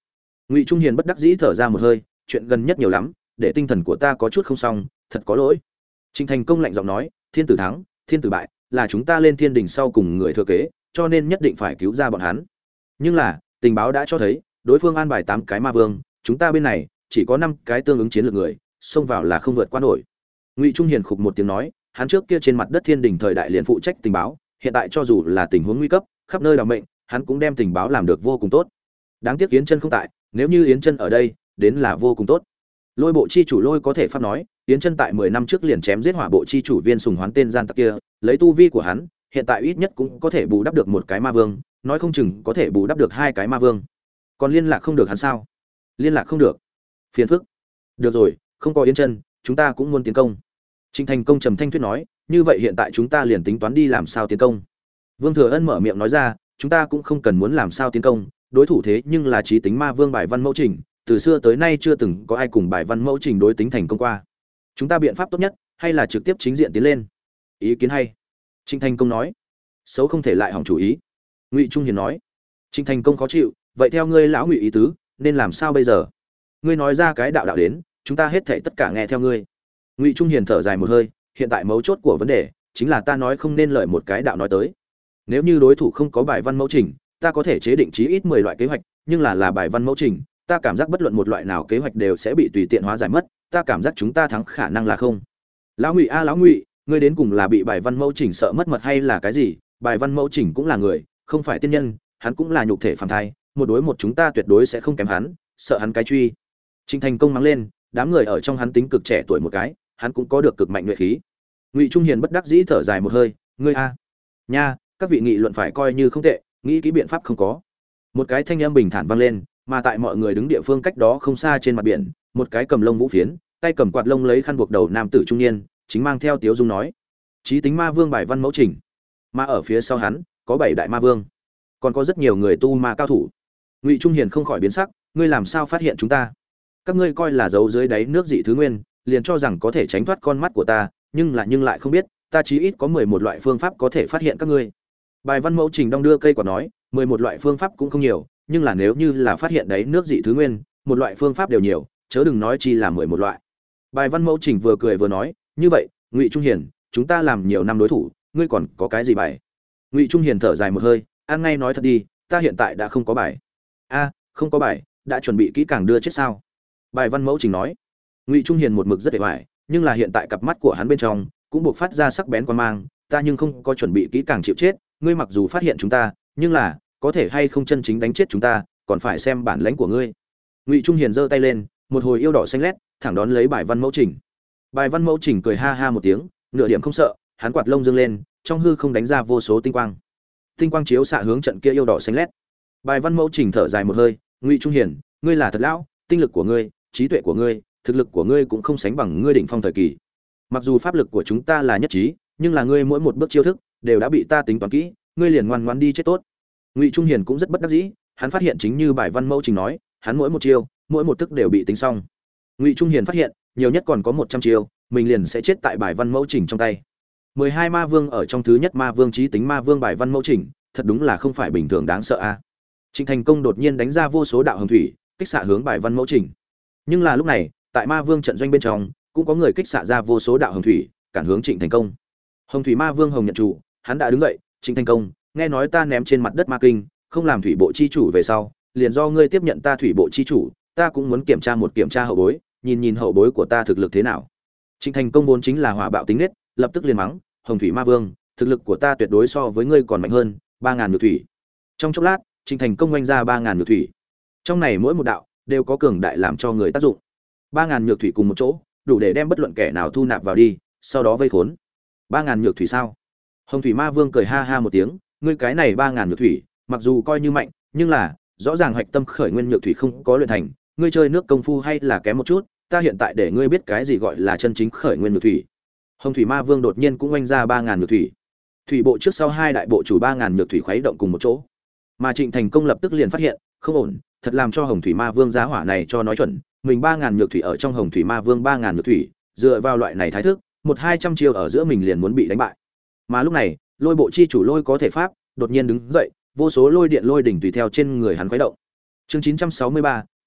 Ngụy Trung Hiền bất đắc dĩ thở ra một hơi, chuyện gần nhất nhiều lắm, để tinh thần của ta có chút không xong, thật có lỗi. Trình Thành Công lạnh giọng nói, thiên tử thắng, thiên tử bại, là chúng ta lên thiên đình sau cùng người thừa kế, cho nên nhất định phải cứu ra bọn hắn. Nhưng là, tình báo đã cho thấy, đối phương an bài tám cái ma vương, chúng ta bên này chỉ có năm cái tương ứng chiến lược người, xông vào là không vượt qua nổi. Ngụy Trung Hiền khục một tiếng nói, hắn trước kia trên mặt đất thiên đình thời đại liền phụ trách tình báo, hiện tại cho dù là tình huống nguy cấp, khắp nơi đào mệnh, hắn cũng đem tình báo làm được vô cùng tốt. Đáng tiếc Yến Chân không tại, nếu như Yến Chân ở đây, đến là vô cùng tốt. Lôi bộ chi chủ Lôi có thể pháp nói, Yến Chân tại mười năm trước liền chém giết hỏa bộ chi chủ Viên Sùng Hoán tên gian tặc kia, lấy tu vi của hắn, hiện tại ít nhất cũng có thể bù đắp được một cái ma vương, nói không chừng có thể bù đắp được hai cái ma vương. Còn liên lạc không được hắn sao? Liên lạc không được. Phiền phức. Được rồi, không có Yến Chân, chúng ta cũng muốn tiến công. Trình Thành Công trầm thanh thuyết nói, như vậy hiện tại chúng ta liền tính toán đi làm sao tiến công. Vương Thừa Ân mở miệng nói ra, chúng ta cũng không cần muốn làm sao tiến công, đối thủ thế nhưng là trí tính ma vương Bài Văn Mẫu Trình, từ xưa tới nay chưa từng có ai cùng Bài Văn Mẫu Trình đối tính thành công qua. Chúng ta biện pháp tốt nhất hay là trực tiếp chính diện tiến lên. Ý kiến hay. Trình Thành Công nói. Xấu không thể lại hỏng chủ ý. Ngụy Trung Hiền nói. Trình Thành Công khó chịu, vậy theo ngươi lão Ngụy ý tứ, nên làm sao bây giờ? Ngươi nói ra cái đạo đạo đến, chúng ta hết thảy tất cả nghe theo ngươi. Ngụy Trung Hiền thở dài một hơi, hiện tại mấu chốt của vấn đề chính là ta nói không nên lợi một cái đạo nói tới. Nếu như đối thủ không có bài văn mẫu trình, ta có thể chế định chí ít mười loại kế hoạch, nhưng là là bài văn mẫu trình, ta cảm giác bất luận một loại nào kế hoạch đều sẽ bị tùy tiện hóa giải mất, ta cảm giác chúng ta thắng khả năng là không. Lão Ngụy a lão Ngụy, ngươi đến cùng là bị bài văn mẫu trình sợ mất mật hay là cái gì? Bài văn mẫu trình cũng là người, không phải tiên nhân, hắn cũng là nhục thể phàm thai, một đối một chúng ta tuyệt đối sẽ không kém hắn, sợ hắn cái truy. Trình Thành Công mắng lên, đám người ở trong hắn tính cực trẻ tuổi một cái, hắn cũng có được cực mạnh nhuệ khí. Ngụy Trung Hiền bất đắc dĩ thở dài một hơi, ngươi a, nha, các vị nghị luận phải coi như không tệ, nghĩ kỹ biện pháp không có. Một cái thanh âm bình thản vang lên, mà tại mọi người đứng địa phương cách đó không xa trên mặt biển, một cái cầm lông vũ phiến, tay cầm quạt lông lấy khăn buộc đầu nam tử trung niên, chính mang theo tiếu dung nói: "Chí tính ma vương Bài Văn Mẫu Trình." Mà ở phía sau hắn, có bảy đại ma vương, còn có rất nhiều người tu ma cao thủ. Ngụy Trung Hiền không khỏi biến sắc, ngươi làm sao phát hiện chúng ta? Các ngươi coi là giấu dưới đáy nước dị thứ nguyên, liền cho rằng có thể tránh thoát con mắt của ta, nhưng là nhưng lại không biết, ta chí ít có mười một loại phương pháp có thể phát hiện các ngươi. Bài Văn Mẫu Trình đong đưa cây quả nói, mười một loại phương pháp cũng không nhiều, nhưng là nếu như là phát hiện đáy nước dị thứ nguyên, một loại phương pháp đều nhiều, chớ đừng nói chi là mười một loại. Bài Văn Mẫu Trình vừa cười vừa nói, như vậy, Ngụy Trung Hiền, chúng ta làm nhiều năm đối thủ, ngươi còn có cái gì bài? Ngụy Trung Hiền thở dài một hơi, ăn ngay nói thật đi, ta hiện tại đã không có bài. A, không có bài, đã chuẩn bị kỹ càng đưa chết sao? Bài Văn Mẫu Trình nói. Ngụy Trung Hiền một mực rất để hoài, nhưng là hiện tại cặp mắt của hắn bên trong cũng buộc phát ra sắc bén quan mang, ta nhưng không có chuẩn bị kỹ càng chịu chết, ngươi mặc dù phát hiện chúng ta, nhưng là có thể hay không chân chính đánh chết chúng ta, còn phải xem bản lãnh của ngươi. Ngụy Trung Hiền giơ tay lên, một hồi yêu đỏ xanh lét, thẳng đón lấy Bài Văn Mẫu Trình. Bài Văn Mẫu Trình cười ha ha một tiếng, nửa điểm không sợ, hắn quạt lông dương lên, trong hư không đánh ra vô số tinh quang. Tinh quang chiếu xạ hướng trận kia yêu đỏ xanh lét. Bài Văn Mẫu Trình thở dài một hơi, Ngụy Trung Hiền, ngươi là thật lão, tinh lực của ngươi, trí tuệ của ngươi, thực lực của ngươi cũng không sánh bằng ngươi đỉnh phong thời kỳ. Mặc dù pháp lực của chúng ta là nhất trí, nhưng là ngươi mỗi một bước chiêu thức đều đã bị ta tính toán kỹ, ngươi liền ngoan ngoãn đi chết tốt. Ngụy Trung Hiền cũng rất bất đắc dĩ, hắn phát hiện chính như Bài Văn Mẫu Trình nói, hắn mỗi một chiêu, mỗi một thức đều bị tính xong. Ngụy Trung Hiền phát hiện, nhiều nhất còn có một trăm chiêu, mình liền sẽ chết tại Bài Văn Mẫu Trình trong tay. mười hai ma vương ở trong thứ nhất ma vương chí tính ma vương Bài Văn Mẫu Trình, thật đúng là không phải bình thường đáng sợ a. À. Trình Thành Công đột nhiên đánh ra vô số đạo hồng thủy, kích xạ hướng Bài Văn Mẫu Trình. Nhưng là lúc này, tại ma vương trận doanh bên trong, cũng có người kích xạ ra vô số đạo hồng thủy, cản hướng Trịnh Thành Công. Hồng thủy ma vương Hồng Nhận Chủ, hắn đã đứng dậy, Trịnh Thành Công, nghe nói ta ném trên mặt đất ma kinh, không làm thủy bộ chi chủ về sau, liền do ngươi tiếp nhận ta thủy bộ chi chủ, ta cũng muốn kiểm tra một kiểm tra hậu bối, nhìn nhìn hậu bối của ta thực lực thế nào. Trịnh Thành Công vốn chính là hỏa bạo tính nết, lập tức liền mắng, Hồng thủy ma vương, thực lực của ta tuyệt đối so với ngươi còn mạnh hơn, ba ngàn nhược thủy. Trong chốc lát, Trịnh Thành Công oanh ra ba ngàn nhược thủy. Trong này mỗi một đạo đều có cường đại làm cho người tác dụng. ba ngàn nhược thủy cùng một chỗ, đủ để đem bất luận kẻ nào thu nạp vào đi, sau đó vây khốn. ba ngàn nhược thủy sao? Hồng thủy ma vương cười ha ha một tiếng, ngươi cái này ba ngàn nhược thủy, mặc dù coi như mạnh, nhưng là rõ ràng hạch tâm khởi nguyên nhược thủy không có luyện thành, ngươi chơi nước công phu hay là kém một chút, ta hiện tại để ngươi biết cái gì gọi là chân chính khởi nguyên nhược thủy. Hồng thủy ma vương đột nhiên cũng oanh ra ba ngàn nhược thủy. Thủy bộ trước sau hai đại bộ chủ ba ngàn nhược thủy khuấy động cùng một chỗ. Mà Trịnh Thành Công lập tức liền phát hiện, không ổn, thật làm cho Hồng thủy ma vương giá hỏa này cho nói chuẩn, mình ba ngàn nhược thủy ở trong Hồng thủy ma vương ba ngàn nhược thủy, dựa vào loại này thái thức, một hai trăm chiêu ở giữa mình liền muốn bị đánh bại. Mà lúc này, Lôi bộ chi chủ Lôi có thể pháp, đột nhiên đứng dậy, vô số lôi điện lôi đỉnh tùy theo trên người hắn khuấy động. Chương chín trăm sáu mươi ba,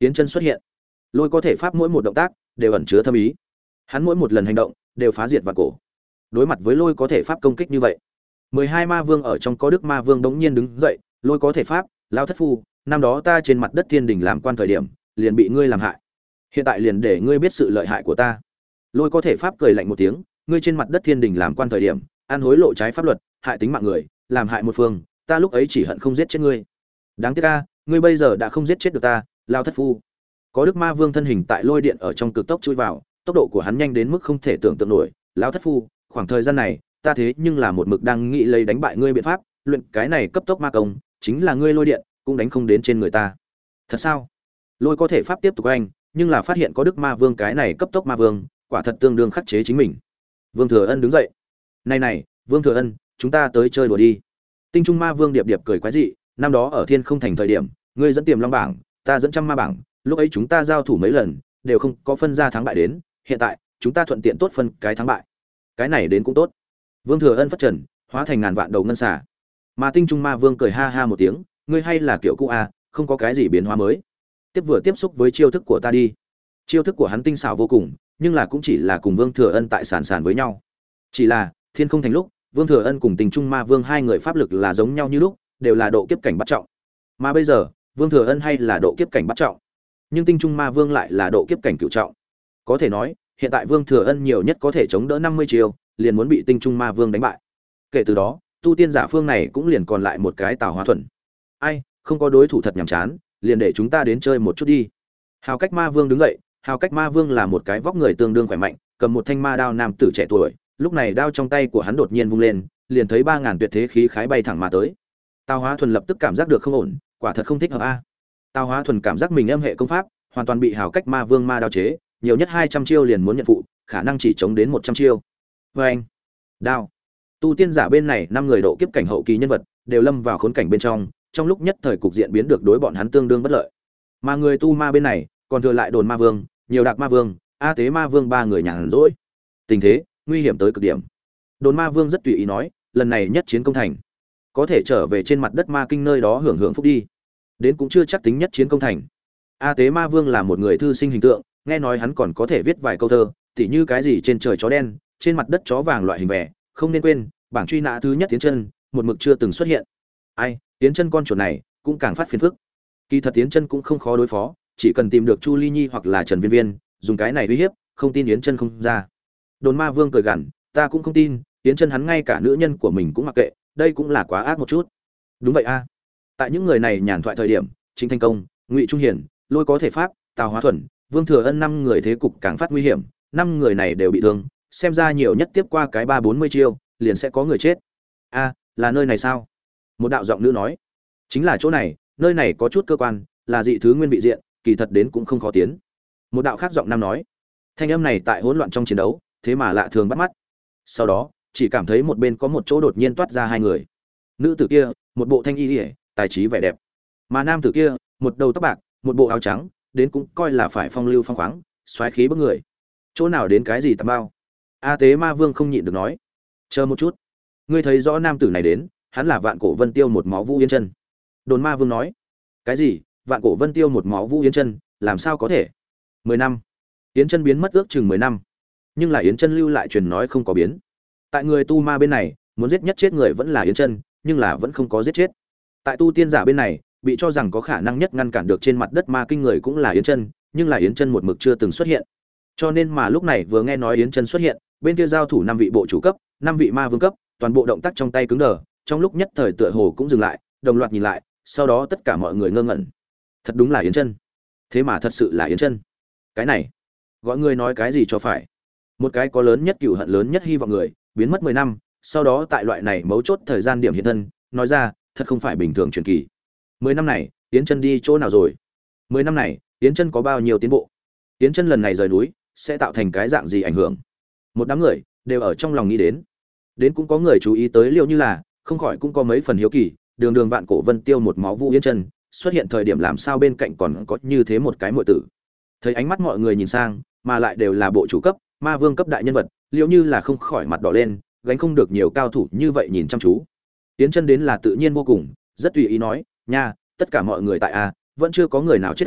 Yến Chân xuất hiện. Lôi có thể pháp mỗi một động tác đều ẩn chứa thâm ý. Hắn mỗi một lần hành động đều phá diệt vạn cổ. Đối mặt với lôi có thể pháp công kích như vậy, mười hai ma vương ở trong có Đức Ma Vương bỗng nhiên đứng dậy, lôi có thể pháp, lao thất phu, năm đó ta trên mặt đất thiên đình làm quan thời điểm, liền bị ngươi làm hại. Hiện tại liền để ngươi biết sự lợi hại của ta. Lôi có thể pháp cười lạnh một tiếng, ngươi trên mặt đất thiên đình làm quan thời điểm, ăn hối lộ trái pháp luật, hại tính mạng người, làm hại một phương, ta lúc ấy chỉ hận không giết chết ngươi. Đáng tiếc a, ngươi bây giờ đã không giết chết được ta, lao thất phu. Có Đức Ma Vương thân hình tại lôi điện ở trong cực tốc chui vào, tốc độ của hắn nhanh đến mức không thể tưởng tượng nổi, lao thất phu, khoảng thời gian này, ta thế nhưng là một mực đang nghĩ lấy đánh bại ngươi biện pháp, luyện cái này cấp tốc ma công, chính là ngươi lôi điện, cũng đánh không đến trên người ta. Thật sao? Lôi có thể pháp tiếp tục anh, nhưng là phát hiện có Đức Ma Vương cái này cấp tốc ma vương, quả thật tương đương khắc chế chính mình. Vương Thừa Ân đứng dậy. "Này này, Vương Thừa Ân, chúng ta tới chơi đùa đi." Tinh Trung Ma Vương điệp điệp cười quái dị, năm đó ở Thiên Không Thành thời điểm, ngươi dẫn Tiềm Long bảng, ta dẫn Trăm Ma bảng, lúc ấy chúng ta giao thủ mấy lần, đều không có phân ra thắng bại đến, hiện tại, chúng ta thuận tiện tốt phân cái thắng bại. Cái này đến cũng tốt. Vương Thừa Ân phất trần, hóa thành ngàn vạn đầu ngân xà. Mà Tinh Trung Ma Vương cười ha ha một tiếng, ngươi hay là kiểu cũ a, không có cái gì biến hóa mới. Tiếp vừa tiếp xúc với chiêu thức của ta đi. Chiêu thức của hắn tinh xảo vô cùng, nhưng là cũng chỉ là cùng Vương Thừa Ân tại sàn sàn với nhau. Chỉ là, Thiên Không Thành lúc, Vương Thừa Ân cùng Tinh Trung Ma Vương hai người pháp lực là giống nhau như lúc, đều là độ kiếp cảnh bắt trọng. Mà bây giờ, Vương Thừa Ân hay là độ kiếp cảnh bắt trọng, nhưng Tinh Trung Ma Vương lại là độ kiếp cảnh cửu trọng. Có thể nói, hiện tại Vương Thừa Ân nhiều nhất có thể chống đỡ năm mươi chiêu, liền muốn bị Tinh Trung Ma Vương đánh bại. Kể từ đó, tu tiên giả phương này cũng liền còn lại một cái Tào Hóa Thuần. Ai, không có đối thủ thật nhàm chán, liền để chúng ta đến chơi một chút đi. Hào Cách Ma Vương đứng dậy, Hào Cách Ma Vương là một cái vóc người tương đương khỏe mạnh, cầm một thanh ma đao nam tử trẻ tuổi, lúc này đao trong tay của hắn đột nhiên vung lên, liền thấy ba ngàn tuyệt thế khí khái bay thẳng mà tới. Tào Hóa Thuần lập tức cảm giác được không ổn, quả thật không thích hợp a. Tào Hóa Thuần cảm giác mình âm hệ công pháp, hoàn toàn bị Hào Cách Ma Vương ma đao chế, nhiều nhất hai trăm chiêu liền muốn nhận phụ, khả năng chỉ chống đến một trăm chiêu. Và anh, đao. Tu tiên giả bên này năm người độ kiếp cảnh hậu kỳ nhân vật, đều lâm vào khốn cảnh bên trong, trong lúc nhất thời cục diện biến được đối bọn hắn tương đương bất lợi. Mà người tu ma bên này, còn thừa lại Đồn Ma Vương, Nhiều Đạc Ma Vương, A Tế Ma Vương ba người nhàn rỗi. Tình thế nguy hiểm tới cực điểm. Đồn Ma Vương rất tùy ý nói, lần này nhất chiến công thành, có thể trở về trên mặt đất ma kinh nơi đó hưởng hưởng phúc đi. Đến cũng chưa chắc tính nhất chiến công thành. A Tế Ma Vương là một người thư sinh hình tượng, nghe nói hắn còn có thể viết vài câu thơ, tỉ như cái gì trên trời chó đen, trên mặt đất chó vàng loại hình vẻ, không nên quên, bảng truy nã thứ nhất Tiến Chân, một mực chưa từng xuất hiện. Ai, Tiến Chân con chuột này, cũng càng phát phiền phức. Kỳ thật Tiến Chân cũng không khó đối phó, chỉ cần tìm được Chu Ly Nhi hoặc là Trần Viên Viên, dùng cái này uy hiếp, không tin Yến Chân không ra. Đồn Ma Vương cười gằn, ta cũng không tin, Yến Chân hắn ngay cả nữ nhân của mình cũng mặc kệ, đây cũng là quá ác một chút. Đúng vậy a. Tại những người này nhàn thoại thời điểm, Trịnh Thành Công, Ngụy Trung Hiền, Lôi Có Thể Pháp, Tào Hóa Thuần, Vương Thừa Ân năm người thế cục càng phát nguy hiểm, năm người này đều bị thương, xem ra nhiều nhất tiếp qua cái ba bốn mươi chiêu, liền sẽ có người chết. A, là nơi này sao? Một đạo giọng nữ nói. Chính là chỗ này, nơi này có chút cơ quan, là dị thứ nguyên vị diện, kỳ thật đến cũng không khó tiến. Một đạo khác giọng nam nói. Thanh âm này tại hỗn loạn trong chiến đấu, thế mà lạ thường bắt mắt. Sau đó, chỉ cảm thấy một bên có một chỗ đột nhiên toát ra hai người. Nữ tử kia, một bộ thanh y liễu, tài trí vẻ đẹp. Mà nam tử kia, một đầu tóc bạc, một bộ áo trắng, đến cũng coi là phải phong lưu phong khoáng, xoáy khí bức người. Chỗ nào đến cái gì tầm bao? A Tế Ma Vương không nhịn được nói. Chờ một chút, ngươi thấy rõ nam tử này đến, hắn là Vạn Cổ Vân Tiêu một máu Vũ Yên Chân. Đồn Ma Vương nói. Cái gì? Vạn Cổ Vân Tiêu một máu Vũ Yên Chân, làm sao có thể? Mười năm. Yến Chân biến mất ước chừng mười năm. Nhưng là Yến Chân lưu lại truyền nói không có biến. Tại người tu ma bên này, muốn giết nhất chết người vẫn là Yến Chân, nhưng là vẫn không có giết chết. Tại tu tiên giả bên này, bị cho rằng có khả năng nhất ngăn cản được trên mặt đất ma kinh người cũng là Yến Chân, nhưng là Yến Chân một mực chưa từng xuất hiện. Cho nên mà lúc này vừa nghe nói Yến Chân xuất hiện, bên kia giao thủ năm vị bộ chủ cấp, năm vị ma vương cấp, toàn bộ động tác trong tay cứng đờ, trong lúc nhất thời tựa hồ cũng dừng lại, đồng loạt nhìn lại, sau đó tất cả mọi người ngơ ngẩn. Thật đúng là Yến Chân. Thế mà thật sự là Yến Chân. Cái này, gọi người nói cái gì cho phải? Một cái có lớn nhất cừu hận lớn nhất hy vọng người, biến mất mười năm, sau đó tại loại này mấu chốt thời gian điểm hiện thân, nói ra, thật không phải bình thường truyền kỳ. Mười năm này, Yến Chân đi chỗ nào rồi? Mười năm này, Yến Chân có bao nhiêu tiến bộ? Yến Chân lần này rời núi, sẽ tạo thành cái dạng gì ảnh hưởng? Một đám người đều ở trong lòng nghĩ đến. Đến cũng có người chú ý tới Liệu Như là, không khỏi cũng có mấy phần hiếu kỳ, đường đường Vạn Cổ Vân Tiêu một máu Vũ Yến Chân, xuất hiện thời điểm làm sao bên cạnh còn có như thế một cái muội tử. Thấy ánh mắt mọi người nhìn sang, mà lại đều là bộ chủ cấp, ma vương cấp đại nhân vật, Liệu Như là không khỏi mặt đỏ lên, gánh không được nhiều cao thủ như vậy nhìn chăm chú. Yến Chân đến là tự nhiên vô cùng, rất tùy ý nói, nha, tất cả mọi người tại a, vẫn chưa có người nào chết ta,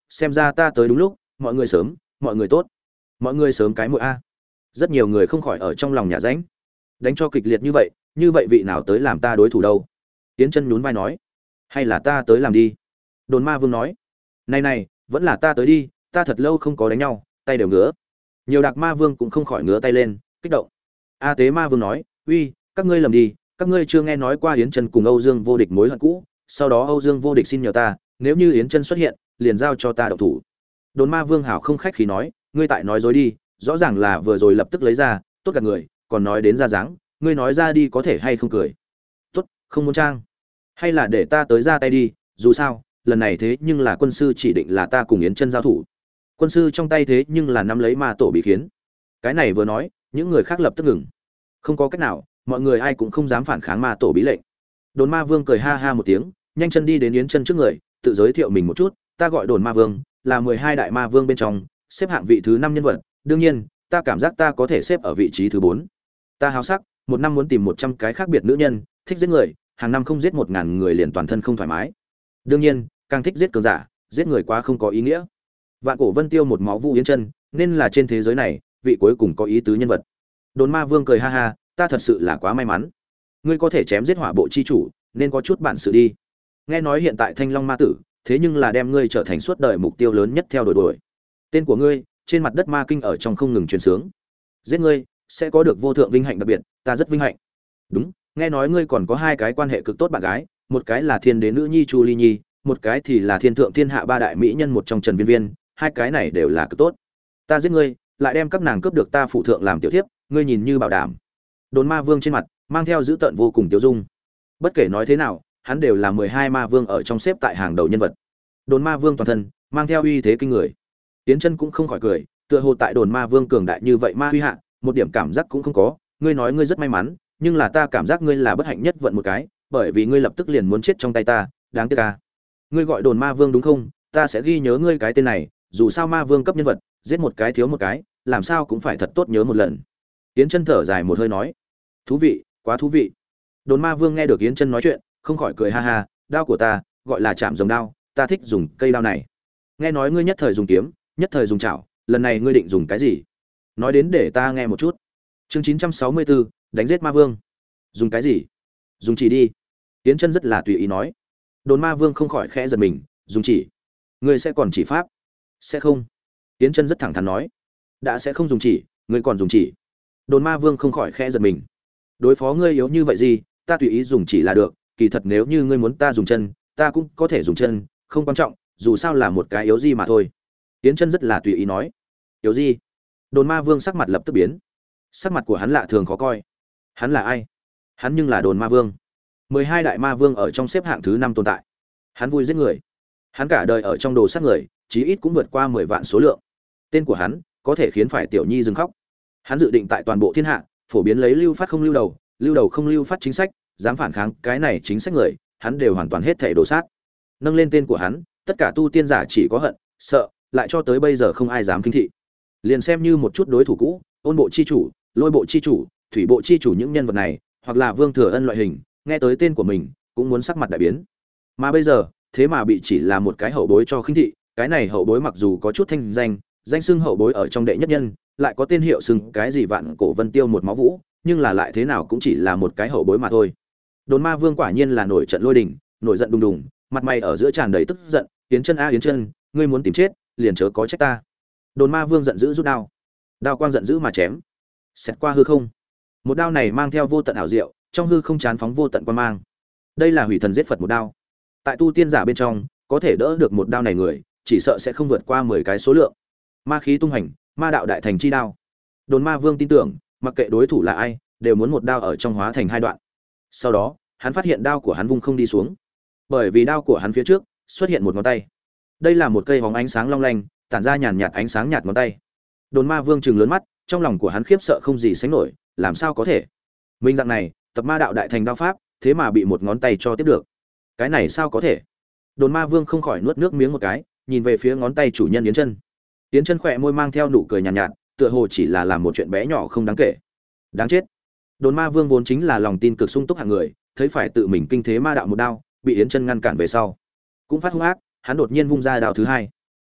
xem ra ta tới đúng lúc, mọi người sớm, mọi người tốt, mọi người sớm cái mũi a. Rất nhiều người không khỏi ở trong lòng nhà ránh, đánh cho kịch liệt như vậy, như vậy vị nào tới làm ta đối thủ đâu? Yến Chân nhún vai nói, hay là ta tới làm đi? Đồn Ma Vương nói, này này, vẫn là ta tới đi, ta thật lâu không có đánh nhau, tay đều ngứa. Nhiều Đạc Ma Vương cũng không khỏi ngứa tay lên, kích động. A Tế Ma Vương nói, uy, các ngươi lầm đi, các ngươi chưa nghe nói qua Yến Chân cùng Âu Dương Vô Địch mối hận cũ, sau đó Âu Dương Vô Địch xin nhờ ta, nếu như Yến Chân xuất hiện, liền giao cho ta động thủ. Đồn Ma Vương hảo không khách khí nói, ngươi tại nói dối đi, rõ ràng là vừa rồi lập tức lấy ra, tốt cả người, còn nói đến ra dáng, ngươi nói ra đi có thể hay không cười? Tốt, không muốn trang. Hay là để ta tới ra tay đi, dù sao, lần này thế nhưng là quân sư chỉ định là ta cùng Yến Chân giao thủ. Quân sư trong tay thế nhưng là nắm lấy ma tổ bí khiến. Cái này vừa nói, những người khác lập tức ngừng. Không có cách nào, mọi người ai cũng không dám phản kháng ma tổ bí lệnh. Đồn Ma Vương cười ha ha một tiếng, nhanh chân đi đến Yến Chân trước người, tự giới thiệu mình một chút, ta gọi Đồn Ma Vương, là mười hai đại ma vương bên trong, xếp hạng vị thứ năm nhân vật, đương nhiên, ta cảm giác ta có thể xếp ở vị trí thứ bốn. Ta háo sắc, một năm muốn tìm một trăm cái khác biệt nữ nhân, thích giết người, hàng năm không giết một ngàn người liền toàn thân không thoải mái. Đương nhiên, càng thích giết cường giả, giết người quá không có ý nghĩa. Vạn Cổ Vân Tiêu một máu Vu Yến Chân, nên là trên thế giới này, vị cuối cùng có ý tứ nhân vật. Đồn Ma Vương cười ha ha, ta thật sự là quá may mắn. Ngươi có thể chém giết hỏa bộ chi chủ, nên có chút bản sự đi. Nghe nói hiện tại Thanh Long ma tử, thế nhưng là đem ngươi trở thành suốt đời mục tiêu lớn nhất theo đuổi đuổi. Tên của ngươi, trên mặt đất ma kinh ở trong không ngừng truyền sướng. Giết ngươi, sẽ có được vô thượng vinh hạnh đặc biệt, ta rất vinh hạnh. Đúng, nghe nói ngươi còn có hai cái quan hệ cực tốt bạn gái, một cái là thiên đế nữ nhi Chu Ly Nhi, một cái thì là thiên thượng thiên hạ ba đại mỹ nhân một trong Trần Viên Viên, hai cái này đều là cực tốt. Ta giết ngươi, lại đem các nàng cướp được ta phụ thượng làm tiểu thiếp, ngươi nhìn như bảo đảm. Đồn Ma Vương trên mặt mang theo dữ tợn vô cùng tiêu dung. Bất kể nói thế nào, hắn đều là mười hai ma vương ở trong xếp tại hàng đầu nhân vật. Đồn Ma Vương toàn thân mang theo uy thế kinh người. Tiến Chân cũng không khỏi cười, tựa hồ tại Đồn Ma Vương cường đại như vậy ma uy hạ, một điểm cảm giác cũng không có, ngươi nói ngươi rất may mắn, nhưng là ta cảm giác ngươi là bất hạnh nhất vận một cái, bởi vì ngươi lập tức liền muốn chết trong tay ta, đáng tiếc a. Ngươi gọi Đồn Ma Vương đúng không? Ta sẽ ghi nhớ ngươi cái tên này, dù sao ma vương cấp nhân vật, giết một cái thiếu một cái, làm sao cũng phải thật tốt nhớ một lần. Yến Chân thở dài một hơi nói, thú vị, quá thú vị. Đồn Ma Vương nghe được Yến Chân nói chuyện, không khỏi cười ha ha, đao của ta gọi là chạm rồng đao, ta thích dùng cây đao này. Nghe nói ngươi nhất thời dùng kiếm, nhất thời dùng chảo, lần này ngươi định dùng cái gì? Nói đến để ta nghe một chút. Chương chín trăm sáu mươi bốn, đánh giết ma vương. Dùng cái gì? Dùng chỉ đi. Yến Chân rất là tùy ý nói. Đồn Ma Vương không khỏi khẽ giật mình, dùng chỉ? Ngươi sẽ còn chỉ pháp? Sẽ không. Yến Chân rất thẳng thắn nói. Đã sẽ không dùng chỉ, ngươi còn dùng chỉ? Đồn Ma Vương không khỏi khẽ giật mình. Đối phó ngươi yếu như vậy gì, ta tùy ý dùng chỉ là được, kỳ thật nếu như ngươi muốn ta dùng chân, ta cũng có thể dùng chân, không quan trọng, dù sao là một cái yếu gì mà thôi. Yến Chân rất là tùy ý nói. Yếu gì? Đồn Ma Vương sắc mặt lập tức biến. Sắc mặt của hắn lạ thường khó coi. Hắn là ai? Hắn nhưng là Đồn Ma Vương, mười hai đại ma vương ở trong xếp hạng thứ năm tồn tại. Hắn vui giết người. Hắn cả đời ở trong đồ sát người, chí ít cũng vượt qua mười vạn số lượng. Tên của hắn có thể khiến phải tiểu nhi dừng khóc. Hắn dự định tại toàn bộ thiên hạ phổ biến lấy lưu phát không lưu đầu, lưu đầu không lưu phát chính sách, dám phản kháng cái này chính sách người, hắn đều hoàn toàn hết thảy đồ sát. Nâng lên tên của hắn, tất cả tu tiên giả chỉ có hận, sợ, lại cho tới bây giờ không ai dám kinh thị. Liền xem như một chút đối thủ cũ, Ôn bộ chi chủ, Lôi bộ chi chủ, Thủy bộ chi chủ những nhân vật này, hoặc là Vương Thừa Ân loại hình, nghe tới tên của mình cũng muốn sắc mặt đại biến. Mà bây giờ, thế mà bị chỉ là một cái hậu bối cho khinh thị, cái này hậu bối mặc dù có chút thanh danh, danh xưng hậu bối ở trong đệ nhất nhân, lại có tên hiệu xưng cái gì Vạn Cổ Vân Tiêu một máu vũ, nhưng là lại thế nào cũng chỉ là một cái hậu bối mà thôi. Đồn Ma Vương quả nhiên là nổi trận lôi đình, nổi giận đùng đùng, mặt mày ở giữa tràn đầy tức giận, Yến Chân a Yến Chân, ngươi muốn tìm chết, liền chớ có trách ta. Đồn Ma Vương giận dữ rút đao. Đao quang giận dữ mà chém, xẹt qua hư không. Một đao này mang theo vô tận ảo diệu, trong hư không chán phóng vô tận quan mang. Đây là hủy thần giết Phật một đao. Tại tu tiên giả bên trong, có thể đỡ được một đao này người, chỉ sợ sẽ không vượt qua mười cái số lượng. Ma khí tung hành, ma đạo đại thành chi đao. Đồn Ma Vương tin tưởng, mặc kệ đối thủ là ai, đều muốn một đao ở trong hóa thành hai đoạn. Sau đó, hắn phát hiện đao của hắn vung không đi xuống, bởi vì đao của hắn phía trước xuất hiện một ngón tay. Đây là một cây hóng ánh sáng long lanh, tản ra nhàn nhạt ánh sáng nhạt ngón tay. Đồn Ma Vương trừng lớn mắt, trong lòng của hắn khiếp sợ không gì sánh nổi, làm sao có thể? Minh dạng này, tập ma đạo đại thành đao pháp, thế mà bị một ngón tay cho tiếp được. Cái này sao có thể? Đồn Ma Vương không khỏi nuốt nước miếng một cái, nhìn về phía ngón tay chủ nhân Yến Chân. Yến Chân khỏe môi mang theo nụ cười nhàn nhạt, nhạt, tựa hồ chỉ là làm một chuyện bé nhỏ không đáng kể. Đáng chết. Đồn Ma Vương vốn chính là lòng tin cực sung túc hạng người, thấy phải tự mình kinh thế ma đạo một đao, bị Yến Chân ngăn cản về sau, cũng phát hung ác, hắn đột nhiên vung ra đao thứ hai.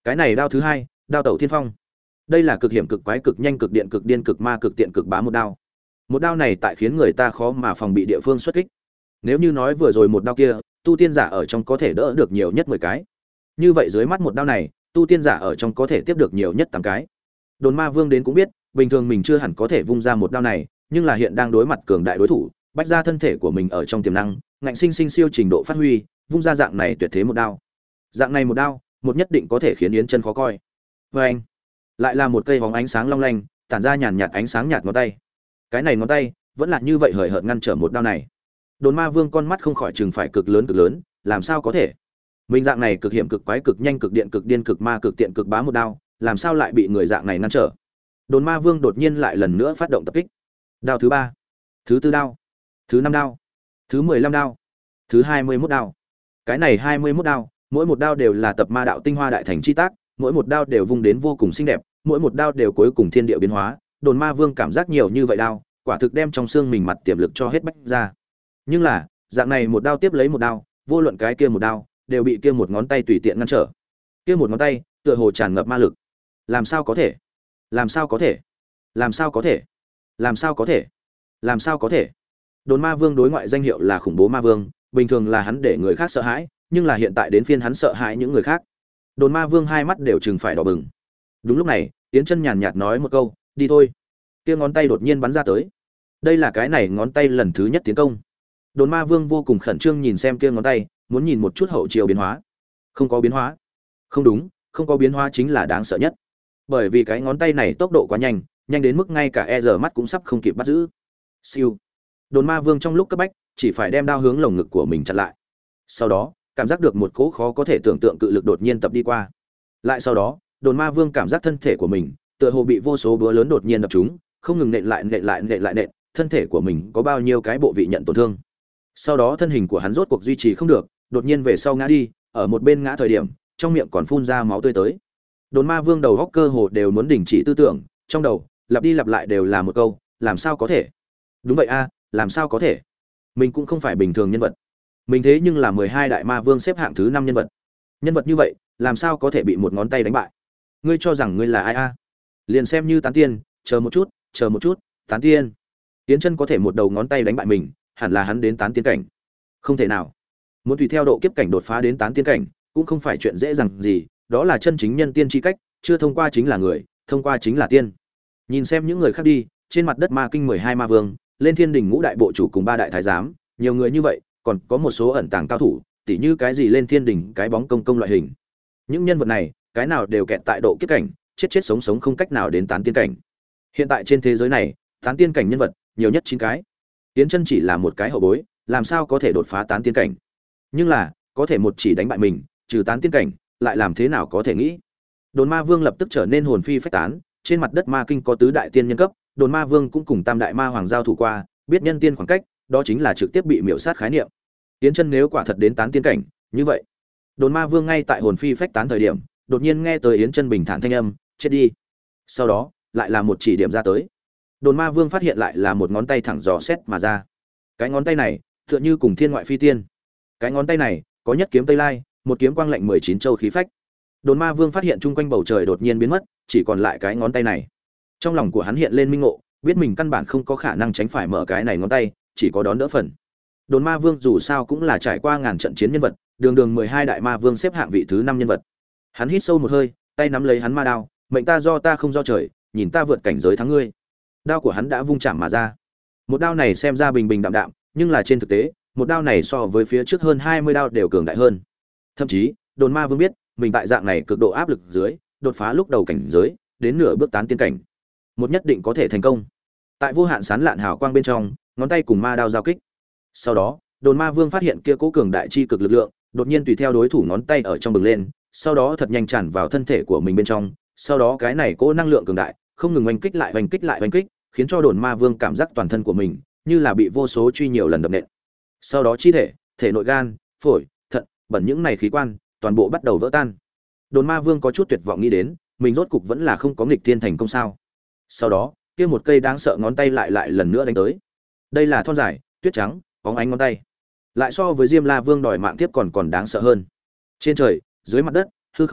Cái này đao thứ hai, đao tẩu thiên phong. Đây là cực hiểm cực quái cực nhanh cực điện cực điên cực ma cực tiện cực bá một đao. Một đao này tại khiến người ta khó mà phòng bị địa phương xuất kích. Nếu như nói vừa rồi một đao kia, tu tiên giả ở trong có thể đỡ được nhiều nhất mười cái. Như vậy dưới mắt một đao này, tu tiên giả ở trong có thể tiếp được nhiều nhất tám cái. Đồn Ma Vương đến cũng biết, bình thường mình chưa hẳn có thể vung ra một đao này, nhưng là hiện đang đối mặt cường đại đối thủ, bách ra thân thể của mình ở trong tiềm năng, ngạnh sinh sinh siêu trình độ phát huy, vung ra dạng này tuyệt thế một đao. Dạng này một đao, một nhất định có thể khiến Yến Chân khó coi. Và anh, lại là một cây bóng ánh sáng long lanh, tản ra nhàn nhạt ánh sáng nhạt ngón tay. Cái này ngón tay, vẫn là như vậy hời hợt ngăn trở một đao này. Đồn Ma Vương con mắt không khỏi chừng phải cực lớn cực lớn, làm sao có thể? Mình dạng này cực hiểm cực quái cực nhanh cực điện cực điên cực ma cực tiện cực bá một đao, làm sao lại bị người dạng này ngăn trở? Đồn Ma Vương đột nhiên lại lần nữa phát động tập kích. Đao thứ ba, thứ tư đao, thứ năm đao, thứ mười lăm đao, thứ hai mươi mốt đao. Cái này hai mươi mốt đao, mỗi một đao đều là tập ma đạo tinh hoa đại thành chi tác, mỗi một đao đều vung đến vô cùng xinh đẹp, mỗi một đao đều cuối cùng thiên địa biến hóa. Đồn Ma Vương cảm giác nhiều như vậy đao, quả thực đem trong xương mình mặt tiềm lực cho hết bách ra. Nhưng là, dạng này một đao tiếp lấy một đao, vô luận cái kia một đao, đều bị kia một ngón tay tùy tiện ngăn trở. Kia một ngón tay, tựa hồ tràn ngập ma lực. Làm sao có thể? Làm sao có thể? Làm sao có thể? Làm sao có thể? Làm sao có thể? Đồn Ma Vương đối ngoại danh hiệu là khủng bố ma vương, bình thường là hắn để người khác sợ hãi, nhưng là hiện tại đến phiên hắn sợ hãi những người khác. Đồn Ma Vương hai mắt đều trừng phải đỏ bừng. Đúng lúc này, Yến Chân nhàn nhạt nói một câu, "Đi thôi." Kia ngón tay đột nhiên bắn ra tới. Đây là cái này ngón tay lần thứ nhất tiến công. Đồn Ma Vương vô cùng khẩn trương nhìn xem kia ngón tay, muốn nhìn một chút hậu chiều biến hóa. Không có biến hóa. Không đúng, không có biến hóa chính là đáng sợ nhất. Bởi vì cái ngón tay này tốc độ quá nhanh, nhanh đến mức ngay cả e giờ mắt cũng sắp không kịp bắt giữ. Siêu. Đồn Ma Vương trong lúc cấp bách, chỉ phải đem đao hướng lồng ngực của mình chặn lại. Sau đó, cảm giác được một cỗ khó có thể tưởng tượng cự lực đột nhiên tập đi qua. Lại sau đó, Đồn Ma Vương cảm giác thân thể của mình, tựa hồ bị vô số búa lớn đột nhiên đập trúng, không ngừng nện lại nện lại nện lại nện, thân thể của mình có bao nhiêu cái bộ vị nhận tổn thương. Sau đó thân hình của hắn rốt cuộc duy trì không được, đột nhiên về sau ngã đi, ở một bên ngã thời điểm, trong miệng còn phun ra máu tươi tới. Đồn Ma Vương đầu góc cơ hồ đều muốn đình chỉ tư tưởng, trong đầu lặp đi lặp lại đều là một câu, làm sao có thể? Đúng vậy a, làm sao có thể? Mình cũng không phải bình thường nhân vật. Mình thế nhưng là mười hai đại ma vương xếp hạng thứ năm nhân vật. Nhân vật như vậy, làm sao có thể bị một ngón tay đánh bại? Ngươi cho rằng ngươi là ai a? Liền xem như tán tiên, chờ một chút, chờ một chút, tán tiên. Tiến Chân có thể một đầu ngón tay đánh bại mình, hẳn là hắn đến tán tiên cảnh. Không thể nào. Muốn tùy theo độ kiếp cảnh đột phá đến tán tiên cảnh, cũng không phải chuyện dễ dàng gì, đó là chân chính nhân tiên chi cách, chưa thông qua chính là người, thông qua chính là tiên. Nhìn xem những người khác đi, trên mặt đất ma kinh mười hai ma vương, lên thiên đình ngũ đại bộ chủ cùng ba đại thái giám, nhiều người như vậy, còn có một số ẩn tàng cao thủ, tỉ như cái gì lên thiên đình, cái bóng công công loại hình. Những nhân vật này, cái nào đều kẹt tại độ kiếp cảnh, chết chết sống sống không cách nào đến tán tiên cảnh. Hiện tại trên thế giới này, tán tiên cảnh nhân vật, nhiều nhất chín cái. Tiến Chân chỉ là một cái hậu bối, làm sao có thể đột phá tán tiên cảnh? Nhưng là, có thể một chỉ đánh bại mình, trừ tán tiên cảnh, lại làm thế nào có thể nghĩ? Đồn Ma Vương lập tức trở nên hồn phi phách tán, trên mặt đất ma kinh có tứ đại tiên nhân cấp, Đồn Ma Vương cũng cùng tam đại ma hoàng giao thủ qua, biết nhân tiên khoảng cách, đó chính là trực tiếp bị miểu sát khái niệm. Tiến Chân nếu quả thật đến tán tiên cảnh, như vậy, Đồn Ma Vương ngay tại hồn phi phách tán thời điểm, đột nhiên nghe tới Yến Chân bình thản thanh âm, chết đi. Sau đó, lại là một chỉ điểm ra tới. Đồn Ma Vương phát hiện lại là một ngón tay thẳng dò xét mà ra. Cái ngón tay này, tựa như cùng thiên ngoại phi tiên. Cái ngón tay này, có nhất kiếm Tây Lai, một kiếm quang lạnh mười chín châu khí phách. Đồn Ma Vương phát hiện chung quanh bầu trời đột nhiên biến mất, chỉ còn lại cái ngón tay này. Trong lòng của hắn hiện lên minh ngộ, biết mình căn bản không có khả năng tránh phải mở cái này ngón tay, chỉ có đón đỡ phần. Đồn Ma Vương dù sao cũng là trải qua ngàn trận chiến nhân vật, đường đường mười hai đại ma vương xếp hạng vị thứ năm nhân vật. Hắn hít sâu một hơi, tay nắm lấy hắn ma đao, mệnh ta do ta không do trời, nhìn ta vượt cảnh giới thắng ngươi. Đao của hắn đã vung chạm mà ra. Một đao này xem ra bình bình đạm đạm, nhưng là trên thực tế, một đao này so với phía trước hơn hai mươi đao đều cường đại hơn. Thậm chí, Đồn Ma Vương biết, mình tại dạng này cực độ áp lực dưới, đột phá lúc đầu cảnh giới, đến nửa bước tán tiên cảnh. Một nhất định có thể thành công. Tại vô hạn sán lạn hào quang bên trong, ngón tay cùng ma đao giao kích. Sau đó, Đồn Ma Vương phát hiện kia cố cường đại chi cực lực lượng, đột nhiên tùy theo đối thủ ngón tay ở trong bừng lên, sau đó thật nhanh tràn vào thân thể của mình bên trong, sau đó cái này cố năng lượng cường đại, không ngừng oanh kích lại oanh kích lại oanh kích, khiến cho Đồn Ma Vương cảm giác toàn thân của mình như là bị vô số truy nhiều lần đập nện. Sau đó chi thể, thể nội gan, phổi, thận, bẩn những này khí quan, toàn bộ bắt đầu vỡ tan. Đồn Ma Vương có chút tuyệt vọng nghĩ đến, mình rốt cục vẫn là không có nghịch thiên thành công sao? Sau đó, kia một cây đáng sợ ngón tay lại lại lần nữa đánh tới. Đây là thon dài, tuyết trắng, bóng ánh ngón tay. Lại so với Diêm La Vương đòi mạng tiếp còn còn đáng sợ hơn. Trên trời, dưới mặt đất, hư không,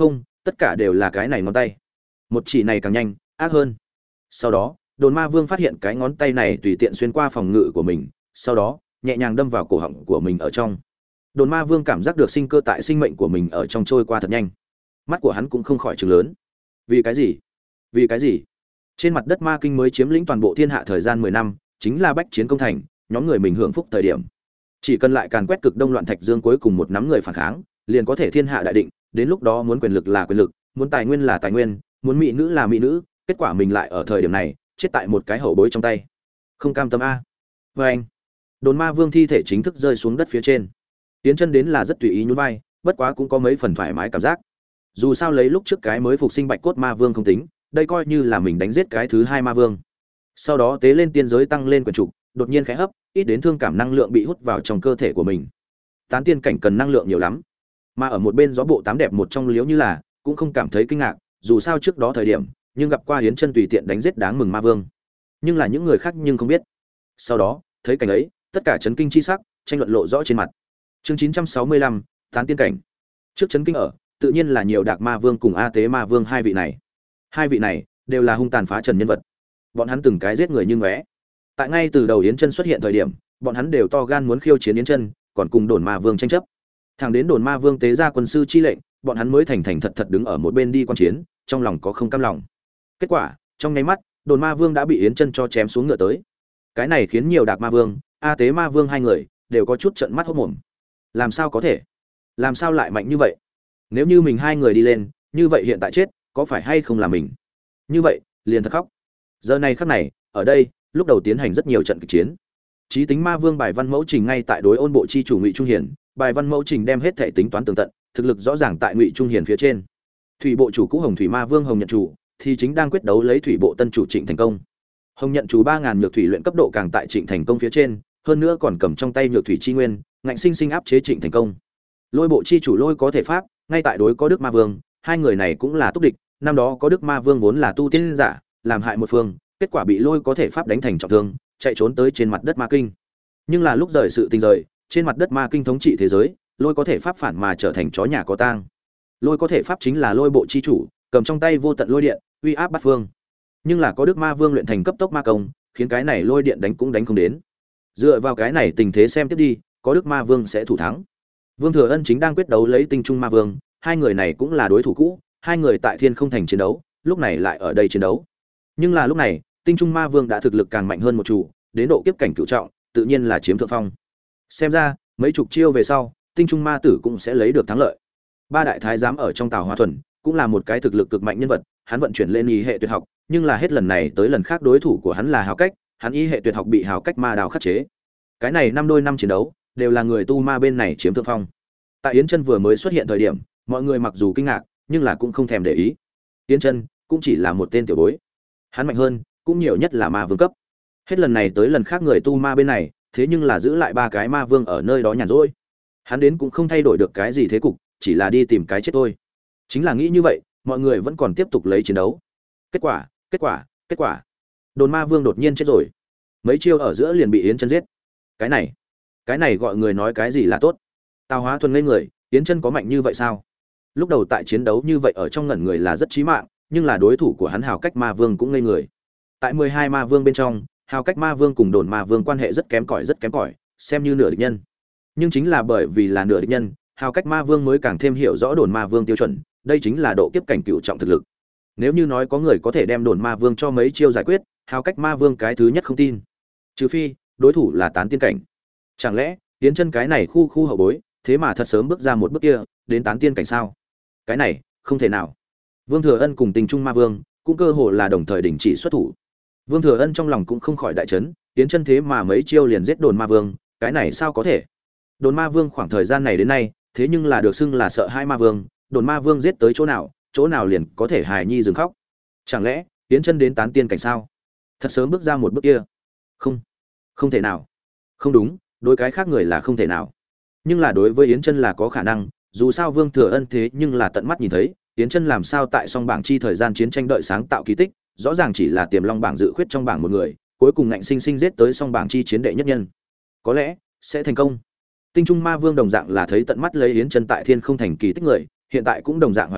tất cả đều là cái này ngón tay. Một chỉ này càng nhanh, ác hơn. Sau đó, Đồn Ma Vương phát hiện cái ngón tay này tùy tiện xuyên qua phòng ngự của mình, sau đó, nhẹ nhàng đâm vào cổ họng của mình ở trong. Đồn Ma Vương cảm giác được sinh cơ tại sinh mệnh của mình ở trong trôi qua thật nhanh. Mắt của hắn cũng không khỏi trừng lớn. Vì cái gì? Vì cái gì? Trên mặt đất Ma Kinh mới chiếm lĩnh toàn bộ thiên hạ thời gian mười năm, chính là bách chiến công thành, nhóm người mình hưởng phúc thời điểm. Chỉ cần lại càn quét cực đông loạn thạch dương cuối cùng một nắm người phản kháng, liền có thể thiên hạ đại định, đến lúc đó muốn quyền lực là quyền lực, muốn tài nguyên là tài nguyên, muốn mỹ nữ là mỹ nữ, kết quả mình lại ở thời điểm này, chết tại một cái hậu bối trong tay. Không cam tâm a. Và anh, Đồn Ma Vương thi thể chính thức rơi xuống đất phía trên. Tiến chân đến là rất tùy ý nhún vai, bất quá cũng có mấy phần thoải mái cảm giác. Dù sao lấy lúc trước cái mới phục sinh Bạch Cốt Ma Vương không tính, đây coi như là mình đánh giết cái thứ hai ma vương. Sau đó tế lên tiên giới tăng lên quyền trục, đột nhiên khẽ hấp, ít đến thương cảm năng lượng bị hút vào trong cơ thể của mình. Tán tiên cảnh cần năng lượng nhiều lắm, mà ở một bên gió bộ tám đẹp một trong liếu như là cũng không cảm thấy kinh ngạc, dù sao trước đó thời điểm, nhưng gặp qua Hiến Chân tùy tiện đánh giết đáng mừng ma vương. Nhưng là những người khác nhưng không biết. Sau đó, thấy cảnh ấy, tất cả chấn kinh chi sắc, tranh luận lộ rõ trên mặt. Chương chín trăm sáu mươi lăm, tán tiên cảnh. Trước chấn kinh ở, tự nhiên là nhiều Đạc Ma Vương cùng A Tế Ma Vương hai vị này. Hai vị này đều là hung tàn phá trần nhân vật. Bọn hắn từng cái giết người như ngóe. Tại ngay từ đầu Yến Chân xuất hiện thời điểm, bọn hắn đều to gan muốn khiêu chiến Yến Chân, còn cùng Đồn Ma Vương tranh chấp. Thẳng đến Đồn Ma Vương tế ra quân sư chi lệnh, bọn hắn mới thành thành thật thật đứng ở một bên đi quan chiến, trong lòng có không cam lòng. Kết quả, trong nháy mắt, Đồn Ma Vương đã bị Yến Chân cho chém xuống ngựa tới. Cái này khiến nhiều Đạc Ma Vương, A Tế Ma Vương hai người đều có chút trợn mắt hốt mồm. Làm sao có thể? Làm sao lại mạnh như vậy? Nếu như mình hai người đi lên, như vậy hiện tại chết, có phải hay không là mình? Như vậy, liền thật khóc. Giờ này khắc này, ở đây, lúc đầu tiến hành rất nhiều trận kịch chiến. Chí tính Ma Vương bài văn mẫu trình ngay tại đối ôn bộ chi chủ Ngụy Trung Hiển, bài văn mẫu trình đem hết thể tính toán tường tận, thực lực rõ ràng tại Ngụy Trung Hiển phía trên. Thủy bộ chủ cũ Hồng Thủy Ma Vương Hồng Nhận chủ thì chính đang quyết đấu lấy thủy bộ tân chủ Trịnh Thành Công. Hồng Nhận chủ ba ngàn nhược thủy luyện cấp độ càng tại Trịnh Thành Công phía trên, hơn nữa còn cầm trong tay nhược thủy chi nguyên, ngạnh sinh sinh áp chế Trịnh Thành Công. Lôi bộ chi chủ Lôi có thể pháp, ngay tại đối có Đức Ma Vương, hai người này cũng là túc địch, năm đó có Đức Ma Vương vốn là tu tiên giả, làm hại một phương, kết quả bị Lôi có thể pháp đánh thành trọng thương, chạy trốn tới trên mặt đất Ma Kinh. Nhưng là lúc rời sự tình rời, trên mặt đất Ma Kinh thống trị thế giới, Lôi có thể pháp phản mà trở thành chó nhà có tang. Lôi có thể pháp chính là Lôi bộ chi chủ, cầm trong tay vô tận lôi điện, uy áp bát phương. Nhưng là có Đức Ma Vương luyện thành cấp tốc ma công, khiến cái này lôi điện đánh cũng đánh không đến. Dựa vào cái này tình thế xem tiếp đi, có Đức Ma Vương sẽ thủ thắng. Vương Thừa Ân chính đang quyết đấu lấy Tinh Trung Ma Vương, hai người này cũng là đối thủ cũ, hai người tại Thiên Không Thành chiến đấu, lúc này lại ở đây chiến đấu. Nhưng là lúc này, Tinh Trung Ma Vương đã thực lực càng mạnh hơn một chủ, đến độ kiếp cảnh cửu trọng, tự nhiên là chiếm thượng phong. Xem ra, mấy chục chiêu về sau, Tinh Trung Ma Tử cũng sẽ lấy được thắng lợi. Ba đại thái giám ở trong Tào Hoa Thuần, cũng là một cái thực lực cực mạnh nhân vật, hắn vận chuyển lên y hệ tuyệt học, nhưng là hết lần này tới lần khác đối thủ của hắn là Hào Cách, hắn y hệ tuyệt học bị Hào Cách ma đào khắc chế. Cái này năm đôi năm chiến đấu, đều là người tu ma bên này chiếm thượng phong. Tại Yến Chân vừa mới xuất hiện thời điểm, mọi người mặc dù kinh ngạc, nhưng là cũng không thèm để ý. Yến Chân cũng chỉ là một tên tiểu bối. Hắn mạnh hơn, cũng nhiều nhất là ma vương cấp. Hết lần này tới lần khác người tu ma bên này, thế nhưng là giữ lại ba cái ma vương ở nơi đó nhàn rỗi. Hắn đến cũng không thay đổi được cái gì thế cục, chỉ là đi tìm cái chết thôi. Chính là nghĩ như vậy, mọi người vẫn còn tiếp tục lấy chiến đấu. Kết quả, kết quả, kết quả. Đồn Ma Vương đột nhiên chết rồi. Mấy chiêu ở giữa liền bị Yến Chân giết. Cái này, cái này gọi người nói cái gì là tốt? Tào Hóa Thuần ngây người, Yến Chân có mạnh như vậy sao? Lúc đầu tại chiến đấu như vậy ở trong ngẩn người là rất chí mạng, nhưng là đối thủ của hắn Hào Cách Ma Vương cũng ngây người. Tại mười hai ma vương bên trong, Hào Cách Ma Vương cùng Đồn Ma Vương quan hệ rất kém cỏi rất kém cỏi, xem như nửa địch nhân. Nhưng chính là bởi vì là nửa địch nhân, Hào Cách Ma Vương mới càng thêm hiểu rõ Đồn Ma Vương tiêu chuẩn, đây chính là độ kiếp cảnh cửu trọng thực lực. Nếu như nói có người có thể đem Đồn Ma Vương cho mấy chiêu giải quyết, Hào Cách Ma Vương cái thứ nhất không tin. Trừ phi, đối thủ là tán tiên cảnh. Chẳng lẽ, Yến Chân cái này khu khu hậu bối, thế mà thật sớm bước ra một bước kia, đến tán tiên cảnh sao? Cái này, không thể nào. Vương Thừa Ân cùng Tinh Trung Ma Vương, cũng cơ hồ là đồng thời đình chỉ xuất thủ. Vương Thừa Ân trong lòng cũng không khỏi đại chấn, Yến Chân thế mà mấy chiêu liền giết Đồn Ma Vương, cái này sao có thể? Đồn Ma Vương khoảng thời gian này đến nay, thế nhưng là được xưng là sợ hai ma vương, Đồn Ma Vương giết tới chỗ nào, chỗ nào liền có thể hài nhi dừng khóc. Chẳng lẽ, Yến Chân đến tán tiên cảnh sao? Thật sớm bước ra một bước kia. Không, không thể nào. Không đúng, đối cái khác người là không thể nào. Nhưng là đối với Yến Chân là có khả năng, dù sao Vương Thừa Ân thế nhưng là tận mắt nhìn thấy, Yến Chân làm sao tại song bảng chi thời gian chiến tranh đợi sáng tạo kỳ tích, rõ ràng chỉ là tiềm long bảng dự khuyết trong bảng một người, cuối cùng ngạnh sinh sinh giết tới song bảng chi chiến đệ nhất nhân. Có lẽ sẽ thành công. Tinh Trung Ma Vương đồng dạng là thấy tận mắt lấy Yến Chân tại Thiên Không Thành kỳ tích người, hiện tại cũng đồng dạng hoài nghi,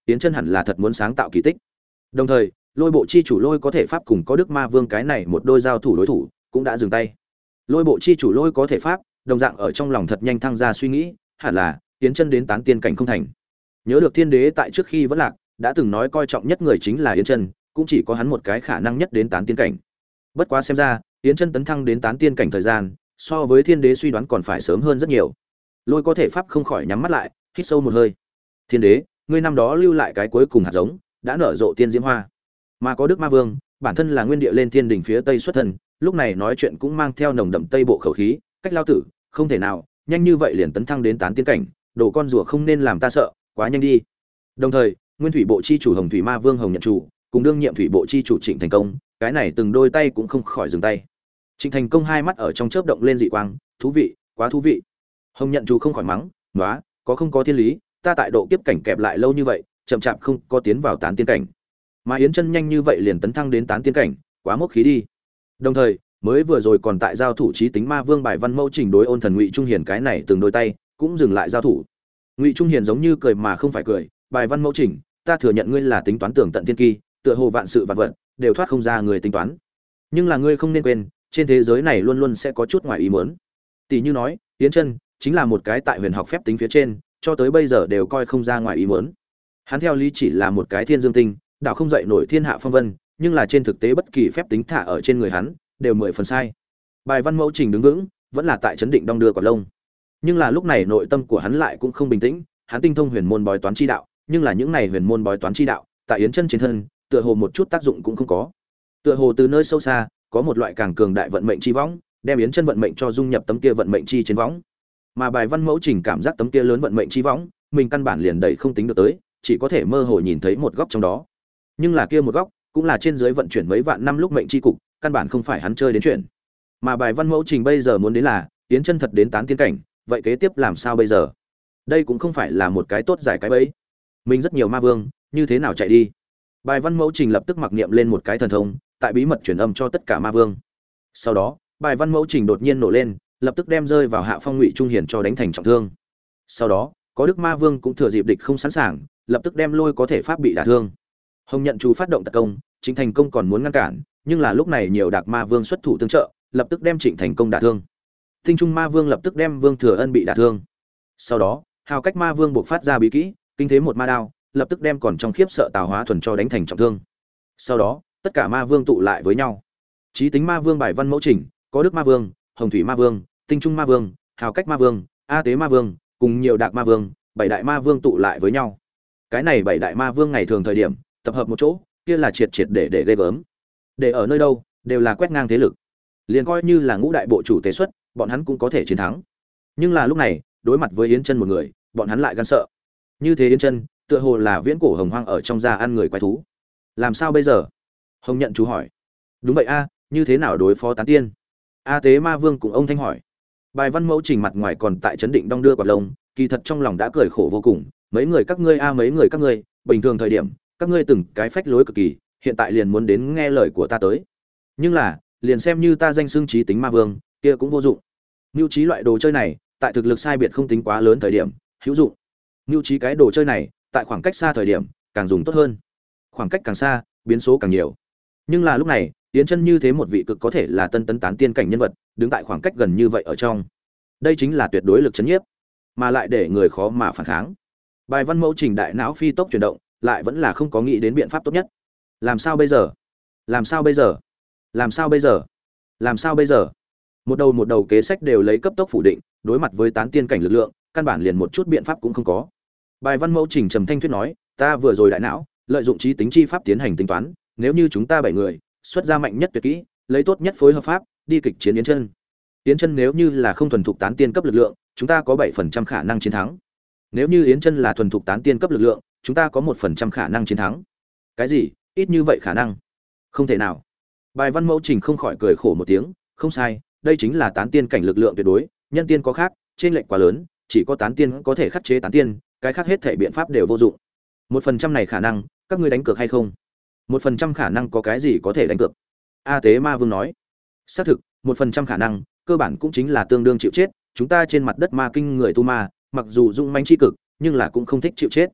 Yến Chân hẳn là thật muốn sáng tạo kỳ tích. Đồng thời, Lôi bộ chi chủ Lôi có thể pháp cùng có Đức Ma Vương cái này một đôi giao thủ đối thủ, cũng đã dừng tay. Lôi bộ chi chủ Lôi có thể pháp, đồng dạng ở trong lòng thật nhanh thăng ra suy nghĩ, hẳn là Yến Chân đến tán tiên cảnh không thành. Nhớ được Thiên Đế tại trước khi vẫn lạc, đã từng nói coi trọng nhất người chính là Yến Chân, cũng chỉ có hắn một cái khả năng nhất đến tán tiên cảnh. Bất quá xem ra, Yến Chân tấn thăng đến tán tiên cảnh thời gian, so với Thiên Đế suy đoán còn phải sớm hơn rất nhiều. Lôi có thể pháp không khỏi nhắm mắt lại, hít sâu một hơi. Thiên Đế, ngươi năm đó lưu lại cái cuối cùng hạt giống, đã nở rộ tiên diễm hoa. Mà có Đức Ma Vương, bản thân là nguyên địa lên thiên đỉnh phía tây xuất thân, lúc này nói chuyện cũng mang theo nồng đậm tây bộ khẩu khí, cách lao tử, không thể nào, nhanh như vậy liền tấn thăng đến tán tiên cảnh, đồ con rùa không nên làm ta sợ, quá nhanh đi. Đồng thời, nguyên thủy bộ chi chủ Hồng Thủy Ma Vương Hồng Nhận Chủ, cùng đương nhiệm thủy bộ chi chủ Trịnh Thành Công, cái này từng đôi tay cũng không khỏi dừng tay. Trịnh Thành Công hai mắt ở trong chớp động lên dị quang, thú vị, quá thú vị. Hồng Nhận Chủ không khỏi mắng, "Nóa, có không có thiên lý, ta tại độ kiếp cảnh kẹp lại lâu như vậy, chậm chạp không có tiến vào tán tiên cảnh. Mà Yến Chân nhanh như vậy liền tấn thăng đến tán tiên cảnh, quá mốc khí đi." Đồng thời, mới vừa rồi còn tại giao thủ chí tính Ma Vương bài văn mẫu trình đối ôn thần Ngụy Trung Hiền cái này từng đôi tay, cũng dừng lại giao thủ. Ngụy Trung Hiền giống như cười mà không phải cười, "Bài văn mẫu trình, ta thừa nhận ngươi là tính toán tưởng tận tiên kỳ, tựa hồ vạn sự vạn vật đều thoát không ra người tính toán. Nhưng là ngươi không nên quên, trên thế giới này luôn luôn sẽ có chút ngoài ý muốn. Tỷ như nói, Yến Chân chính là một cái tại huyền học phép tính phía trên, cho tới bây giờ đều coi không ra ngoài ý muốn. Hắn theo lý chỉ là một cái thiên dương tinh, đảo không dậy nổi thiên hạ phong vân, nhưng là trên thực tế bất kỳ phép tính thả ở trên người hắn đều mười phần sai. Bài văn mẫu trình đứng vững, vẫn là tại chấn định đong đưa quả lông. Nhưng là lúc này nội tâm của hắn lại cũng không bình tĩnh, hắn tinh thông huyền môn bói toán chi đạo, nhưng là những này huyền môn bói toán chi đạo, tại Yến Chân trên thân, tựa hồ một chút tác dụng cũng không có. Tựa hồ từ nơi sâu xa, có một loại càng cường đại vận mệnh chi võng, đem Yến Chân vận mệnh cho dung nhập tấm kia vận mệnh chi trên võng. Mà bài văn mẫu trình cảm giác tấm kia lớn vận mệnh chi võng, mình căn bản liền đẩy không tính được tới, chỉ có thể mơ hồ nhìn thấy một góc trong đó. Nhưng là kia một góc, cũng là trên dưới vận chuyển mấy vạn năm lúc mệnh chi cục, căn bản không phải hắn chơi đến chuyện. Mà bài văn mẫu trình bây giờ muốn đến là Yến Chân thật đến tán tiên cảnh, vậy kế tiếp làm sao bây giờ? Đây cũng không phải là một cái tốt giải cái bẫy. Mình rất nhiều ma vương, như thế nào chạy đi? Bài văn mẫu trình lập tức mặc niệm lên một cái thần thông, tại bí mật truyền âm cho tất cả ma vương. Sau đó, bài văn mẫu trình đột nhiên nổ lên, lập tức đem rơi vào hạ phong Ngụy Trung Hiền cho đánh thành trọng thương. Sau đó, có Đức Ma Vương cũng thừa dịp địch không sẵn sàng, lập tức đem Lôi có thể pháp bị đả thương. Hồng Nhận Chủ phát động tấn công, Trịnh Thành Công còn muốn ngăn cản, nhưng là lúc này nhiều Đạc Ma Vương xuất thủ tương trợ, lập tức đem Trịnh Thành Công đả thương. Tinh Trung Ma Vương lập tức đem Vương Thừa Ân bị đả thương. Sau đó, Hào Cách Ma Vương buộc phát ra bí kỹ, kinh thế một ma đao, lập tức đem còn trong khiếp sợ Tào Hóa Thuần cho đánh thành trọng thương. Sau đó, tất cả ma vương tụ lại với nhau. Chí tính Ma Vương bài văn mẫu trình, có Đức Ma Vương, Hồng Thủy Ma Vương, Tinh Trung Ma Vương, Hào Cách Ma Vương, A Tế Ma Vương, cùng nhiều Đạc Ma Vương, bảy đại ma vương tụ lại với nhau. Cái này bảy đại ma vương ngày thường thời điểm tập hợp một chỗ, kia là triệt triệt để để ghê gớm. Để ở nơi đâu, đều là quét ngang thế lực. Liền coi như là ngũ đại bộ chủ tế xuất, bọn hắn cũng có thể chiến thắng. Nhưng là lúc này, đối mặt với Yến Chân một người, bọn hắn lại gan sợ. Như thế Yến Chân, tựa hồ là viễn cổ hồng hoang ở trong da ăn người quái thú. Làm sao bây giờ? Hồng Nhận Chú hỏi. Đúng vậy a, như thế nào đối phó tán tiên? A Tế Ma Vương cùng ông thanh hỏi. Bài văn mẫu trình mặt ngoài còn tại chấn định đong đưa quạt lông, kỳ thật trong lòng đã cười khổ vô cùng. Mấy người các ngươi a mấy người các ngươi, bình thường thời điểm, các ngươi từng cái phách lối cực kỳ, hiện tại liền muốn đến nghe lời của ta tới. Nhưng là, liền xem như ta danh xưng trí tính ma vương, kia cũng vô dụng. Nưu trí loại đồ chơi này, tại thực lực sai biệt không tính quá lớn thời điểm, hữu dụng. Nưu trí cái đồ chơi này, tại khoảng cách xa thời điểm, càng dùng tốt hơn. Khoảng cách càng xa, biến số càng nhiều. Nhưng là lúc này, Yến Chân như thế một vị cực có thể là tân tấn tán tiên cảnh nhân vật, đứng tại khoảng cách gần như vậy ở trong. Đây chính là tuyệt đối lực chấn nhiếp, mà lại để người khó mà phản kháng. Bài văn mẫu trình đại não phi tốc chuyển động, lại vẫn là không có nghĩ đến biện pháp tốt nhất. Làm sao bây giờ? Làm sao bây giờ? Làm sao bây giờ? Làm sao bây giờ? Một đầu một đầu kế sách đều lấy cấp tốc phủ định, đối mặt với tán tiên cảnh lực lượng, căn bản liền một chút biện pháp cũng không có. Bài văn mẫu trình trầm thanh thuyết nói, ta vừa rồi đại não, lợi dụng trí tính chi pháp tiến hành tính toán, nếu như chúng ta bảy người, xuất ra mạnh nhất tuyệt kỹ, lấy tốt nhất phối hợp pháp, đi kịch chiến Yến Chân. Yến Chân nếu như là không thuần thục tán tiên cấp lực lượng, chúng ta có bảy phần trăm khả năng chiến thắng. Nếu như Yến Chân là thuần thục tán tiên cấp lực lượng, chúng ta có một phần trăm khả năng chiến thắng. Cái gì? Ít như vậy khả năng? Không thể nào. Bài văn mẫu trình không khỏi cười khổ một tiếng, không sai, đây chính là tán tiên cảnh lực lượng tuyệt đối, nhân tiên có khác, trên lệch quá lớn, chỉ có tán tiên có thể khắc chế tán tiên, cái khác hết thể biện pháp đều vô dụng. Một phần trăm này khả năng, các ngươi đánh cược hay không? Một phần trăm khả năng có cái gì có thể đánh cược? A Tế Ma Vương nói. Xác thực, một phần trăm khả năng, cơ bản cũng chính là tương đương chịu chết, chúng ta trên mặt đất ma kinh người tu ma, mặc dù dũng mãnh chi cực, nhưng là cũng không thích chịu chết.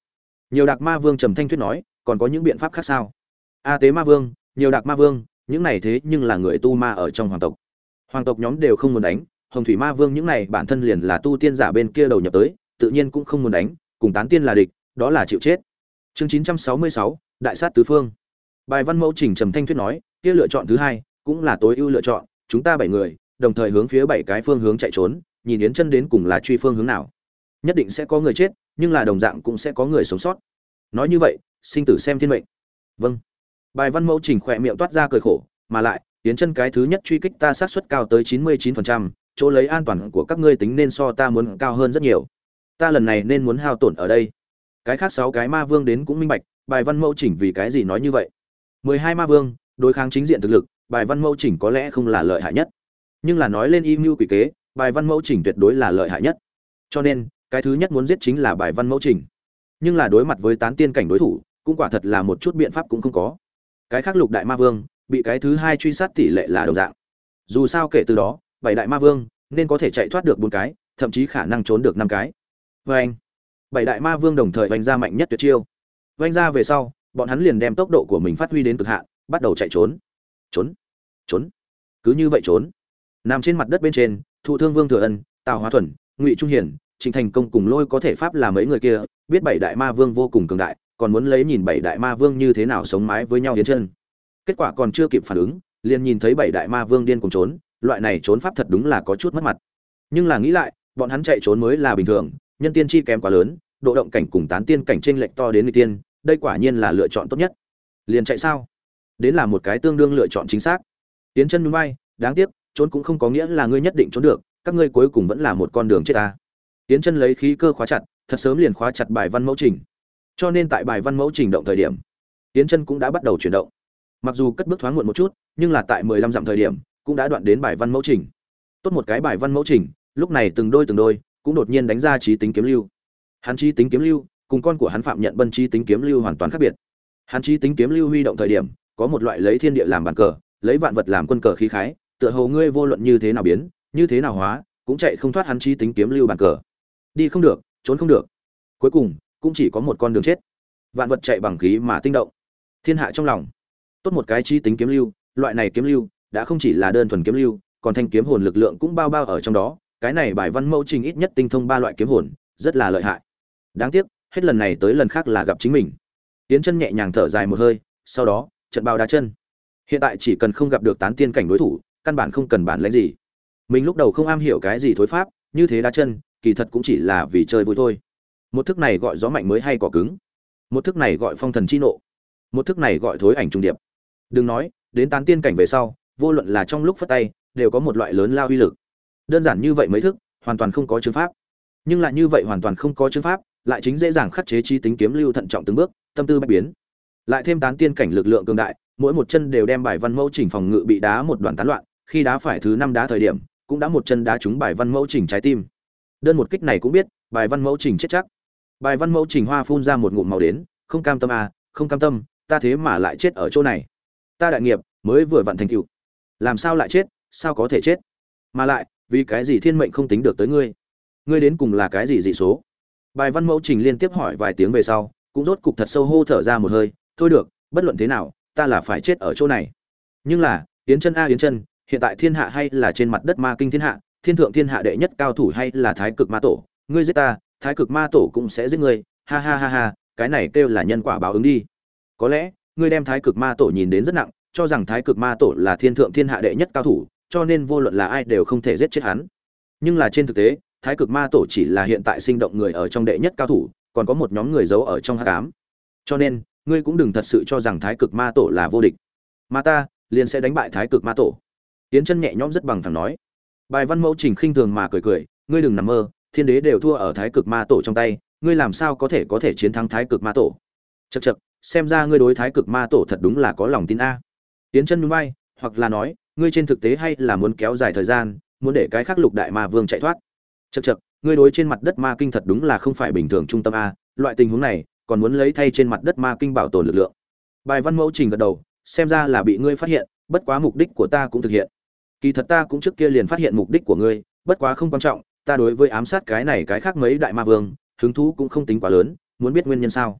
Nhiều Đạc Ma Vương trầm thanh thuyết nói, còn có những biện pháp khác sao? A Tế Ma Vương, Nhiều Đạc Ma Vương, những này thế nhưng là người tu ma ở trong hoàng tộc. Hoàng tộc nhóm đều không muốn đánh, Hồng Thủy Ma Vương những này bản thân liền là tu tiên giả bên kia đầu nhập tới, tự nhiên cũng không muốn đánh, cùng tán tiên là địch, đó là chịu chết. Chương chín trăm sáu mươi sáu, Đại sát tứ phương. Bài văn mẫu chỉnh trầm thanh thuyết nói, kia lựa chọn thứ hai, cũng là tối ưu lựa chọn, chúng ta bảy người, đồng thời hướng phía bảy cái phương hướng chạy trốn, nhìn Yến Chân đến cùng là truy phương hướng nào. Nhất định sẽ có người chết, nhưng là đồng dạng cũng sẽ có người sống sót. Nói như vậy, sinh tử xem thiên mệnh. Vâng. Bài văn mẫu chỉnh khỏe miệng toát ra cười khổ, mà lại, Yến Chân cái thứ nhất truy kích ta xác suất cao tới chín mươi chín phần trăm, chỗ lấy an toàn của các ngươi tính nên so ta muốn cao hơn rất nhiều. Ta lần này nên muốn hao tổn ở đây. Cái khác sáu cái ma vương đến cũng minh bạch, bài văn mẫu chỉnh vì cái gì nói như vậy. mười hai ma vương, đối kháng chính diện thực lực, bài văn mẫu chỉnh có lẽ không là lợi hại nhất. Nhưng là nói lên y mưu quỷ kế, bài văn mẫu chỉnh tuyệt đối là lợi hại nhất. Cho nên, cái thứ nhất muốn giết chính là bài văn mẫu chỉnh. Nhưng là đối mặt với tán tiên cảnh đối thủ, cũng quả thật là một chút biện pháp cũng không có. Cái khác lục đại ma vương, bị cái thứ hai truy sát tỷ lệ là đồng dạng. Dù sao kể từ đó, bảy đại ma vương nên có thể chạy thoát được bốn cái, thậm chí khả năng trốn được năm cái. Và anh, bảy đại ma vương đồng thời vành ra mạnh nhất tuyệt chiêu. Vành ra về sau, bọn hắn liền đem tốc độ của mình phát huy đến cực hạn, bắt đầu chạy trốn. Trốn, trốn. Cứ như vậy trốn. Nằm trên mặt đất bên trên, Thụ Thương Vương Thừa Ân, Tào Hóa Thuần, Ngụy Trung Hiển, Trịnh Thành Công cùng Lôi có thể pháp là mấy người kia, biết bảy đại ma vương vô cùng cường đại, còn muốn lấy nhìn bảy đại ma vương như thế nào sống mái với nhau Yến Chân. Kết quả còn chưa kịp phản ứng, liền nhìn thấy bảy đại ma vương điên cùng trốn, loại này trốn pháp thật đúng là có chút mất mặt. Nhưng là nghĩ lại, bọn hắn chạy trốn mới là bình thường, nhân tiên chi kém quá lớn, độ động cảnh cùng tán tiên cảnh chênh lệch to đến người tiên, đây quả nhiên là lựa chọn tốt nhất. Liền chạy sao? Đến là một cái tương đương lựa chọn chính xác. Yến Chân nhún vai, đáng tiếc, trốn cũng không có nghĩa là ngươi nhất định trốn được, các ngươi cuối cùng vẫn là một con đường chết ta. Yến Chân lấy khí cơ khóa chặt, thật sớm liền khóa chặt bài văn mẫu trình. Cho nên tại bài văn mẫu trình động thời điểm, Yến Chân cũng đã bắt đầu chuyển động. Mặc dù cất bước thoáng muộn một chút, nhưng là tại mười lăm dặm thời điểm, cũng đã đoạn đến bài văn mẫu trình. Tốt một cái bài văn mẫu trình, lúc này từng đôi từng đôi, cũng đột nhiên đánh ra chí tính kiếm lưu. Hắn chí tính kiếm lưu, cùng con của hắn Phạm Nhận Bân chí tính kiếm lưu hoàn toàn khác biệt. Hắn chí tính kiếm lưu huy động thời điểm, có một loại lấy thiên địa làm bàn cờ, lấy vạn vật làm quân cờ khí khái, tựa hồ ngươi vô luận như thế nào biến, như thế nào hóa, cũng chạy không thoát hắn chí tính kiếm lưu bàn cờ. Đi không được, trốn không được. Cuối cùng, cũng chỉ có một con đường chết. Vạn vật chạy bằng khí mà tinh động. Thiên hạ trong lòng. Tốt một cái chí tính kiếm lưu, loại này kiếm lưu đã không chỉ là đơn thuần kiếm lưu, còn thanh kiếm hồn lực lượng cũng bao bao ở trong đó, cái này bài văn mẫu trình ít nhất tinh thông ba loại kiếm hồn, rất là lợi hại. Đáng tiếc, hết lần này tới lần khác là gặp chính mình. Yến Chân nhẹ nhàng thở dài một hơi, sau đó, trận bao đá chân. Hiện tại chỉ cần không gặp được tán tiên cảnh đối thủ, căn bản không cần bản lĩnh gì. Mình lúc đầu không am hiểu cái gì thối pháp, như thế đá chân, kỳ thật cũng chỉ là vì chơi vui thôi. Một thức này gọi gió mạnh mới hay cỏ cứng. Một thức này gọi phong thần chi nộ. Một thức này gọi thối ảnh trùng điệp. Đừng nói, đến tán tiên cảnh về sau, vô luận là trong lúc phất tay, đều có một loại lớn lao uy lực. Đơn giản như vậy mấy thức, hoàn toàn không có chương pháp. Nhưng lại như vậy hoàn toàn không có chương pháp, lại chính dễ dàng khắc chế chi tính kiếm lưu thận trọng từng bước, tâm tư bách biến. Lại thêm tán tiên cảnh lực lượng cường đại, mỗi một chân đều đem bài văn mẫu chỉnh phòng ngự bị đá một đoàn tán loạn, khi đá phải thứ năm đá thời điểm, cũng đã một chân đá trúng bài văn mẫu chỉnh trái tim. Đơn một kích này cũng biết, bài văn mẫu chỉnh chết chắc. Bài văn mẫu chỉnh hoa phun ra một ngụm máu đến, không cam tâm à, không cam tâm, ta thế mà lại chết ở chỗ này. Ta đại nghiệp mới vừa vặn thành tựu, làm sao lại chết, sao có thể chết? Mà lại, vì cái gì thiên mệnh không tính được tới ngươi? Ngươi đến cùng là cái gì dị số? Bài văn mẫu trình liên tiếp hỏi vài tiếng về sau, cũng rốt cục thật sâu hô thở ra một hơi, thôi được, bất luận thế nào, ta là phải chết ở chỗ này. Nhưng là, Yến Chân a Yến Chân, hiện tại thiên hạ hay là trên mặt đất ma kinh thiên hạ, thiên thượng thiên hạ đệ nhất cao thủ hay là Thái Cực Ma Tổ, ngươi giết ta, Thái Cực Ma Tổ cũng sẽ giết ngươi, ha ha ha ha, cái này kêu là nhân quả báo ứng đi. Có lẽ, ngươi đem Thái Cực Ma Tổ nhìn đến rất nặng, cho rằng Thái Cực Ma Tổ là thiên thượng thiên hạ đệ nhất cao thủ, cho nên vô luận là ai đều không thể giết chết hắn. Nhưng là trên thực tế, Thái Cực Ma Tổ chỉ là hiện tại sinh động người ở trong đệ nhất cao thủ, còn có một nhóm người giấu ở trong hắc ám. Cho nên, ngươi cũng đừng thật sự cho rằng Thái Cực Ma Tổ là vô địch. Mà ta, liền sẽ đánh bại Thái Cực Ma Tổ. Yến Chân nhẹ nhõm rất bằng phẳng nói. Bài văn mẫu trình khinh thường mà cười cười, ngươi đừng nằm mơ, thiên đế đều thua ở Thái Cực Ma Tổ trong tay, ngươi làm sao có thể có thể chiến thắng Thái Cực Ma Tổ? Chậc chậc, xem ra ngươi đối Thái Cực Ma Tổ thật đúng là có lòng tin a. Yến Chân nhún vai, hoặc là nói, ngươi trên thực tế hay là muốn kéo dài thời gian, muốn để cái khác lục đại ma vương chạy thoát. Chậc chậc, ngươi đối trên mặt đất ma kinh thật đúng là không phải bình thường trung tâm a, loại tình huống này, còn muốn lấy thay trên mặt đất ma kinh bảo tồn lực lượng. Bài văn mẫu trình gật đầu, xem ra là bị ngươi phát hiện, bất quá mục đích của ta cũng thực hiện. Kỳ thật ta cũng trước kia liền phát hiện mục đích của ngươi, bất quá không quan trọng, ta đối với ám sát cái này cái khác mấy đại ma vương, hứng thú cũng không tính quá lớn, muốn biết nguyên nhân sao?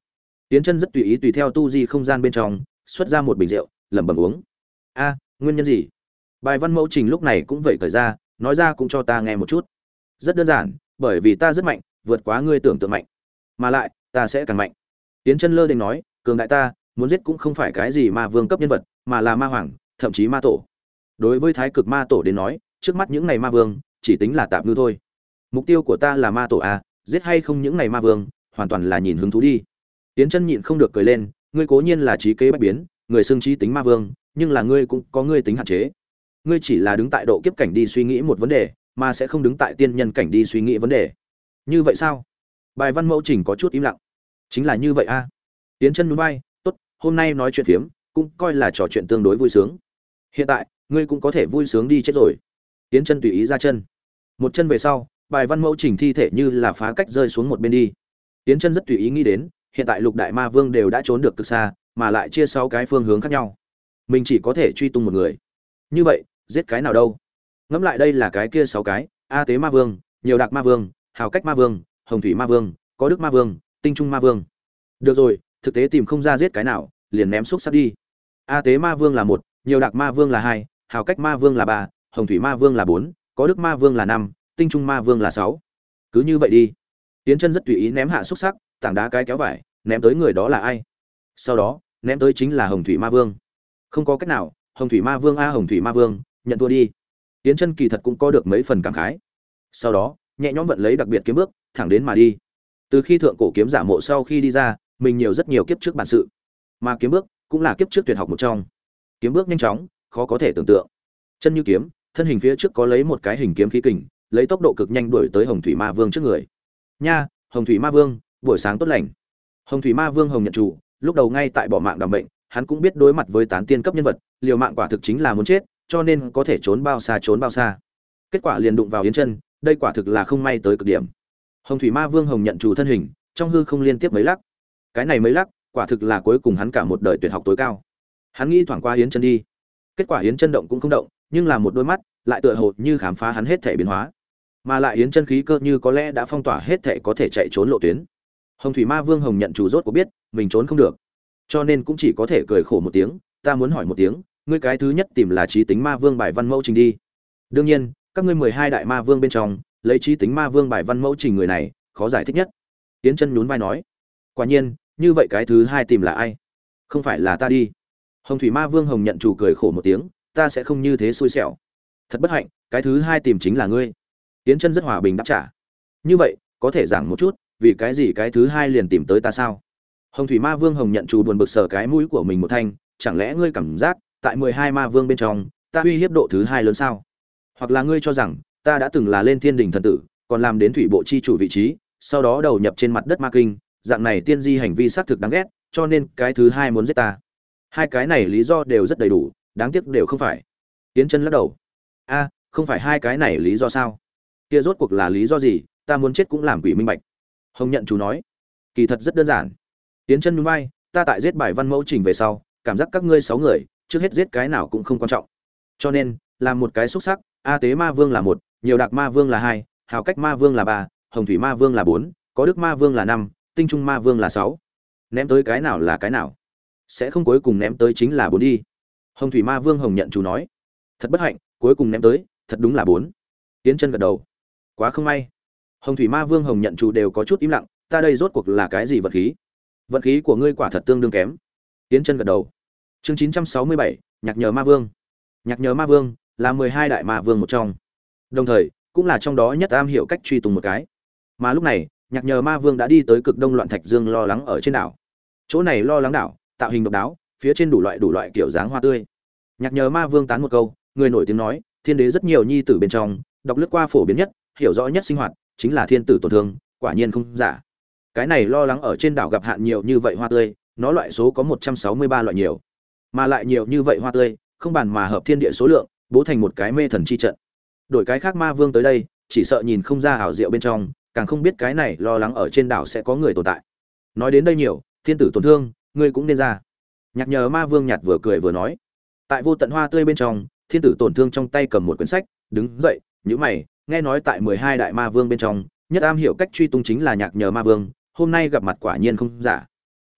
Tiến Chân rất tùy ý tùy theo tu di không gian bên trong, xuất ra một bình rượu, lẩm bẩm uống. A, nguyên nhân gì? Bài văn mẫu trình lúc này cũng vậy cởi ra, nói ra cũng cho ta nghe một chút. Rất đơn giản, bởi vì ta rất mạnh, vượt quá ngươi tưởng tượng mạnh, mà lại ta sẽ càng mạnh. Tiến Chân lơ đến nói, cường đại ta, muốn giết cũng không phải cái gì ma vương cấp nhân vật, mà là ma hoàng, thậm chí ma tổ. Đối với thái cực ma tổ đến nói, trước mắt những này ma vương chỉ tính là tạm ngư thôi. Mục tiêu của ta là ma tổ a, giết hay không những này ma vương, hoàn toàn là nhìn hứng thú đi. Tiến Chân nhịn không được cười lên, ngươi cố nhiên là trí kế bách biến, người xưng trí tính ma vương, nhưng là ngươi cũng có ngươi tính hạn chế. Ngươi chỉ là đứng tại độ kiếp cảnh đi suy nghĩ một vấn đề, mà sẽ không đứng tại tiên nhân cảnh đi suy nghĩ vấn đề. Như vậy sao? Bài văn mẫu trình có chút im lặng. Chính là như vậy a. Tiến Chân nhún vai, tốt, hôm nay nói chuyện phiếm, cũng coi là trò chuyện tương đối vui sướng. Hiện tại, ngươi cũng có thể vui sướng đi chết rồi. Tiến Chân tùy ý ra chân. Một chân về sau, bài văn mẫu trình thi thể như là phá cách rơi xuống một bên đi. Tiến Chân rất tùy ý nghĩ đến, hiện tại lục đại ma vương đều đã trốn được cực xa, mà lại chia sáu cái phương hướng khác nhau. Mình chỉ có thể truy tung một người. Như vậy, giết cái nào đâu? Ngẫm lại đây là cái kia sáu cái, A Tế ma vương, Nhiều Đạc ma vương, Hào Cách ma vương, Hồng Thủy ma vương, Có Đức ma vương, Tinh Trung ma vương. Được rồi, thực tế tìm không ra giết cái nào, liền ném xúc sắc đi. A Tế ma vương là một, Nhiều Đạc ma vương là hai, Hào Cách ma vương là ba, Hồng Thủy ma vương là bốn, Có Đức ma vương là năm, Tinh Trung ma vương là sáu. Cứ như vậy đi. Tiến Chân rất tùy ý ném hạ xúc sắc, tảng đá cái kéo vải, ném tới người đó là ai? Sau đó, ném tới chính là Hồng Thủy ma vương. Không có cách nào, Hồng Thủy ma vương a Hồng Thủy ma vương, nhận thua đi. Tiến Chân kỳ thật cũng có được mấy phần cảm khái. Sau đó, nhẹ nhõm vận lấy đặc biệt kiếm bước, thẳng đến mà đi. Từ khi thượng cổ kiếm giả mộ sau khi đi ra, mình nhiều rất nhiều kiếp trước bản sự, mà kiếm bước cũng là kiếp trước tuyệt học một trong. Kiếm bước nhanh chóng, khó có thể tưởng tượng. Chân như kiếm, thân hình phía trước có lấy một cái hình kiếm khí kình, lấy tốc độ cực nhanh đuổi tới Hồng Thủy ma vương trước người. Nha, Hồng Thủy ma vương, buổi sáng tốt lành. Hồng Thủy ma vương Hồng Nhận Chủ, lúc đầu ngay tại bỏ mạng đảm bệnh, hắn cũng biết đối mặt với tán tiên cấp nhân vật, liều mạng quả thực chính là muốn chết, cho nên có thể trốn bao xa trốn bao xa. Kết quả liền đụng vào Yến Chân, đây quả thực là không may tới cực điểm. Hồng Thủy ma vương Hồng Nhận Chủ thân hình, trong hư không liên tiếp mấy lắc. Cái này mấy lắc, quả thực là cuối cùng hắn cả một đời tuyệt học tối cao. Hắn nghĩ thoảng qua Yến Chân đi. Kết quả Yến Chân động cũng không động, nhưng là một đôi mắt, lại tựa hồ như khám phá hắn hết thể biến hóa. Mà lại Yến Chân khí cơ như có lẽ đã phong tỏa hết thể có thể chạy trốn lộ tuyến. Hồng Thủy ma vương Hồng Nhận Chủ rốt cuộc biết, mình trốn không được, cho nên cũng chỉ có thể cười khổ một tiếng, ta muốn hỏi một tiếng, ngươi cái thứ nhất tìm là trí tính ma vương bài văn mẫu trình đi. Đương nhiên, các ngươi mười hai đại ma vương bên trong, lấy trí tính ma vương bài văn mẫu trình người này, khó giải thích nhất. Tiến Chân nhún vai nói, quả nhiên, như vậy cái thứ hai tìm là ai? Không phải là ta đi. Hồng Thủy ma vương Hồng Nhận Chủ cười khổ một tiếng, ta sẽ không như thế xui xẻo. Thật bất hạnh, cái thứ hai tìm chính là ngươi. Tiến Chân rất hòa bình đáp trả. Như vậy, có thể giảng một chút, vì cái gì cái thứ hai liền tìm tới ta sao? Hồng Thủy ma vương Hồng Nhận Chủ buồn bực sờ cái mũi của mình một thanh, chẳng lẽ ngươi cảm giác tại mười hai ma vương bên trong, ta uy hiếp độ thứ hai lớn sao? Hoặc là ngươi cho rằng ta đã từng là lên thiên đình thần tử, còn làm đến thủy bộ chi chủ vị trí, sau đó đầu nhập trên mặt đất ma kinh, dạng này tiên di hành vi xác thực đáng ghét, cho nên cái thứ hai muốn giết ta. Hai cái này lý do đều rất đầy đủ, đáng tiếc đều không phải. Tiến Chân lắc đầu. A, không phải hai cái này lý do sao? Kia rốt cuộc là lý do gì? Ta muốn chết cũng làm quỷ minh bạch. Hồng Nhận Chủ nói, kỳ thật rất đơn giản. Tiến Chân nhún vai, ta tại giết bài văn mẫu trình về sau, cảm giác các ngươi sáu người, trước hết giết cái nào cũng không quan trọng. Cho nên, làm một cái xúc sắc, A Tế ma vương là một, Nhiều Đạc ma vương là hai, Hào Cách ma vương là ba, Hồng Thủy ma vương là bốn, Có Đức ma vương là năm, Tinh Trung ma vương là sáu. Ném tới cái nào là cái nào? Sẽ không cuối cùng ném tới chính là bốn đi. Hồng Thủy ma vương Hồng Nhận Chủ nói, thật bất hạnh, cuối cùng ném tới, thật đúng là bốn. Tiến Chân gật đầu, quá không may. Hồng Thủy ma vương Hồng Nhận Chủ đều có chút im lặng, ta đây rốt cuộc là cái gì vật khí? Vận khí của ngươi quả thật tương đương kém. Tiến Chân gật đầu. Chương chín trăm sáu mươi bảy, Nhạc Nhờ ma vương. Nhạc Nhờ ma vương là mười hai đại ma vương một trong, đồng thời cũng là trong đó nhất am hiểu cách truy tùng một cái. Mà lúc này, Nhạc Nhờ ma vương đã đi tới cực đông loạn thạch dương lo lắng ở trên đảo. Chỗ này lo lắng đảo, tạo hình độc đáo, phía trên đủ loại đủ loại kiểu dáng hoa tươi. Nhạc Nhờ ma vương tán một câu, người nổi tiếng nói, thiên đế rất nhiều nhi tử bên trong, đọc lướt qua phổ biến nhất, hiểu rõ nhất sinh hoạt, chính là thiên tử tổn thương, quả nhiên không giả. Cái này lo lắng ở trên đảo gặp hạn nhiều như vậy hoa tươi, nó loại số có một trăm sáu mươi ba loại nhiều, mà lại nhiều như vậy hoa tươi, không bàn mà hợp thiên địa số lượng, bố thành một cái mê thần chi trận. Đổi cái khác ma vương tới đây, chỉ sợ nhìn không ra ảo diệu bên trong, càng không biết cái này lo lắng ở trên đảo sẽ có người tồn tại. Nói đến đây nhiều, thiên tử tổn thương, ngươi cũng nên ra. Nhạc Nhờ ma vương nhạt vừa cười vừa nói. Tại vô tận hoa tươi bên trong, thiên tử tổn thương trong tay cầm một quyển sách, đứng dậy, nhíu mày, nghe nói tại mười hai đại ma vương bên trong, nhất am hiểu cách truy tung chính là Nhạc Nhờ ma vương, hôm nay gặp mặt quả nhiên không giả.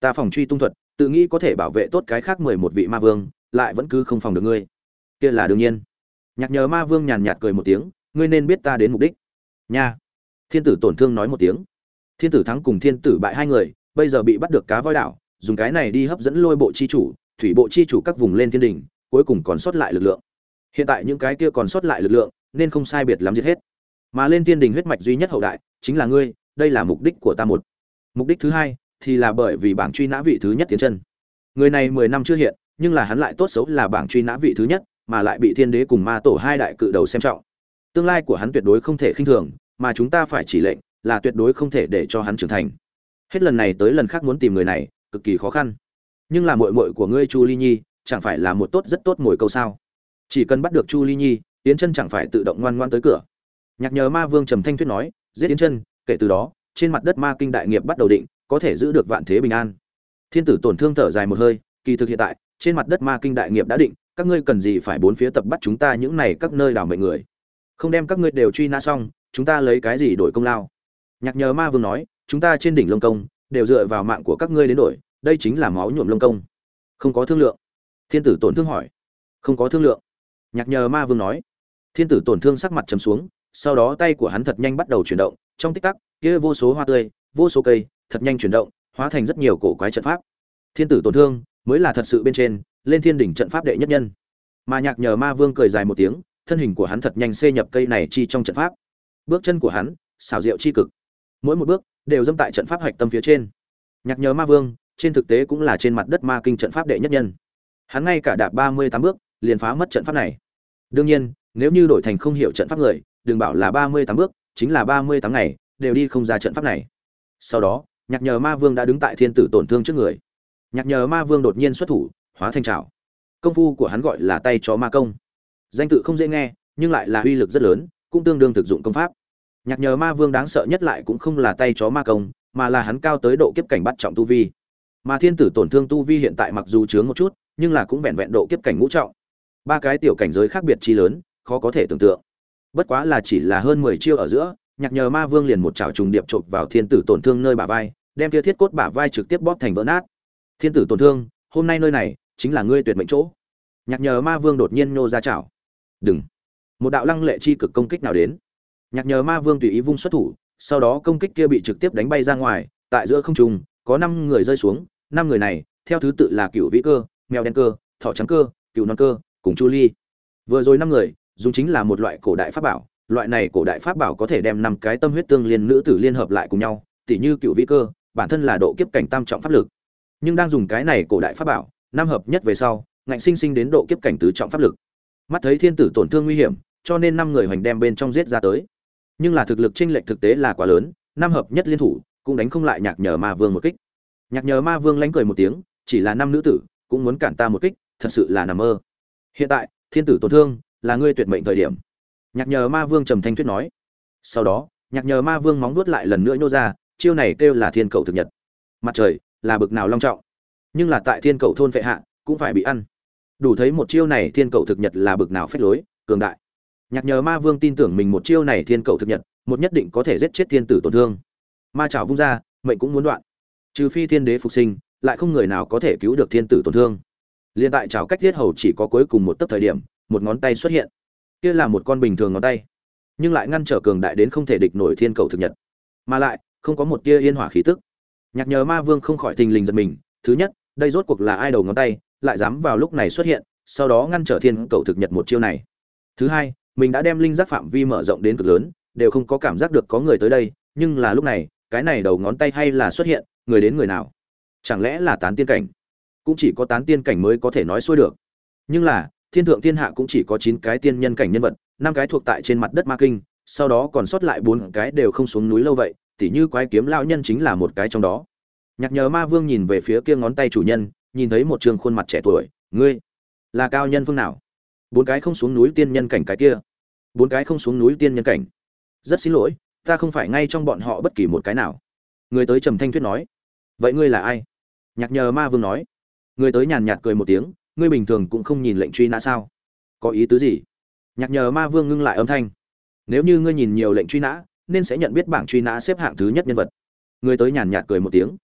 ta phòng truy tung thuật tự nghĩ có thể bảo vệ tốt cái khác mười một vị ma vương, lại vẫn cứ không phòng được ngươi. Kia là đương nhiên. Nhạc Nhờ Ma Vương nhàn nhạt cười một tiếng, ngươi nên biết ta đến mục đích. Nha. Thiên tử Tổn Thương nói một tiếng. Thiên tử thắng cùng thiên tử bại hai người, bây giờ bị bắt được cá voi đảo, dùng cái này đi hấp dẫn lôi bộ chi chủ, thủy bộ chi chủ các vùng lên thiên đỉnh, cuối cùng còn sót lại lực lượng. Hiện tại những cái kia còn sót lại lực lượng, nên không sai biệt lắm giết hết. Mà lên thiên đỉnh huyết mạch duy nhất hậu đại, chính là ngươi, đây là mục đích của ta một. Mục đích thứ hai thì là bởi vì bảng truy nã vị thứ nhất tiến chân. Người này mười năm chưa hiện, nhưng là hắn lại tốt xấu là bảng truy nã vị thứ nhất, mà lại bị thiên đế cùng ma tổ hai đại cự đầu xem trọng. Tương lai của hắn tuyệt đối không thể khinh thường, mà chúng ta phải chỉ lệnh là tuyệt đối không thể để cho hắn trưởng thành. Hết lần này tới lần khác muốn tìm người này, cực kỳ khó khăn. Nhưng là muội muội của ngươi Chu Ly Nhi, chẳng phải là một tốt rất tốt mồi câu sao? Chỉ cần bắt được Chu Ly Nhi, Yến Chân chẳng phải tự động ngoan ngoãn tới cửa. Nhạc Nhờ Ma Vương trầm thanh thuyết nói, giết Yến Chân, kể từ đó, trên mặt đất ma kinh đại nghiệp bắt đầu định, có thể giữ được vạn thế bình an. Thiên tử Tổn Thương thở dài một hơi, kỳ thực hiện tại, trên mặt đất ma kinh đại nghiệp đã định, các ngươi cần gì phải bốn phía tập bắt chúng ta những này các nơi đảo mệnh người? Không đem các ngươi đều truy nã xong, chúng ta lấy cái gì đổi công lao? Nhạc Nhờ Ma Vương nói, chúng ta trên đỉnh Lông Công đều dựa vào mạng của các ngươi đến đổi, đây chính là máu nhuộm lông công. Không có thương lượng. Thiên tử Tổn Thương hỏi. Không có thương lượng. Nhạc Nhờ Ma Vương nói. Thiên tử Tổn Thương sắc mặt trầm xuống, sau đó tay của hắn thật nhanh bắt đầu chuyển động, trong tích tắc, kia vô số hoa tươi, vô số cây, thật nhanh chuyển động, hóa thành rất nhiều cổ quái trận pháp. Thiên tử Tổn Thương mới là thật sự bên trên, lên thiên đỉnh trận pháp đệ nhất nhân. Mà Nhạc Nhờ Ma Vương cười dài một tiếng, thân hình của hắn thật nhanh xê nhập cây này chi trong trận pháp. Bước chân của hắn, xảo diệu chi cực. Mỗi một bước đều dâm tại trận pháp hạch tâm phía trên. Nhạc Nhờ Ma Vương, trên thực tế cũng là trên mặt đất ma kinh trận pháp đệ nhất nhân. Hắn ngay cả đạp ba mươi tám bước, liền phá mất trận pháp này. Đương nhiên, nếu như đổi thành không hiểu trận pháp người, đừng bảo là ba mươi tám bước, chính là ba mươi tám ngày, đều đi không ra trận pháp này. Sau đó, Nhạc Nhờ Ma Vương đã đứng tại Thiên tử Tổn Thương trước người. Nhạc Nhờ Ma Vương đột nhiên xuất thủ, hóa thành trảo. Công phu của hắn gọi là tay chó ma công. Danh tự không dễ nghe, nhưng lại là uy lực rất lớn, cũng tương đương thực dụng công pháp. Nhạc Nhờ Ma Vương đáng sợ nhất lại cũng không là tay chó ma công, mà là hắn cao tới độ kiếp cảnh bắt trọng tu vi. Mà Thiên tử Tổn Thương tu vi hiện tại mặc dù chướng một chút, nhưng là cũng vẹn vẹn độ kiếp cảnh ngũ trọng. Ba cái tiểu cảnh giới khác biệt chi lớn, khó có thể tưởng tượng. Bất quá là chỉ là hơn mười chiêu ở giữa, Nhạc Nhờ Ma Vương liền một chảo trùng điệp chộp vào Thiên tử Tổn Thương nơi bả vai, đem kia thiết cốt bả vai trực tiếp bóp thành vỡ nát. Thiên tử Tổn Thương, hôm nay nơi này chính là ngươi tuyệt mệnh chỗ. Nhạc Nhờ Ma Vương đột nhiên nhô ra chảo. Đừng! Một đạo lăng lệ chi cực công kích nào đến. Nhạc Nhờ Ma Vương tùy ý vung xuất thủ, sau đó công kích kia bị trực tiếp đánh bay ra ngoài, tại giữa không trung có năm người rơi xuống, năm người này theo thứ tự là Cửu Vĩ Cơ, Mèo Đen Cơ, Thỏ Trắng Cơ, Cửu Non Cơ, cùng Chu Ly. Vừa rồi năm người dùng chính là một loại cổ đại pháp bảo, loại này cổ đại pháp bảo có thể đem năm cái tâm huyết tương liên nữ tử liên hợp lại cùng nhau, tỉ như Cửu Vĩ Cơ, bản thân là độ kiếp cảnh tam trọng pháp lực. Nhưng đang dùng cái này cổ đại pháp bảo, năm hợp nhất về sau, ngạnh sinh sinh đến độ kiếp cảnh tứ trọng pháp lực. Mắt thấy Thiên tử Tổn Thương nguy hiểm, cho nên năm người hoành đem bên trong giết ra tới. Nhưng là thực lực chênh lệch thực tế là quá lớn, năm hợp nhất liên thủ cũng đánh không lại Nhạc Nhờ Ma Vương một kích. Nhạc Nhờ Ma Vương lánh cười một tiếng, chỉ là năm nữ tử cũng muốn cản ta một kích, thật sự là nằm mơ. Hiện tại, Thiên tử Tổn Thương là ngươi tuyệt mệnh thời điểm. Nhạc Nhờ Ma Vương trầm thanh thuyết nói. Sau đó, Nhạc Nhờ Ma Vương móng vuốt lại lần nữa nhô ra, chiêu này kêu là Thiên Cầu thực nhật. Mặt trời là bực nào long trọng, nhưng là tại Thiên Cầu thôn phệ hạ cũng phải bị ăn. Đủ thấy một chiêu này Thiên Cầu thực nhật là bực nào phách lối, cường đại. Nhạc Nhờ Ma Vương tin tưởng mình một chiêu này Thiên Cầu thực nhật, một nhất định có thể giết chết Thiên tử Tổn Thương. Ma chảo vung ra, mệnh cũng muốn đoạn. Trừ phi Thiên Đế phục sinh, lại không người nào có thể cứu được Thiên tử Tổn Thương. Liên tại chảo cách thiết hầu chỉ có cuối cùng một tấc thời điểm, một ngón tay xuất hiện. Kia là một con bình thường ngón tay, nhưng lại ngăn trở cường đại đến không thể địch nổi Thiên Cầu thực nhật, mà lại không có một tia yên hỏa khí tức. Nhạc Nhờ Ma Vương không khỏi thình lình giật mình, thứ nhất, đây rốt cuộc là ai đầu ngón tay, lại dám vào lúc này xuất hiện, sau đó ngăn trở Thiên Cầu thực nhật một chiêu này. Thứ hai, mình đã đem linh giác phạm vi mở rộng đến cực lớn, đều không có cảm giác được có người tới đây, nhưng là lúc này, cái này đầu ngón tay hay là xuất hiện, người đến người nào? Chẳng lẽ là tán tiên cảnh? Cũng chỉ có tán tiên cảnh mới có thể nói xuôi được. Nhưng là, thiên thượng thiên hạ cũng chỉ có chín cái tiên nhân cảnh nhân vật, năm cái thuộc tại trên mặt đất ma kinh, sau đó còn sót lại bốn cái đều không xuống núi lâu vậy, tỉ như Quái Kiếm lão nhân chính là một cái trong đó. Nhạc Nhờ Ma Vương nhìn về phía kia ngón tay chủ nhân, nhìn thấy một trường khuôn mặt trẻ tuổi, ngươi là cao nhân phương nào? Bốn cái không xuống núi tiên nhân cảnh cái kia, bốn cái không xuống núi tiên nhân cảnh. Rất xin lỗi, ta không phải ngay trong bọn họ bất kỳ một cái nào. Người tới trầm thanh thuyết nói. Vậy ngươi là ai? Nhạc Nhờ Ma Vương nói. Người tới nhàn nhạt cười một tiếng, ngươi bình thường cũng không nhìn lệnh truy nã sao? Có ý tứ gì? Nhạc Nhờ Ma Vương ngưng lại âm thanh. Nếu như ngươi nhìn nhiều lệnh truy nã, nên sẽ nhận biết bảng truy nã xếp hạng thứ nhất nhân vật. Người tới nhàn nhạt cười một tiếng.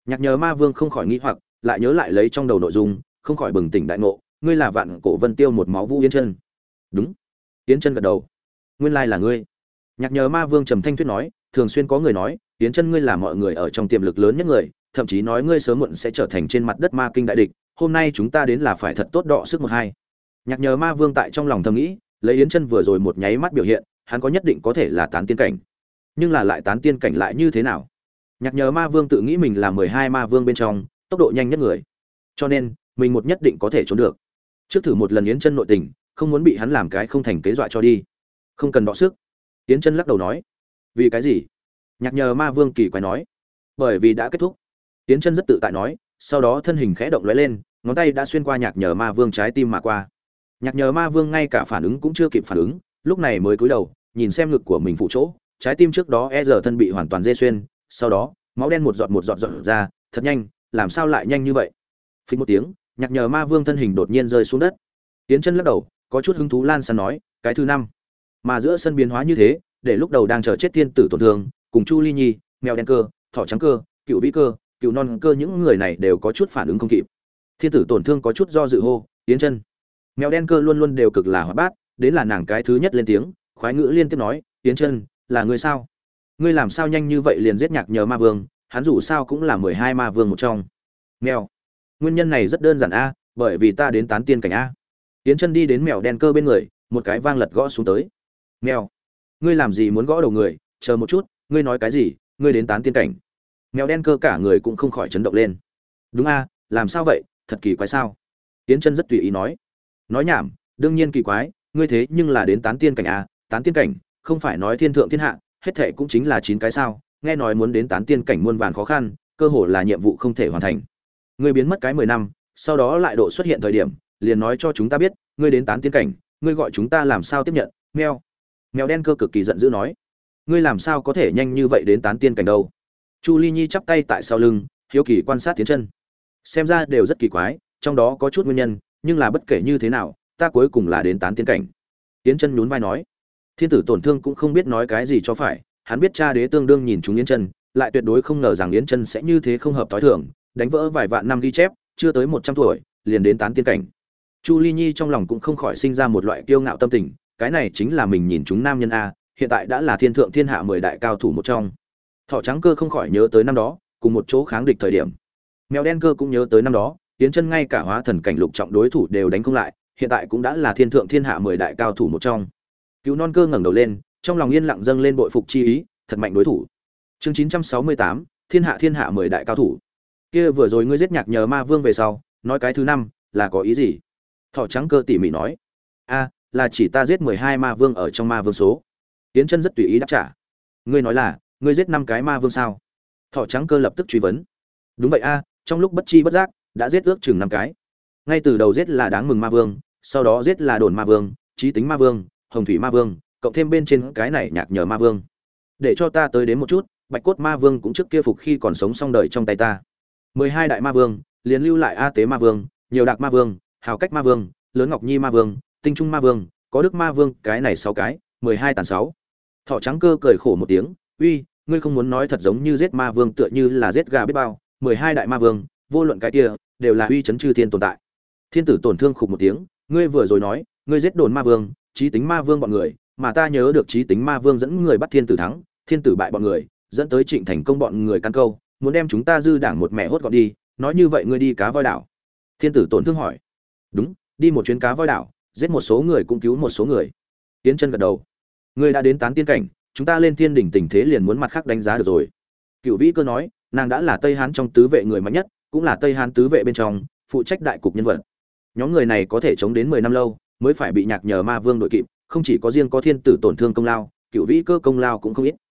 Nhạc Nhờ Ma Vương không khỏi nghĩ hoặc, lại nhớ lại lấy trong đầu nội dung, không khỏi bừng tỉnh đại ngộ, ngươi là Vạn Cổ Vân Tiêu một máu Vũ Yến Chân. Đúng. Yến Chân gật đầu. Nguyên lai là ngươi. Nhạc Nhờ Ma Vương trầm thanh thuyết nói, thường xuyên có người nói, Yến Chân ngươi là mọi người ở trong tiềm lực lớn nhất người, thậm chí nói ngươi sớm muộn sẽ trở thành trên mặt đất ma kinh đại địch, hôm nay chúng ta đến là phải thật tốt đọ sức một hai. Nhạc Nhờ Ma Vương tại trong lòng thầm nghĩ, lấy Yến Chân vừa rồi một nháy mắt biểu hiện, hắn có nhất định có thể là tán tiên cảnh. Nhưng là lại tán tiên cảnh lại như thế nào? Nhạc Nhờ Ma Vương tự nghĩ mình là mười hai ma vương bên trong tốc độ nhanh nhất người, cho nên mình một nhất định có thể trốn được. Trước thử một lần Yến Chân nội tình, không muốn bị hắn làm cái không thành kế dọa cho đi. Không cần đọ sức. Yến Chân lắc đầu nói. Vì cái gì? Nhạc Nhờ Ma Vương kỳ quái nói. Bởi vì đã kết thúc. Yến Chân rất tự tại nói, sau đó thân hình khẽ động lóe lên, ngón tay đã xuyên qua Nhạc Nhờ Ma Vương trái tim mà qua. Nhạc Nhờ Ma Vương ngay cả phản ứng cũng chưa kịp phản ứng, lúc này mới cúi đầu, nhìn xem ngực của mình phụ chỗ, trái tim trước đó e giờ thân bị hoàn toàn dê xuyên, sau đó, máu đen một giọt một giọt giọt ra, thật nhanh, làm sao lại nhanh như vậy? Phình một tiếng, Nhạc Nhờ Ma Vương thân hình đột nhiên rơi xuống đất. Yến Chân lắc đầu, có chút hứng thú lan san nói, cái thứ năm. Mà giữa sân biến hóa như thế, để lúc đầu đang chờ chết thiên tử tổn thương, cùng Chu Ly Nhi, mèo đen cơ, thỏ trắng cơ, cựu vĩ cơ, cựu non cơ những người này đều có chút phản ứng không kịp. Thiên tử tổn thương có chút do dự hô, Yến Chân. Mèo đen cơ luôn luôn đều cực là hoạt bát, đến là nàng cái thứ nhất lên tiếng, khoái ngữ liên tiếp nói, Yến Chân, là ngươi sao? Ngươi làm sao nhanh như vậy liền giết Nhạc Nhờ Ma Vương, hắn dù sao cũng là mười hai ma vương một trong. Mèo. Nguyên nhân này rất đơn giản a, bởi vì ta đến tán tiên cảnh a. Yến Chân đi đến mèo đen cơ bên người, một cái vang lật gõ xuống tới. Mèo, ngươi làm gì muốn gõ đầu người, chờ một chút, ngươi nói cái gì, ngươi đến tán tiên cảnh? Mèo đen cơ cả người cũng không khỏi chấn động lên. Đúng a, làm sao vậy, thật kỳ quái sao? Yến Chân rất tùy ý nói. Nói nhảm, đương nhiên kỳ quái, ngươi thế nhưng là đến tán tiên cảnh a, tán tiên cảnh, không phải nói thiên thượng thiên hạ, hết thảy cũng chính là chín cái sao? Nghe nói muốn đến tán tiên cảnh muôn vàn khó khăn, cơ hồ là nhiệm vụ không thể hoàn thành. Ngươi biến mất cái mười năm, sau đó lại độ xuất hiện thời điểm, liền nói cho chúng ta biết, ngươi đến tán tiên cảnh, ngươi gọi chúng ta làm sao tiếp nhận? Meo. Mèo đen cơ cực kỳ giận dữ nói, ngươi làm sao có thể nhanh như vậy đến tán tiên cảnh đâu? Chu Ly Nhi chắp tay tại sau lưng, hiếu kỳ quan sát Yến Chân. Xem ra đều rất kỳ quái, trong đó có chút nguyên nhân, nhưng là bất kể như thế nào, ta cuối cùng là đến tán tiên cảnh. Yến Chân nhún vai nói, thiên tử tổn thương cũng không biết nói cái gì cho phải, hắn biết cha đế tương đương nhìn chúng Yến Chân, lại tuyệt đối không ngờ rằng Yến Chân sẽ như thế không hợp tối thường, đánh vỡ vài vạn năm ghi chép, chưa tới một trăm tuổi, liền đến tán tiên cảnh. Chu Ly Nhi trong lòng cũng không khỏi sinh ra một loại kiêu ngạo tâm tình, cái này chính là mình nhìn chúng nam nhân a, hiện tại đã là thiên thượng thiên hạ mười đại cao thủ một trong. Thỏ trắng cơ không khỏi nhớ tới năm đó, cùng một chỗ kháng địch thời điểm. Mèo đen cơ cũng nhớ tới năm đó, Yến Chân ngay cả hóa thần cảnh lục trọng đối thủ đều đánh không lại, hiện tại cũng đã là thiên thượng thiên hạ mười đại cao thủ một trong. Cửu non cơ ngẩng đầu lên, trong lòng yên lặng dâng lên bội phục chi ý, thật mạnh đối thủ. Chương chín trăm sáu mươi tám, thiên hạ thiên hạ mười đại cao thủ. Kia vừa rồi ngươi giết Nhạc Nhờ Ma Vương về sau, nói cái thứ năm là có ý gì? Thỏ trắng cơ tỉ mỉ nói, a, là chỉ ta giết mười hai ma vương ở trong ma vương số. Yến Chân rất tùy ý đáp trả. Ngươi nói là, ngươi giết năm cái ma vương sao? Thỏ trắng cơ lập tức truy vấn. Đúng vậy a, trong lúc bất chi bất giác, đã giết ước chừng năm cái. Ngay từ đầu giết là đáng mừng ma vương, sau đó giết là đồn ma vương, trí tính ma vương, hồng thủy ma vương, cộng thêm bên trên cái này Nhạc Nhờ ma vương. Để cho ta tới đến một chút, bạch cốt ma vương cũng trước kia phục khi còn sống xong đời trong tay ta. mười hai đại ma vương, liền lưu lại A Tế ma vương, nhiều đạc ma vương, hào cách ma vương, lớn ngọc nhi ma vương, tinh trung ma vương, có đức ma vương, cái này sáu cái, mười hai tàn sáu. Thỏ trắng cơ cười khổ một tiếng, uy, ngươi không muốn nói thật giống như giết ma vương tựa như là giết gà biết bao, mười hai đại ma vương, vô luận cái kia, đều là uy chấn chư thiên tồn tại. Thiên tử tổn thương khục một tiếng, ngươi vừa rồi nói, ngươi giết đồn ma vương, trí tính ma vương bọn người, mà ta nhớ được trí tính ma vương dẫn người bắt thiên tử thắng, thiên tử bại bọn người, dẫn tới Trịnh Thành Công bọn người căn câu, muốn đem chúng ta dư đảng một mẹ hốt gọn đi, nói như vậy ngươi đi cá voi đảo. Thiên tử tổn thương hỏi. Đúng, đi một chuyến cá voi đảo, giết một số người cũng cứu một số người. Yến Chân gật đầu. Ngươi đã đến tán tiên cảnh, chúng ta lên thiên đỉnh tình thế liền muốn mặt khác đánh giá được rồi. Cửu Vĩ Cơ nói, nàng đã là Tây Hán trong tứ vệ người mạnh nhất, cũng là Tây Hán tứ vệ bên trong, phụ trách đại cục nhân vật. Nhóm người này có thể chống đến mười năm lâu, mới phải bị Nhạc Nhờ Ma Vương đội kịp, không chỉ có riêng có thiên tử tổn thương công lao, Cửu Vĩ Cơ công lao cũng không ít.